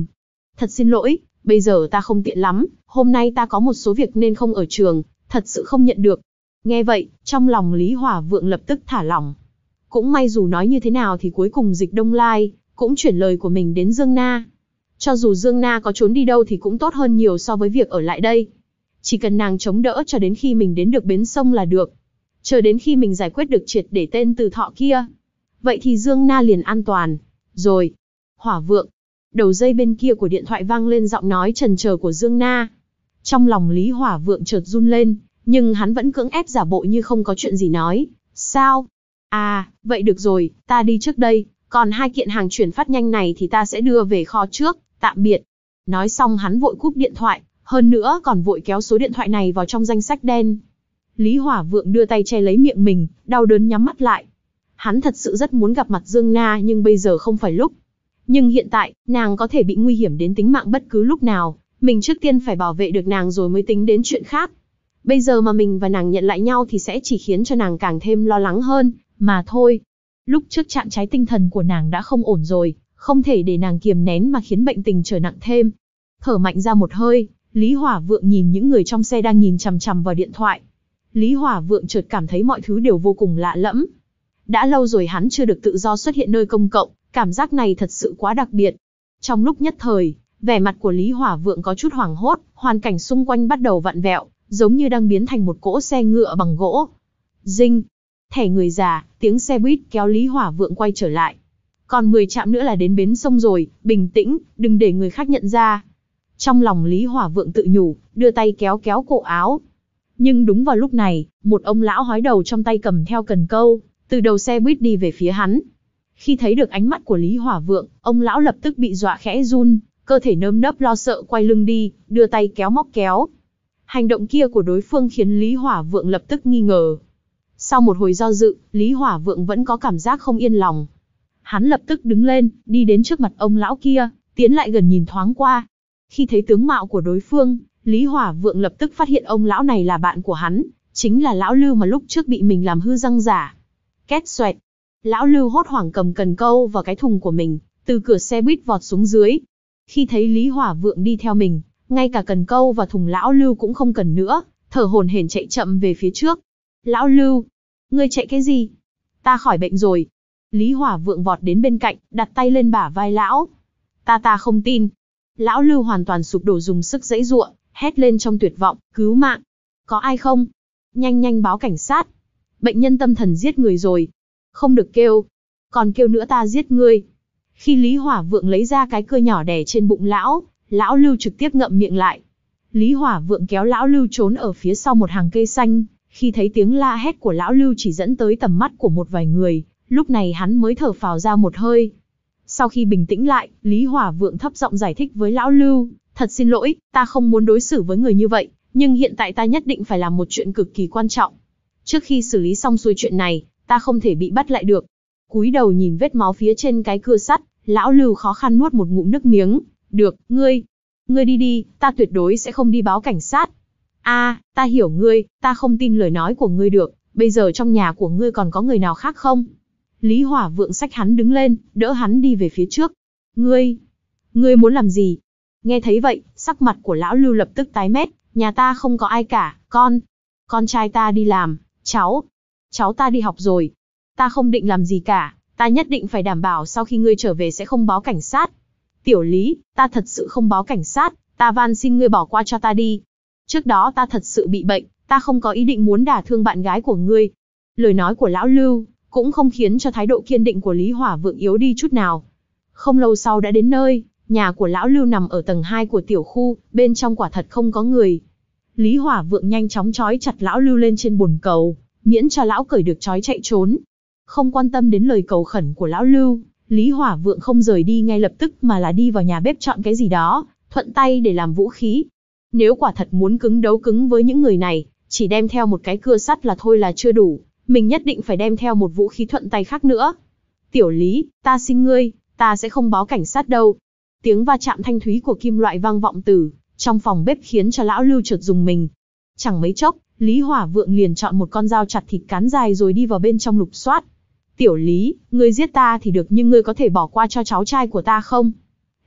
Thật xin lỗi, bây giờ ta không tiện lắm, hôm nay ta có một số việc nên không ở trường, thật sự không nhận được. Nghe vậy, trong lòng Lý Hỏa Vượng lập tức thả lỏng. Cũng may dù nói như thế nào thì cuối cùng Dịch Đông Lai cũng chuyển lời của mình đến Dương Na. Cho dù Dương Na có trốn đi đâu thì cũng tốt hơn nhiều so với việc ở lại đây. Chỉ cần nàng chống đỡ cho đến khi mình đến được bến sông là được. Chờ đến khi mình giải quyết được triệt để tên Từ Thọ kia, vậy thì Dương Na liền an toàn. Rồi. Hỏa Vượng. Đầu dây bên kia của điện thoại vang lên giọng nói trần chờ của Dương Na. Trong lòng Lý Hỏa Vượng chợt run lên, nhưng hắn vẫn cưỡng ép giả bộ như không có chuyện gì nói. Sao? À, vậy được rồi, ta đi trước đây, còn hai kiện hàng chuyển phát nhanh này thì ta sẽ đưa về kho trước, tạm biệt. Nói xong hắn vội cúp điện thoại, hơn nữa còn vội kéo số điện thoại này vào trong danh sách đen. Lý Hỏa Vượng đưa tay che lấy miệng mình, đau đớn nhắm mắt lại. Hắn thật sự rất muốn gặp mặt Dương Na nhưng bây giờ không phải lúc. Nhưng hiện tại, nàng có thể bị nguy hiểm đến tính mạng bất cứ lúc nào, mình trước tiên phải bảo vệ được nàng rồi mới tính đến chuyện khác. Bây giờ mà mình và nàng nhận lại nhau thì sẽ chỉ khiến cho nàng càng thêm lo lắng hơn, mà thôi. Lúc trước trạng trái tinh thần của nàng đã không ổn rồi, không thể để nàng kiềm nén mà khiến bệnh tình trở nặng thêm. Thở mạnh ra một hơi, Lý Hỏa Vượng nhìn những người trong xe đang nhìn chằm chằm vào điện thoại. Lý Hỏa Vượng chợt cảm thấy mọi thứ đều vô cùng lạ lẫm. Đã lâu rồi hắn chưa được tự do xuất hiện nơi công cộng, cảm giác này thật sự quá đặc biệt. Trong lúc nhất thời, vẻ mặt của Lý Hỏa Vượng có chút hoảng hốt, hoàn cảnh xung quanh bắt đầu vặn vẹo, giống như đang biến thành một cỗ xe ngựa bằng gỗ. Dinh! Thẻ người già, tiếng xe buýt kéo Lý Hỏa Vượng quay trở lại. Còn mười trạm nữa là đến bến sông rồi, bình tĩnh, đừng để người khác nhận ra. Trong lòng Lý Hỏa Vượng tự nhủ, đưa tay kéo kéo cổ áo. Nhưng đúng vào lúc này, một ông lão hói đầu trong tay cầm theo cần câu, từ đầu xe buýt đi về phía hắn. Khi thấy được ánh mắt của Lý Hỏa Vượng, ông lão lập tức bị dọa khẽ run, cơ thể nơm nớp lo sợ quay lưng đi, đưa tay kéo móc kéo. Hành động kia của đối phương khiến Lý Hỏa Vượng lập tức nghi ngờ. Sau một hồi do dự, Lý Hỏa Vượng vẫn có cảm giác không yên lòng. Hắn lập tức đứng lên, đi đến trước mặt ông lão kia, tiến lại gần nhìn thoáng qua. Khi thấy tướng mạo của đối phương, Lý Hỏa Vượng lập tức phát hiện ông lão này là bạn của hắn, chính là lão Lưu mà lúc trước bị mình làm hư răng giả. Két xoẹt. Lão Lưu hốt hoảng cầm cần câu vào cái thùng của mình, từ cửa xe buýt vọt xuống dưới. Khi thấy Lý Hỏa Vượng đi theo mình, ngay cả cần câu và thùng lão Lưu cũng không cần nữa, thở hổn hển chạy chậm về phía trước. Lão Lưu, ngươi chạy cái gì? Ta khỏi bệnh rồi. Lý Hỏa Vượng vọt đến bên cạnh, đặt tay lên bả vai lão. Ta ta không tin. Lão Lưu hoàn toàn sụp đổ dùng sức giãy giụa, hét lên trong tuyệt vọng, cứu mạng. Có ai không? Nhanh nhanh báo cảnh sát. Bệnh nhân tâm thần giết người rồi. Không được kêu. Còn kêu nữa ta giết ngươi. Khi Lý Hỏa Vượng lấy ra cái cưa nhỏ đè trên bụng lão, lão Lưu trực tiếp ngậm miệng lại. Lý Hỏa Vượng kéo lão Lưu trốn ở phía sau một hàng cây xanh. Khi thấy tiếng la hét của lão Lưu chỉ dẫn tới tầm mắt của một vài người, lúc này hắn mới thở phào ra một hơi. Sau khi bình tĩnh lại, Lý Hỏa Vượng thấp giọng giải thích với lão Lưu, thật xin lỗi, ta không muốn đối xử với người như vậy, nhưng hiện tại ta nhất định phải làm một chuyện cực kỳ quan trọng. Trước khi xử lý xong xuôi chuyện này, ta không thể bị bắt lại được. Cúi đầu nhìn vết máu phía trên cái cưa sắt, lão Lưu khó khăn nuốt một ngụm nước miếng. Được, ngươi, ngươi đi đi, ta tuyệt đối sẽ không đi báo cảnh sát. A, à, ta hiểu ngươi, ta không tin lời nói của ngươi được, bây giờ trong nhà của ngươi còn có người nào khác không? Lý Hỏa Vượng xách hắn đứng lên, đỡ hắn đi về phía trước. Ngươi, ngươi muốn làm gì? Nghe thấy vậy, sắc mặt của lão Lưu lập tức tái mét, nhà ta không có ai cả, con, con trai ta đi làm, cháu, cháu ta đi học rồi. Ta không định làm gì cả, ta nhất định phải đảm bảo sau khi ngươi trở về sẽ không báo cảnh sát. Tiểu Lý, ta thật sự không báo cảnh sát, ta van xin ngươi bỏ qua cho ta đi. Trước đó ta thật sự bị bệnh, ta không có ý định muốn đả thương bạn gái của ngươi. Lời nói của lão Lưu cũng không khiến cho thái độ kiên định của Lý Hỏa Vượng yếu đi chút nào. Không lâu sau đã đến nơi, nhà của lão Lưu nằm ở tầng hai của tiểu khu, bên trong quả thật không có người. Lý Hỏa Vượng nhanh chóng trói chặt lão Lưu lên trên bồn cầu, miễn cho lão cởi được trói chạy trốn. Không quan tâm đến lời cầu khẩn của lão Lưu, Lý Hỏa Vượng không rời đi ngay lập tức mà là đi vào nhà bếp chọn cái gì đó, thuận tay để làm vũ khí. Nếu quả thật muốn cứng đấu cứng với những người này, chỉ đem theo một cái cưa sắt là thôi là chưa đủ, mình nhất định phải đem theo một vũ khí thuận tay khác nữa. Tiểu Lý, ta xin ngươi, ta sẽ không báo cảnh sát đâu. Tiếng va chạm thanh thúy của kim loại vang vọng từ trong phòng bếp khiến cho lão Lưu chợt dùng mình. Chẳng mấy chốc, Lý Hỏa Vượng liền chọn một con dao chặt thịt cán dài rồi đi vào bên trong lục soát. Tiểu Lý, ngươi giết ta thì được nhưng ngươi có thể bỏ qua cho cháu trai của ta không?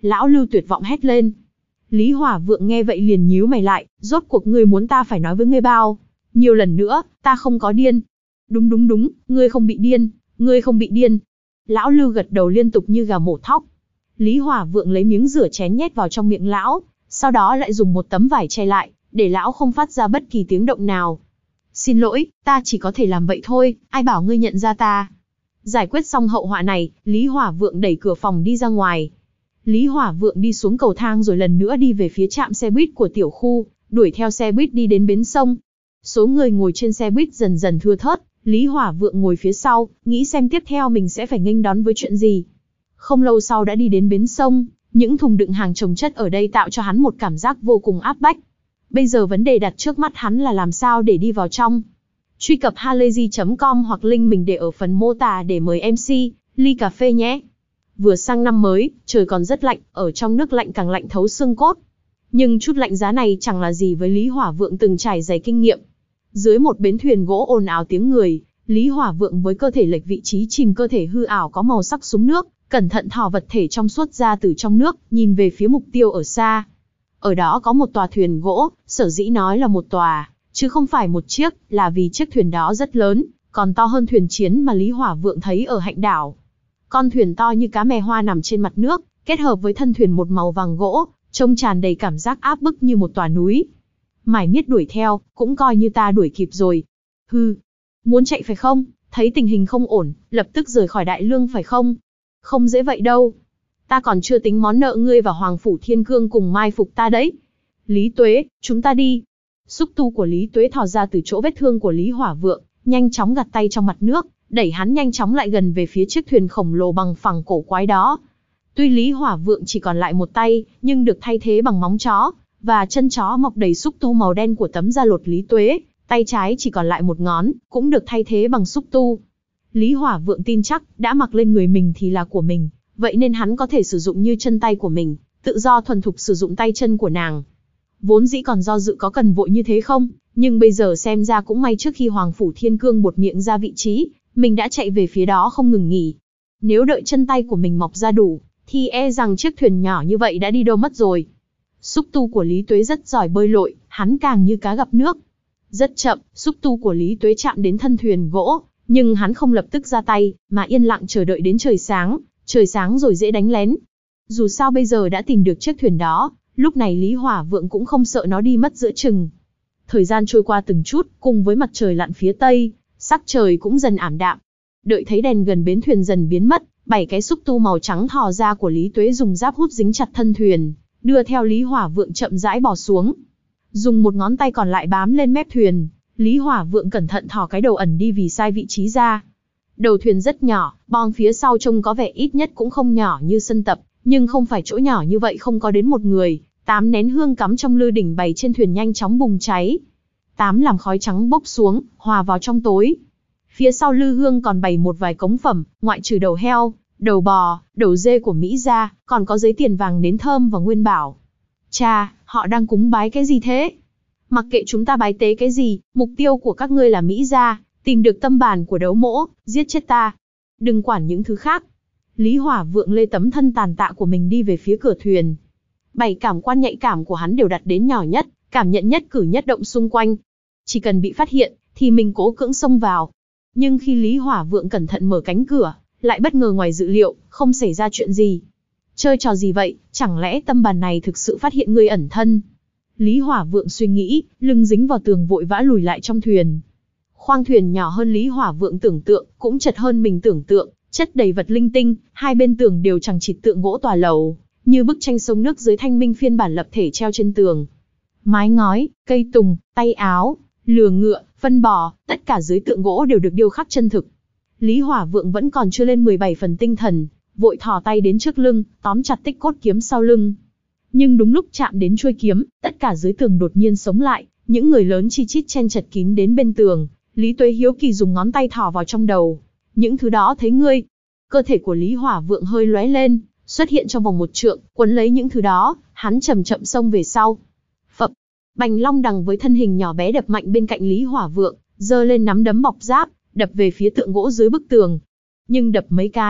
Lão Lưu tuyệt vọng hét lên. Lý Hỏa Vượng nghe vậy liền nhíu mày lại, rốt cuộc ngươi muốn ta phải nói với ngươi bao nhiều lần nữa, ta không có điên. Đúng đúng đúng, ngươi không bị điên, ngươi không bị điên. Lão Lưu gật đầu liên tục như gà mổ thóc. Lý Hỏa Vượng lấy miếng rửa chén nhét vào trong miệng lão, sau đó lại dùng một tấm vải che lại, để lão không phát ra bất kỳ tiếng động nào. Xin lỗi, ta chỉ có thể làm vậy thôi, ai bảo ngươi nhận ra ta. Giải quyết xong hậu họa này, Lý Hỏa Vượng đẩy cửa phòng đi ra ngoài. Lý Hỏa Vượng đi xuống cầu thang rồi lần nữa đi về phía trạm xe buýt của tiểu khu, đuổi theo xe buýt đi đến bến sông. Số người ngồi trên xe buýt dần dần thưa thớt, Lý Hỏa Vượng ngồi phía sau, nghĩ xem tiếp theo mình sẽ phải nghênh đón với chuyện gì. Không lâu sau đã đi đến bến sông, những thùng đựng hàng chồng chất ở đây tạo cho hắn một cảm giác vô cùng áp bách. Bây giờ vấn đề đặt trước mắt hắn là làm sao để đi vào trong. Truy cập halayzi chấm com hoặc link mình để ở phần mô tả để mời em xê, ly cà phê nhé. Vừa sang năm mới, trời còn rất lạnh, ở trong nước lạnh càng lạnh thấu xương cốt. Nhưng chút lạnh giá này chẳng là gì với Lý Hỏa Vượng từng trải dày kinh nghiệm. Dưới một bến thuyền gỗ ồn ào tiếng người, Lý Hỏa Vượng với cơ thể lệch vị trí chìm cơ thể hư ảo có màu sắc xuống nước, cẩn thận thò vật thể trong suốt ra từ trong nước, nhìn về phía mục tiêu ở xa. Ở đó có một tòa thuyền gỗ, sở dĩ nói là một tòa, chứ không phải một chiếc, là vì chiếc thuyền đó rất lớn, còn to hơn thuyền chiến mà Lý Hỏa Vượng thấy ở Hạnh Đảo. Con thuyền to như cá mè hoa nằm trên mặt nước, kết hợp với thân thuyền một màu vàng gỗ, trông tràn đầy cảm giác áp bức như một tòa núi. Mải miết đuổi theo, cũng coi như ta đuổi kịp rồi. Hừ, muốn chạy phải không? Thấy tình hình không ổn, lập tức rời khỏi Đại Lương phải không? Không dễ vậy đâu. Ta còn chưa tính món nợ ngươi và Hoàng Phủ Thiên Cương cùng mai phục ta đấy. Lý Tuế, chúng ta đi. Xúc tu của Lý Tuế thò ra từ chỗ vết thương của Lý Hỏa Vượng, nhanh chóng gặt tay trong mặt nước, đẩy hắn nhanh chóng lại gần về phía chiếc thuyền khổng lồ bằng phẳng cổ quái đó. Tuy Lý Hỏa Vượng chỉ còn lại một tay, nhưng được thay thế bằng móng chó, và chân chó mọc đầy xúc tu màu đen của tấm da lột Lý Tuế, tay trái chỉ còn lại một ngón, cũng được thay thế bằng xúc tu. Lý Hỏa Vượng tin chắc, đã mặc lên người mình thì là của mình, vậy nên hắn có thể sử dụng như chân tay của mình, tự do thuần thục sử dụng tay chân của nàng. Vốn dĩ còn do dự có cần vội như thế không, nhưng bây giờ xem ra cũng may trước khi Hoàng Phủ Thiên Cương buột miệng ra vị trí, mình đã chạy về phía đó không ngừng nghỉ. Nếu đợi chân tay của mình mọc ra đủ, thì e rằng chiếc thuyền nhỏ như vậy đã đi đâu mất rồi. Xúc tu của Lý Tuế rất giỏi bơi lội, hắn càng như cá gặp nước. Rất chậm, xúc tu của Lý Tuế chạm đến thân thuyền gỗ, nhưng hắn không lập tức ra tay, mà yên lặng chờ đợi đến trời sáng, trời sáng rồi dễ đánh lén. Dù sao bây giờ đã tìm được chiếc thuyền đó, lúc này Lý Hỏa Vượng cũng không sợ nó đi mất giữa chừng. Thời gian trôi qua từng chút, cùng với mặt trời lặn phía tây, sắc trời cũng dần ảm đạm. Đợi thấy đèn gần bến thuyền dần biến mất, bảy cái xúc tu màu trắng thò ra của Lý Tuế dùng giáp hút dính chặt thân thuyền, đưa theo Lý Hỏa Vượng chậm rãi bò xuống. Dùng một ngón tay còn lại bám lên mép thuyền, Lý Hỏa Vượng cẩn thận thò cái đầu ẩn đi vì sai vị trí ra. Đầu thuyền rất nhỏ, bong phía sau trông có vẻ ít nhất cũng không nhỏ như sân tập, nhưng không phải chỗ nhỏ như vậy không có đến một người. Tám nén hương cắm trong lư đỉnh bày trên thuyền nhanh chóng bùng cháy. Tám làm khói trắng bốc xuống, hòa vào trong tối. Phía sau lư hương còn bày một vài cống phẩm, ngoại trừ đầu heo, đầu bò, đầu dê của Mỹ ra, còn có giấy tiền vàng nến thơm và nguyên bảo. Cha, họ đang cúng bái cái gì thế? Mặc kệ chúng ta bái tế cái gì, mục tiêu của các ngươi là Mỹ gia, tìm được tâm bản của đấu mỗ, giết chết ta. Đừng quản những thứ khác. Lý Hỏa Vượng lê tấm thân tàn tạ của mình đi về phía cửa thuyền. Bảy cảm quan nhạy cảm của hắn đều đặt đến nhỏ nhất, cảm nhận nhất cử nhất động xung quanh. Chỉ cần bị phát hiện, thì mình cố cưỡng xông vào. Nhưng khi Lý Hỏa Vượng cẩn thận mở cánh cửa, lại bất ngờ ngoài dự liệu, không xảy ra chuyện gì. Chơi trò gì vậy, chẳng lẽ tâm bàn này thực sự phát hiện ngươi ẩn thân? Lý Hỏa Vượng suy nghĩ, lưng dính vào tường vội vã lùi lại trong thuyền. Khoang thuyền nhỏ hơn Lý Hỏa Vượng tưởng tượng, cũng chật hơn mình tưởng tượng, chất đầy vật linh tinh, hai bên tường đều chằng chịt tượng gỗ tòa lầu, như bức tranh sông nước dưới thanh minh phiên bản lập thể treo trên tường. Mái ngói, cây tùng, tay áo, lừa ngựa, phân bò, tất cả dưới tượng gỗ đều được điêu khắc chân thực. Lý Hỏa Vượng vẫn còn chưa lên mười bảy phần tinh thần, vội thò tay đến trước lưng, tóm chặt tích cốt kiếm sau lưng. Nhưng đúng lúc chạm đến chuôi kiếm, tất cả dưới tường đột nhiên sống lại, những người lớn chi chít chen chật kín đến bên tường. Lý Tuế hiếu kỳ dùng ngón tay thò vào trong đầu. Những thứ đó thấy ngươi. Cơ thể của Lý Hỏa Vượng hơi lóe lên, xuất hiện trong vòng một trượng, quấn lấy những thứ đó, hắn chậm chậm xông về sau. Phập, Bành Long Đằng với thân hình nhỏ bé đập mạnh bên cạnh Lý Hỏa Vượng, giơ lên nắm đấm bọc giáp, đập về phía tượng gỗ dưới bức tường. Nhưng đập mấy cái,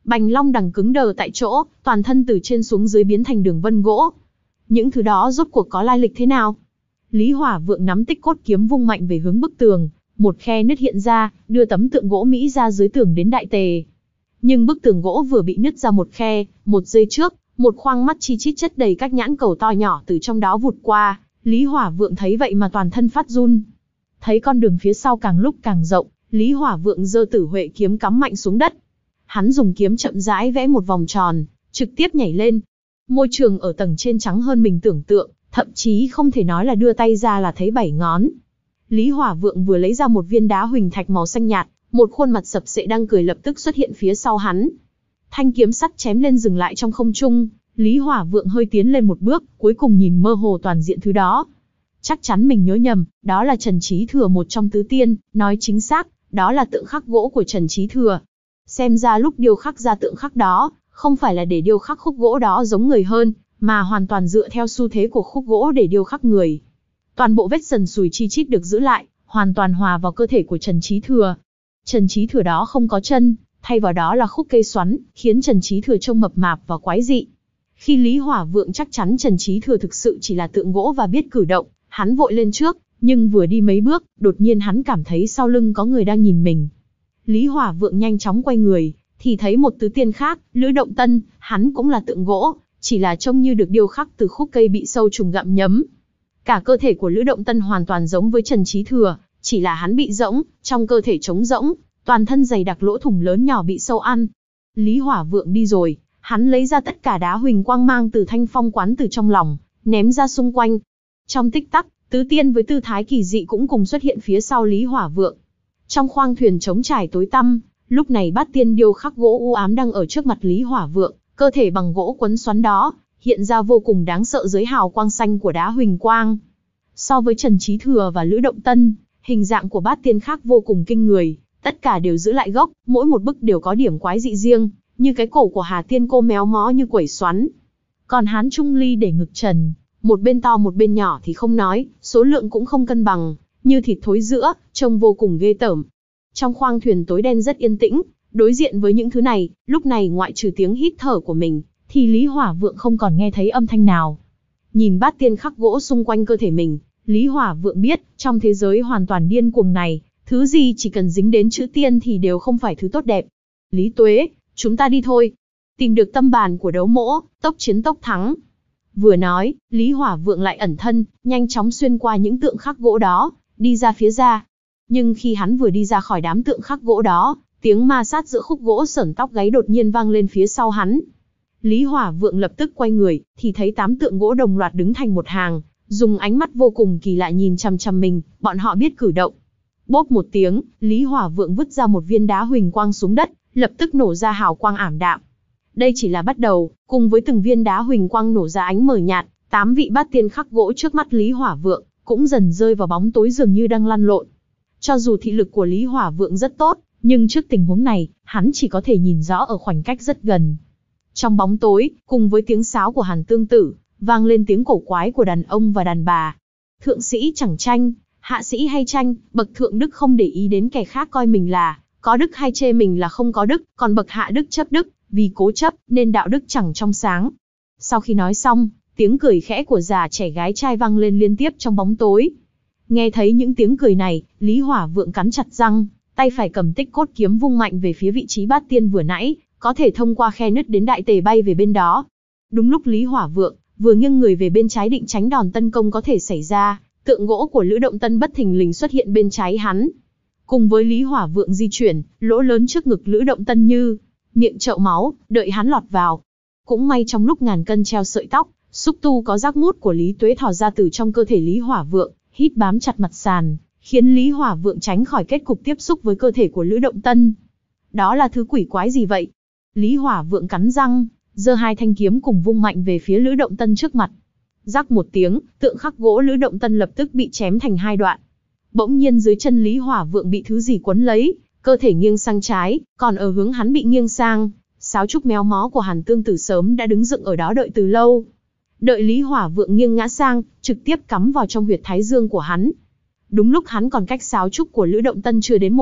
Bành long đằng cứng đờ tại chỗ, toàn thân từ trên xuống dưới biến thành đường vân gỗ. Những thứ đó rốt cuộc có lai lịch thế nào? Lý Hỏa Vượng nắm tích cốt kiếm vung mạnh về hướng bức tường, một khe nứt hiện ra, đưa tấm tượng gỗ Mỹ ra dưới tường đến đại tề. Nhưng bức tường gỗ vừa bị nứt ra một khe, một giây trước, một khoang mắt chi chít chất đầy các nhãn cầu to nhỏ từ trong đó vụt qua. Lý Hỏa Vượng thấy vậy mà toàn thân phát run. Thấy con đường phía sau càng lúc càng rộng, Lý Hỏa Vượng giơ Tử Huệ kiếm cắm mạnh xuống đất. Hắn dùng kiếm chậm rãi vẽ một vòng tròn, trực tiếp nhảy lên. Môi trường ở tầng trên trắng hơn mình tưởng tượng, thậm chí không thể nói là đưa tay ra là thấy bảy ngón. Lý Hỏa Vượng vừa lấy ra một viên đá huỳnh thạch màu xanh nhạt, một khuôn mặt sập sệ đang cười lập tức xuất hiện phía sau hắn. Thanh kiếm sắt chém lên dừng lại trong không trung, Lý Hỏa Vượng hơi tiến lên một bước, cuối cùng nhìn mơ hồ toàn diện thứ đó. Chắc chắn mình nhớ nhầm, đó là Trần Chí Thừa, một trong tứ tiên, nói chính xác, đó là tượng khắc gỗ của Trần Chí Thừa. Xem ra lúc điêu khắc ra tượng khắc đó, không phải là để điêu khắc khúc gỗ đó giống người hơn, mà hoàn toàn dựa theo xu thế của khúc gỗ để điêu khắc người. Toàn bộ vết sần sùi chi chít được giữ lại, hoàn toàn hòa vào cơ thể của Trần Chí Thừa. Trần Chí Thừa đó không có chân, thay vào đó là khúc cây xoắn, khiến Trần Chí Thừa trông mập mạp và quái dị. Khi Lý Hỏa Vượng chắc chắn Trần Chí Thừa thực sự chỉ là tượng gỗ và biết cử động, hắn vội lên trước, nhưng vừa đi mấy bước, đột nhiên hắn cảm thấy sau lưng có người đang nhìn mình. Lý Hỏa Vượng nhanh chóng quay người, thì thấy một tứ tiên khác, Lữ Động Tân, hắn cũng là tượng gỗ, chỉ là trông như được điêu khắc từ khúc cây bị sâu trùng gặm nhấm. Cả cơ thể của Lữ Động Tân hoàn toàn giống với Trần Chí Thừa, chỉ là hắn bị rỗng, trong cơ thể trống rỗng, toàn thân dày đặc lỗ thủng lớn nhỏ bị sâu ăn. Lý Hỏa Vượng đi rồi, hắn lấy ra tất cả đá huỳnh quang mang từ Thanh Phong quán từ trong lòng, ném ra xung quanh. Trong tích tắc, tứ tiên với tư thái kỳ dị cũng cùng xuất hiện phía sau Lý Hỏa Vượng. Trong khoang thuyền trống trải tối tăm, lúc này bát tiên điêu khắc gỗ u ám đang ở trước mặt Lý Hỏa Vượng, cơ thể bằng gỗ quấn xoắn đó, hiện ra vô cùng đáng sợ dưới hào quang xanh của đá huỳnh quang. So với Trần Chí Thừa và Lữ Động Tân, hình dạng của bát tiên khác vô cùng kinh người, tất cả đều giữ lại gốc, mỗi một bức đều có điểm quái dị riêng, như cái cổ của Hà Tiên Cô méo mó như quẩy xoắn. Còn Hán Trung Ly để ngực trần, một bên to một bên nhỏ thì không nói, số lượng cũng không cân bằng, như thịt thối giữa, trông vô cùng ghê tởm. Trong khoang thuyền tối đen rất yên tĩnh, đối diện với những thứ này, lúc này ngoại trừ tiếng hít thở của mình, thì Lý Hỏa Vượng không còn nghe thấy âm thanh nào. Nhìn bát tiên khắc gỗ xung quanh cơ thể mình, Lý Hỏa Vượng biết, trong thế giới hoàn toàn điên cuồng này, thứ gì chỉ cần dính đến chữ tiên thì đều không phải thứ tốt đẹp. Lý Tuế, chúng ta đi thôi. Tìm được tâm bàn của đấu mỗ, tốc chiến tốc thắng. Vừa nói, Lý Hỏa Vượng lại ẩn thân, nhanh chóng xuyên qua những tượng khắc gỗ đó, đi ra phía ra. Nhưng khi hắn vừa đi ra khỏi đám tượng khắc gỗ đó, tiếng ma sát giữa khúc gỗ sởn tóc gáy đột nhiên vang lên phía sau hắn. Lý Hỏa Vượng lập tức quay người, thì thấy tám tượng gỗ đồng loạt đứng thành một hàng, dùng ánh mắt vô cùng kỳ lạ nhìn chằm chằm mình, bọn họ biết cử động. Bốp một tiếng, Lý Hỏa Vượng vứt ra một viên đá huỳnh quang xuống đất, lập tức nổ ra hào quang ảm đạm. Đây chỉ là bắt đầu, cùng với từng viên đá huỳnh quang nổ ra ánh mờ nhạt, tám vị bát tiên khắc gỗ trước mắt Lý Hỏa Vượng cũng dần rơi vào bóng tối dường như đang lăn lộn. Cho dù thị lực của Lý Hỏa Vượng rất tốt, nhưng trước tình huống này, hắn chỉ có thể nhìn rõ ở khoảnh cách rất gần. Trong bóng tối, cùng với tiếng sáo của Hàn Tương Tử, vang lên tiếng cổ quái của đàn ông và đàn bà. Thượng sĩ chẳng tranh, hạ sĩ hay tranh, bậc thượng đức không để ý đến kẻ khác coi mình là có đức hay chê mình là không có đức, còn bậc hạ đức chấp đức, vì cố chấp nên đạo đức chẳng trong sáng. Sau khi nói xong, tiếng cười khẽ của già trẻ gái trai vang lên liên tiếp trong bóng tối. Nghe thấy những tiếng cười này, Lý Hỏa Vượng cắn chặt răng, tay phải cầm tích cốt kiếm vung mạnh về phía vị trí bát tiên vừa nãy, có thể thông qua khe nứt đến đại tề bay về bên đó. Đúng lúc Lý Hỏa Vượng vừa nghiêng người về bên trái định tránh đòn tấn công có thể xảy ra, tượng gỗ của Lữ Động Tân bất thình lình xuất hiện bên trái hắn. Cùng với Lý Hỏa Vượng di chuyển, lỗ lớn trước ngực Lữ Động Tân như miệng chậu máu, đợi hắn lọt vào. Cũng may trong lúc ngàn cân treo sợi tóc, xúc tu có rác mút của Lý Tuế thò ra từ trong cơ thể Lý Hỏa Vượng, hít bám chặt mặt sàn, khiến Lý Hỏa Vượng tránh khỏi kết cục tiếp xúc với cơ thể của Lữ Động Tân. Đó là thứ quỷ quái gì vậy? Lý Hỏa Vượng cắn răng, giơ hai thanh kiếm cùng vung mạnh về phía Lữ Động Tân trước mặt. Rắc một tiếng, tượng khắc gỗ Lữ Động Tân lập tức bị chém thành hai đoạn. Bỗng nhiên dưới chân Lý Hỏa Vượng bị thứ gì quấn lấy, cơ thể nghiêng sang trái, còn ở hướng hắn bị nghiêng sang, sáo trúc méo mó của Hàn Tương Tử sớm đã đứng dựng ở đó đợi từ lâu. Đợi Lý Hỏa Vượng nghiêng ngã sang, trực tiếp cắm vào trong huyệt thái dương của hắn. Đúng lúc hắn còn cách sáo trúc của Lữ Động Tân chưa đến một tấc,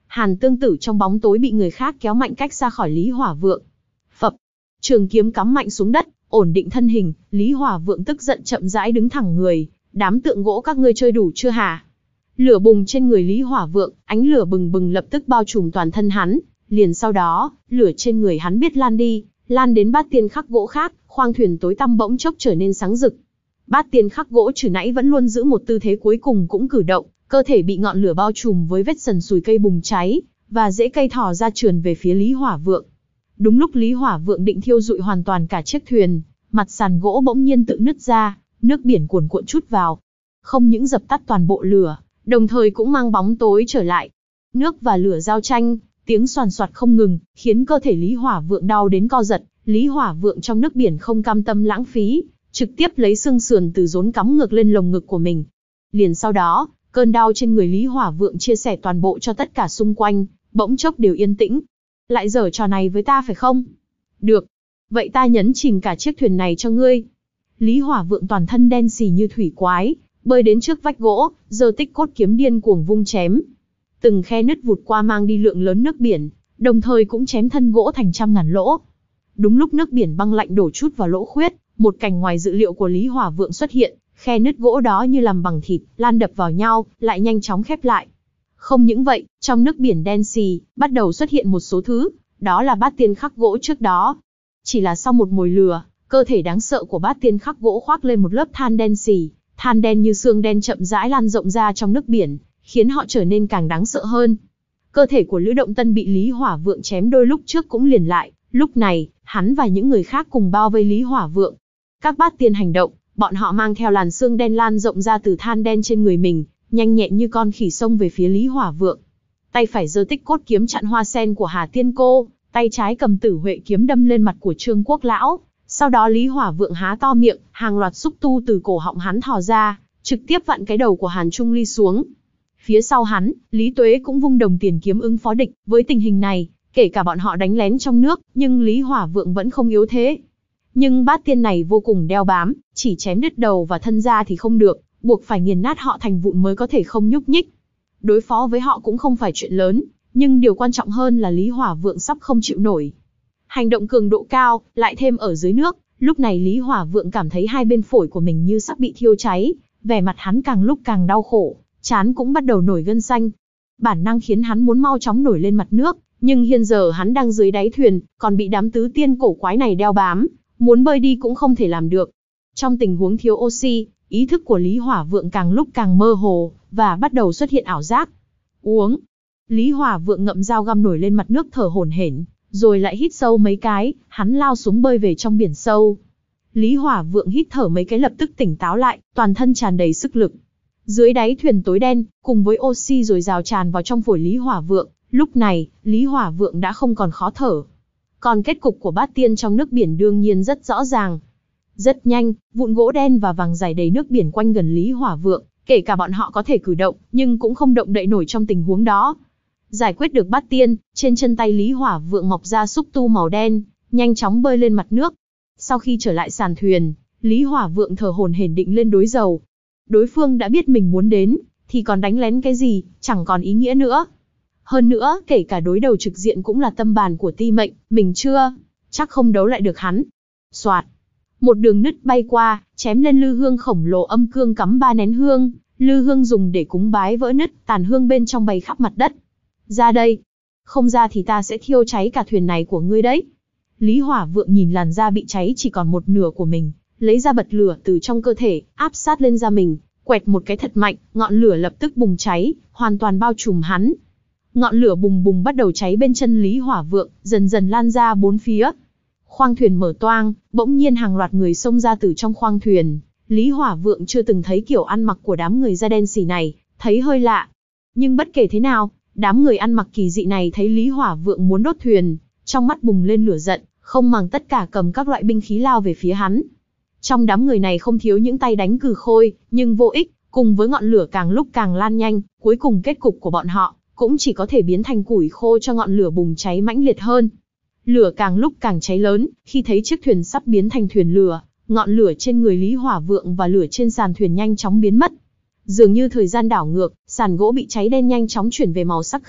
Hàn Tương Tử trong bóng tối bị người khác kéo mạnh cách ra khỏi Lý Hỏa Vượng. Phập, trường kiếm cắm mạnh xuống đất, ổn định thân hình, Lý Hỏa Vượng tức giận chậm rãi đứng thẳng người, đám tượng gỗ các ngươi chơi đủ chưa hả? Lửa bùng trên người Lý Hỏa Vượng, ánh lửa bừng bừng lập tức bao trùm toàn thân hắn, liền sau đó, lửa trên người hắn biết lan đi, lan đến bát tiên khắc gỗ khác, khoang thuyền tối tăm bỗng chốc trở nên sáng rực. Bát tiên khắc gỗ trừ nãy vẫn luôn giữ một tư thế cuối cùng cũng cử động, cơ thể bị ngọn lửa bao trùm với vết sần sùi cây bùng cháy, và rễ cây thò ra trườn về phía Lý Hỏa Vượng. Đúng lúc Lý Hỏa Vượng định thiêu rụi hoàn toàn cả chiếc thuyền, mặt sàn gỗ bỗng nhiên tự nứt ra, nước biển cuồn cuộn trút vào. Không những dập tắt toàn bộ lửa, đồng thời cũng mang bóng tối trở lại. Nước và lửa giao tranh, tiếng xoàn xoạt không ngừng, khiến cơ thể Lý Hỏa Vượng đau đến co giật. Lý Hỏa Vượng trong nước biển không cam tâm lãng phí, trực tiếp lấy xương sườn từ rốn cắm ngược lên lồng ngực của mình. Liền sau đó, cơn đau trên người Lý Hỏa Vượng chia sẻ toàn bộ cho tất cả xung quanh, bỗng chốc đều yên tĩnh. Lại giở trò này với ta phải không? Được. Vậy ta nhấn chìm cả chiếc thuyền này cho ngươi. Lý Hỏa Vượng toàn thân đen xì như thủy quái, bơi đến trước vách gỗ, giơ tích cốt kiếm điên cuồng vung chém. Từng khe nứt vụt qua mang đi lượng lớn nước biển, đồng thời cũng chém thân gỗ thành trăm ngàn lỗ. Đúng lúc nước biển băng lạnh đổ chút vào lỗ khuyết, một cảnh ngoài dự liệu của Lý Hỏa Vượng xuất hiện, khe nứt gỗ đó như làm bằng thịt, lan đập vào nhau, lại nhanh chóng khép lại. Không những vậy, trong nước biển đen xì, bắt đầu xuất hiện một số thứ, đó là bát tiên khắc gỗ trước đó. Chỉ là sau một mồi lửa, cơ thể đáng sợ của bát tiên khắc gỗ khoác lên một lớp than đen xì, than đen như xương đen chậm rãi lan rộng ra trong nước biển, khiến họ trở nên càng đáng sợ hơn. Cơ thể của Lữ Động Tân bị Lý Hỏa Vượng chém đôi lúc trước cũng liền lại, lúc này, hắn và những người khác cùng bao vây Lý Hỏa Vượng. Các bát tiên hành động, bọn họ mang theo làn xương đen lan rộng ra từ than đen trên người mình, nhanh nhẹn như con khỉ xông về phía Lý Hỏa Vượng. Tay phải giơ tích cốt kiếm chặn hoa sen của Hà Tiên Cô, tay trái cầm Tử Huệ kiếm đâm lên mặt của Trương Quốc Lão. Sau đó Lý Hỏa Vượng há to miệng, hàng loạt xúc tu từ cổ họng hắn thò ra, trực tiếp vặn cái đầu của Hàn Trung Ly xuống. Phía sau hắn, Lý Tuế cũng vung đồng tiền kiếm ứng phó địch. Với tình hình này, kể cả bọn họ đánh lén trong nước, nhưng Lý Hỏa Vượng vẫn không yếu thế. Nhưng bát tiên này vô cùng đeo bám, chỉ chém đứt đầu và thân ra thì không được, buộc phải nghiền nát họ thành vụn mới có thể không nhúc nhích. Đối phó với họ cũng không phải chuyện lớn, nhưng điều quan trọng hơn là Lý Hỏa Vượng sắp không chịu nổi. Hành động cường độ cao, lại thêm ở dưới nước, lúc này Lý Hỏa Vượng cảm thấy hai bên phổi của mình như sắp bị thiêu cháy, vẻ mặt hắn càng lúc càng đau khổ, trán cũng bắt đầu nổi gân xanh. Bản năng khiến hắn muốn mau chóng nổi lên mặt nước, nhưng hiện giờ hắn đang dưới đáy thuyền, còn bị đám tứ tiên cổ quái này đeo bám, muốn bơi đi cũng không thể làm được. Trong tình huống thiếu oxy, ý thức của Lý Hỏa Vượng càng lúc càng mơ hồ, và bắt đầu xuất hiện ảo giác. Uống. Lý Hỏa Vượng ngậm dao găm nổi lên mặt nước thở hổn hển, rồi lại hít sâu mấy cái, hắn lao xuống bơi về trong biển sâu. Lý Hỏa Vượng hít thở mấy cái lập tức tỉnh táo lại, toàn thân tràn đầy sức lực. Dưới đáy thuyền tối đen, cùng với oxy rồi rào tràn vào trong phổi Lý Hỏa Vượng, lúc này, Lý Hỏa Vượng đã không còn khó thở. Còn kết cục của bát tiên trong nước biển đương nhiên rất rõ ràng. Rất nhanh, vụn gỗ đen và vàng rải đầy nước biển quanh gần Lý Hỏa Vượng, kể cả bọn họ có thể cử động, nhưng cũng không động đậy nổi trong tình huống đó. Giải quyết được bát tiên, trên chân tay Lý Hỏa Vượng mọc ra xúc tu màu đen, nhanh chóng bơi lên mặt nước. Sau khi trở lại sàn thuyền, Lý Hỏa Vượng thở hổn hển định lên đối dầu. Đối phương đã biết mình muốn đến, thì còn đánh lén cái gì, chẳng còn ý nghĩa nữa. Hơn nữa, kể cả đối đầu trực diện cũng là tâm bàn của Ti Mệnh, mình chưa, chắc không đấu lại được hắn. Soạt. Một đường nứt bay qua, chém lên lư hương khổng lồ âm cương cắm ba nén hương, lư hương dùng để cúng bái vỡ nứt, tàn hương bên trong bay khắp mặt đất. Ra đây. Không ra thì ta sẽ thiêu cháy cả thuyền này của ngươi đấy. Lý Hỏa Vượng nhìn làn da bị cháy chỉ còn một nửa của mình, lấy ra bật lửa từ trong cơ thể, áp sát lên da mình, quẹt một cái thật mạnh, ngọn lửa lập tức bùng cháy, hoàn toàn bao trùm hắn. Ngọn lửa bùng bùng bắt đầu cháy bên chân Lý Hỏa Vượng, dần dần lan ra bốn phía. Khoang thuyền mở toang, bỗng nhiên hàng loạt người xông ra từ trong khoang thuyền. Lý Hỏa Vượng chưa từng thấy kiểu ăn mặc của đám người da đen xỉ này, thấy hơi lạ. Nhưng bất kể thế nào, đám người ăn mặc kỳ dị này thấy Lý Hỏa Vượng muốn đốt thuyền, trong mắt bùng lên lửa giận, không màng tất cả cầm các loại binh khí lao về phía hắn. Trong đám người này không thiếu những tay đánh cừ khôi, nhưng vô ích, cùng với ngọn lửa càng lúc càng lan nhanh, cuối cùng kết cục của bọn họ cũng chỉ có thể biến thành củi khô cho ngọn lửa bùng cháy mãnh liệt hơn. Lửa càng lúc càng cháy lớn, khi thấy chiếc thuyền sắp biến thành thuyền lửa, ngọn lửa trên người Lý Hỏa Vượng và lửa trên sàn thuyền nhanh chóng biến mất. Dường như thời gian đảo ngược, sàn gỗ bị cháy đen nhanh chóng chuyển về màu sắc khác,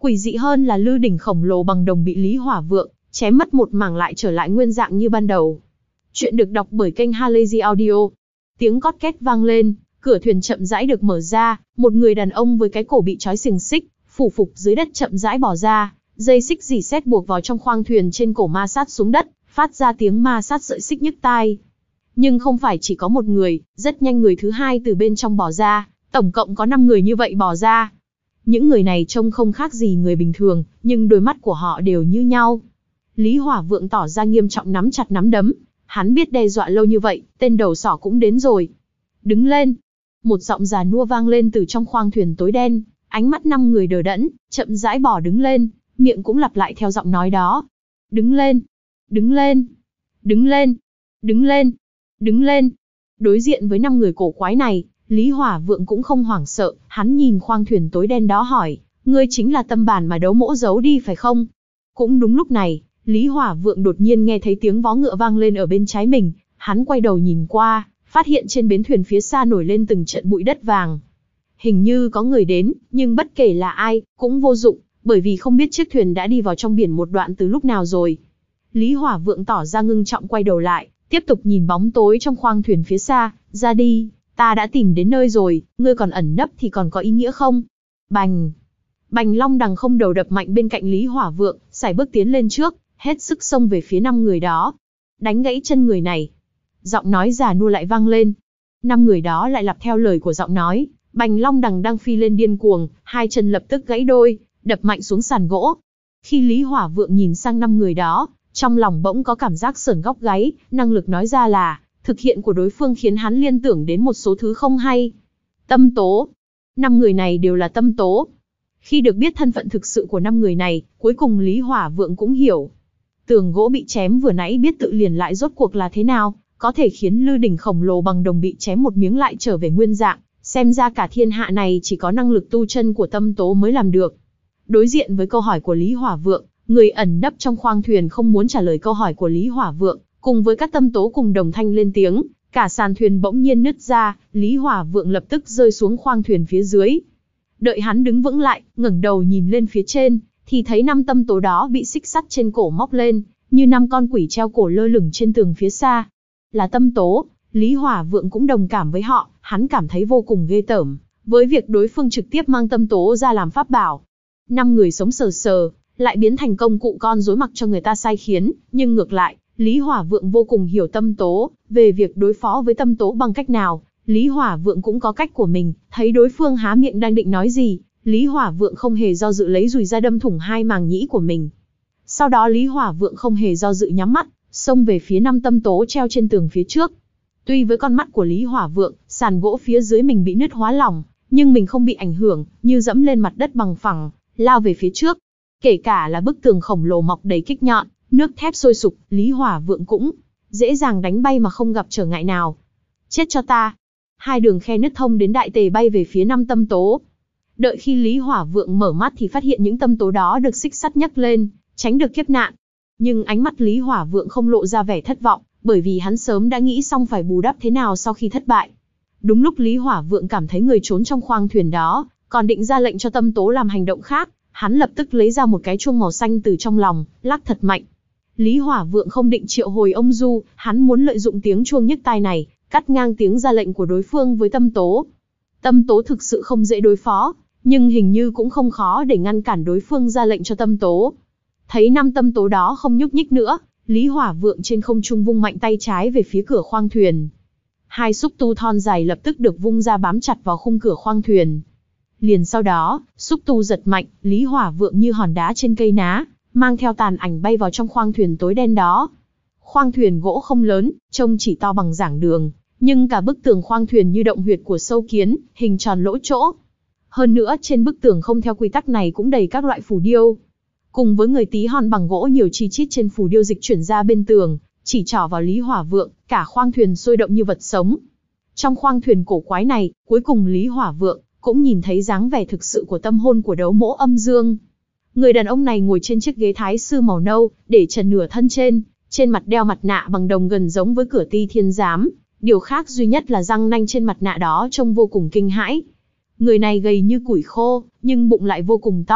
Quỷ dị hơn là lư đỉnh khổng lồ bằng đồng bị Lý Hỏa Vượng chém mất một mảng lại trở lại nguyên dạng như ban đầu. Chuyện được đọc bởi kênh Halazy Audio. Tiếng cót két vang lên, cửa thuyền chậm rãi được mở ra, một người đàn ông với cái cổ bị trói xiềng xích, phủ phục dưới đất chậm rãi bò ra, dây xích rỉ sét buộc vào trong khoang thuyền trên cổ ma sát xuống đất, phát ra tiếng ma sát sợi xích nhức tai. Nhưng không phải chỉ có một người, rất nhanh người thứ hai từ bên trong bò ra, tổng cộng có năm người như vậy bò ra. Những người này trông không khác gì người bình thường, nhưng đôi mắt của họ đều như nhau. Lý Hỏa Vượng tỏ ra nghiêm trọng nắm chặt nắm đấm, hắn biết đe dọa lâu như vậy, tên đầu sỏ cũng đến rồi. Đứng lên! Một giọng già nua vang lên từ trong khoang thuyền tối đen, ánh mắt năm người đờ đẫn, chậm rãi bò đứng lên, miệng cũng lặp lại theo giọng nói đó. Đứng lên! Đứng lên! Đứng lên! Đứng lên! Đứng lên! Đối diện với năm người cổ quái này, Lý Hỏa Vượng cũng không hoảng sợ, hắn nhìn khoang thuyền tối đen đó hỏi, ngươi chính là tâm bản mà đấu mỗ giấu đi phải không? Cũng đúng lúc này, Lý Hỏa Vượng đột nhiên nghe thấy tiếng vó ngựa vang lên ở bên trái mình, hắn quay đầu nhìn qua, phát hiện trên bến thuyền phía xa nổi lên từng trận bụi đất vàng. Hình như có người đến, nhưng bất kể là ai, cũng vô dụng, bởi vì không biết chiếc thuyền đã đi vào trong biển một đoạn từ lúc nào rồi. Lý Hỏa Vượng tỏ ra ngưng trọng quay đầu lại, tiếp tục nhìn bóng tối trong khoang thuyền phía xa, ra đi, ta đã tìm đến nơi rồi, ngươi còn ẩn nấp thì còn có ý nghĩa không? Bành! Bành long đằng không đầu đập mạnh bên cạnh Lý Hỏa Vượng, sải bước tiến lên trước, hết sức xông về phía năm người đó. Đánh gãy chân người này. Giọng nói già nua lại vang lên. Năm người đó lại lặp theo lời của giọng nói, Bành long đằng đang phi lên điên cuồng, hai chân lập tức gãy đôi, đập mạnh xuống sàn gỗ. Khi Lý Hỏa Vượng nhìn sang năm người đó, trong lòng bỗng có cảm giác sởn góc gáy, năng lực nói ra là, thực hiện của đối phương khiến hắn liên tưởng đến một số thứ không hay. Tâm tố. Năm người này đều là tâm tố. Khi được biết thân phận thực sự của năm người này, cuối cùng Lý Hỏa Vượng cũng hiểu. Tường gỗ bị chém vừa nãy biết tự liền lại rốt cuộc là thế nào, có thể khiến lư đỉnh khổng lồ bằng đồng bị chém một miếng lại trở về nguyên dạng, xem ra cả thiên hạ này chỉ có năng lực tu chân của tâm tố mới làm được. Đối diện với câu hỏi của Lý Hỏa Vượng, người ẩn nấp trong khoang thuyền không muốn trả lời câu hỏi của Lý Hỏa Vượng, cùng với các tâm tố cùng đồng thanh lên tiếng, cả sàn thuyền bỗng nhiên nứt ra, Lý Hỏa Vượng lập tức rơi xuống khoang thuyền phía dưới. Đợi hắn đứng vững lại, ngẩng đầu nhìn lên phía trên, thì thấy năm tâm tố đó bị xích sắt trên cổ móc lên, như năm con quỷ treo cổ lơ lửng trên tường phía xa. Là tâm tố, Lý Hỏa Vượng cũng đồng cảm với họ, hắn cảm thấy vô cùng ghê tởm, với việc đối phương trực tiếp mang tâm tố ra làm pháp bảo. Năm người sống sờ sờ, lại biến thành công cụ con rối mặc cho người ta sai khiến, nhưng ngược lại, Lý Hỏa Vượng vô cùng hiểu tâm tố, về việc đối phó với tâm tố bằng cách nào, Lý Hỏa Vượng cũng có cách của mình, thấy đối phương há miệng đang định nói gì, Lý Hỏa Vượng không hề do dự lấy dùi ra đâm thủng hai màng nhĩ của mình. Sau đó Lý Hỏa Vượng không hề do dự nhắm mắt, xông về phía năm tâm tố treo trên tường phía trước. Tuy với con mắt của Lý Hỏa Vượng, sàn gỗ phía dưới mình bị nứt hóa lỏng, nhưng mình không bị ảnh hưởng, như dẫm lên mặt đất bằng phẳng, lao về phía trước. Kể cả là bức tường khổng lồ mọc đầy kích nhọn, nước thép sôi sục, Lý Hỏa Vượng cũng dễ dàng đánh bay mà không gặp trở ngại nào. Chết cho ta! Hai đường khe nứt thông đến đại tề bay về phía năm tâm tố. Đợi khi Lý Hỏa Vượng mở mắt thì phát hiện những tâm tố đó được xích sắt nhấc lên, tránh được kiếp nạn. Nhưng ánh mắt Lý Hỏa Vượng không lộ ra vẻ thất vọng, bởi vì hắn sớm đã nghĩ xong phải bù đắp thế nào sau khi thất bại. Đúng lúc Lý Hỏa Vượng cảm thấy người trốn trong khoang thuyền đó, còn định ra lệnh cho tâm tố làm hành động khác, hắn lập tức lấy ra một cái chuông màu xanh từ trong lòng, lắc thật mạnh. Lý Hỏa Vượng không định triệu hồi ông Du, hắn muốn lợi dụng tiếng chuông nhức tai này, cắt ngang tiếng ra lệnh của đối phương với tâm tố. Tâm tố thực sự không dễ đối phó, nhưng hình như cũng không khó để ngăn cản đối phương ra lệnh cho tâm tố. Thấy năm tâm tố đó không nhúc nhích nữa, Lý Hỏa Vượng trên không trung vung mạnh tay trái về phía cửa khoang thuyền. Hai xúc tu thon dài lập tức được vung ra bám chặt vào khung cửa khoang thuyền. Liền sau đó, xúc tu giật mạnh, Lý Hỏa Vượng như hòn đá trên cây ná, mang theo tàn ảnh bay vào trong khoang thuyền tối đen đó. Khoang thuyền gỗ không lớn, trông chỉ to bằng giảng đường, nhưng cả bức tường khoang thuyền như động huyệt của sâu kiến, hình tròn lỗ chỗ. Hơn nữa trên bức tường không theo quy tắc này cũng đầy các loại phù điêu. Cùng với người tí hon bằng gỗ nhiều chi chít trên phù điêu dịch chuyển ra bên tường, chỉ trỏ vào Lý Hỏa Vượng, cả khoang thuyền sôi động như vật sống. Trong khoang thuyền cổ quái này, cuối cùng Lý Hỏa Vượng cũng nhìn thấy dáng vẻ thực sự của tâm hồn của đấu mỗ âm dương. Người đàn ông này ngồi trên chiếc ghế thái sư màu nâu, để trần nửa thân trên, trên mặt đeo mặt nạ bằng đồng gần giống với cửa ti thiên giám. Điều khác duy nhất là răng nanh trên mặt nạ đó trông vô cùng kinh hãi. Người này gầy như củi khô, nhưng bụng lại vô cùng to,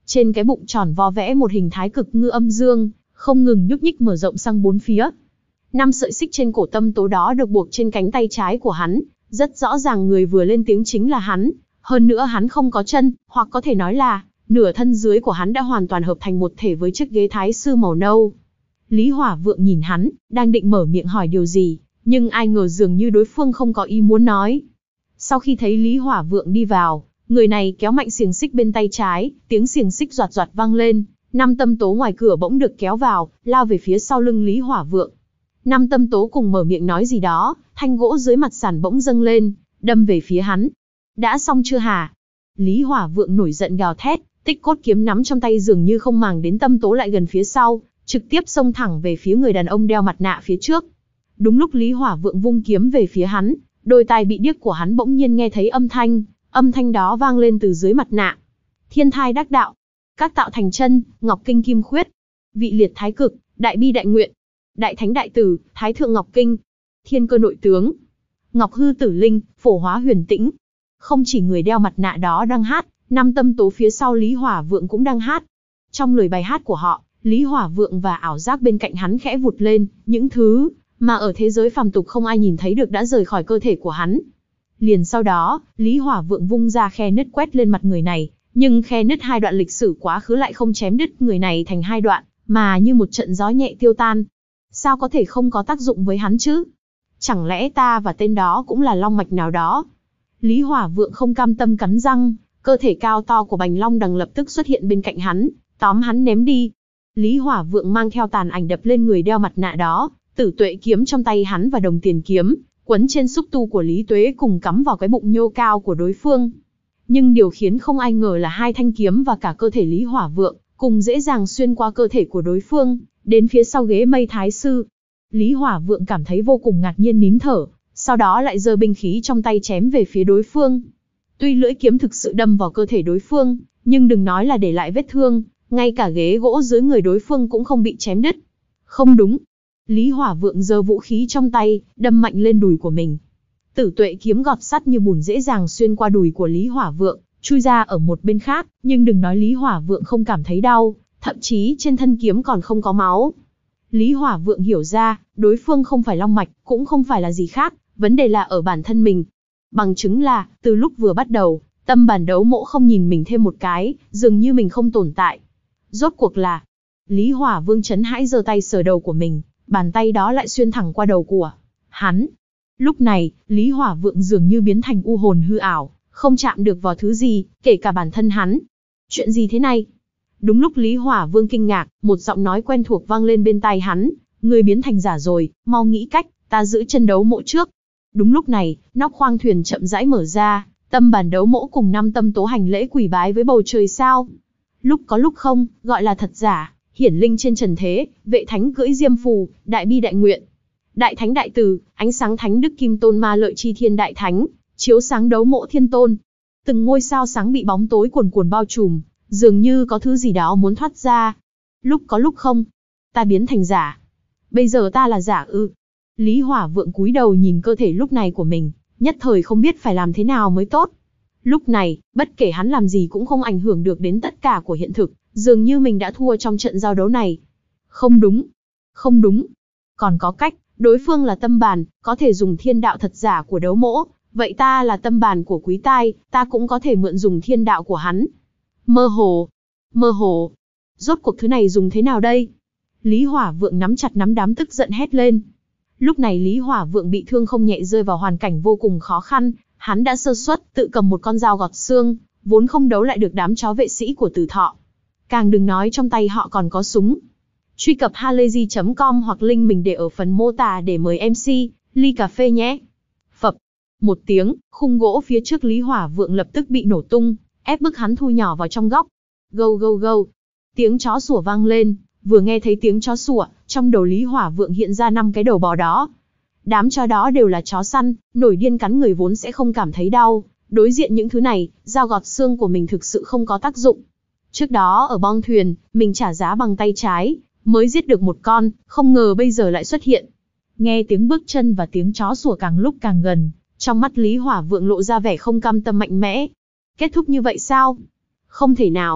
Trên cái bụng tròn vo vẽ một hình thái cực ngư âm dương, không ngừng nhúc nhích mở rộng sang bốn phía. Năm sợi xích trên cổ tâm tố đó được buộc trên cánh tay trái của hắn, rất rõ ràng người vừa lên tiếng chính là hắn. Hơn nữa hắn không có chân, hoặc có thể nói là, nửa thân dưới của hắn đã hoàn toàn hợp thành một thể với chiếc ghế thái sư màu nâu. Lý Hỏa Vượng nhìn hắn, đang định mở miệng hỏi điều gì, nhưng ai ngờ dường như đối phương không có ý muốn nói. Sau khi thấy Lý Hỏa Vượng đi vào, người này kéo mạnh xiềng xích bên tay trái, tiếng xiềng xích doạt doạt vang lên, năm tâm tố ngoài cửa bỗng được kéo vào, lao về phía sau lưng Lý Hỏa Vượng. Năm tâm tố cùng mở miệng nói gì đó, thanh gỗ dưới mặt sàn bỗng dâng lên, đâm về phía hắn. Đã xong chưa hả? Lý Hỏa Vượng nổi giận gào thét, tích cốt kiếm nắm trong tay dường như không màng đến tâm tố lại gần phía sau, trực tiếp xông thẳng về phía người đàn ông đeo mặt nạ phía trước. Đúng lúc Lý Hỏa Vượng vung kiếm về phía hắn, đôi tai bị điếc của hắn bỗng nhiên nghe thấy âm thanh, âm thanh đó vang lên từ dưới mặt nạ. Thiên thai đắc đạo, các tạo thành chân, ngọc kinh kim khuyết, vị liệt thái cực, đại bi đại nguyện, đại thánh đại tử, thái thượng ngọc kinh, thiên cơ nội tướng, ngọc hư tử linh, phổ hóa huyền tĩnh. Không chỉ người đeo mặt nạ đó đang hát, năm tâm tố phía sau Lý Hỏa Vượng cũng đang hát. Trong lời bài hát của họ, Lý Hỏa Vượng và ảo giác bên cạnh hắn khẽ vụt lên, những thứ mà ở thế giới phàm tục không ai nhìn thấy được đã rời khỏi cơ thể của hắn. Liền sau đó, Lý Hỏa Vượng vung ra khe nứt quét lên mặt người này, nhưng khe nứt hai đoạn lịch sử quá khứ lại không chém đứt người này thành hai đoạn, mà như một trận gió nhẹ tiêu tan. Sao có thể không có tác dụng với hắn chứ? Chẳng lẽ ta và tên đó cũng là long mạch nào đó? Lý Hỏa Vượng không cam tâm cắn răng, cơ thể cao to của Bành Long Đằng lập tức xuất hiện bên cạnh hắn, tóm hắn ném đi. Lý Hỏa Vượng mang theo tàn ảnh đập lên người đeo mặt nạ đó, Tử Tuệ kiếm trong tay hắn và đồng tiền kiếm, quấn trên xúc tu của Lý Tuế cùng cắm vào cái bụng nhô cao của đối phương. Nhưng điều khiến không ai ngờ là hai thanh kiếm và cả cơ thể Lý Hỏa Vượng, cùng dễ dàng xuyên qua cơ thể của đối phương, đến phía sau ghế mây thái sư. Lý Hỏa Vượng cảm thấy vô cùng ngạc nhiên nín thở, sau đó lại giơ binh khí trong tay chém về phía đối phương. Tuy lưỡi kiếm thực sự đâm vào cơ thể đối phương, nhưng đừng nói là để lại vết thương, ngay cả ghế gỗ dưới người đối phương cũng không bị chém đứt. Không đúng. Lý Hỏa Vượng giơ vũ khí trong tay, đâm mạnh lên đùi của mình. Tử Tuệ kiếm gọt sắt như bùn dễ dàng xuyên qua đùi của Lý Hỏa Vượng, chui ra ở một bên khác, nhưng đừng nói Lý Hỏa Vượng không cảm thấy đau, thậm chí trên thân kiếm còn không có máu. Lý Hỏa Vượng hiểu ra, đối phương không phải long mạch, cũng không phải là gì khác, vấn đề là ở bản thân mình. Bằng chứng là, từ lúc vừa bắt đầu, tâm bản đấu mỗ không nhìn mình thêm một cái, dường như mình không tồn tại. Rốt cuộc là, Lý Hỏa Vương chấn hãi giơ tay sờ đầu của mình, bàn tay đó lại xuyên thẳng qua đầu của hắn. Lúc này, Lý Hỏa Vượng dường như biến thành u hồn hư ảo, không chạm được vào thứ gì, kể cả bản thân hắn. Chuyện gì thế này? Đúng lúc Lý Hỏa Vương kinh ngạc, một giọng nói quen thuộc vang lên bên tai hắn, người biến thành giả rồi, mau nghĩ cách, ta giữ chân đấu mộ trước. Đúng lúc này, nóc khoang thuyền chậm rãi mở ra, tâm bản đấu mỗ cùng năm tâm tố hành lễ quỳ bái với bầu trời sao. Lúc có lúc không, gọi là thật giả, hiển linh trên trần thế, vệ thánh cưỡi diêm phù, đại bi đại nguyện. Đại thánh đại từ, ánh sáng thánh đức kim tôn ma lợi chi thiên đại thánh, chiếu sáng đấu mộ thiên tôn. Từng ngôi sao sáng bị bóng tối cuồn cuồn bao trùm, dường như có thứ gì đó muốn thoát ra. Lúc có lúc không, ta biến thành giả. Bây giờ ta là giả ư? Lý Hỏa Vượng cúi đầu nhìn cơ thể lúc này của mình, nhất thời không biết phải làm thế nào mới tốt. Lúc này, bất kể hắn làm gì cũng không ảnh hưởng được đến tất cả của hiện thực, dường như mình đã thua trong trận giao đấu này. Không đúng, không đúng. Còn có cách, đối phương là tâm bàn, có thể dùng thiên đạo thật giả của đấu mỗ, vậy ta là tâm bàn của quý tai, ta cũng có thể mượn dùng thiên đạo của hắn. Mơ hồ, mơ hồ. Rốt cuộc thứ này dùng thế nào đây? Lý Hỏa Vượng nắm chặt nắm đám tức giận hét lên. Lúc này Lý Hỏa Vượng bị thương không nhẹ rơi vào hoàn cảnh vô cùng khó khăn, hắn đã sơ suất tự cầm một con dao gọt xương, vốn không đấu lại được đám chó vệ sĩ của Tử Thọ. Càng đừng nói trong tay họ còn có súng. Truy cập halayzi chấm com hoặc link mình để ở phần mô tả để mời em xê, ly cà phê nhé. Phập. Một tiếng, khung gỗ phía trước Lý Hỏa Vượng lập tức bị nổ tung, ép bức hắn thu nhỏ vào trong góc. Gâu gâu gâu. Tiếng chó sủa vang lên, vừa nghe thấy tiếng chó sủa, trong đầu Lý Hỏa Vượng hiện ra năm cái đầu bò đó. Đám chó đó đều là chó săn, nổi điên cắn người vốn sẽ không cảm thấy đau. Đối diện những thứ này, dao gọt xương của mình thực sự không có tác dụng. Trước đó ở bong thuyền, mình trả giá bằng tay trái, mới giết được một con, không ngờ bây giờ lại xuất hiện. Nghe tiếng bước chân và tiếng chó sủa càng lúc càng gần, trong mắt Lý Hỏa Vượng lộ ra vẻ không cam tâm mạnh mẽ. Kết thúc như vậy sao? Không thể nào.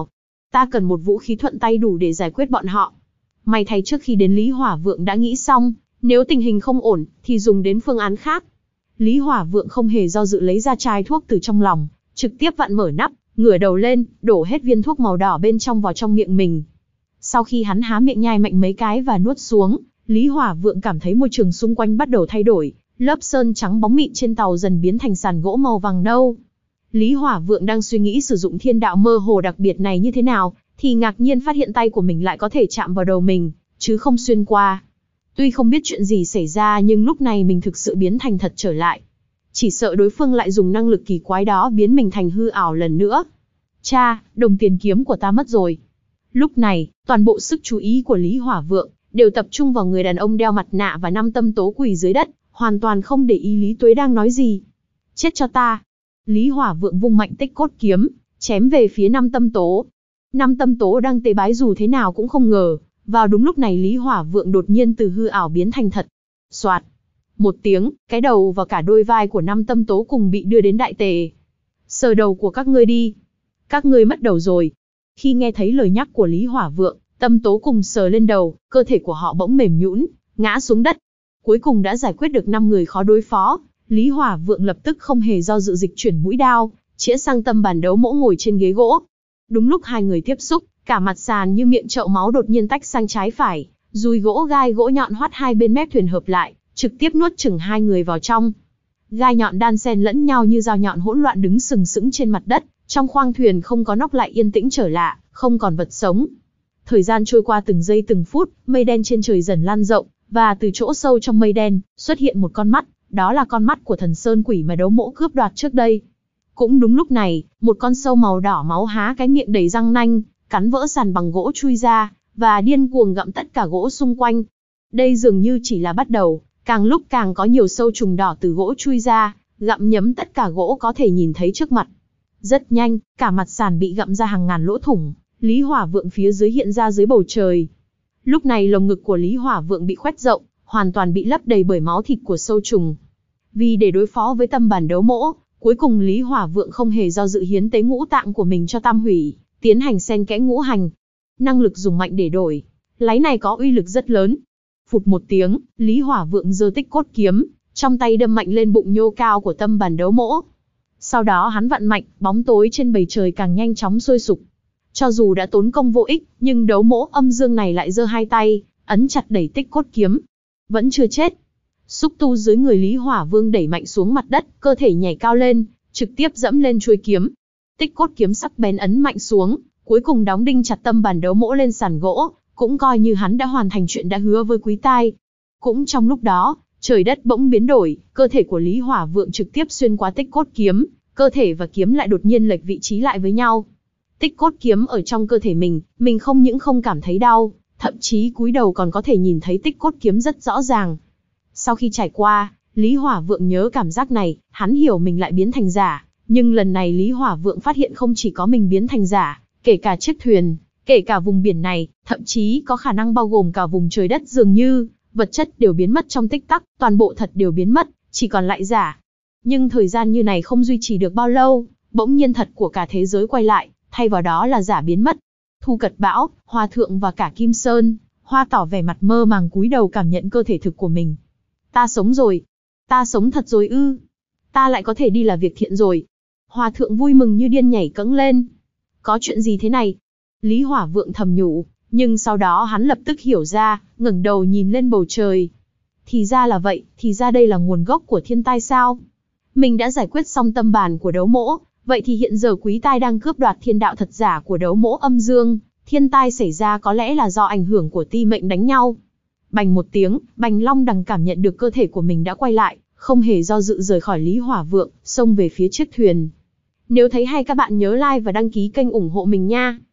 Ta cần một vũ khí thuận tay đủ để giải quyết bọn họ. May thay trước khi đến Lý Hỏa Vượng đã nghĩ xong, nếu tình hình không ổn, thì dùng đến phương án khác. Lý Hỏa Vượng không hề do dự lấy ra chai thuốc từ trong lòng, trực tiếp vặn mở nắp, ngửa đầu lên, đổ hết viên thuốc màu đỏ bên trong vào trong miệng mình. Sau khi hắn há miệng nhai mạnh mấy cái và nuốt xuống, Lý Hỏa Vượng cảm thấy môi trường xung quanh bắt đầu thay đổi, lớp sơn trắng bóng mịn trên tàu dần biến thành sàn gỗ màu vàng nâu. Lý Hỏa Vượng đang suy nghĩ sử dụng thiên đạo mơ hồ đặc biệt này như thế nào, thì ngạc nhiên phát hiện tay của mình lại có thể chạm vào đầu mình, chứ không xuyên qua. Tuy không biết chuyện gì xảy ra nhưng lúc này mình thực sự biến thành thật trở lại. Chỉ sợ đối phương lại dùng năng lực kỳ quái đó biến mình thành hư ảo lần nữa. Cha, đồng tiền kiếm của ta mất rồi. Lúc này, toàn bộ sức chú ý của Lý Hỏa Vượng đều tập trung vào người đàn ông đeo mặt nạ và năm tâm tố quỳ dưới đất, hoàn toàn không để ý Lý Tuế đang nói gì. Chết cho ta! Lý Hỏa Vượng vung mạnh tích cốt kiếm, chém về phía năm tâm tố. Năm tâm tố đang tế bái dù thế nào cũng không ngờ, vào đúng lúc này Lý Hỏa Vượng đột nhiên từ hư ảo biến thành thật. Soạt! Một tiếng, cái đầu và cả đôi vai của năm tâm tố cùng bị đưa đến đại tề. Sờ đầu của các ngươi đi. Các ngươi mất đầu rồi. Khi nghe thấy lời nhắc của Lý Hỏa Vượng, tâm tố cùng sờ lên đầu, cơ thể của họ bỗng mềm nhũn, ngã xuống đất. Cuối cùng đã giải quyết được năm người khó đối phó, Lý Hỏa Vượng lập tức không hề do dự dịch chuyển mũi đao, chĩa sang tâm bàn đấu mỗ ngồi trên ghế gỗ. Đúng lúc hai người tiếp xúc, cả mặt sàn như miệng chậu máu đột nhiên tách sang trái phải, dùi gỗ gai gỗ nhọn hoắt hai bên mép thuyền hợp lại, trực tiếp nuốt chửng hai người vào trong. Gai nhọn đan xen lẫn nhau như dao nhọn hỗn loạn đứng sừng sững trên mặt đất, trong khoang thuyền không có nóc lại yên tĩnh trở lạ, không còn vật sống. Thời gian trôi qua từng giây từng phút, mây đen trên trời dần lan rộng, và từ chỗ sâu trong mây đen, xuất hiện một con mắt, đó là con mắt của thần sơn quỷ mà đấu mỗ cướp đoạt trước đây. Cũng đúng lúc này, một con sâu màu đỏ máu há cái miệng đầy răng nanh, cắn vỡ sàn bằng gỗ chui ra, và điên cuồng gặm tất cả gỗ xung quanh. Đây dường như chỉ là bắt đầu, càng lúc càng có nhiều sâu trùng đỏ từ gỗ chui ra, gặm nhấm tất cả gỗ có thể nhìn thấy trước mặt. Rất nhanh, cả mặt sàn bị gặm ra hàng ngàn lỗ thủng, Lý Hỏa Vượng phía dưới hiện ra dưới bầu trời. Lúc này lồng ngực của Lý Hỏa Vượng bị khoét rộng, hoàn toàn bị lấp đầy bởi máu thịt của sâu trùng. Vì để đối phó với tâm bản đấu mỗ, cuối cùng Lý Hỏa Vượng không hề do dự hiến tế ngũ tạng của mình cho tam hủy, tiến hành xen kẽ ngũ hành. Năng lực dùng mạnh để đổi, láy này có uy lực rất lớn. Phụt một tiếng, Lý Hỏa Vượng giơ tích cốt kiếm, trong tay đâm mạnh lên bụng nhô cao của tâm bản đấu mỗ. Sau đó hắn vặn mạnh, bóng tối trên bầu trời càng nhanh chóng sôi sục. Cho dù đã tốn công vô ích, nhưng đấu mỗ âm dương này lại giơ hai tay, ấn chặt đẩy tích cốt kiếm. Vẫn chưa chết. Xúc tu dưới người Lý Hỏa Vương đẩy mạnh xuống mặt đất, cơ thể nhảy cao lên, trực tiếp dẫm lên chuôi kiếm. Tích cốt kiếm sắc bén ấn mạnh xuống, cuối cùng đóng đinh chặt tâm bản đấu mỗ lên sàn gỗ, cũng coi như hắn đã hoàn thành chuyện đã hứa với quý tai. Cũng trong lúc đó, trời đất bỗng biến đổi, cơ thể của Lý Hỏa Vượng trực tiếp xuyên qua tích cốt kiếm, cơ thể và kiếm lại đột nhiên lệch vị trí lại với nhau. Tích cốt kiếm ở trong cơ thể mình, mình không những không cảm thấy đau, thậm chí cúi đầu còn có thể nhìn thấy tích cốt kiếm rất rõ ràng. Sau khi trải qua, Lý Hỏa Vượng nhớ cảm giác này, hắn hiểu mình lại biến thành giả, nhưng lần này Lý Hỏa Vượng phát hiện không chỉ có mình biến thành giả, kể cả chiếc thuyền, kể cả vùng biển này, thậm chí có khả năng bao gồm cả vùng trời đất, dường như vật chất đều biến mất trong tích tắc, toàn bộ thật đều biến mất, chỉ còn lại giả. Nhưng thời gian như này không duy trì được bao lâu, bỗng nhiên thật của cả thế giới quay lại, thay vào đó là giả biến mất. Thu Cật Bão, Hoa Thượng và cả Kim Sơn, Hoa tỏ vẻ mặt mơ màng cúi đầu cảm nhận cơ thể thực của mình. Ta sống rồi. Ta sống thật rồi ư. Ta lại có thể đi làm việc thiện rồi. Hoa Thượng vui mừng như điên nhảy cẫng lên. Có chuyện gì thế này? Lý Hỏa Vượng thầm nhủ, nhưng sau đó hắn lập tức hiểu ra, ngẩng đầu nhìn lên bầu trời. Thì ra là vậy, thì ra đây là nguồn gốc của thiên tai sao? Mình đã giải quyết xong tâm bản của đấu mỗ, vậy thì hiện giờ quý tai đang cướp đoạt thiên đạo thật giả của đấu mỗ âm dương, thiên tai xảy ra có lẽ là do ảnh hưởng của ti mệnh đánh nhau. Bành một tiếng, Bành Long Đằng cảm nhận được cơ thể của mình đã quay lại, không hề do dự rời khỏi Lý Hỏa Vượng, xông về phía chiếc thuyền. Nếu thấy hay các bạn nhớ like và đăng ký kênh ủng hộ mình nha.